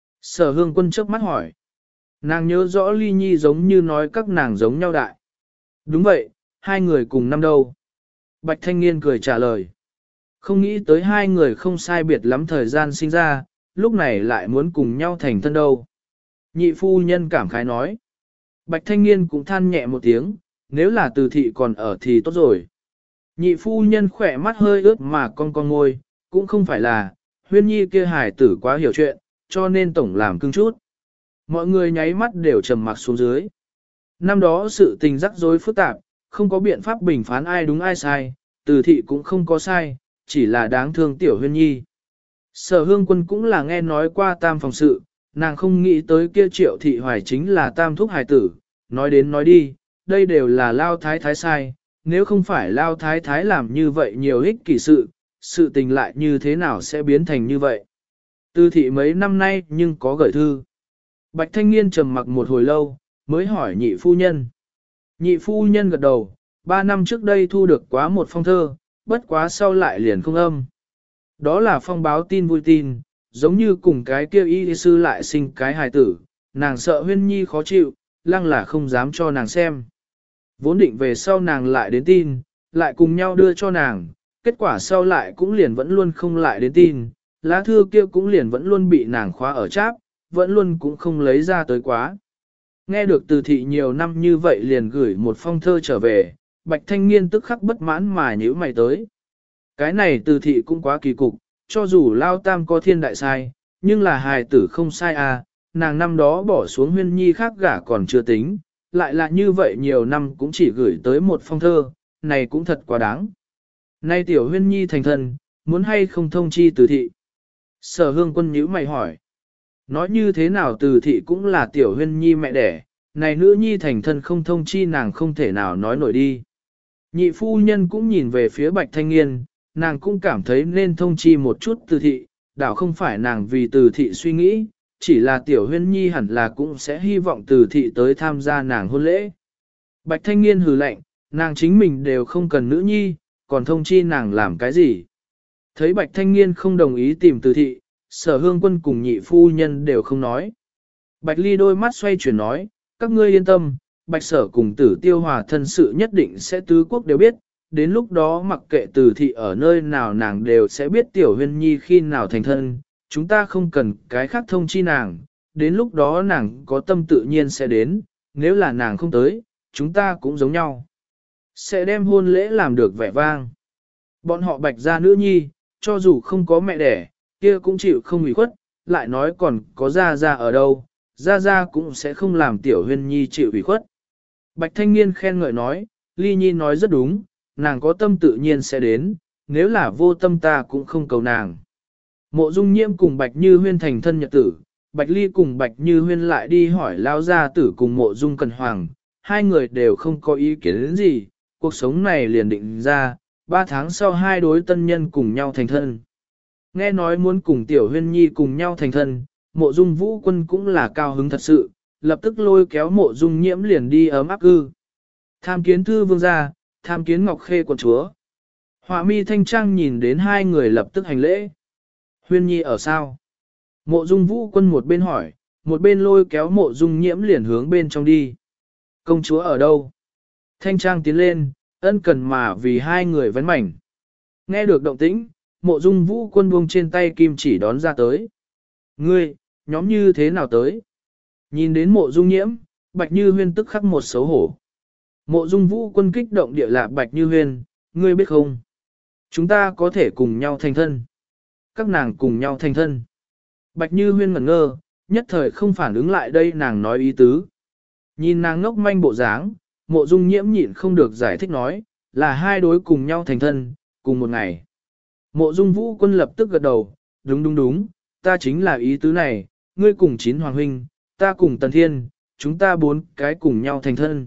Sở Hương Quân trước mắt hỏi. Nàng nhớ rõ Ly Nhi giống như nói các nàng giống nhau đại. Đúng vậy, hai người cùng năm đâu. Bạch Thanh Nghiên cười trả lời. Không nghĩ tới hai người không sai biệt lắm thời gian sinh ra, lúc này lại muốn cùng nhau thành thân đâu. Nhị phu nhân cảm khái nói. Bạch thanh niên cũng than nhẹ một tiếng, nếu là từ thị còn ở thì tốt rồi. Nhị phu nhân khỏe mắt hơi ướt mà con ngôi, cũng không phải là, huyên nhi kia hài tử quá hiểu chuyện, cho nên tổng làm cưng chút. Mọi người nháy mắt đều trầm mặc xuống dưới. Năm đó sự tình rắc rối phức tạp, không có biện pháp bình phán ai đúng ai sai, từ thị cũng không có sai, chỉ là đáng thương tiểu huyên nhi. Sở hương quân cũng là nghe nói qua tam phòng sự, nàng không nghĩ tới kia triệu thị hoài chính là tam thúc hài tử, nói đến nói đi, đây đều là lao thái thái sai, nếu không phải lao thái thái làm như vậy nhiều ích kỷ sự tình lại như thế nào sẽ biến thành như vậy. Từ thị mấy năm nay nhưng có gửi thư. Bạch thanh niên trầm mặc một hồi lâu, mới hỏi nhị phu nhân. Nhị phu nhân gật đầu, 3 năm trước đây thu được quá một phong thơ, bất quá sau lại liền không âm. Đó là phong báo tin vui tin, giống như cùng cái kia y sư lại sinh cái hài tử, nàng sợ huyên nhi khó chịu, lăng là không dám cho nàng xem. Vốn định về sau nàng lại đến tin, lại cùng nhau đưa cho nàng, kết quả sau lại cũng liền vẫn luôn không lại đến tin, lá thư kia cũng liền vẫn luôn bị nàng khóa ở cháp, vẫn luôn cũng không lấy ra tới quá. Nghe được từ thị nhiều năm như vậy liền gửi một phong thơ trở về, bạch thanh niên tức khắc bất mãn mà nhíu mày tới. Cái này từ thị cũng quá kỳ cục, cho dù lao tam có thiên đại sai, nhưng là hài tử không sai à, nàng năm đó bỏ xuống huyên nhi khác gả còn chưa tính, lại là như vậy nhiều năm cũng chỉ gửi tới một phong thơ, này cũng thật quá đáng. Nay tiểu huyên nhi thành thân, muốn hay không thông chi từ thị? Sở hương quân nhíu mày hỏi. Nói như thế nào từ thị cũng là tiểu huyên nhi mẹ đẻ, này nữ nhi thành thân không thông chi nàng không thể nào nói nổi đi. Nhị phu nhân cũng nhìn về phía bạch thanh niên, nàng cũng cảm thấy nên thông chi một chút từ thị, đảo không phải nàng vì từ thị suy nghĩ, chỉ là tiểu huyên nhi hẳn là cũng sẽ hy vọng từ thị tới tham gia nàng hôn lễ. Bạch thanh niên hừ lạnh, nàng chính mình đều không cần nữ nhi, còn thông chi nàng làm cái gì. Thấy bạch thanh niên không đồng ý tìm từ thị, sở hương quân cùng nhị phu nhân đều không nói. Bạch ly đôi mắt xoay chuyển nói, các ngươi yên tâm, bạch sở cùng tử tiêu hòa thân sự nhất định sẽ tứ quốc đều biết, đến lúc đó mặc kệ từ thị ở nơi nào nàng đều sẽ biết tiểu huyên nhi khi nào thành thân, chúng ta không cần cái khác thông chi nàng, đến lúc đó nàng có tâm tự nhiên sẽ đến, nếu là nàng không tới, chúng ta cũng giống nhau. Sẽ đem hôn lễ làm được vẻ vang. Bọn họ bạch gia nữ nhi, cho dù không có mẹ đẻ, kia cũng chịu không ủy khuất, lại nói còn có gia gia ở đâu, gia gia cũng sẽ không làm tiểu huyên nhi chịu ủy khuất. Bạch thanh niên khen ngợi nói, ly nhi nói rất đúng, nàng có tâm tự nhiên sẽ đến, nếu là vô tâm ta cũng không cầu nàng. Mộ Dung Nhiễm cùng Bạch Như Huyên thành thân nhật tử, Bạch Ly cùng Bạch Như Huyên lại đi hỏi lao gia tử cùng Mộ Dung Cần Hoàng, hai người đều không có ý kiến đến gì, cuộc sống này liền định ra, 3 tháng sau hai đối tân nhân cùng nhau thành thân. Nghe nói muốn cùng Tiểu Huyên Nhi cùng nhau thành thân, Mộ Dung Vũ Quân cũng là cao hứng thật sự, lập tức lôi kéo Mộ Dung Nhiễm liền đi ấm áp cư. Tham kiến thư vương gia, tham kiến Ngọc Khê quận chúa. Họa mi thanh trang nhìn đến hai người lập tức hành lễ. Huyên Nhi ở sao? Mộ Dung Vũ Quân một bên hỏi, một bên lôi kéo Mộ Dung Nhiễm liền hướng bên trong đi. Công chúa ở đâu? Thanh trang tiến lên, ân cần mà vì hai người vấn mảnh. Nghe được động tĩnh, Mộ Dung Vũ Quân buông trên tay kim chỉ đón ra tới. Ngươi, nhóm như thế nào tới? Nhìn đến Mộ Dung Nhiễm, Bạch Như Huyên tức khắc một xấu hổ. Mộ Dung Vũ Quân kích động địa lạc Bạch Như Huyên, ngươi biết không? Chúng ta có thể cùng nhau thành thân. Các nàng cùng nhau thành thân. Bạch Như Huyên ngẩn ngơ, nhất thời không phản ứng lại đây nàng nói ý tứ. Nhìn nàng ngốc manh bộ dáng, Mộ Dung Nhiễm nhịn không được giải thích nói, là hai đối cùng nhau thành thân, cùng một ngày. Mộ Dung Vũ Quân lập tức gật đầu, đúng, ta chính là ý tứ này, ngươi cùng Chín Hoàng Huynh, ta cùng Tần Thiên, chúng ta 4 cái cùng nhau thành thân.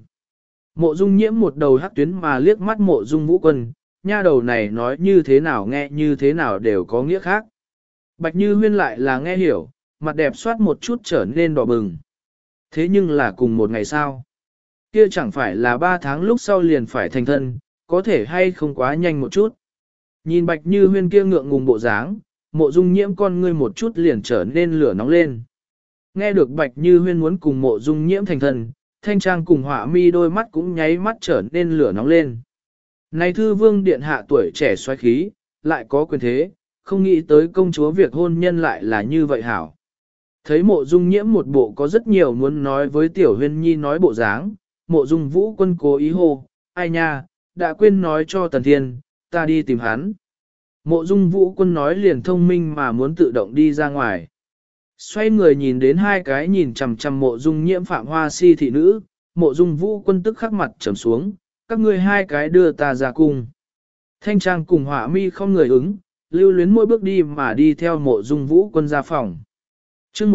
Mộ Dung Nhiễm một đầu hắc tuyến mà liếc mắt Mộ Dung Vũ Quân, nha đầu này nói như thế nào nghe như thế nào đều có nghĩa khác. Bạch Như Huyên lại là nghe hiểu, mặt đẹp soát một chút trở nên đỏ bừng. Thế nhưng là cùng một ngày sao? Kia chẳng phải là 3 tháng lúc sau liền phải thành thân, có thể hay không quá nhanh một chút. Nhìn Bạch Như Huyên kia ngượng ngùng bộ dáng, Mộ Dung Nhiễm con ngươi một chút liền trở nên lửa nóng lên. Nghe được Bạch Như Huyên muốn cùng Mộ Dung Nhiễm thành thân, Thanh Trang cùng Họa Mi đôi mắt cũng nháy mắt trở nên lửa nóng lên. Này thư vương điện hạ tuổi trẻ xoáy khí, lại có quyền thế, không nghĩ tới công chúa việc hôn nhân lại là như vậy hảo. Thấy mộ dung nhiễm một bộ có rất nhiều muốn nói với tiểu huyên nhi nói bộ dáng, mộ dung vũ quân cố ý hô, ai nha, đã quên nói cho Tần Thiên, ta đi tìm hắn. Mộ dung vũ quân nói liền thông minh mà muốn tự động đi ra ngoài. Xoay người nhìn đến hai cái nhìn chằm chằm mộ dung nhiễm phạm hoa si thị nữ, mộ dung vũ quân tức khắc mặt trầm xuống, các ngươi hai cái đưa ta ra cung. Thanh Trang cùng Họa Mi không người ứng, lưu luyến mỗi bước đi mà đi theo mộ dung vũ quân ra phòng. Chương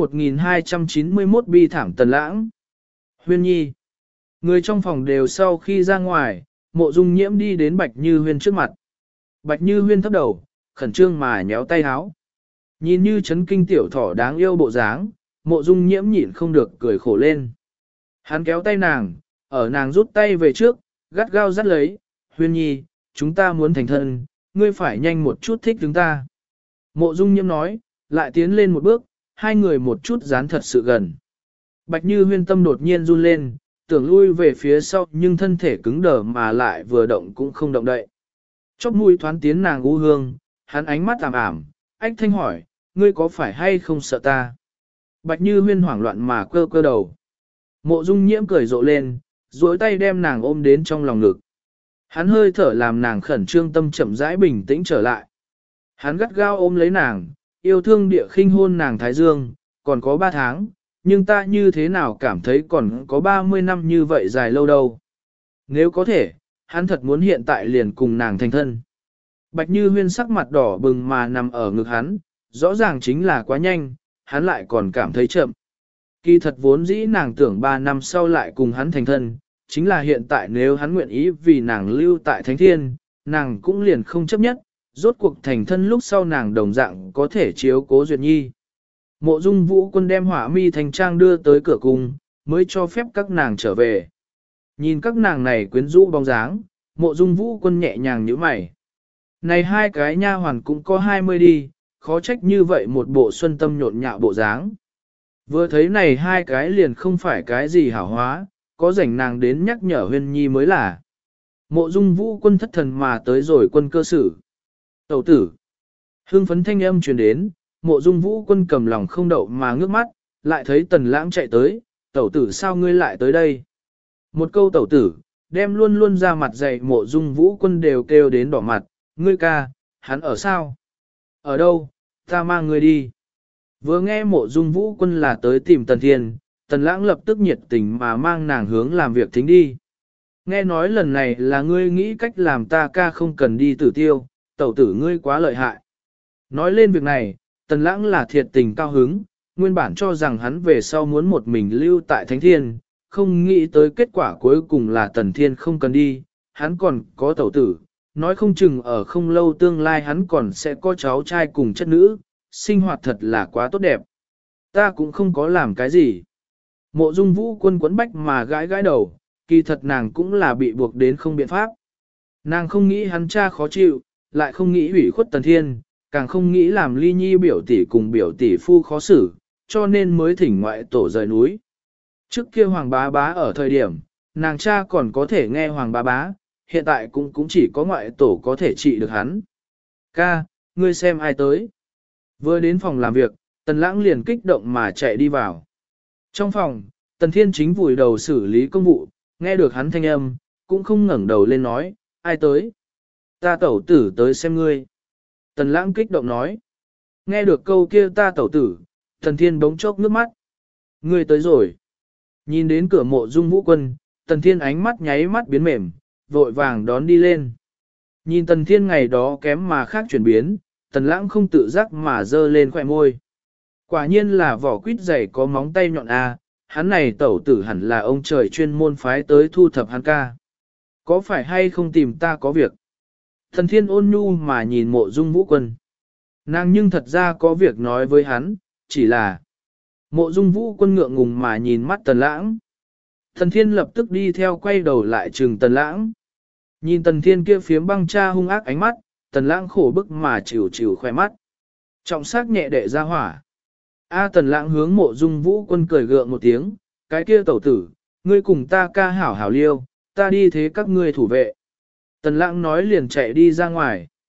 1291 bi thảm Tần Lãng. Huyên Nhi. Người trong phòng đều sau khi ra ngoài, mộ dung nhiễm đi đến Bạch Như Huyên trước mặt. Bạch Như Huyên thấp đầu, khẩn trương mà nhéo tay háo. Nhìn như chấn kinh tiểu thỏ đáng yêu bộ dáng, mộ dung nhiễm nhịn không được cười khổ lên. Hắn kéo tay nàng, ở nàng rút tay về trước, gắt gao dắt lấy, Huyên Nhi, chúng ta muốn thành thân, ngươi phải nhanh một chút thích chúng ta. Mộ dung nhiễm nói, lại tiến lên một bước, hai người một chút dán thật sự gần. Bạch Như Huyên tâm đột nhiên run lên, tưởng lui về phía sau nhưng thân thể cứng đờ mà lại vừa động cũng không động đậy. Chóp mũi thoáng tiến nàng u hương, hắn ánh mắt ảm ảm, ách thanh hỏi, ngươi có phải hay không sợ ta? Bạch Như Huyên hoảng loạn mà cơ cơ đầu. Mộ dung nhiễm cười rộ lên, duỗi tay đem nàng ôm đến trong lòng ngực. Hắn hơi thở làm nàng khẩn trương tâm chậm rãi bình tĩnh trở lại. Hắn gắt gao ôm lấy nàng, yêu thương địa khinh hôn nàng thái dương, còn có 3 tháng, nhưng ta như thế nào cảm thấy còn có 30 năm như vậy dài lâu đâu. Nếu có thể, hắn thật muốn hiện tại liền cùng nàng thành thân. Bạch Như Huyên sắc mặt đỏ bừng mà nằm ở ngực hắn, rõ ràng chính là quá nhanh, hắn lại còn cảm thấy chậm. Kỳ thật vốn dĩ nàng tưởng 3 năm sau lại cùng hắn thành thân, chính là hiện tại nếu hắn nguyện ý vì nàng lưu tại Thánh Thiên, nàng cũng liền không chấp nhất, rốt cuộc thành thân lúc sau nàng đồng dạng có thể chiếu cố Duyệt Nhi. Mộ dung vũ quân đem Hỏa Mi Thanh Trang đưa tới cửa cung, mới cho phép các nàng trở về. Nhìn các nàng này quyến rũ bóng dáng, mộ dung vũ quân nhẹ nhàng nhíu mày. Này hai cái nha hoàn cũng có 20 đi, khó trách như vậy một bộ xuân tâm nhộn nhạo bộ dáng. Vừa thấy này hai cái liền không phải cái gì hảo hóa, có rảnh nàng đến nhắc nhở Huyên Nhi mới là. Mộ dung vũ quân thất thần mà tới rồi quân cơ sử. Tẩu tử. Hương phấn thanh âm truyền đến, mộ dung vũ quân cầm lòng không đậu mà ngước mắt, lại thấy Tần Lãng chạy tới, tẩu tử sao ngươi lại tới đây? Một câu tẩu tử, đem luôn luôn ra mặt dày mộ dung vũ quân đều kêu đến đỏ mặt, ngươi ca, hắn ở sao? Ở đâu, ta mang ngươi đi. Vừa nghe mộ dung vũ quân là tới tìm Tần Thiên, Tần Lãng lập tức nhiệt tình mà mang nàng hướng làm việc thính đi. Nghe nói lần này là ngươi nghĩ cách làm ta ca không cần đi tử tiêu, tẩu tử ngươi quá lợi hại. Nói lên việc này, Tần Lãng là thiệt tình cao hứng, nguyên bản cho rằng hắn về sau muốn một mình lưu tại Thánh Thiên, không nghĩ tới kết quả cuối cùng là Tần Thiên không cần đi, hắn còn có tẩu tử, nói không chừng ở không lâu tương lai hắn còn sẽ có cháu trai cùng chất nữ, sinh hoạt thật là quá tốt đẹp. Ta cũng không có làm cái gì. Mộ dung vũ quân quấn bách mà gãi gãi đầu, kỳ thật nàng cũng là bị buộc đến không biện pháp. Nàng không nghĩ hắn cha khó chịu, lại không nghĩ hủy khuất Tần Thiên, càng không nghĩ làm Ly Nhi biểu tỷ cùng biểu tỷ phu khó xử, cho nên mới thỉnh ngoại tổ rời núi. Trước kia Hoàng Bá Bá ở thời điểm, nàng cha còn có thể nghe Hoàng Bá Bá, hiện tại cũng chỉ có ngoại tổ có thể trị được hắn. Ca, ngươi xem ai tới. Vừa đến phòng làm việc, Tần Lãng liền kích động mà chạy đi vào. Trong phòng, Tần Thiên chính vùi đầu xử lý công vụ, nghe được hắn thanh âm, cũng không ngẩng đầu lên nói, ai tới. Ta tẩu tử tới xem ngươi. Tần Lãng kích động nói. Nghe được câu kia ta tẩu tử, Tần Thiên bỗng chốc nước mắt. Ngươi tới rồi. Nhìn đến cửa mộ dung vũ quân, Tần Thiên ánh mắt nháy mắt biến mềm, vội vàng đón đi lên. Nhìn Tần Thiên ngày đó kém mà khác chuyển biến, Tần Lãng không tự giác mà dơ lên khỏe môi. Quả nhiên là vỏ quýt dày có móng tay nhọn a, hắn này tẩu tử hẳn là ông trời chuyên môn phái tới thu thập hắn ca. Có phải hay không tìm ta có việc? Tần Thiên ôn nhu mà nhìn mộ dung vũ quân. Nàng nhưng thật ra có việc nói với hắn, chỉ là mộ dung vũ quân ngượng ngùng mà nhìn mắt Tần Lãng. Tần Thiên lập tức đi theo quay đầu lại trừng Tần Lãng. Nhìn Tần Thiên kia phiếm băng cha hung ác ánh mắt, Tần Lãng khổ bức mà chịu chịu khoe mắt. Trọng sắc nhẹ đệ ra hỏa. Tần Lãng hướng mộ dung vũ quân cười gượng một tiếng, cái kia tẩu tử, ngươi cùng ta ca hảo hảo liêu, ta đi thế các ngươi thủ vệ. Tần Lãng nói liền chạy đi ra ngoài.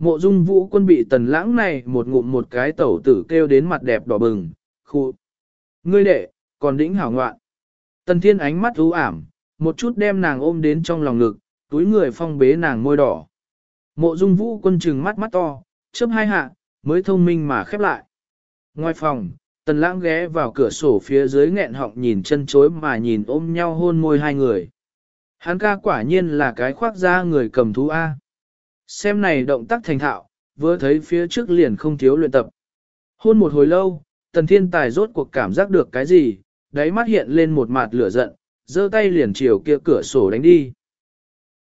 Mộ Dung Vũ Quân bị Tần Lãng này một ngụm một cái tẩu tử kêu đến mặt đẹp đỏ bừng, khu. Ngươi đệ, còn đĩnh hảo ngoạn. Tần Thiên ánh mắt u ảm, một chút đem nàng ôm đến trong lòng ngực, túi người phong bế nàng môi đỏ. Mộ Dung Vũ Quân trừng mắt mắt to, chớp hai hạ, mới thông minh mà khép lại. Ngoài phòng, Tần Lãng ghé vào cửa sổ phía dưới nghẹn họng nhìn chân chối mà nhìn ôm nhau hôn môi hai người. Hắn ca quả nhiên là cái khoác da người cầm thú A. Xem này động tác thành thạo, vừa thấy phía trước liền không thiếu luyện tập. Hôn một hồi lâu, Tần Thiên Tài rốt cuộc cảm giác được cái gì, đáy mắt hiện lên một mặt lửa giận, giơ tay liền chiều kia cửa sổ đánh đi.